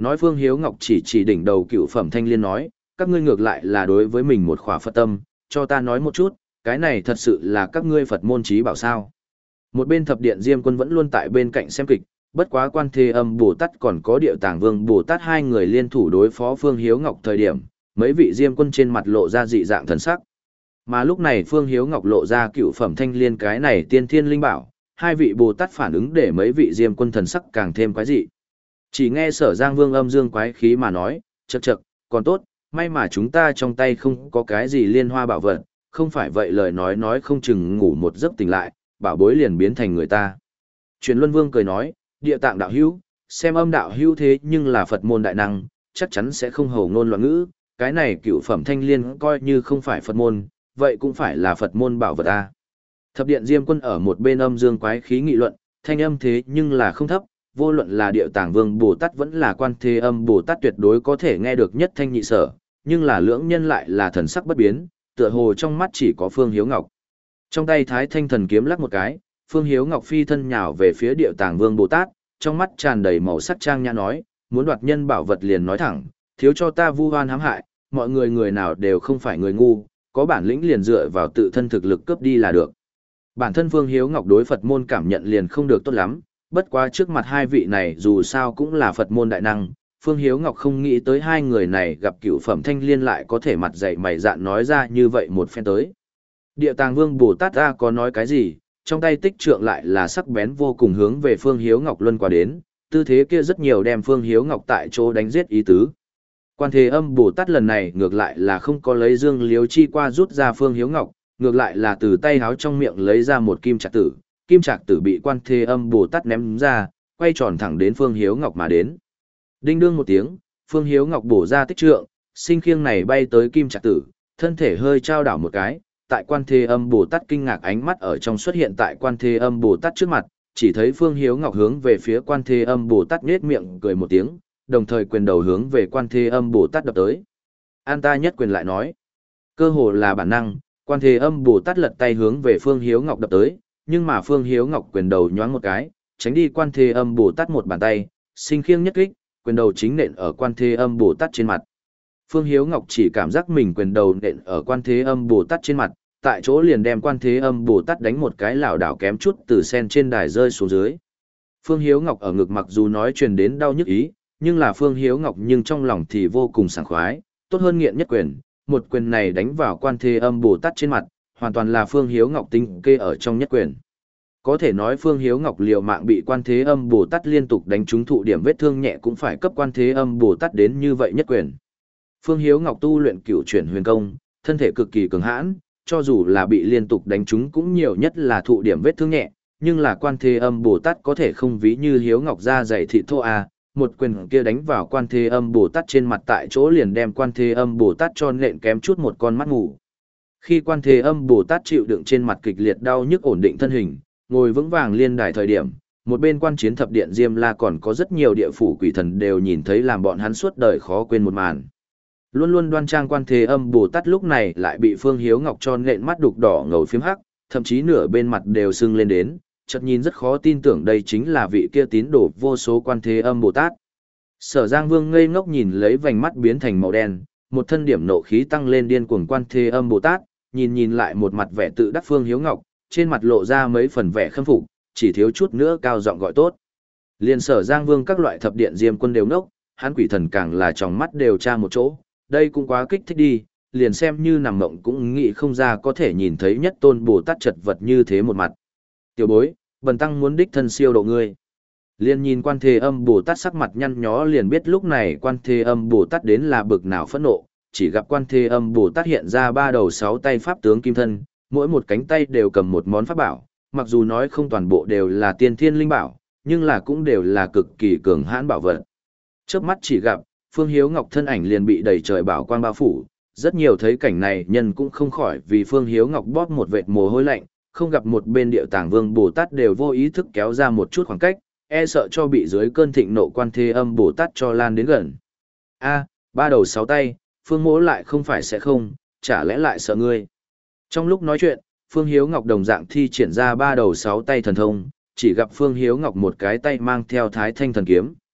Nói Phương Hiếu Ngọc chỉ chỉ đỉnh đầu cựu phẩm thanh liên nói, các ngươi ngược lại là đối với mình một khỏa Phật tâm, cho ta nói một chút, cái này thật sự là các ngươi Phật môn trí bảo sao. Một bên thập điện Diêm Quân vẫn luôn tại bên cạnh xem kịch, bất quá Quan Thế Âm Bồ Tát còn có Điệu Tàng Vương Bồ Tát hai người liên thủ đối phó Phương Hiếu Ngọc thời điểm, mấy vị Diêm Quân trên mặt lộ ra dị dạng thần sắc. Mà lúc này Phương Hiếu Ngọc lộ ra cựu phẩm thanh liên cái này tiên thiên linh bảo, hai vị Bồ Tát phản ứng để mấy vị Diêm Quân thần sắc càng thêm quái dị. Chỉ nghe Sở Giang Vương âm dương quái khí mà nói, chậc chậc, còn tốt, may mà chúng ta trong tay không có cái gì liên hoa bảo vật, không phải vậy lời nói nói không chừng ngủ một giấc tỉnh lại, bảo bối liền biến thành người ta. Truyền Luân Vương cười nói, Địa Tạng đạo hữu, xem âm đạo hữu thế nhưng là Phật môn đại năng, chắc chắn sẽ không hầu ngôn loạn ngữ, cái này cựu phẩm thanh liên coi như không phải Phật môn, vậy cũng phải là Phật môn bảo vật a. Thập điện Diêm Quân ở một bên âm dương quái khí nghị luận, thanh âm thế nhưng là không thấp, vô luận là Điệu Tàng Vương Bồ Tát vẫn là Quan Thế Âm Bồ Tát tuyệt đối có thể nghe được nhất thanh nhị sở, nhưng là lưỡng nhân lại là thần sắc bất biến, tựa hồ trong mắt chỉ có Phương Hiếu Ngọc. Trong tay Thái Thanh Thần kiếm lắc một cái, Phương Hiếu Ngọc phi thân nhào về phía Điệu Tàng Vương Bồ Tát, trong mắt tràn đầy màu sắc trang nhã nói, muốn đoạt nhân bảo vật liền nói thẳng, thiếu cho ta vu oan hãm hại, mọi người người nào đều không phải người ngu, có bản lĩnh liền dựa vào tự thân thực lực cướp đi là được. Bản thân Phương Hiếu Ngọc đối Phật môn cảm nhận liền không được tốt lắm, bất quá trước mặt hai vị này dù sao cũng là Phật môn đại năng, Phương Hiếu Ngọc không nghĩ tới hai người này gặp cựu phẩm thanh liên lại có thể mặt dày mày dạn nói ra như vậy một phen tới. Địa Tàng Vương Bồ Tát ra có nói cái gì, trong tay tích trượng lại là sắc bén vô cùng hướng về Phương Hiếu Ngọc luân qua đến, tư thế kia rất nhiều đem Phương Hiếu Ngọc tại chỗ đánh giết ý tứ. Quan Thế Âm Bồ Tát lần này ngược lại là không có lấy dương liếu chi qua rút ra Phương Hiếu Ngọc, ngược lại là từ tay háo trong miệng lấy ra một kim trạc tử, kim trạc tử bị Quan Thế Âm Bồ Tát ném ra, quay tròn thẳng đến Phương Hiếu Ngọc mà đến. Đinh đương một tiếng, Phương Hiếu Ngọc bổ ra tích trượng, sinh khiêng này bay tới kim trạc tử, thân thể hơi trao đảo một cái, tại Quan Thế Âm Bồ Tát kinh ngạc ánh mắt ở trong xuất hiện tại Quan Thế Âm Bồ Tát trước mặt, chỉ thấy Phương Hiếu Ngọc hướng về phía Quan Thế Âm Bồ Tát nhếch miệng cười một tiếng, đồng thời quyền đầu hướng về Quan Thế Âm Bồ Tát đập tới. An ta nhất quyền lại nói, cơ hồ là bản năng, Quan Thế Âm Bồ Tát lật tay hướng về Phương Hiếu Ngọc đập tới, nhưng mà Phương Hiếu Ngọc quyền đầu nhoáng một cái, tránh đi Quan Thế Âm Bồ Tát một bàn tay, sinh khiêng nhất kích, quyền đầu chính nện ở Quan Thế Âm Bồ Tát trên mặt. Phương Hiếu Ngọc chỉ cảm giác mình quyền đầu nện ở Quan Thế Âm Bồ Tát trên mặt, tại chỗ liền đem Quan Thế Âm Bồ Tát đánh một cái lảo đảo kém chút từ sen trên đài rơi xuống dưới. Phương Hiếu Ngọc ở ngực mặc dù nói truyền đến đau nhức ý, nhưng là Phương Hiếu Ngọc nhưng trong lòng thì vô cùng sảng khoái, tốt hơn nghiện nhất quyền, một quyền này đánh vào Quan Thế Âm Bồ Tát trên mặt, hoàn toàn là Phương Hiếu Ngọc tinh kê ở trong nhất quyền. Có thể nói Phương Hiếu Ngọc liều mạng bị Quan Thế Âm Bồ Tát liên tục đánh trúng thụ điểm vết thương nhẹ cũng phải cấp Quan Thế Âm Bồ Tát đến như vậy nhất quyền. Phương Hiếu Ngọc tu luyện cửu chuyển huyền công, thân thể cực kỳ cường hãn, cho dù là bị liên tục đánh trúng cũng nhiều nhất là thụ điểm vết thương nhẹ, nhưng là Quan Thế Âm Bồ Tát có thể không ví như Hiếu Ngọc ra dày thịt thô à, một quyền kia đánh vào Quan Thế Âm Bồ Tát trên mặt tại chỗ liền đem Quan Thế Âm Bồ Tát cho nện kém chút một con mắt ngủ. Khi Quan Thế Âm Bồ Tát chịu đựng trên mặt kịch liệt đau nhức ổn định thân hình, ngồi vững vàng liên đài thời điểm, một bên Quan Chiến Thập Điện Diêm La còn có rất nhiều địa phủ quỷ thần đều nhìn thấy làm bọn hắn suốt đời khó quên một màn. Luôn luôn đoan trang Quan Thế Âm Bồ Tát lúc này lại bị Phương Hiếu Ngọc cho nện mắt đục đỏ ngầu phiếm hắc, thậm chí nửa bên mặt đều sưng lên đến, chợt nhìn rất khó tin tưởng đây chính là vị kia tín đồ vô số Quan Thế Âm Bồ Tát. Sở Giang Vương ngây ngốc nhìn lấy vành mắt biến thành màu đen, một thân điểm nộ khí tăng lên điên cuồng Quan Thế Âm Bồ Tát, nhìn nhìn lại một mặt vẻ tự đắc Phương Hiếu Ngọc, trên mặt lộ ra mấy phần vẻ khâm phục, chỉ thiếu chút nữa cao giọng gọi tốt. Liên Sở Giang Vương các loại thập điện Diêm Quân đều ngốc, hắn quỷ thần càng là tròng mắt đều tra một chỗ, đây cũng quá kích thích đi, liền xem như nằm mộng cũng nghĩ không ra có thể nhìn thấy nhất tôn Bồ Tát chật vật như thế một mặt. Tiểu bối, bần tăng muốn đích thân siêu độ ngươi. Liên nhìn Quan Thế Âm Bồ Tát sắc mặt nhăn nhó liền biết lúc này Quan Thế Âm Bồ Tát đến là bực nào phẫn nộ, chỉ gặp Quan Thế Âm Bồ Tát hiện ra ba đầu sáu tay pháp tướng kim thân, mỗi một cánh tay đều cầm một món pháp bảo, mặc dù nói không toàn bộ đều là tiên thiên linh bảo, nhưng là cũng đều là cực kỳ cường hãn bảo vật. Chớp mắt chỉ gặp, Phương Hiếu Ngọc thân ảnh liền bị đầy trời bảo quang bao phủ, rất nhiều thấy cảnh này nhân cũng không khỏi vì Phương Hiếu Ngọc bóp một vệt mồ hôi lạnh, không gặp một bên Điệu Tàng Vương Bồ Tát đều vô ý thức kéo ra một chút khoảng cách, e sợ cho bị dưới cơn thịnh nộ Quan Thế Âm Bồ Tát cho lan đến gần. A, ba đầu sáu tay, Phương Mỗ lại không phải sẽ không, chả lẽ lại sợ ngươi. Trong lúc nói chuyện, Phương Hiếu Ngọc đồng dạng thi triển ra ba đầu sáu tay thần thông, chỉ gặp Phương Hiếu Ngọc một cái tay mang theo Thái Thanh thần kiếm,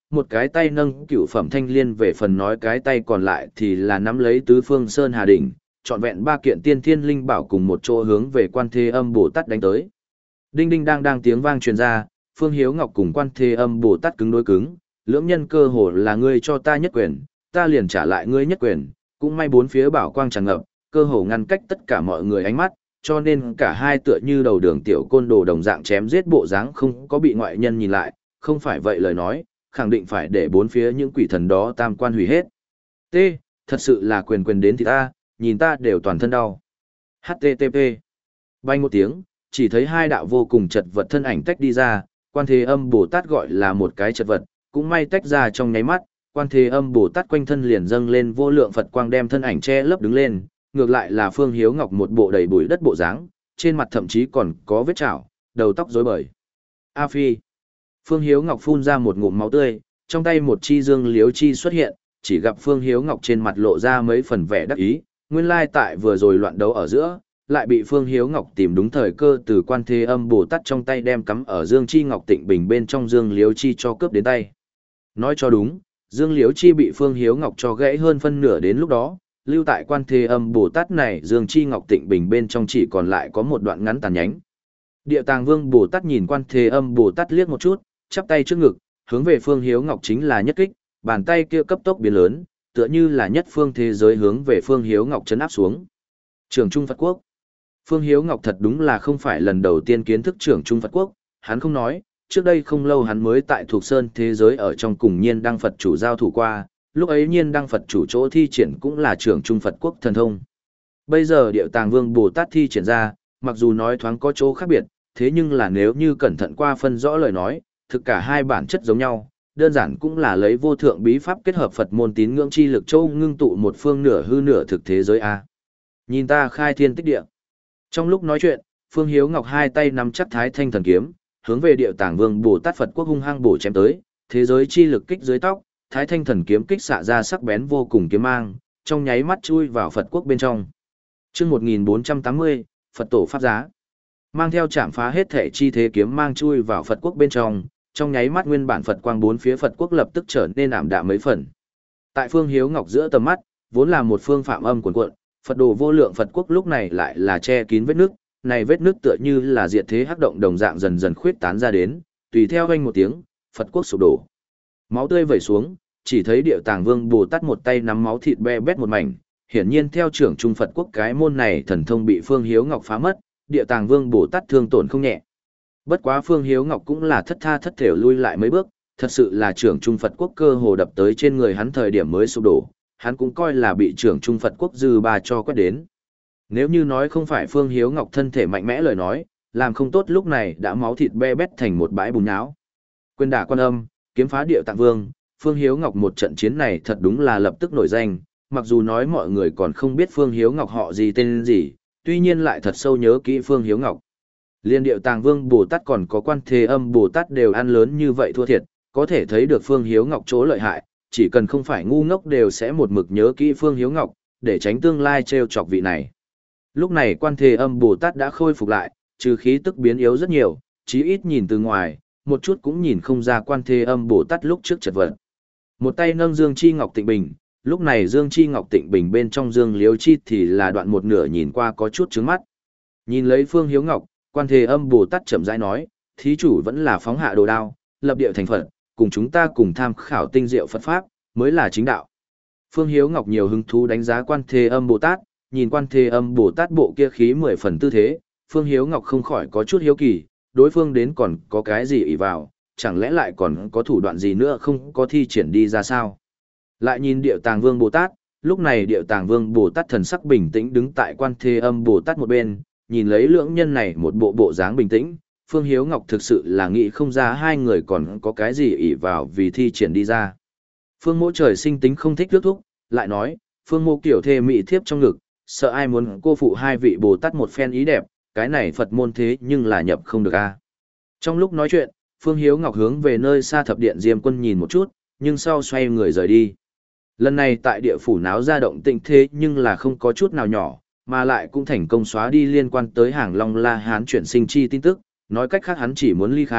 một cái tay nâng cựu phẩm thanh liên về phần nói cái tay còn lại thì là nắm lấy tứ phương sơn hà đỉnh, trọn vẹn ba kiện tiên thiên linh bảo cùng một chỗ hướng về Quan Thế Âm Bồ Tát đánh tới. Đinh đinh đang đang tiếng vang truyền ra, Phương Hiếu Ngọc cùng Quan Thế Âm Bồ Tát cứng đối cứng, lưỡng nhân cơ hồ là ngươi cho ta nhất quyền, ta liền trả lại ngươi nhất quyền, cũng may bốn phía bảo quang tràn ngập, cơ hồ ngăn cách tất cả mọi người ánh mắt, cho nên cả hai tựa như đầu đường tiểu côn đồ đồng dạng chém giết bộ dáng không có bị ngoại nhân nhìn lại, không phải vậy lời nói, khẳng định phải để bốn phía những quỷ thần đó tam quan hủy hết. T, thật sự là quyền quyền đến thì ta, nhìn ta đều toàn thân đau. hát tê tê pê. Bay một tiếng, chỉ thấy hai đạo vô cùng chật vật thân ảnh tách đi ra, Quan Thế Âm Bồ Tát gọi là một cái chật vật, cũng may tách ra trong nháy mắt, Quan Thế Âm Bồ Tát quanh thân liền dâng lên vô lượng Phật quang đem thân ảnh che lấp đứng lên, ngược lại là Phương Hiếu Ngọc một bộ đầy bụi đất bộ dáng, trên mặt thậm chí còn có vết chảo, đầu tóc rối bời. A Phi. Phương Hiếu Ngọc phun ra một ngụm máu tươi, trong tay một chi dương liếu chi xuất hiện, chỉ gặp Phương Hiếu Ngọc trên mặt lộ ra mấy phần vẻ đắc ý, nguyên lai tại vừa rồi loạn đấu ở giữa, lại bị Phương Hiếu Ngọc tìm đúng thời cơ từ Quan Thế Âm Bồ Tát trong tay đem cắm ở Dương Chi Ngọc Tịnh Bình bên trong Dương Liếu Chi cho cướp đến tay. Nói cho đúng, Dương Liếu Chi bị Phương Hiếu Ngọc cho gãy hơn phân nửa đến lúc đó, lưu tại Quan Thế Âm Bồ Tát này Dương Chi Ngọc Tịnh Bình bên trong chỉ còn lại có một đoạn ngắn tàn nhánh. Địa Tàng Vương Bồ Tát nhìn Quan Thế Âm Bồ Tát liếc một chút, chắp tay trước ngực, hướng về Phương Hiếu Ngọc chính là nhất kích, bàn tay kia cấp tốc biến lớn, tựa như là nhất phương thế giới hướng về Phương Hiếu Ngọc chấn áp xuống. Trưởng Trung Phật Quốc. Phương Hiếu Ngọc thật đúng là không phải lần đầu tiên kiến thức Trưởng Trung Phật Quốc, hắn không nói, trước đây không lâu hắn mới tại Thuộc Sơn thế giới ở trong cùng Nhiên Đăng Phật chủ giao thủ qua, lúc ấy Nhiên Đăng Phật chủ chỗ thi triển cũng là Trưởng Trung Phật Quốc thần thông. Bây giờ Điệu Tàng Vương Bồ Tát thi triển ra, mặc dù nói thoáng có chỗ khác biệt, thế nhưng là nếu như cẩn thận qua phân rõ lời nói, thực cả hai bản chất giống nhau, đơn giản cũng là lấy vô thượng bí pháp kết hợp Phật môn tín ngưỡng chi lực châu ngưng tụ một phương nửa hư nửa thực thế giới a. Nhìn ta khai thiên tích địa. Trong lúc nói chuyện, Phương Hiếu Ngọc hai tay nắm chắc Thái Thanh thần kiếm, hướng về Điệu Tàng Vương Bồ Tát Phật Quốc hung hăng bổ chém tới, thế giới chi lực kích dưới tóc, Thái Thanh thần kiếm kích xạ ra sắc bén vô cùng kiếm mang, trong nháy mắt chui vào Phật Quốc bên trong. Chương một nghìn bốn trăm tám mươi, Phật tổ pháp giá. Mang theo chạm phá hết thể chi thế kiếm mang chui vào Phật Quốc bên trong, trong nháy mắt nguyên bản Phật quang bốn phía Phật Quốc lập tức trở nên ảm đạm mấy phần. Tại Phương Hiếu Ngọc giữa tầm mắt, vốn là một phương phạm âm cuồn cuộn, Phật đồ vô lượng Phật Quốc lúc này lại là che kín vết nước, này vết nước tựa như là diệt thế hắc động đồng dạng dần dần khuyết tán ra đến, tùy theo vang một tiếng, Phật Quốc sụp đổ. Máu tươi vẩy xuống, chỉ thấy Điệu Tàng Vương Bồ Tát một tay nắm máu thịt be bét một mảnh, hiển nhiên theo trưởng Trung Phật Quốc cái môn này thần thông bị Phương Hiếu Ngọc phá mất, Điệu Tàng Vương Bồ Tát thương tổn không nhẹ. Bất quá Phương Hiếu Ngọc cũng là thất tha thất thểu lui lại mấy bước, thật sự là trưởng Trung Phật Quốc cơ hồ đập tới trên người hắn thời điểm mới sụp đổ, hắn cũng coi là bị trưởng Trung Phật Quốc dư ba cho quét đến. Nếu như nói không phải Phương Hiếu Ngọc thân thể mạnh mẽ lời nói, làm không tốt lúc này đã máu thịt be bét thành một bãi bùn nhão. Quyền đả Quan Âm, kiếm phá Điệu Tạng Vương, Phương Hiếu Ngọc một trận chiến này thật đúng là lập tức nổi danh, mặc dù nói mọi người còn không biết Phương Hiếu Ngọc họ gì tên gì, tuy nhiên lại thật sâu nhớ kỹ Phương Hiếu Ngọc. Liên Điệu Tàng Vương Bồ Tát còn có Quan Thế Âm Bồ Tát đều ăn lớn như vậy thua thiệt, có thể thấy được Phương Hiếu Ngọc chỗ lợi hại, chỉ cần không phải ngu ngốc đều sẽ một mực nhớ kỹ Phương Hiếu Ngọc, để tránh tương lai trêu chọc vị này. Lúc này Quan Thế Âm Bồ Tát đã khôi phục lại, trừ khí tức biến yếu rất nhiều, chí ít nhìn từ ngoài, một chút cũng nhìn không ra Quan Thế Âm Bồ Tát lúc trước chật vật. Một tay nâng Dương Chi Ngọc Tịnh Bình, lúc này Dương Chi Ngọc Tịnh Bình bên trong Dương Liếu Chi thì là đoạn một nửa nhìn qua có chút trướng mắt. Nhìn lấy Phương Hiếu Ngọc, Quan Thế Âm Bồ Tát chậm rãi nói, thí chủ vẫn là phóng hạ đồ đao, lập địa thành Phật, cùng chúng ta cùng tham khảo tinh diệu Phật Pháp, mới là chính đạo. Phương Hiếu Ngọc nhiều hứng thú đánh giá Quan Thế Âm Bồ Tát, nhìn Quan Thế Âm Bồ Tát bộ kia khí mười phần tư thế, Phương Hiếu Ngọc không khỏi có chút hiếu kỳ, đối phương đến còn có cái gì ỷ vào, chẳng lẽ lại còn có thủ đoạn gì nữa không có thi triển đi ra sao. Lại nhìn Điệu Tàng Vương Bồ Tát, lúc này Điệu Tàng Vương Bồ Tát thần sắc bình tĩnh đứng tại Quan Thế Âm Bồ Tát một bên, nhìn lấy lưỡng nhân này một bộ bộ dáng bình tĩnh, Phương Hiếu Ngọc thực sự là nghĩ không ra hai người còn có cái gì ỷ vào vì thi triển đi ra. Phương Mỗ trời sinh tính không thích rước thúc, lại nói, Phương Mô kiểu thê mị thiếp trong ngực, sợ ai muốn cô phụ hai vị Bồ Tát một phen ý đẹp, cái này Phật môn thế nhưng là nhập không được a. Trong lúc nói chuyện, Phương Hiếu Ngọc hướng về nơi xa thập điện Diêm Quân nhìn một chút, nhưng sau xoay người rời đi. Lần này tại địa phủ náo ra động tĩnh thế nhưng là không có chút nào nhỏ, mà lại cũng thành công xóa đi liên quan tới hàng Long La Hán chuyển sinh chi tin tức, nói cách khác hắn chỉ muốn ly khai,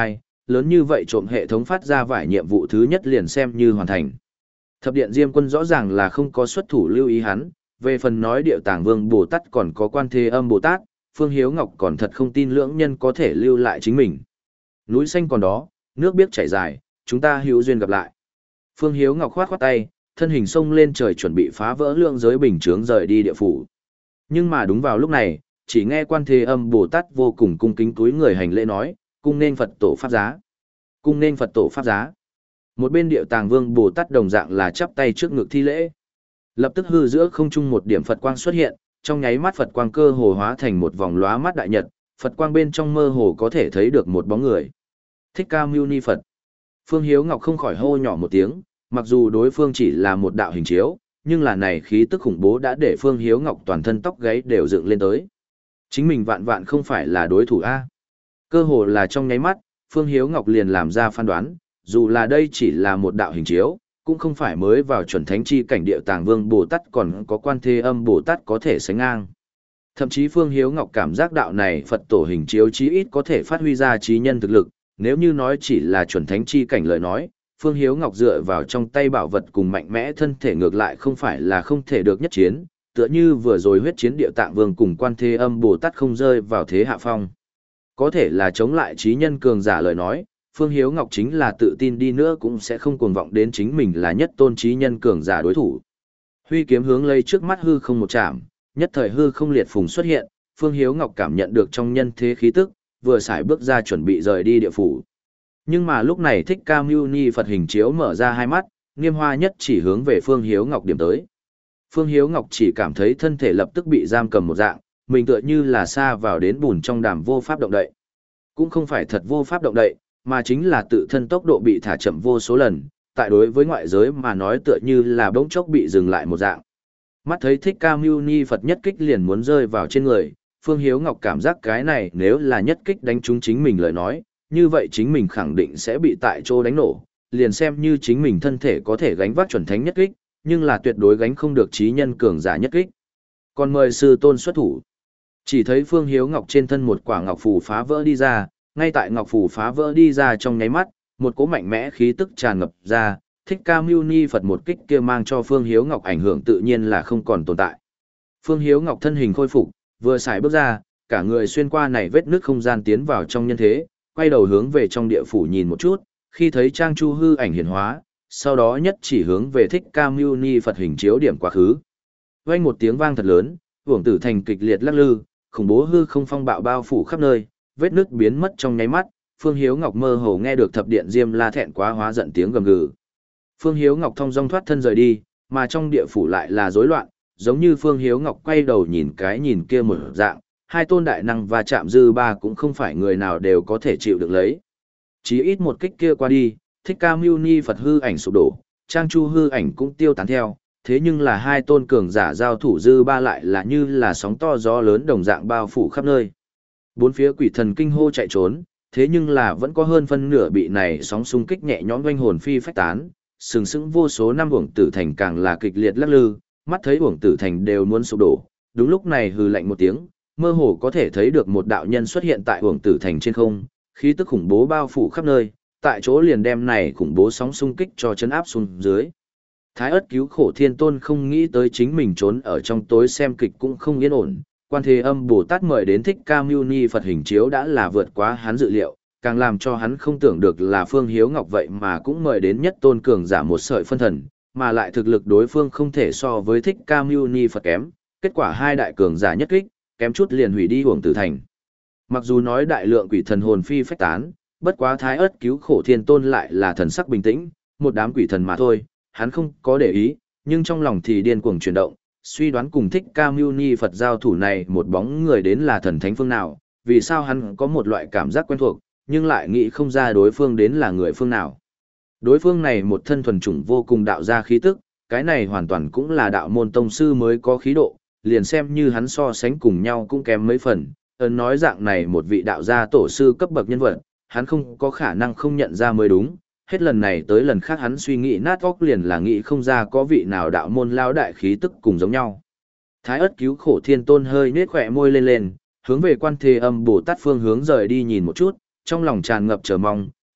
lớn như vậy trộm hệ thống phát ra vải nhiệm vụ thứ nhất liền xem như hoàn thành. Thập điện Diêm Quân rõ ràng là không có xuất thủ lưu ý hắn, về phần nói Điệu Tàng Vương Bồ Tát còn có Quan Thế Âm Bồ Tát, Phương Hiếu Ngọc còn thật không tin lưỡng nhân có thể lưu lại chính mình. Núi xanh còn đó, nước biếc chảy dài, chúng ta hữu duyên gặp lại. Phương Hiếu Ngọc khoát khoát tay, thân hình xông lên trời chuẩn bị phá vỡ lượng giới bình chướng rời đi địa phủ. Nhưng mà đúng vào lúc này, chỉ nghe Quan Thế Âm Bồ Tát vô cùng cung kính túi người hành lễ nói, cung nên Phật tổ pháp giá. Cung nên Phật tổ pháp giá. Một bên Điệu Tàng Vương Bồ Tát đồng dạng là chắp tay trước ngực thi lễ. Lập tức hư giữa không trung một điểm Phật quang xuất hiện, trong nháy mắt Phật quang cơ hồ hóa thành một vòng lóa mắt đại nhật, Phật quang bên trong mơ hồ có thể thấy được một bóng người. Thích Ca Mâu Ni Phật. Phương Hiếu Ngọc không khỏi hô nhỏ một tiếng, mặc dù đối phương chỉ là một đạo hình chiếu, nhưng là này khí tức khủng bố đã để Phương Hiếu Ngọc toàn thân tóc gáy đều dựng lên tới. Chính mình vạn vạn không phải là đối thủ A. Cơ hồ là trong nháy mắt, Phương Hiếu Ngọc liền làm ra phán đoán, dù là đây chỉ là một đạo hình chiếu, cũng không phải mới vào chuẩn thánh chi cảnh Điệu Tàng Vương Bồ Tát còn có Quan Thế Âm Bồ Tát có thể sánh ngang. Thậm chí Phương Hiếu Ngọc cảm giác đạo này Phật tổ hình chiếu chí ít có thể phát huy ra trí nhân thực lực, nếu như nói chỉ là chuẩn thánh chi cảnh lời nói, Phương Hiếu Ngọc dựa vào trong tay bảo vật cùng mạnh mẽ thân thể ngược lại không phải là không thể được nhất chiến, tựa như vừa rồi huyết chiến Điệu Tạng Vương cùng Quan Thế Âm Bồ Tát không rơi vào thế hạ phong. Có thể là chống lại trí nhân cường giả lời nói, Phương Hiếu Ngọc chính là tự tin đi nữa cũng sẽ không cuồng vọng đến chính mình là nhất tôn trí nhân cường giả đối thủ. Huy kiếm hướng lấy trước mắt hư không một chạm, nhất thời hư không liệt phùng xuất hiện, Phương Hiếu Ngọc cảm nhận được trong nhân thế khí tức, vừa xài bước ra chuẩn bị rời đi địa phủ. Nhưng mà lúc này Thích Ca Mâu Ni Phật hình chiếu mở ra hai mắt, nghiêm hoa nhất chỉ hướng về Phương Hiếu Ngọc điểm tới. Phương Hiếu Ngọc chỉ cảm thấy thân thể lập tức bị giam cầm một dạng, mình tựa như là sa vào đến bùn trong đàm vô pháp động đậy. Cũng không phải thật vô pháp động đậy, mà chính là tự thân tốc độ bị thả chậm vô số lần, tại đối với ngoại giới mà nói tựa như là bỗng chốc bị dừng lại một dạng. Mắt thấy Thích Ca Mâu Ni Phật nhất kích liền muốn rơi vào trên người, Phương Hiếu Ngọc cảm giác cái này nếu là nhất kích đánh trúng chính mình lời nói, như vậy chính mình khẳng định sẽ bị tại chỗ đánh nổ, liền xem như chính mình thân thể có thể gánh vác chuẩn thánh nhất kích, nhưng là tuyệt đối gánh không được trí nhân cường giả nhất kích. Còn mời sư tôn xuất thủ. Chỉ thấy Phương Hiếu Ngọc trên thân một quả ngọc phù phá vỡ đi ra, ngay tại ngọc phù phá vỡ đi ra trong nháy mắt, một cỗ mạnh mẽ khí tức tràn ngập ra, Thích Ca Mâu Ni Phật một kích kia mang cho Phương Hiếu Ngọc ảnh hưởng tự nhiên là không còn tồn tại. Phương Hiếu Ngọc thân hình khôi phục, vừa xài bước ra, cả người xuyên qua này vết nước không gian tiến vào trong nhân thế, quay đầu hướng về trong địa phủ nhìn một chút, khi thấy Trang Chu hư ảnh hiển hóa, sau đó nhất chỉ hướng về Thích Ca Mâu Ni Phật hình chiếu điểm quá khứ. Vang một tiếng vang thật lớn, Uổng Tử Thành kịch liệt lắc lư, khủng bố hư không phong bạo bao phủ khắp nơi, vết nước biến mất trong nháy mắt, Phương Hiếu Ngọc mơ hồ nghe được thập điện Diêm La thẹn quá hóa giận tiếng gầm gừ. Phương Hiếu Ngọc thong dong thoát thân rời đi, mà trong địa phủ lại là rối loạn, giống như Phương Hiếu Ngọc quay đầu nhìn cái nhìn kia một dạng, hai tôn đại năng và chạm dư ba cũng không phải người nào đều có thể chịu được lấy. Chỉ ít một kích kia qua đi, Thích Ca Mâu Ni Phật hư ảnh sụp đổ, Trang Chu hư ảnh cũng tiêu tán theo, thế nhưng là hai tôn cường giả giao thủ dư ba lại là như là sóng to gió lớn đồng dạng bao phủ khắp nơi. Bốn phía quỷ thần kinh hô chạy trốn, thế nhưng là vẫn có hơn phân nửa bị này sóng xung kích nhẹ nhõm oanh hồn phi phách tán, sừng sững vô số năm Uổng Tử Thành càng là kịch liệt lắc lư, mắt thấy Uổng Tử Thành đều muốn sụp đổ. Đúng lúc này hừ lạnh một tiếng, mơ hồ có thể thấy được một đạo nhân xuất hiện tại Uổng Tử Thành trên không, khí tức khủng bố bao phủ khắp nơi, tại chỗ liền đem này khủng bố sóng xung kích cho chấn áp xuống dưới. Thái Ức cứu khổ Thiên Tôn không nghĩ tới chính mình trốn ở trong tối xem kịch cũng không yên ổn, Quan Thế Âm Bồ Tát mời đến Thích Ca Mâu Ni Phật hình chiếu đã là vượt quá hắn dự liệu, càng làm cho hắn không tưởng được là Phương Hiếu Ngọc vậy mà cũng mời đến nhất tôn cường giả một sợi phân thần, mà lại thực lực đối phương không thể so với Thích Ca Mâu Ni Phật kém, kết quả hai đại cường giả nhất kích, kém chút liền hủy đi Uổng Tử Thành. Mặc dù nói đại lượng quỷ thần hồn phi phách tán, bất quá Thái Ức cứu khổ Thiên Tôn lại là thần sắc bình tĩnh, một đám quỷ thần mà thôi, hắn không có để ý, nhưng trong lòng thì điên cuồng chuyển động, suy đoán cùng Thích Ca Mâu Ni Phật giao thủ này một bóng người đến là thần thánh phương nào, vì sao hắn có một loại cảm giác quen thuộc, nhưng lại nghĩ không ra đối phương đến là người phương nào. Đối phương này một thân thuần chủng vô cùng đạo gia khí tức, cái này hoàn toàn cũng là đạo môn tông sư mới có khí độ, liền xem như hắn so sánh cùng nhau cũng kém mấy phần, ấn nói dạng này một vị đạo gia tổ sư cấp bậc nhân vật, hắn không có khả năng không nhận ra mới đúng. Hết lần này tới lần khác hắn suy nghĩ nát óc liền là nghĩ không ra có vị nào đạo môn lao đại khí tức cùng giống nhau. Thái Ức cứu khổ Thiên Tôn hơi nết khỏe môi lên lên, hướng về Quan Thế Âm Bồ Tát phương hướng rời đi nhìn một chút, trong lòng tràn ngập chờ mong,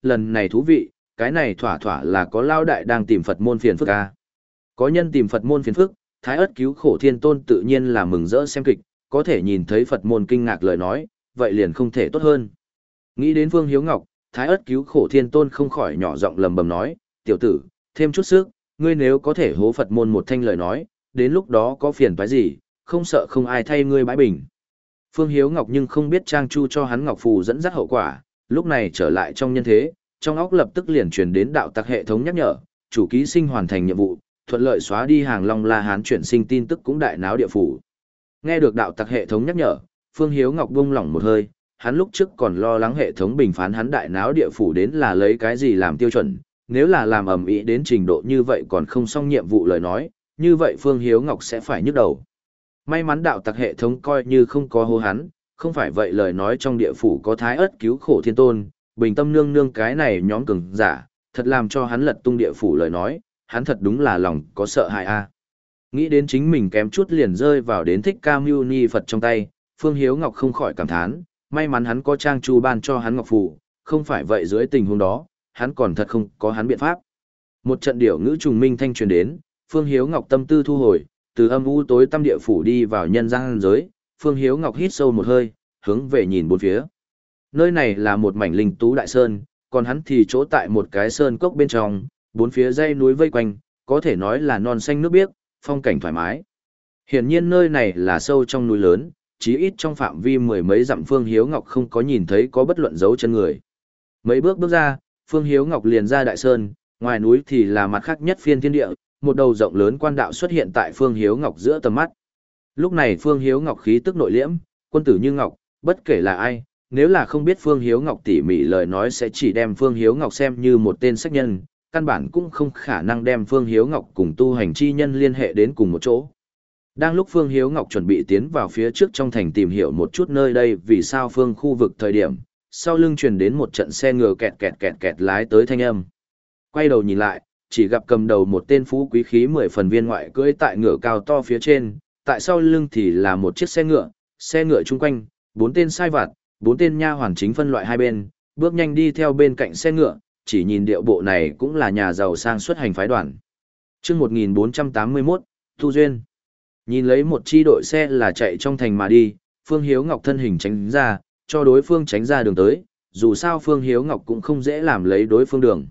lần này thú vị, cái này thỏa thỏa là có lao đại đang tìm Phật môn phiền phức à. Có nhân tìm Phật môn phiền phức, Thái Ất cứu khổ thiên tôn tự nhiên là mừng rỡ xem kịch, có thể nhìn thấy Phật môn kinh ngạc lời nói, vậy liền không thể tốt hơn. Nghĩ đến Phương Hiếu Ngọc, Thái Ất cứu khổ thiên tôn không khỏi nhỏ giọng lầm bầm nói, tiểu tử, thêm chút sức, ngươi nếu có thể hố Phật môn một thanh lời nói, đến lúc đó có phiền toái gì, không sợ không ai thay ngươi bãi bình. Phương Hiếu Ngọc nhưng không biết Trang Chu cho hắn Ngọc Phù dẫn dắt hậu quả, lúc này trở lại trong nhân thế, trong óc lập tức liền truyền đến đạo tặc hệ thống nhắc nhở, chủ ký sinh hoàn thành nhiệm vụ, thuận lợi xóa đi hàng Long La Hán chuyển sinh tin tức cũng đại náo địa phủ. Nghe được đạo tặc hệ thống nhắc nhở, Phương Hiếu Ngọc buông lỏng một hơi, hắn lúc trước còn lo lắng hệ thống bình phán hắn đại náo địa phủ đến là lấy cái gì làm tiêu chuẩn, nếu là làm ầm ĩ đến trình độ như vậy còn không xong nhiệm vụ lời nói, như vậy Phương Hiếu Ngọc sẽ phải nhức đầu. May mắn đạo tặc hệ thống coi như không có hô hắn, không phải vậy lời nói trong địa phủ có Thái Ất cứu khổ thiên tôn, bình tâm nương nương cái này nhóm cường giả, thật làm cho hắn lật tung địa phủ lời nói, hắn thật đúng là lòng có sợ hãi a. Nghĩ đến chính mình kém chút liền rơi vào đến Thích Ca Mâu Ni Phật trong tay, Phương Hiếu Ngọc không khỏi cảm thán, may mắn hắn có Trang Chu ban cho hắn ngọc phù, không phải vậy dưới tình huống đó, hắn còn thật không có hắn biện pháp. Một trận điệu ngữ trùng minh thanh truyền đến, Phương Hiếu Ngọc tâm tư thu hồi, từ âm u tối tăm địa phủ đi vào nhân gian giới, Phương Hiếu Ngọc hít sâu một hơi, hướng về nhìn bốn phía. Nơi này là một mảnh linh tú đại sơn, còn hắn thì chỗ tại một cái sơn cốc bên trong, bốn phía dãy núi vây quanh, có thể nói là non xanh nước biếc, phong cảnh thoải mái. Hiển nhiên nơi này là sâu trong núi lớn, chí ít trong phạm vi mười mấy dặm Phương Hiếu Ngọc không có nhìn thấy có bất luận dấu chân người. Mấy bước bước ra, Phương Hiếu Ngọc liền ra đại sơn, ngoài núi thì là mặt khác nhất phiên thiên địa, một đầu rộng lớn quan đạo xuất hiện tại Phương Hiếu Ngọc giữa tầm mắt. Lúc này Phương Hiếu Ngọc khí tức nội liễm, quân tử như ngọc, bất kể là ai, nếu là không biết Phương Hiếu Ngọc tỉ mỉ lời nói sẽ chỉ đem Phương Hiếu Ngọc xem như một tên sách nhân, căn bản cũng không khả năng đem Phương Hiếu Ngọc cùng tu hành chi nhân liên hệ đến cùng một chỗ. Đang lúc Phương Hiếu Ngọc chuẩn bị tiến vào phía trước trong thành tìm hiểu một chút nơi đây vì sao phương khu vực thời điểm, sau lưng truyền đến một trận xe ngựa kẹt kẹt kẹt kẹt lái tới thanh âm. Quay đầu nhìn lại, chỉ gặp cầm đầu một tên phú quý khí mười phần viên ngoại cưỡi tại ngựa cao to phía trên, tại sau lưng thì là một chiếc xe ngựa, xe ngựa chung quanh, bốn tên sai vặt, bốn tên nha hoàn chính phân loại hai bên, bước nhanh đi theo bên cạnh xe ngựa, chỉ nhìn điệu bộ này cũng là nhà giàu sang xuất hành phái đoàn. Chương một nghìn bốn trăm tám mươi mốt, Tu Duyên. Nhìn lấy một chi đội xe là chạy trong thành mà đi, Phương Hiếu Ngọc thân hình tránh ra, cho đối phương tránh ra đường tới, dù sao Phương Hiếu Ngọc cũng không dễ làm lấy đối phương đường.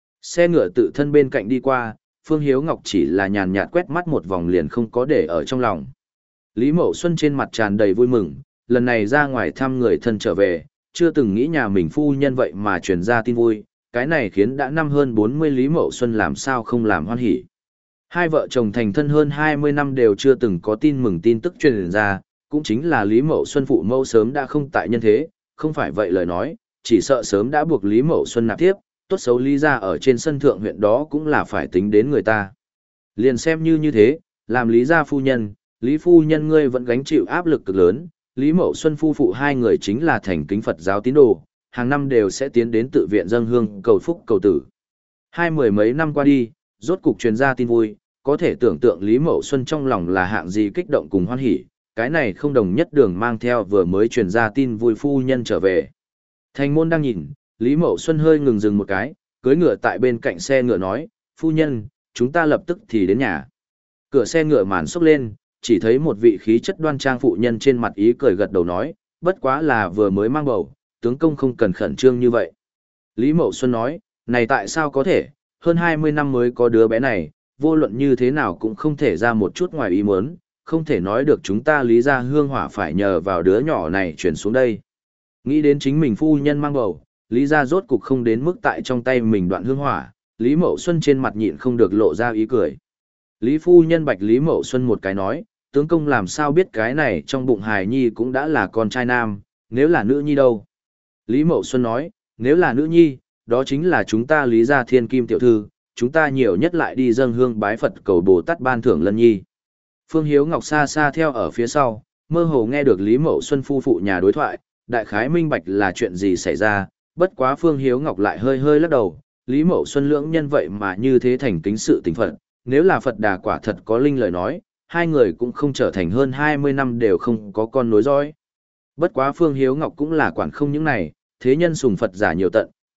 Xe ngựa tự thân bên cạnh đi qua, Phương Hiếu Ngọc chỉ là nhàn nhạt quét mắt một vòng liền không có để ở trong lòng. Lý Mậu Xuân trên mặt tràn đầy vui mừng, lần này ra ngoài thăm người thân trở về, chưa từng nghĩ nhà mình phu nhân vậy mà truyền ra tin vui, cái này khiến đã năm hơn bốn mươi Lý Mậu Xuân làm sao không làm hoan hỉ. Hai vợ chồng thành thân hơn hai mươi năm đều chưa từng có tin mừng tin tức truyền ra, cũng chính là Lý Mậu Xuân phụ mẫu sớm đã không tại nhân thế, không phải vậy lời nói, chỉ sợ sớm đã buộc Lý Mậu Xuân nạp tiếp, tốt xấu Lý gia ở trên sân thượng huyện đó cũng là phải tính đến người ta. Liền xem như như thế, làm Lý gia phu nhân, Lý phu nhân ngươi vẫn gánh chịu áp lực cực lớn, Lý Mậu Xuân phu phụ hai người chính là thành kính Phật giáo tín đồ, hàng năm đều sẽ tiến đến tự viện dâng hương cầu phúc cầu tử. Hai mười mấy năm qua đi, rốt cục truyền ra tin vui, có thể tưởng tượng Lý Mậu Xuân trong lòng là hạng gì kích động cùng hoan hỉ, cái này không đồng nhất đường mang theo vừa mới truyền ra tin vui phu nhân trở về. Thành môn đang nhìn, Lý Mậu Xuân hơi ngừng dừng một cái, cưỡi ngựa tại bên cạnh xe ngựa nói, phu nhân, chúng ta lập tức thì đến nhà. Cửa xe ngựa màn xốc lên, chỉ thấy một vị khí chất đoan trang phụ nhân trên mặt ý cười gật đầu nói, bất quá là vừa mới mang bầu, tướng công không cần khẩn trương như vậy. Lý Mậu Xuân nói, này tại sao có thể, hơn hai mươi năm mới có đứa bé này, vô luận như thế nào cũng không thể ra một chút ngoài ý muốn, không thể nói được chúng ta Lý gia hương hỏa phải nhờ vào đứa nhỏ này chuyển xuống đây. Nghĩ đến chính mình phu nhân mang bầu, Lý gia rốt cục không đến mức tại trong tay mình đoạn hương hỏa, Lý Mậu Xuân trên mặt nhịn không được lộ ra ý cười. Lý phu nhân bạch Lý Mậu Xuân một cái nói, tướng công làm sao biết cái này trong bụng hài nhi cũng đã là con trai nam, nếu là nữ nhi đâu. Lý Mậu Xuân nói, nếu là nữ nhi, đó chính là chúng ta Lý gia thiên kim tiểu thư, chúng ta nhiều nhất lại đi dâng hương bái Phật cầu Bồ Tát ban thưởng lân nhi. Phương Hiếu Ngọc xa xa theo ở phía sau, mơ hồ nghe được Lý Mậu Xuân phu phụ nhà đối thoại, đại khái minh bạch là chuyện gì xảy ra, bất quá Phương Hiếu Ngọc lại hơi hơi lắc đầu, Lý Mậu Xuân lưỡng nhân vậy mà như thế thành kính sự tình Phật, nếu là Phật Đà quả thật có linh lời nói, hai người cũng không trở thành hơn hai mươi năm đều không có con nối dõi. Bất quá Phương Hiếu Ngọc cũng là quản không những này, thế nhân sùng Phật giả nhiều tận,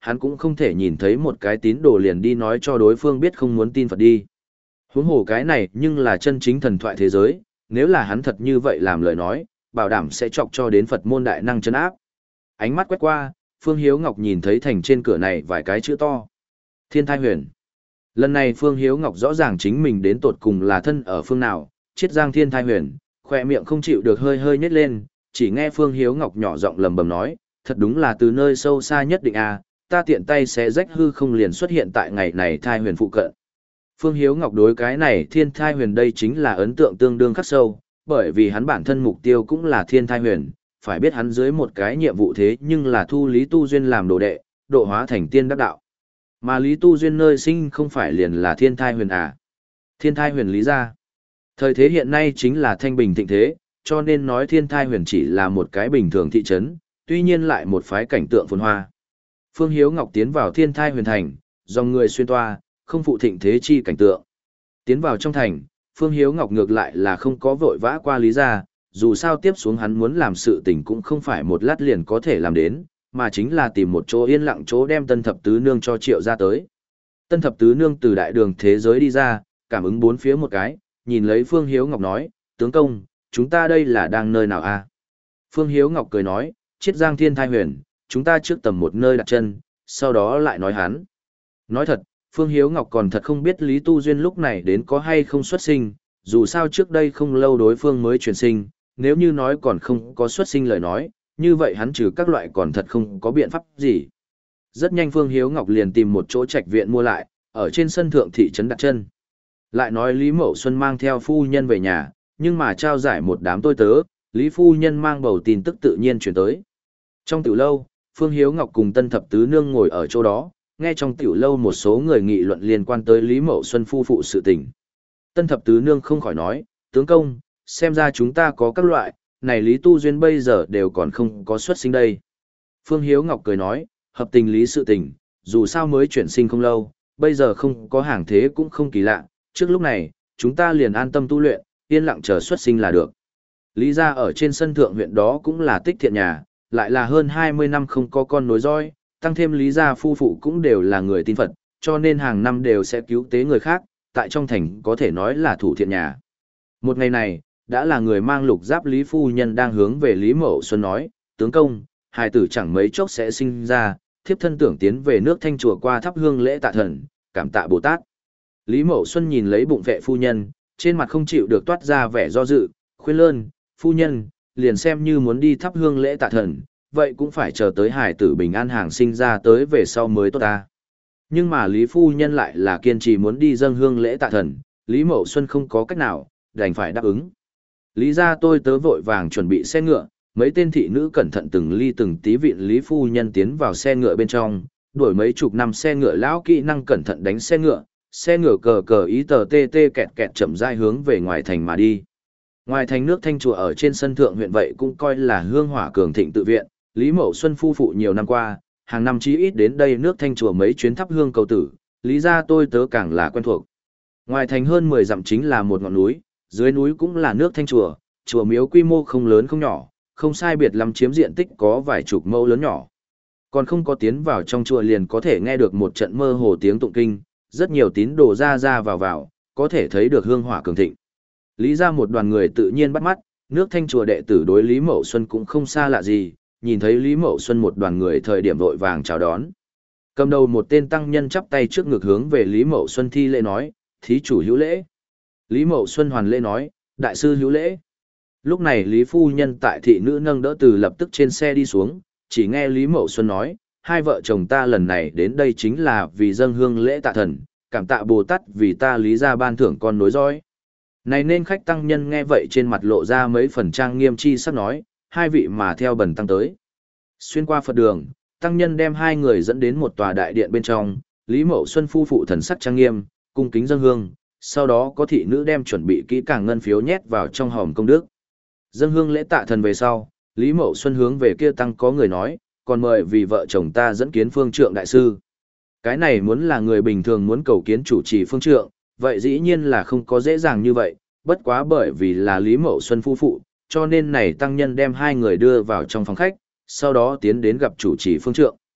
hắn cũng không thể nhìn thấy một cái tín đồ liền đi nói cho đối phương biết không muốn tin Phật đi. Huống hồ cái này nhưng là chân chính thần thoại thế giới, nếu là hắn thật như vậy làm lời nói, bảo đảm sẽ chọc cho đến Phật môn đại năng trấn áp. Ánh mắt quét qua, Phương Hiếu Ngọc nhìn thấy thành trên cửa này vài cái chữ to. Thiên Thai Huyền. Lần này Phương Hiếu Ngọc rõ ràng chính mình đến tột cùng là thân ở phương nào, Chiết Giang Thiên Thai Huyền, khỏe miệng không chịu được hơi hơi nhếch lên, chỉ nghe Phương Hiếu Ngọc nhỏ giọng lầm bầm nói, thật đúng là từ nơi sâu xa nhất định à, ta tiện tay sẽ rách hư không liền xuất hiện tại ngày này Thai Huyền phụ cận. Phương Hiếu Ngọc đối cái này Thiên Thai Huyền đây chính là ấn tượng tương đương khắc sâu, bởi vì hắn bản thân mục tiêu cũng là Thiên Thai Huyền, phải biết hắn dưới một cái nhiệm vụ thế nhưng là thu Lý Tu Duyên làm đồ đệ, độ hóa thành tiên đắc đạo. Mà Lý Tu Duyên nơi sinh không phải liền là Thiên Thai Huyền à? Thiên Thai Huyền Lý gia. Thời thế hiện nay chính là thanh bình thịnh thế, cho nên nói Thiên Thai Huyền chỉ là một cái bình thường thị trấn, tuy nhiên lại một phái cảnh tượng phồn hoa. Phương Hiếu Ngọc tiến vào Thiên Thai Huyền thành, dòng người xuyên toa, không phụ thịnh thế chi cảnh tượng. Tiến vào trong thành, Phương Hiếu Ngọc ngược lại là không có vội vã qua Lý gia, dù sao tiếp xuống hắn muốn làm sự tình cũng không phải một lát liền có thể làm đến, mà chính là tìm một chỗ yên lặng chỗ đem Tân Thập Tứ Nương cho Triệu ra tới. Tân Thập Tứ Nương từ đại đường thế giới đi ra, cảm ứng bốn phía một cái, nhìn lấy Phương Hiếu Ngọc nói, tướng công, chúng ta đây là đang nơi nào a? Phương Hiếu Ngọc cười nói, Chiết Giang Thiên Thai Huyền, chúng ta trước tầm một nơi đặt chân, sau đó lại nói hắn. Nói thật, Phương Hiếu Ngọc còn thật không biết Lý Tu Duyên lúc này đến có hay không xuất sinh, dù sao trước đây không lâu đối phương mới chuyển sinh, nếu như nói còn không có xuất sinh lời nói, như vậy hắn trừ các loại còn thật không có biện pháp gì. Rất nhanh Phương Hiếu Ngọc liền tìm một chỗ trạch viện mua lại, ở trên sân thượng thị trấn đặt chân. Lại nói Lý Mậu Xuân mang theo phu nhân về nhà, nhưng mà trao giải một đám tôi tớ, Lý phu nhân mang bầu tin tức tự nhiên chuyển tới. Trong tiểu lâu, Phương Hiếu Ngọc cùng Tân Thập Tứ Nương ngồi ở chỗ đó, nghe trong tiểu lâu một số người nghị luận liên quan tới Lý Mậu Xuân phu phụ sự tình. Tân Thập Tứ Nương không khỏi nói, tướng công, xem ra chúng ta có các loại, này Lý Tu Duyên bây giờ đều còn không có xuất sinh đây. Phương Hiếu Ngọc cười nói, hợp tình lý sự tình, dù sao mới chuyển sinh không lâu, bây giờ không có hàng thế cũng không kỳ lạ, trước lúc này, chúng ta liền an tâm tu luyện, yên lặng chờ xuất sinh là được. Lý gia ở trên sân thượng huyện đó cũng là tích thiện nhà, lại là hơn hai mươi năm không có con nối dõi, tăng thêm Lý gia phu phụ cũng đều là người tin Phật, cho nên hàng năm đều sẽ cứu tế người khác, tại trong thành có thể nói là thủ thiện nhà. Một ngày này, đã là người mang lục giáp Lý phu nhân đang hướng về Lý Mậu Xuân nói, tướng công, hài tử chẳng mấy chốc sẽ sinh ra, thiếp thân tưởng tiến về nước Thanh chùa qua thắp hương lễ tạ thần, cảm tạ Bồ Tát. Lý Mậu Xuân nhìn lấy bụng vệ phu nhân, trên mặt không chịu được toát ra vẻ do dự, khuyên lơn, phu nhân, liền xem như muốn đi thắp hương lễ tạ thần, vậy cũng phải chờ tới hài tử bình an hàng sinh ra tới về sau mới tốt ta. Nhưng mà Lý phu nhân lại là kiên trì muốn đi dâng hương lễ tạ thần, Lý Mậu Xuân không có cách nào, đành phải đáp ứng. Lý ra tôi tớ vội vàng chuẩn bị xe ngựa, mấy tên thị nữ cẩn thận từng ly từng tí vịn Lý phu nhân tiến vào xe ngựa bên trong, đuổi mấy chục năm xe ngựa lão kỹ năng cẩn thận đánh xe ngựa, xe ngựa cờ cờ ý tờ tê tê kẹt kẹt chậm rãi hướng về ngoài thành mà đi. Ngoài thành nước Thanh chùa ở trên sân thượng huyện vậy cũng coi là hương hỏa cường thịnh tự viện, Lý Mậu Xuân phu phụ nhiều năm qua, hàng năm chí ít đến đây nước Thanh chùa mấy chuyến thắp hương cầu tử, Lý gia tôi tớ càng là quen thuộc. Ngoài thành hơn mười dặm chính là một ngọn núi, dưới núi cũng là nước Thanh chùa, chùa miếu quy mô không lớn không nhỏ, không sai biệt lắm chiếm diện tích có vài chục mẫu lớn nhỏ. Còn không có tiến vào trong chùa liền có thể nghe được một trận mơ hồ tiếng tụng kinh, rất nhiều tín đồ ra ra vào vào, có thể thấy được hương hỏa cường thịnh. Lý ra một đoàn người tự nhiên bắt mắt, nước Thanh chùa đệ tử đối Lý Mậu Xuân cũng không xa lạ gì, nhìn thấy Lý Mậu Xuân một đoàn người thời điểm vội vàng chào đón. Cầm đầu một tên tăng nhân chắp tay trước ngực hướng về Lý Mậu Xuân thi lễ nói, thí chủ hữu lễ. Lý Mậu Xuân hoàn lễ nói, đại sư hữu lễ. Lúc này Lý phu nhân tại thị nữ nâng đỡ từ lập tức trên xe đi xuống, chỉ nghe Lý Mậu Xuân nói, hai vợ chồng ta lần này đến đây chính là vì dâng hương lễ tạ thần, cảm tạ Bồ Tát vì ta Lý gia ban thưởng con nối dõi. Này nên khách tăng nhân nghe vậy trên mặt lộ ra mấy phần trang nghiêm chi sắp nói, hai vị mà theo bần tăng tới. Xuyên qua Phật đường, tăng nhân đem hai người dẫn đến một tòa đại điện bên trong, Lý Mậu Xuân phu phụ thần sắc trang nghiêm, cung kính dâng hương, sau đó có thị nữ đem chuẩn bị kỹ càng ngân phiếu nhét vào trong hòm công đức. Dâng hương lễ tạ thần về sau, Lý Mậu Xuân hướng về kia tăng có người nói, còn mời vì vợ chồng ta dẫn kiến phương trượng đại sư. Cái này muốn là người bình thường muốn cầu kiến chủ trì phương trượng, vậy dĩ nhiên là không có dễ dàng như vậy, bất quá bởi vì là Lý Mậu Xuân phu phụ, cho nên này tăng nhân đem hai người đưa vào trong phòng khách, sau đó tiến đến gặp chủ trì phương trượng.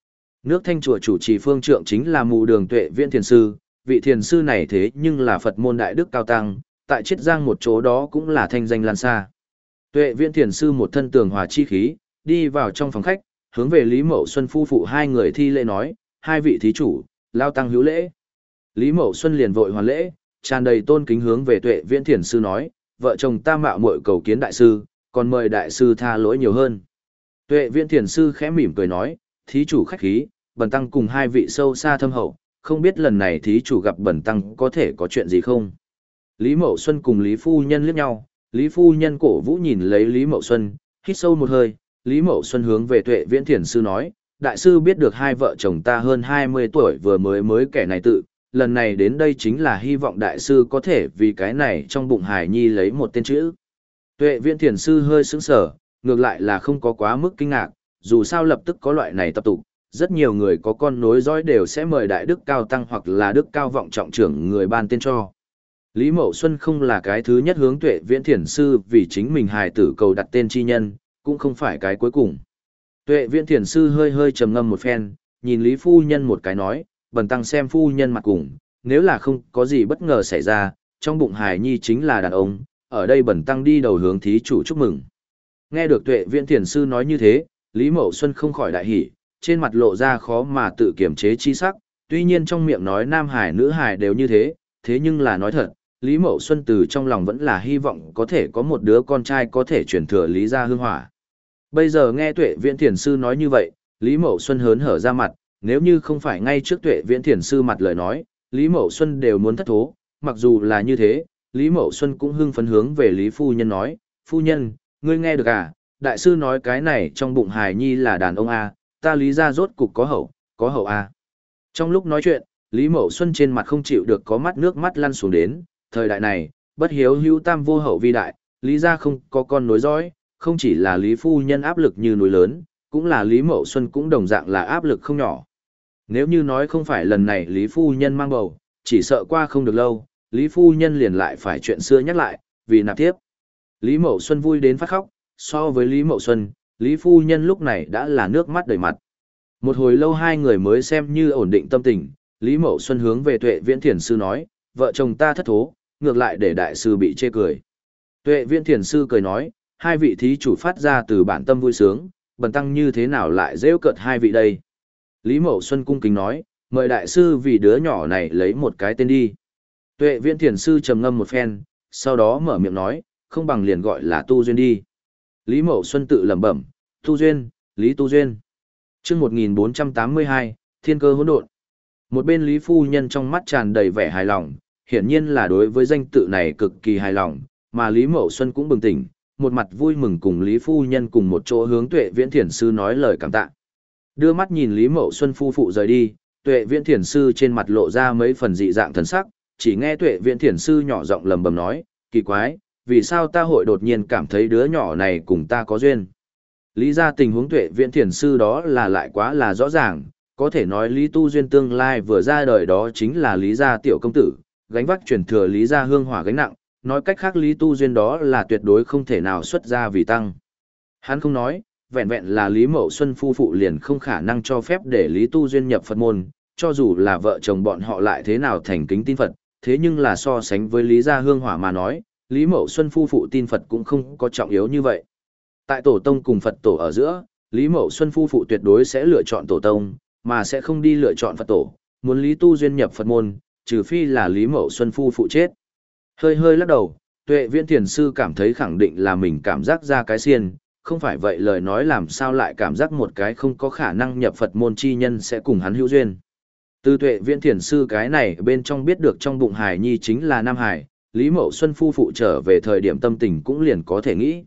Nước Thanh chùa chủ trì phương trượng chính là Mù Đường Tuệ Viễn Thiền Sư, vị thiền sư này thế nhưng là Phật môn đại đức cao tăng, tại Chiết Giang một chỗ đó cũng là thanh danh lan xa. Tuệ Viễn Thiền Sư một thân tường hòa chi khí, đi vào trong phòng khách, hướng về Lý Mậu Xuân phu phụ hai người thi lễ nói, hai vị thí chủ, lao tăng hữu lễ. Lý Mậu Xuân liền vội hoàn lễ, tràn đầy tôn kính hướng về Tuệ Viễn Thiền Sư nói, vợ chồng ta mạo muội cầu kiến đại sư, còn mời đại sư tha lỗi nhiều hơn. Tuệ Viễn Thiền Sư khẽ mỉm cười nói, thí chủ khách khí, bần tăng cùng hai vị sâu xa thâm hậu, không biết lần này thí chủ gặp bần tăng có thể có chuyện gì không? Lý Mậu Xuân cùng Lý Phu Nhân liếc nhau, Lý Phu Nhân cổ vũ nhìn lấy Lý Mậu Xuân, hít sâu một hơi, Lý Mậu Xuân hướng về Tuệ Viễn Thiền Sư nói, đại sư biết được hai vợ chồng ta hơn hai mươi tuổi vừa mới mới kẻ này tự, lần này đến đây chính là hy vọng đại sư có thể vì cái này trong bụng hài nhi lấy một tên chữ. Tuệ Viễn Thiền Sư hơi sững sờ, ngược lại là không có quá mức kinh ngạc, dù sao lập tức có loại này tập tục, rất nhiều người có con nối dõi đều sẽ mời đại đức cao tăng hoặc là đức cao vọng trọng trưởng người ban tên cho. Lý Mậu Xuân không là cái thứ nhất hướng Tuệ Viễn Thiền Sư vì chính mình hài tử cầu đặt tên chi nhân, cũng không phải cái cuối cùng. Tuệ Viễn Thiền Sư hơi hơi trầm ngâm một phen, nhìn Lý Phu Nhân một cái nói, bần tăng xem Phu Nhân mặt cùng, nếu là không có gì bất ngờ xảy ra, trong bụng hài nhi chính là đàn ông, ở đây bần tăng đi đầu hướng thí chủ chúc mừng. Nghe được Tuệ Viễn Thiền Sư nói như thế, Lý Mậu Xuân không khỏi đại hỉ, trên mặt lộ ra khó mà tự kiềm chế chi sắc, tuy nhiên trong miệng nói nam hài nữ hài đều như thế, thế nhưng là nói thật, Lý Mậu Xuân từ trong lòng vẫn là hy vọng có thể có một đứa con trai có thể truyền thừa Lý gia hương hỏa. Bây giờ nghe Tuệ Viễn Thiền Sư nói như vậy, Lý Mậu Xuân hớn hở ra mặt, nếu như không phải ngay trước Tuệ Viễn Thiền Sư mặt lời nói, Lý Mậu Xuân đều muốn thất thố, mặc dù là như thế, Lý Mậu Xuân cũng hưng phấn hướng về Lý Phu Nhân nói, Phu Nhân, ngươi nghe được à, đại sư nói cái này trong bụng hài nhi là đàn ông à, ta Lý gia rốt cục có hậu, có hậu à. Trong lúc nói chuyện, Lý Mậu Xuân trên mặt không chịu được có mắt nước mắt lăn xuống đến, thời đại này, bất hiếu hữu tam vô hậu vi đại, Lý gia không có con nối dõi, không chỉ là Lý Phu Nhân áp lực như núi lớn, cũng là Lý Mậu Xuân cũng đồng dạng là áp lực không nhỏ. Nếu như nói không phải lần này Lý Phu Nhân mang bầu, chỉ sợ qua không được lâu, Lý Phu Nhân liền lại phải chuyện xưa nhắc lại, vì nạp tiếp. Lý Mậu Xuân vui đến phát khóc, so với Lý Mậu Xuân, Lý Phu Nhân lúc này đã là nước mắt đầy mặt. Một hồi lâu hai người mới xem như ổn định tâm tình, Lý Mậu Xuân hướng về Tuệ Viễn Thiền Sư nói, vợ chồng ta thất thố, ngược lại để đại sư bị chê cười. Tuệ Viễn Thiền Sư cười nói, hai vị thí chủ phát ra từ bản tâm vui sướng, bần tăng như thế nào lại rêu cợt hai vị đây. Lý Mậu Xuân cung kính nói, mời đại sư vì đứa nhỏ này lấy một cái tên đi. Tuệ Viễn Thiền Sư trầm ngâm một phen, sau đó mở miệng nói, không bằng liền gọi là Tu Duyên đi. Lý Mậu Xuân tự lẩm bẩm, Tu Duyên, Lý Tu Duyên. Chương một nghìn bốn trăm tám mươi hai, Thiên Cơ Hỗn Độn. Một bên Lý Phu Nhân trong mắt tràn đầy vẻ hài lòng, hiển nhiên là đối với danh tự này cực kỳ hài lòng, mà Lý Mậu Xuân cũng bừng tỉnh, một mặt vui mừng cùng Lý Phu Nhân cùng một chỗ hướng Tuệ Viễn Thiền Sư nói lời cảm tạ. Đưa mắt nhìn Lý Mậu Xuân phu phụ rời đi, Tuệ Viễn Thiền Sư trên mặt lộ ra mấy phần dị dạng thần sắc, chỉ nghe Tuệ Viễn Thiền Sư nhỏ giọng lầm bầm nói, kỳ quái, vì sao ta hội đột nhiên cảm thấy đứa nhỏ này cùng ta có duyên. Lý ra tình huống Tuệ Viễn Thiền Sư đó là lại quá là rõ ràng, có thể nói Lý Tu Duyên tương lai vừa ra đời đó chính là Lý gia tiểu công tử, gánh vác truyền thừa Lý gia hương hỏa gánh nặng, nói cách khác Lý Tu Duyên đó là tuyệt đối không thể nào xuất ra vì tăng. Hắn không nói, vẹn vẹn là Lý Mậu Xuân phu phụ liền không khả năng cho phép để Lý Tu Duyên nhập Phật môn, cho dù là vợ chồng bọn họ lại thế nào thành kính tin Phật, thế nhưng là so sánh với Lý gia hương hỏa mà nói, Lý Mậu Xuân phu phụ tin Phật cũng không có trọng yếu như vậy. Tại tổ tông cùng Phật tổ ở giữa, Lý Mậu Xuân phu phụ tuyệt đối sẽ lựa chọn tổ tông, mà sẽ không đi lựa chọn Phật tổ, muốn Lý Tu Duyên nhập Phật môn, trừ phi là Lý Mậu Xuân phu phụ chết. Hơi hơi lắc đầu, Tuệ Viễn Thiền Sư cảm thấy khẳng định là mình cảm giác ra cái xiên, không phải vậy lời nói làm sao lại cảm giác một cái không có khả năng nhập Phật môn chi nhân sẽ cùng hắn hữu duyên. Từ Tuệ Viễn Thiền Sư cái này bên trong biết được trong bụng hài nhi chính là Nam Hải, Lý Mậu Xuân phu phụ trở về thời điểm tâm tình cũng liền có thể nghĩ.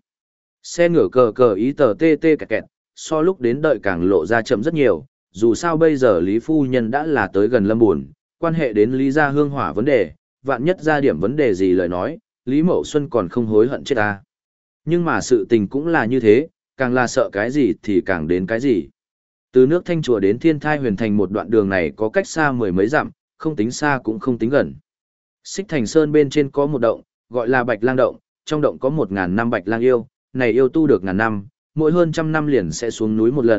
Xe ngửa cờ cờ ý tờ tê tê kẹt kẹt, so lúc đến đợi càng lộ ra chậm rất nhiều, dù sao bây giờ Lý Phu Nhân đã là tới gần lâm buồn, quan hệ đến Lý gia hương hỏa vấn đề, vạn nhất ra điểm vấn đề gì lời nói, Lý Mậu Xuân còn không hối hận chết ta. Nhưng mà sự tình cũng là như thế, càng là sợ cái gì thì càng đến cái gì. Từ nước Thanh Chùa đến Thiên Thai Huyền Thành một đoạn đường này có cách xa mười mấy dặm, không tính xa cũng không tính gần. Xích Thành Sơn bên trên có một động, gọi là Bạch Lang Động, trong động có một ngàn năm Bạch Lang yêu, này yêu tu được ngàn năm, mỗi hơn trăm năm liền sẽ xuống núi một lần,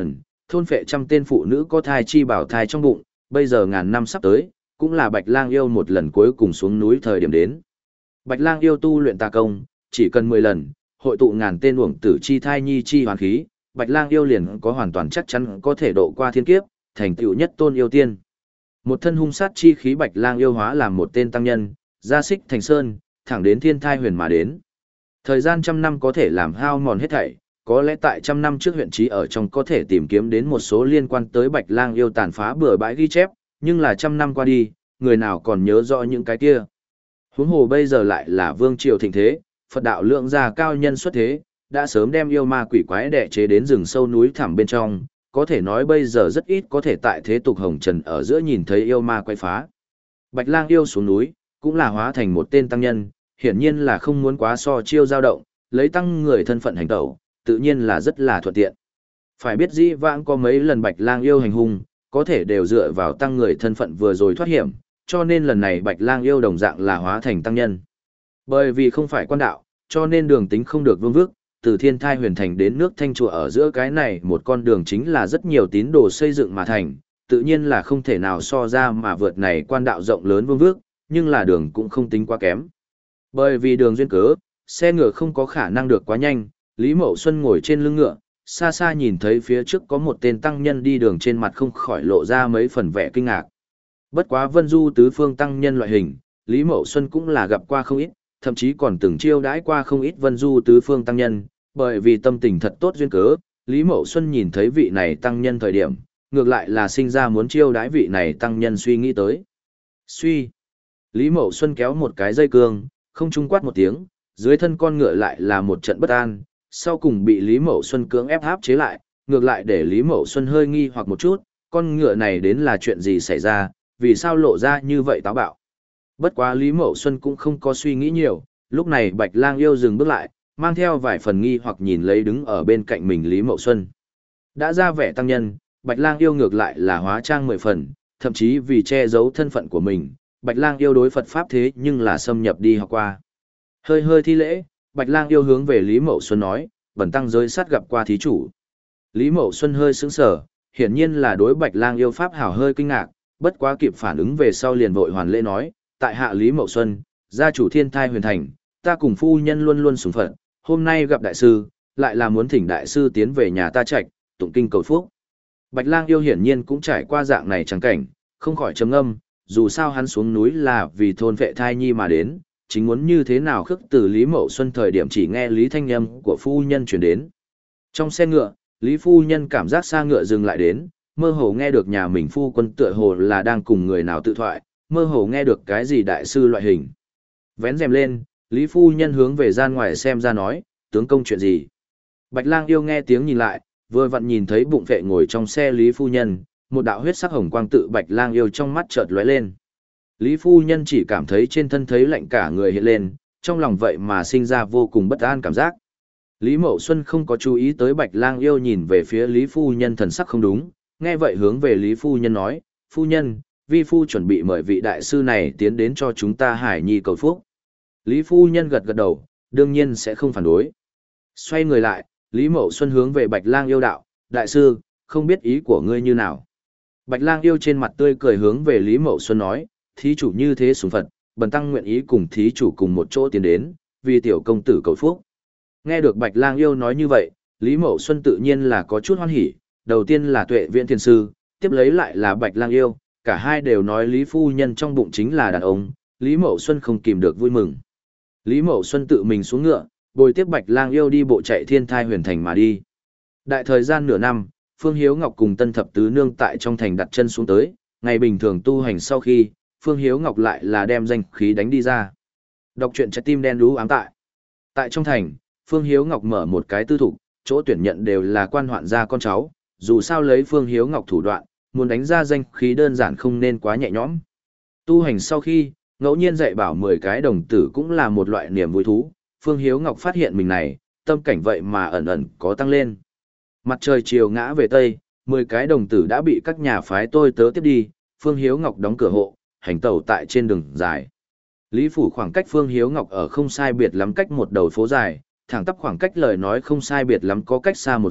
thôn phệ trăm tên phụ nữ có thai chi bảo thai trong bụng, bây giờ ngàn năm sắp tới, cũng là Bạch Lang yêu một lần cuối cùng xuống núi thời điểm đến. Bạch Lang yêu tu luyện tà công, chỉ cần mười lần, hội tụ ngàn tên uổng tử chi thai nhi chi hoàn khí, Bạch Lang yêu liền có hoàn toàn chắc chắn có thể độ qua thiên kiếp, thành tựu nhất tôn yêu tiên. Một thân hung sát chi khí Bạch Lang yêu hóa làm một tên tăng nhân, ra xích thành sơn, thẳng đến thiên thai huyền mà đến. Thời gian trăm năm có thể làm hao mòn hết thảy, có lẽ tại trăm năm trước huyện trí ở trong có thể tìm kiếm đến một số liên quan tới Bạch Lang yêu tàn phá bừa bãi ghi chép, nhưng là trăm năm qua đi, người nào còn nhớ rõ những cái kia. Huống hồ bây giờ lại là vương triều thịnh thế, Phật đạo lượng gia cao nhân xuất thế, đã sớm đem yêu ma quỷ quái đẻ chế đến rừng sâu núi thẳm bên trong, có thể nói bây giờ rất ít có thể tại thế tục hồng trần ở giữa nhìn thấy yêu ma quay phá. Bạch Lang yêu xuống núi, cũng là hóa thành một tên tăng nhân, hiển nhiên là không muốn quá so chiêu dao động, lấy tăng người thân phận hành tẩu, tự nhiên là rất là thuận tiện. Phải biết dĩ vãng có mấy lần Bạch Lang yêu hành hung, có thể đều dựa vào tăng người thân phận vừa rồi thoát hiểm, cho nên lần này Bạch Lang yêu đồng dạng là hóa thành tăng nhân. Bởi vì không phải quan đạo, cho nên đường tính không được vương vước, từ thiên thai huyền thành đến nước thanh chùa ở giữa cái này một con đường chính là rất nhiều tín đồ xây dựng mà thành, tự nhiên là không thể nào so ra mà vượt này quan đạo rộng lớn vương vước, nhưng là đường cũng không tính quá kém. Bởi vì đường duyên cớ, xe ngựa không có khả năng được quá nhanh, Lý Mậu Xuân ngồi trên lưng ngựa, xa xa nhìn thấy phía trước có một tên tăng nhân đi đường trên mặt không khỏi lộ ra mấy phần vẻ kinh ngạc. Bất quá vân du tứ phương tăng nhân loại hình, Lý Mậu Xuân cũng là gặp qua không ít, thậm chí còn từng chiêu đãi qua không ít vân du tứ phương tăng nhân, bởi vì tâm tình thật tốt duyên cớ, Lý Mậu Xuân nhìn thấy vị này tăng nhân thời điểm, ngược lại là sinh ra muốn chiêu đãi vị này tăng nhân suy nghĩ tới. Suy. Lý Mậu Xuân kéo một cái dây cương, không trung quát một tiếng, dưới thân con ngựa lại là một trận bất an, sau cùng bị Lý Mậu Xuân cưỡng ép áp chế lại, ngược lại để Lý Mậu Xuân hơi nghi hoặc một chút, con ngựa này đến là chuyện gì xảy ra, vì sao lộ ra như vậy táo bạo. Bất quá Lý Mậu Xuân cũng không có suy nghĩ nhiều, lúc này Bạch Lang yêu dừng bước lại, mang theo vài phần nghi hoặc nhìn lấy đứng ở bên cạnh mình Lý Mậu Xuân. Đã ra vẻ tăng nhân, Bạch Lang yêu ngược lại là hóa trang mười phần, thậm chí vì che giấu thân phận của mình, Bạch Lang yêu đối Phật Pháp thế nhưng là xâm nhập đi học qua. Hơi hơi thi lễ, Bạch Lang yêu hướng về Lý Mậu Xuân nói, bần tăng giới sát gặp qua thí chủ. Lý Mậu Xuân hơi sững sờ, hiển nhiên là đối Bạch Lang yêu Pháp hảo hơi kinh ngạc, bất quá kịp phản ứng về sau liền vội hoàn lễ nói, tại hạ Lý Mậu Xuân, gia chủ thiên thai huyền thành, ta cùng phu nhân luôn luôn sủng phận, hôm nay gặp đại sư, lại là muốn thỉnh đại sư tiến về nhà ta trạch, tụng kinh cầu phúc. Bạch Lang yêu hiển nhiên cũng trải qua dạng này chẳng cảnh, không khỏi trầm ngâm, dù sao hắn xuống núi là vì thôn vệ thai nhi mà đến, chính muốn như thế nào khước từ Lý Mậu Xuân thời điểm chỉ nghe Lý Thanh Âm của phu nhân truyền đến. Trong xe ngựa, Lý phu nhân cảm giác xa ngựa dừng lại đến, mơ hồ nghe được nhà mình phu quân tựa hồ là đang cùng người nào tự thoại, mơ hồ nghe được cái gì đại sư loại hình. Vén rèm lên, Lý phu nhân hướng về gian ngoài xem ra nói, tướng công chuyện gì. Bạch Lang yêu nghe tiếng nhìn lại, vừa vặn nhìn thấy bụng vệ ngồi trong xe Lý phu nhân, một đạo huyết sắc hồng quang tự Bạch Lang yêu trong mắt chợt lóe lên. Lý phu nhân chỉ cảm thấy trên thân thấy lạnh cả người hiện lên, trong lòng vậy mà sinh ra vô cùng bất an cảm giác. Lý Mậu Xuân không có chú ý tới Bạch Lang yêu nhìn về phía Lý phu nhân thần sắc không đúng, nghe vậy hướng về Lý phu nhân nói, phu nhân, vi phu chuẩn bị mời vị đại sư này tiến đến cho chúng ta hải nhi cầu phúc. Lý phu nhân gật gật đầu, đương nhiên sẽ không phản đối. Xoay người lại, Lý Mậu Xuân hướng về Bạch Lang yêu đạo, đại sư, không biết ý của ngươi như nào. Bạch Lang yêu trên mặt tươi cười hướng về Lý Mậu Xuân nói, thí chủ như thế sủng Phật, bần tăng nguyện ý cùng thí chủ cùng một chỗ tiến đến, vì tiểu công tử cầu phúc. Nghe được Bạch Lang yêu nói như vậy, Lý Mậu Xuân tự nhiên là có chút hoan hỉ, đầu tiên là Tuệ Viễn Thiền sư, tiếp lấy lại là Bạch Lang yêu, cả hai đều nói Lý phu nhân trong bụng chính là đàn ông, Lý Mậu Xuân không kìm được vui mừng. Lý Mậu Xuân tự mình xuống ngựa, bồi tiếp Bạch Lang yêu đi bộ chạy thiên thai huyền thành mà đi. Đại thời gian nửa năm, Phương Hiếu Ngọc cùng Tân Thập Tứ Nương tại trong thành đặt chân xuống tới, ngày bình thường tu hành sau khi, Phương Hiếu Ngọc lại là đem danh khí đánh đi ra. Đọc truyện trái tim đen đú ám tại. Tại trong thành, Phương Hiếu Ngọc mở một cái tư thục, chỗ tuyển nhận đều là quan hoạn gia con cháu, dù sao lấy Phương Hiếu Ngọc thủ đoạn, muốn đánh ra danh khí đơn giản không nên quá nhẹ nhõm. Tu hành sau khi, ngẫu nhiên dạy bảo mười cái đồng tử cũng là một loại niềm vui thú, Phương Hiếu Ngọc phát hiện mình này, tâm cảnh vậy mà ẩn ẩn có tăng lên. Mặt trời chiều ngã về Tây, mười cái đồng tử đã bị các nhà phái tôi tớ tiếp đi, Phương Hiếu Ngọc đóng cửa hộ, hành tẩu tại trên đường dài. Lý phủ khoảng cách Phương Hiếu Ngọc ở không sai biệt lắm cách một đầu phố dài, thẳng tắp khoảng cách lời nói không sai biệt lắm có cách xa một dặm,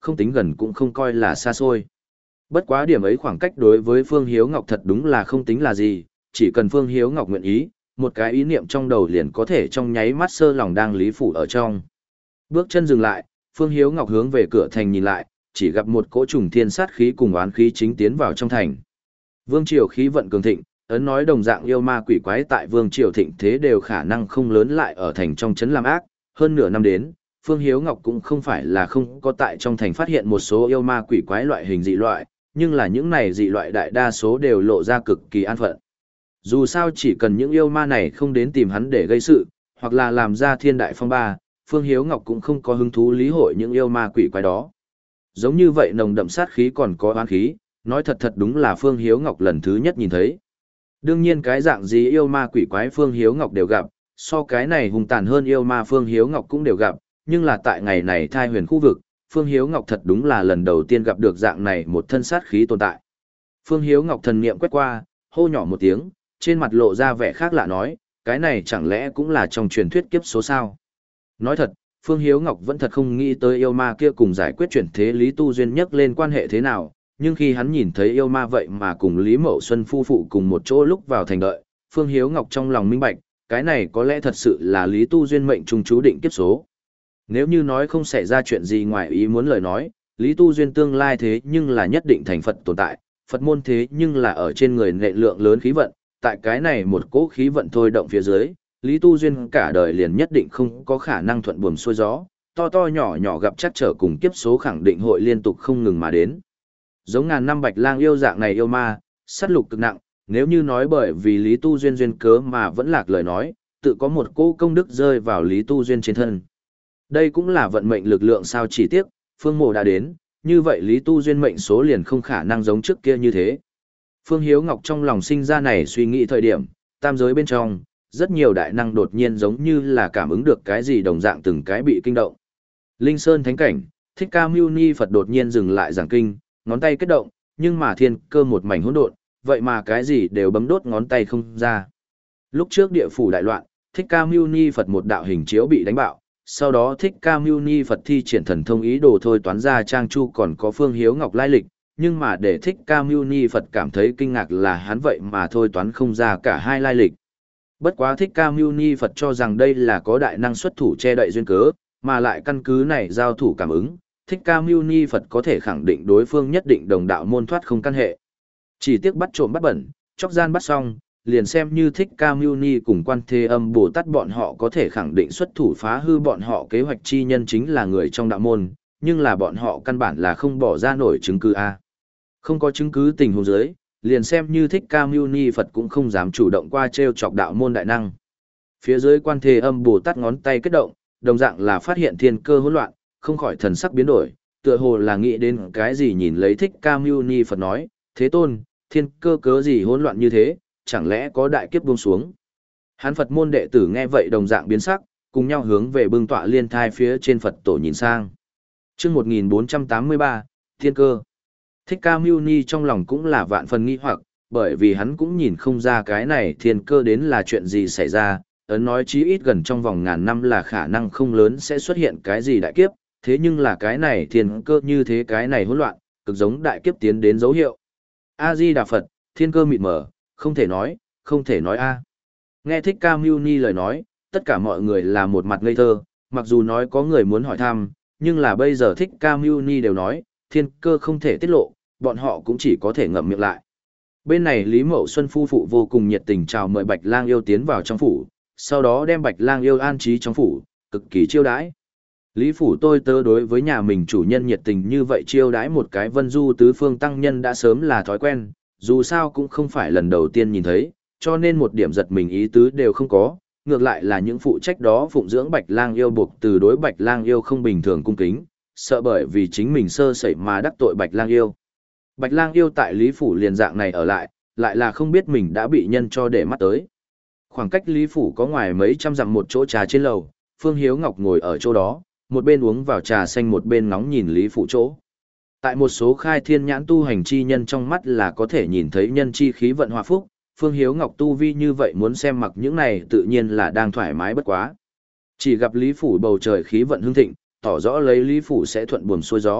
không tính gần cũng không coi là xa xôi. Bất quá điểm ấy khoảng cách đối với Phương Hiếu Ngọc thật đúng là không tính là gì, chỉ cần Phương Hiếu Ngọc nguyện ý, một cái ý niệm trong đầu liền có thể trong nháy mắt sơ lòng đang Lý Phủ ở trong. Bước chân dừng lại, Phương Hiếu Ngọc hướng về cửa thành nhìn lại, chỉ gặp một cỗ trùng thiên sát khí cùng oán khí chính tiến vào trong thành. Vương triều khí vận cường thịnh, ấn nói đồng dạng yêu ma quỷ quái tại Vương triều thịnh thế đều khả năng không lớn lại ở thành trong trấn làm ác, hơn nửa năm đến, Phương Hiếu Ngọc cũng không phải là không có tại trong thành phát hiện một số yêu ma quỷ quái loại hình dị loại, nhưng là những này dị loại đại đa số đều lộ ra cực kỳ an phận. Dù sao chỉ cần những yêu ma này không đến tìm hắn để gây sự, hoặc là làm ra thiên đại phong ba, Phương Hiếu Ngọc cũng không có hứng thú lý hội những yêu ma quỷ quái đó. Giống như vậy nồng đậm sát khí còn có oán khí, nói thật thật đúng là Phương Hiếu Ngọc lần thứ nhất nhìn thấy. Đương nhiên cái dạng gì yêu ma quỷ quái Phương Hiếu Ngọc đều gặp, so cái này hung tàn hơn yêu ma Phương Hiếu Ngọc cũng đều gặp, nhưng là tại ngày này thai huyền khu vực, Phương Hiếu Ngọc thật đúng là lần đầu tiên gặp được dạng này một thân sát khí tồn tại. Phương Hiếu Ngọc thần niệm quét qua, hô nhỏ một tiếng, trên mặt lộ ra vẻ khác lạ nói, cái này chẳng lẽ cũng là trong truyền thuyết kiếp số sao? Nói thật, Phương Hiếu Ngọc vẫn thật không nghĩ tới yêu ma kia cùng giải quyết chuyển thế Lý Tu Duyên nhất lên quan hệ thế nào, nhưng khi hắn nhìn thấy yêu ma vậy mà cùng Lý Mậu Xuân phu phụ cùng một chỗ lúc vào thành đợi, Phương Hiếu Ngọc trong lòng minh bạch, cái này có lẽ thật sự là Lý Tu Duyên mệnh trùng chú định kiếp số. Nếu như nói không xảy ra chuyện gì ngoài ý muốn lời nói, Lý Tu Duyên tương lai thế nhưng là nhất định thành Phật tồn tại, Phật môn thế nhưng là ở trên người nệ lượng lớn khí vận, tại cái này một cỗ khí vận thôi động phía dưới, Lý Tu Duyên cả đời liền nhất định không có khả năng thuận buồm xuôi gió, to to nhỏ nhỏ gặp chắc trở cùng kiếp số khẳng định hội liên tục không ngừng mà đến. Giống ngàn năm bạch lang yêu dạng này yêu ma, sát lục cực nặng, nếu như nói bởi vì Lý Tu Duyên duyên cớ mà vẫn lạc lời nói, tự có một cỗ công đức rơi vào Lý Tu Duyên trên thân. Đây cũng là vận mệnh lực lượng sao chỉ tiếc, Phương Mộ đã đến, như vậy Lý Tu Duyên mệnh số liền không khả năng giống trước kia như thế. Phương Hiếu Ngọc trong lòng sinh ra này suy nghĩ thời điểm, tam giới bên trong, rất nhiều đại năng đột nhiên giống như là cảm ứng được cái gì đồng dạng từng cái bị kinh động. Linh Sơn Thánh Cảnh, Thích Ca Mâu Ni Phật đột nhiên dừng lại giảng kinh, ngón tay kết động, nhưng mà thiên cơ một mảnh hỗn độn, vậy mà cái gì đều bấm đốt ngón tay không ra. Lúc trước địa phủ đại loạn, Thích Ca Mâu Ni Phật một đạo hình chiếu bị đánh bạo, sau đó Thích Ca Mâu Ni Phật thi triển thần thông ý đồ thôi toán ra Trang Chu còn có Phương Hiếu Ngọc lai lịch, nhưng mà để Thích Ca Mâu Ni Phật cảm thấy kinh ngạc là hắn vậy mà thôi toán không ra cả hai lai lịch. Bất quá Thích Ca Mâu Ni Phật cho rằng đây là có đại năng xuất thủ che đậy duyên cớ, mà lại căn cứ này giao thủ cảm ứng, Thích Ca Mâu Ni Phật có thể khẳng định đối phương nhất định đồng đạo môn thoát không căn hệ. Chỉ tiếc bắt trộm bắt bẩn, chóc gian bắt xong, liền xem như Thích Ca Mâu Ni cùng Quan Thế Âm Bồ Tát bọn họ có thể khẳng định xuất thủ phá hư bọn họ kế hoạch chi nhân chính là người trong đạo môn, nhưng là bọn họ căn bản là không bỏ ra nổi chứng cứ a. Không có chứng cứ tình huống dưới, liền xem như Thích Ca Mâu Ni Phật cũng không dám chủ động qua trêu chọc đạo môn đại năng. Phía dưới Quan Thế Âm Bồ Tát ngón tay kết động, đồng dạng là phát hiện thiên cơ hỗn loạn, không khỏi thần sắc biến đổi, tựa hồ là nghĩ đến cái gì nhìn lấy Thích Ca Mâu Ni Phật nói, thế tôn, thiên cơ cớ gì hỗn loạn như thế, chẳng lẽ có đại kiếp buông xuống. Hán Phật môn đệ tử nghe vậy đồng dạng biến sắc, cùng nhau hướng về bưng tọa liên thai phía trên Phật tổ nhìn sang. Chương một nghìn bốn trăm tám mươi ba, Thiên cơ. Thích Ca Mâu Ni trong lòng cũng là vạn phần nghi hoặc, bởi vì hắn cũng nhìn không ra cái này thiên cơ đến là chuyện gì xảy ra, ấn nói chí ít gần trong vòng ngàn năm là khả năng không lớn sẽ xuất hiện cái gì đại kiếp, thế nhưng là cái này thiên cơ như thế cái này hỗn loạn, cực giống đại kiếp tiến đến dấu hiệu. A-di-đà Phật, thiên cơ mịt mờ, không thể nói, không thể nói a. Nghe Thích Ca Mâu Ni lời nói, tất cả mọi người là một mặt ngây thơ, mặc dù nói có người muốn hỏi thăm, nhưng là bây giờ Thích Ca Mâu Ni đều nói, thiên cơ không thể tiết lộ, bọn họ cũng chỉ có thể ngậm miệng lại. Bên này Lý Mậu Xuân phu phụ vô cùng nhiệt tình chào mời Bạch Lang Yêu tiến vào trong phủ, sau đó đem Bạch Lang Yêu an trí trong phủ, cực kỳ chiêu đãi. Lý phủ tôi tớ đối với nhà mình chủ nhân nhiệt tình như vậy chiêu đãi một cái Vân Du tứ phương tăng nhân đã sớm là thói quen, dù sao cũng không phải lần đầu tiên nhìn thấy, cho nên một điểm giật mình ý tứ đều không có, ngược lại là những phụ trách đó phụng dưỡng Bạch Lang Yêu buộc từ đối Bạch Lang Yêu không bình thường cung kính, sợ bởi vì chính mình sơ sẩy mà đắc tội Bạch Lang Yêu. Bạch Lang Yêu tại Lý phủ liền dạng này ở lại, lại là không biết mình đã bị nhân cho để mắt tới. Khoảng cách Lý phủ có ngoài mấy trăm dặm một chỗ trà trên lầu, Phương Hiếu Ngọc ngồi ở chỗ đó, một bên uống vào trà xanh một bên ngóng nhìn Lý phủ chỗ. Tại một số khai thiên nhãn tu hành chi nhân trong mắt là có thể nhìn thấy nhân chi khí vận hòa phúc, Phương Hiếu Ngọc tu vi như vậy muốn xem mặc những này tự nhiên là đang thoải mái bất quá. Chỉ gặp Lý phủ bầu trời khí vận hưng thịnh, tỏ rõ lấy Lý phủ sẽ thuận buồm xuôi gió,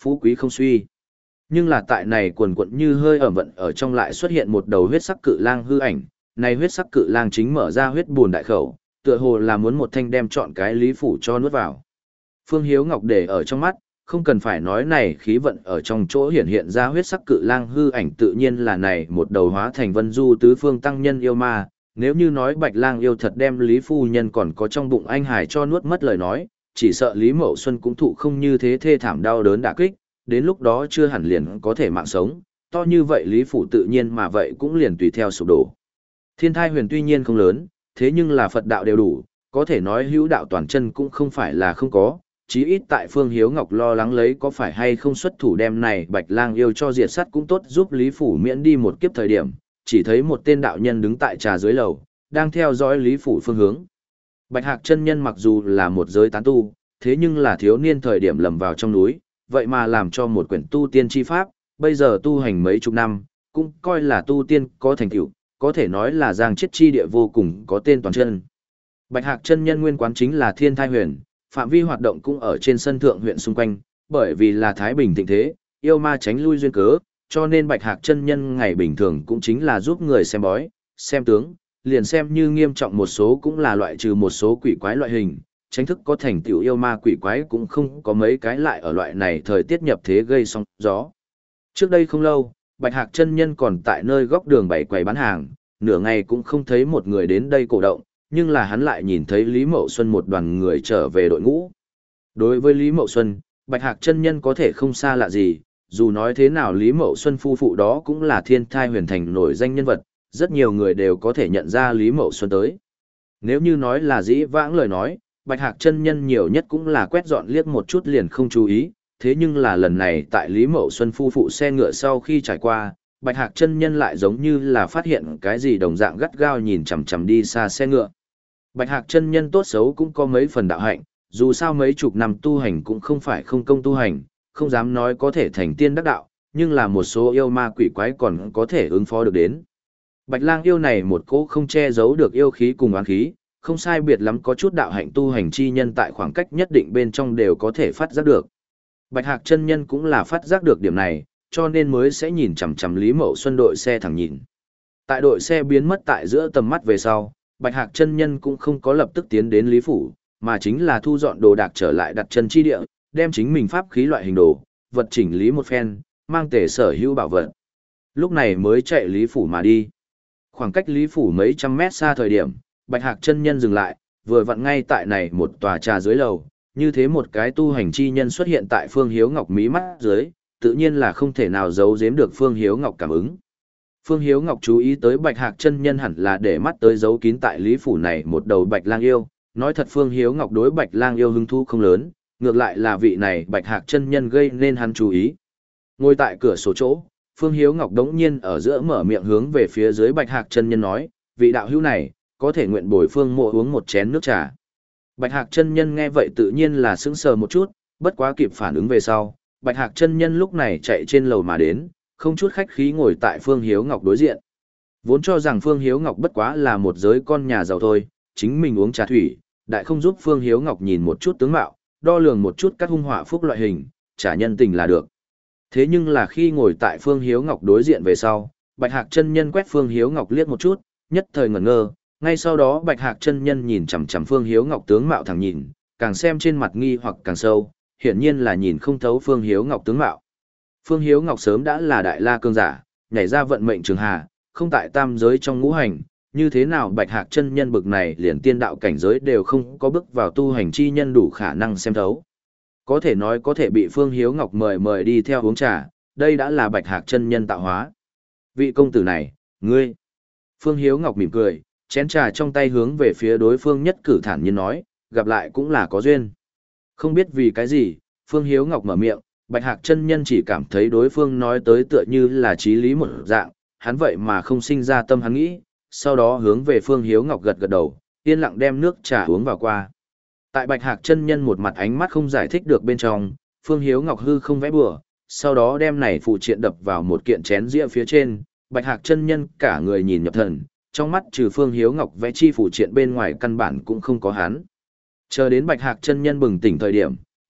phú quý không suy. Nhưng là tại này quần quận như hơi ẩm vận ở trong lại xuất hiện một đầu huyết sắc cự lang hư ảnh, này huyết sắc cự lang chính mở ra huyết buồn đại khẩu, tựa hồ là muốn một thanh đem chọn cái Lý Phủ cho nuốt vào. Phương Hiếu Ngọc để ở trong mắt, không cần phải nói này khí vận ở trong chỗ hiển hiện ra huyết sắc cự lang hư ảnh tự nhiên là này một đầu hóa thành vân du tứ phương tăng nhân yêu ma. Nếu như nói Bạch Lang yêu thật đem Lý Phu Nhân còn có trong bụng anh hải cho nuốt mất lời nói, chỉ sợ Lý Mậu Xuân cũng thụ không như thế thê thảm đau đớn đả kích, đến lúc đó chưa hẳn liền có thể mạng sống, to như vậy Lý Phủ tự nhiên mà vậy cũng liền tùy theo sụp đổ. Thiên thai huyền tuy nhiên không lớn, thế nhưng là Phật đạo đều đủ, có thể nói hữu đạo toàn chân cũng không phải là không có, chí ít tại Phương Hiếu Ngọc lo lắng lấy có phải hay không xuất thủ đem này Bạch Lang yêu cho diệt sát cũng tốt giúp Lý Phủ miễn đi một kiếp thời điểm, chỉ thấy một tên đạo nhân đứng tại trà dưới lầu, đang theo dõi Lý Phủ phương hướng. Bạch Hạc chân nhân mặc dù là một giới tán tu, thế nhưng là thiếu niên thời điểm lầm vào trong núi, vậy mà làm cho một quyển tu tiên chi pháp, bây giờ tu hành mấy chục năm, cũng coi là tu tiên có thành tựu, có thể nói là giang chết chi địa vô cùng có tên toàn chân. Bạch Hạc chân nhân nguyên quán chính là Thiên Thai Huyền, phạm vi hoạt động cũng ở trên sân thượng huyện xung quanh, bởi vì là Thái Bình thịnh thế, yêu ma tránh lui duyên cớ, cho nên Bạch Hạc chân nhân ngày bình thường cũng chính là giúp người xem bói, xem tướng, liền xem như nghiêm trọng một số cũng là loại trừ một số quỷ quái loại hình, tránh thức có thành tựu yêu ma quỷ quái cũng không có mấy cái lại ở loại này thời tiết nhập thế gây sóng gió. Trước đây không lâu, Bạch Hạc chân nhân còn tại nơi góc đường bày quầy bán hàng, nửa ngày cũng không thấy một người đến đây cổ động, nhưng là hắn lại nhìn thấy Lý Mậu Xuân một đoàn người trở về đội ngũ. Đối với Lý Mậu Xuân, Bạch Hạc chân nhân có thể không xa lạ gì, dù nói thế nào Lý Mậu Xuân phu phụ đó cũng là Thiên Thai Huyền thành nổi danh nhân vật, rất nhiều người đều có thể nhận ra Lý Mậu Xuân tới. Nếu như nói là dĩ vãng lời nói, Bạch Hạc chân nhân nhiều nhất cũng là quét dọn liếc một chút liền không chú ý, thế nhưng là lần này tại Lý Mậu Xuân phu phụ xe ngựa sau khi trải qua, Bạch Hạc chân nhân lại giống như là phát hiện cái gì đồng dạng gắt gao nhìn chằm chằm đi xa xe ngựa. Bạch Hạc chân nhân tốt xấu cũng có mấy phần đạo hạnh, dù sao mấy chục năm tu hành cũng không phải không công tu hành, không dám nói có thể thành tiên đắc đạo, nhưng là một số yêu ma quỷ quái còn có thể ứng phó được đến. Bạch Lang yêu này một cỗ không che giấu được yêu khí cùng oán khí, không sai biệt lắm có chút đạo hạnh tu hành chi nhân tại khoảng cách nhất định bên trong đều có thể phát giác được. Bạch Hạc chân nhân cũng là phát giác được điểm này, cho nên mới sẽ nhìn chằm chằm Lý Mậu Xuân đội xe thẳng nhìn. Tại đội xe biến mất tại giữa tầm mắt về sau, Bạch Hạc chân nhân cũng không có lập tức tiến đến Lý phủ, mà chính là thu dọn đồ đạc trở lại đặt chân chi địa, đem chính mình pháp khí loại hình đồ, vật chỉnh lý một phen, mang tề sở hữu bảo vật. Lúc này mới chạy Lý phủ mà đi. Khoảng cách Lý phủ mấy trăm mét xa thời điểm, Bạch Hạc chân nhân dừng lại, vừa vặn ngay tại này một tòa trà dưới lầu, như thế một cái tu hành chi nhân xuất hiện tại Phương Hiếu Ngọc mí mắt dưới, tự nhiên là không thể nào giấu giếm được Phương Hiếu Ngọc cảm ứng. Phương Hiếu Ngọc chú ý tới Bạch Hạc chân nhân hẳn là để mắt tới giấu kín tại Lý phủ này một đầu Bạch Lang yêu, nói thật Phương Hiếu Ngọc đối Bạch Lang yêu hứng thú không lớn, ngược lại là vị này Bạch Hạc chân nhân gây nên hắn chú ý. Ngồi tại cửa sổ chỗ, Phương Hiếu Ngọc đống nhiên ở giữa mở miệng hướng về phía dưới Bạch Hạc chân nhân nói, vị đạo hữu này, có thể nguyện bồi Phương mộ uống một chén nước trà. Bạch Hạc chân nhân nghe vậy tự nhiên là sững sờ một chút, bất quá kịp phản ứng về sau, Bạch Hạc chân nhân lúc này chạy trên lầu mà đến, không chút khách khí ngồi tại Phương Hiếu Ngọc đối diện. Vốn cho rằng Phương Hiếu Ngọc bất quá là một giới con nhà giàu thôi, chính mình uống trà thủy, đại không giúp Phương Hiếu Ngọc nhìn một chút tướng mạo, đo lường một chút các hung họa phúc loại hình, trả nhân tình là được. Thế nhưng là khi ngồi tại Phương Hiếu Ngọc đối diện về sau, Bạch Hạc chân nhân quét Phương Hiếu Ngọc liếc một chút, nhất thời ngẩn ngơ, ngay sau đó Bạch Hạc chân nhân nhìn chằm chằm Phương Hiếu Ngọc tướng mạo thẳng nhìn, càng xem trên mặt nghi hoặc càng sâu, hiển nhiên là nhìn không thấu Phương Hiếu Ngọc tướng mạo. Phương Hiếu Ngọc sớm đã là đại la cương giả, nhảy ra vận mệnh trường hà, không tại tam giới trong ngũ hành, như thế nào Bạch Hạc chân nhân bực này liền tiên đạo cảnh giới đều không có bước vào tu hành chi nhân đủ khả năng xem thấu. Có thể nói có thể bị Phương Hiếu Ngọc mời mời đi theo uống trà, đây đã là Bạch Hạc chân nhân tạo hóa. Vị công tử này, ngươi. Phương Hiếu Ngọc mỉm cười, chén trà trong tay hướng về phía đối phương nhất cử thản nhiên nói, gặp lại cũng là có duyên. Không biết vì cái gì, Phương Hiếu Ngọc mở miệng, Bạch Hạc chân nhân chỉ cảm thấy đối phương nói tới tựa như là chí lý một dạng, hắn vậy mà không sinh ra tâm hắn nghĩ, sau đó hướng về Phương Hiếu Ngọc gật gật đầu, yên lặng đem nước trà uống vào qua. Tại Bạch Hạc chân nhân một mặt ánh mắt không giải thích được bên trong, Phương Hiếu Ngọc hư không vẽ bừa, sau đó đem này phụ triện đập vào một kiện chén dĩa phía trên, Bạch Hạc chân nhân cả người nhìn nhập thần, trong mắt trừ Phương Hiếu Ngọc vẽ chi phụ triện bên ngoài căn bản cũng không có hắn. Chờ đến Bạch Hạc chân nhân bừng tỉnh thời điểm,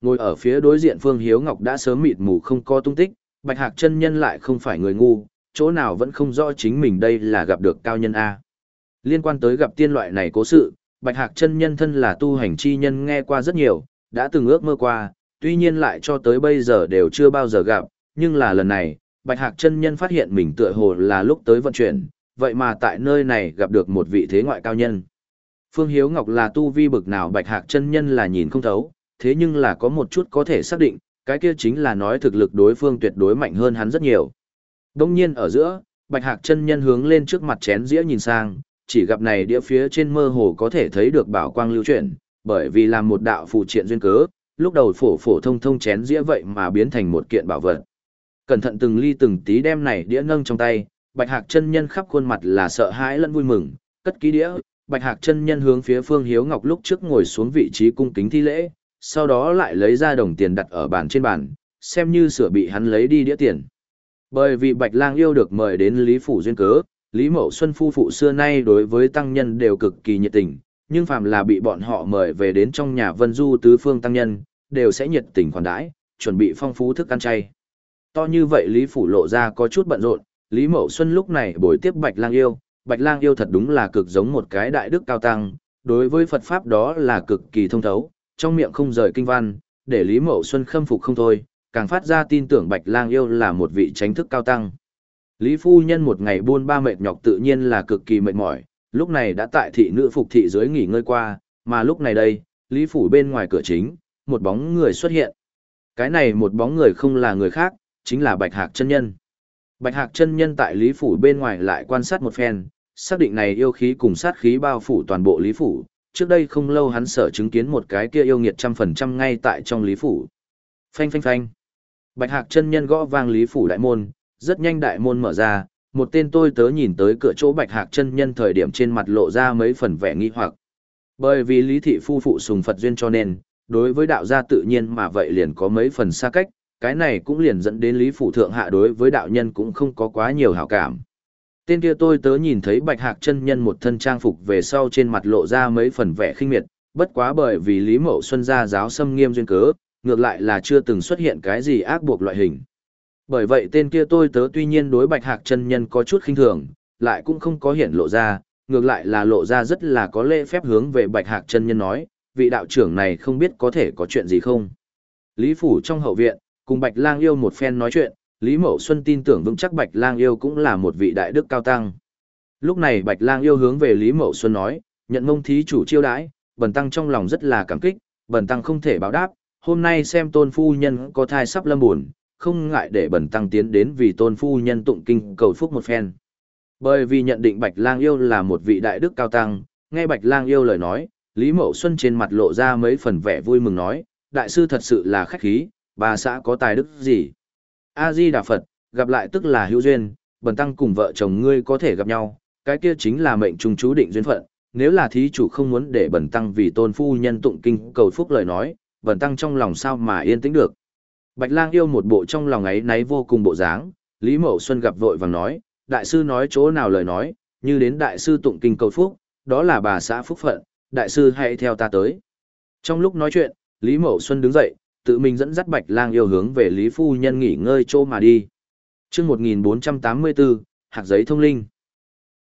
Ngồi ở phía đối diện Phương Hiếu Ngọc đã sớm mịt mù không có tung tích, Bạch Hạc chân nhân lại không phải người ngu, chỗ nào vẫn không rõ chính mình đây là gặp được cao nhân A. Liên quan tới gặp tiên loại này cố sự, Bạch Hạc chân nhân thân là tu hành chi nhân nghe qua rất nhiều, đã từng ước mơ qua, tuy nhiên lại cho tới bây giờ đều chưa bao giờ gặp, nhưng là lần này, Bạch Hạc chân nhân phát hiện mình tựa hồ là lúc tới vận chuyển, vậy mà tại nơi này gặp được một vị thế ngoại cao nhân. Phương Hiếu Ngọc là tu vi bực nào Bạch Hạc chân nhân là nhìn không thấu, thế nhưng là có một chút có thể xác định, cái kia chính là nói thực lực đối phương tuyệt đối mạnh hơn hắn rất nhiều. Đông nhiên ở giữa, Bạch Hạc chân nhân hướng lên trước mặt chén dĩa nhìn sang, chỉ gặp này đĩa phía trên mơ hồ có thể thấy được bảo quang lưu chuyển, bởi vì làm một đạo phù triện duyên cớ, lúc đầu phổ phổ thông thông chén dĩa vậy mà biến thành một kiện bảo vật. Cẩn thận từng ly từng tí đem này đĩa nâng trong tay, Bạch Hạc chân nhân khắp khuôn mặt là sợ hãi lẫn vui mừng, cất kỹ đĩa, Bạch Hạc chân nhân hướng phía Phương Hiếu Ngọc lúc trước ngồi xuống vị trí cung kính thi lễ, sau đó lại lấy ra đồng tiền đặt ở bàn trên bàn, xem như sửa bị hắn lấy đi đĩa tiền. Bởi vì Bạch Lang yêu được mời đến Lý phủ duyên cớ, Lý Mậu Xuân phu phụ xưa nay đối với tăng nhân đều cực kỳ nhiệt tình, nhưng phàm là bị bọn họ mời về đến trong nhà Vân Du tứ phương tăng nhân, đều sẽ nhiệt tình khoản đãi, chuẩn bị phong phú thức ăn chay. To như vậy Lý phủ lộ ra có chút bận rộn, Lý Mậu Xuân lúc này bồi tiếp Bạch Lang yêu, Bạch Lang yêu thật đúng là cực giống một cái đại đức cao tăng, đối với Phật pháp đó là cực kỳ thông thấu, trong miệng không rời kinh văn, để Lý Mậu Xuân khâm phục không thôi, càng phát ra tin tưởng Bạch Lang yêu là một vị chánh thức cao tăng. Lý phu nhân một ngày buôn ba mệt nhọc tự nhiên là cực kỳ mệt mỏi, lúc này đã tại thị nữ phục thị dưới nghỉ ngơi qua, mà lúc này đây, Lý phủ bên ngoài cửa chính, một bóng người xuất hiện. Cái này một bóng người không là người khác, chính là Bạch Hạc chân nhân. Bạch Hạc chân nhân tại Lý phủ bên ngoài lại quan sát một phen, xác định này yêu khí cùng sát khí bao phủ toàn bộ Lý phủ, trước đây không lâu hắn sở chứng kiến một cái kia yêu nghiệt trăm phần trăm ngay tại trong Lý phủ. Phanh phanh phanh. Bạch Hạc chân nhân gõ vang Lý phủ đại môn, rất nhanh đại môn mở ra, một tên tôi tớ nhìn tới cửa chỗ Bạch Hạc chân nhân thời điểm trên mặt lộ ra mấy phần vẻ nghi hoặc. Bởi vì Lý thị phu phụ sùng Phật duyên cho nên, đối với đạo gia tự nhiên mà vậy liền có mấy phần xa cách, cái này cũng liền dẫn đến Lý phủ thượng hạ đối với đạo nhân cũng không có quá nhiều hảo cảm. Tên kia tôi tớ nhìn thấy Bạch Hạc chân nhân một thân trang phục về sau trên mặt lộ ra mấy phần vẻ khinh miệt, bất quá bởi vì Lý Mậu Xuân gia giáo xâm nghiêm duyên cớ, ngược lại là chưa từng xuất hiện cái gì ác buộc loại hình. Bởi vậy tên kia tôi tớ tuy nhiên đối Bạch Hạc chân nhân có chút khinh thường, lại cũng không có hiện lộ ra, ngược lại là lộ ra rất là có lễ phép hướng về Bạch Hạc chân nhân nói, vị đạo trưởng này không biết có thể có chuyện gì không. Lý phủ trong hậu viện, cùng Bạch Lang yêu một phen nói chuyện, Lý Mậu Xuân tin tưởng vững chắc Bạch Lang yêu cũng là một vị đại đức cao tăng. Lúc này Bạch Lang yêu hướng về Lý Mậu Xuân nói, nhận mông thí chủ chiêu đãi, bần tăng trong lòng rất là cảm kích, bần tăng không thể báo đáp, hôm nay xem tôn phu nhân có thai sắp lâm buồn, không ngại để bần tăng tiến đến vì tôn phu nhân tụng kinh cầu phúc một phen. Bởi vì nhận định Bạch Lang yêu là một vị đại đức cao tăng, nghe Bạch Lang yêu lời nói, Lý Mậu Xuân trên mặt lộ ra mấy phần vẻ vui mừng nói, đại sư thật sự là khách khí, bà xã có tài đức gì. A-di-đà Phật, gặp lại tức là hữu duyên, bần tăng cùng vợ chồng ngươi có thể gặp nhau, cái kia chính là mệnh trùng chú định duyên phận, nếu là thí chủ không muốn để bần tăng vì tôn phu nhân tụng kinh cầu phúc lời nói, bần tăng trong lòng sao mà yên tĩnh được. Bạch Lang yêu một bộ trong lòng ấy náy vô cùng bộ dáng, Lý Mậu Xuân gặp vội vàng nói, đại sư nói chỗ nào lời nói, như đến đại sư tụng kinh cầu phúc, đó là bà xã phúc phận, đại sư hãy theo ta tới. Trong lúc nói chuyện, Lý Mậu Xuân đứng dậy, tự mình dẫn dắt Bạch Lang yêu hướng về Lý phu nhân nghỉ ngơi chỗ mà đi. Chương một nghìn bốn trăm tám mươi bốn, hạt giấy thông linh.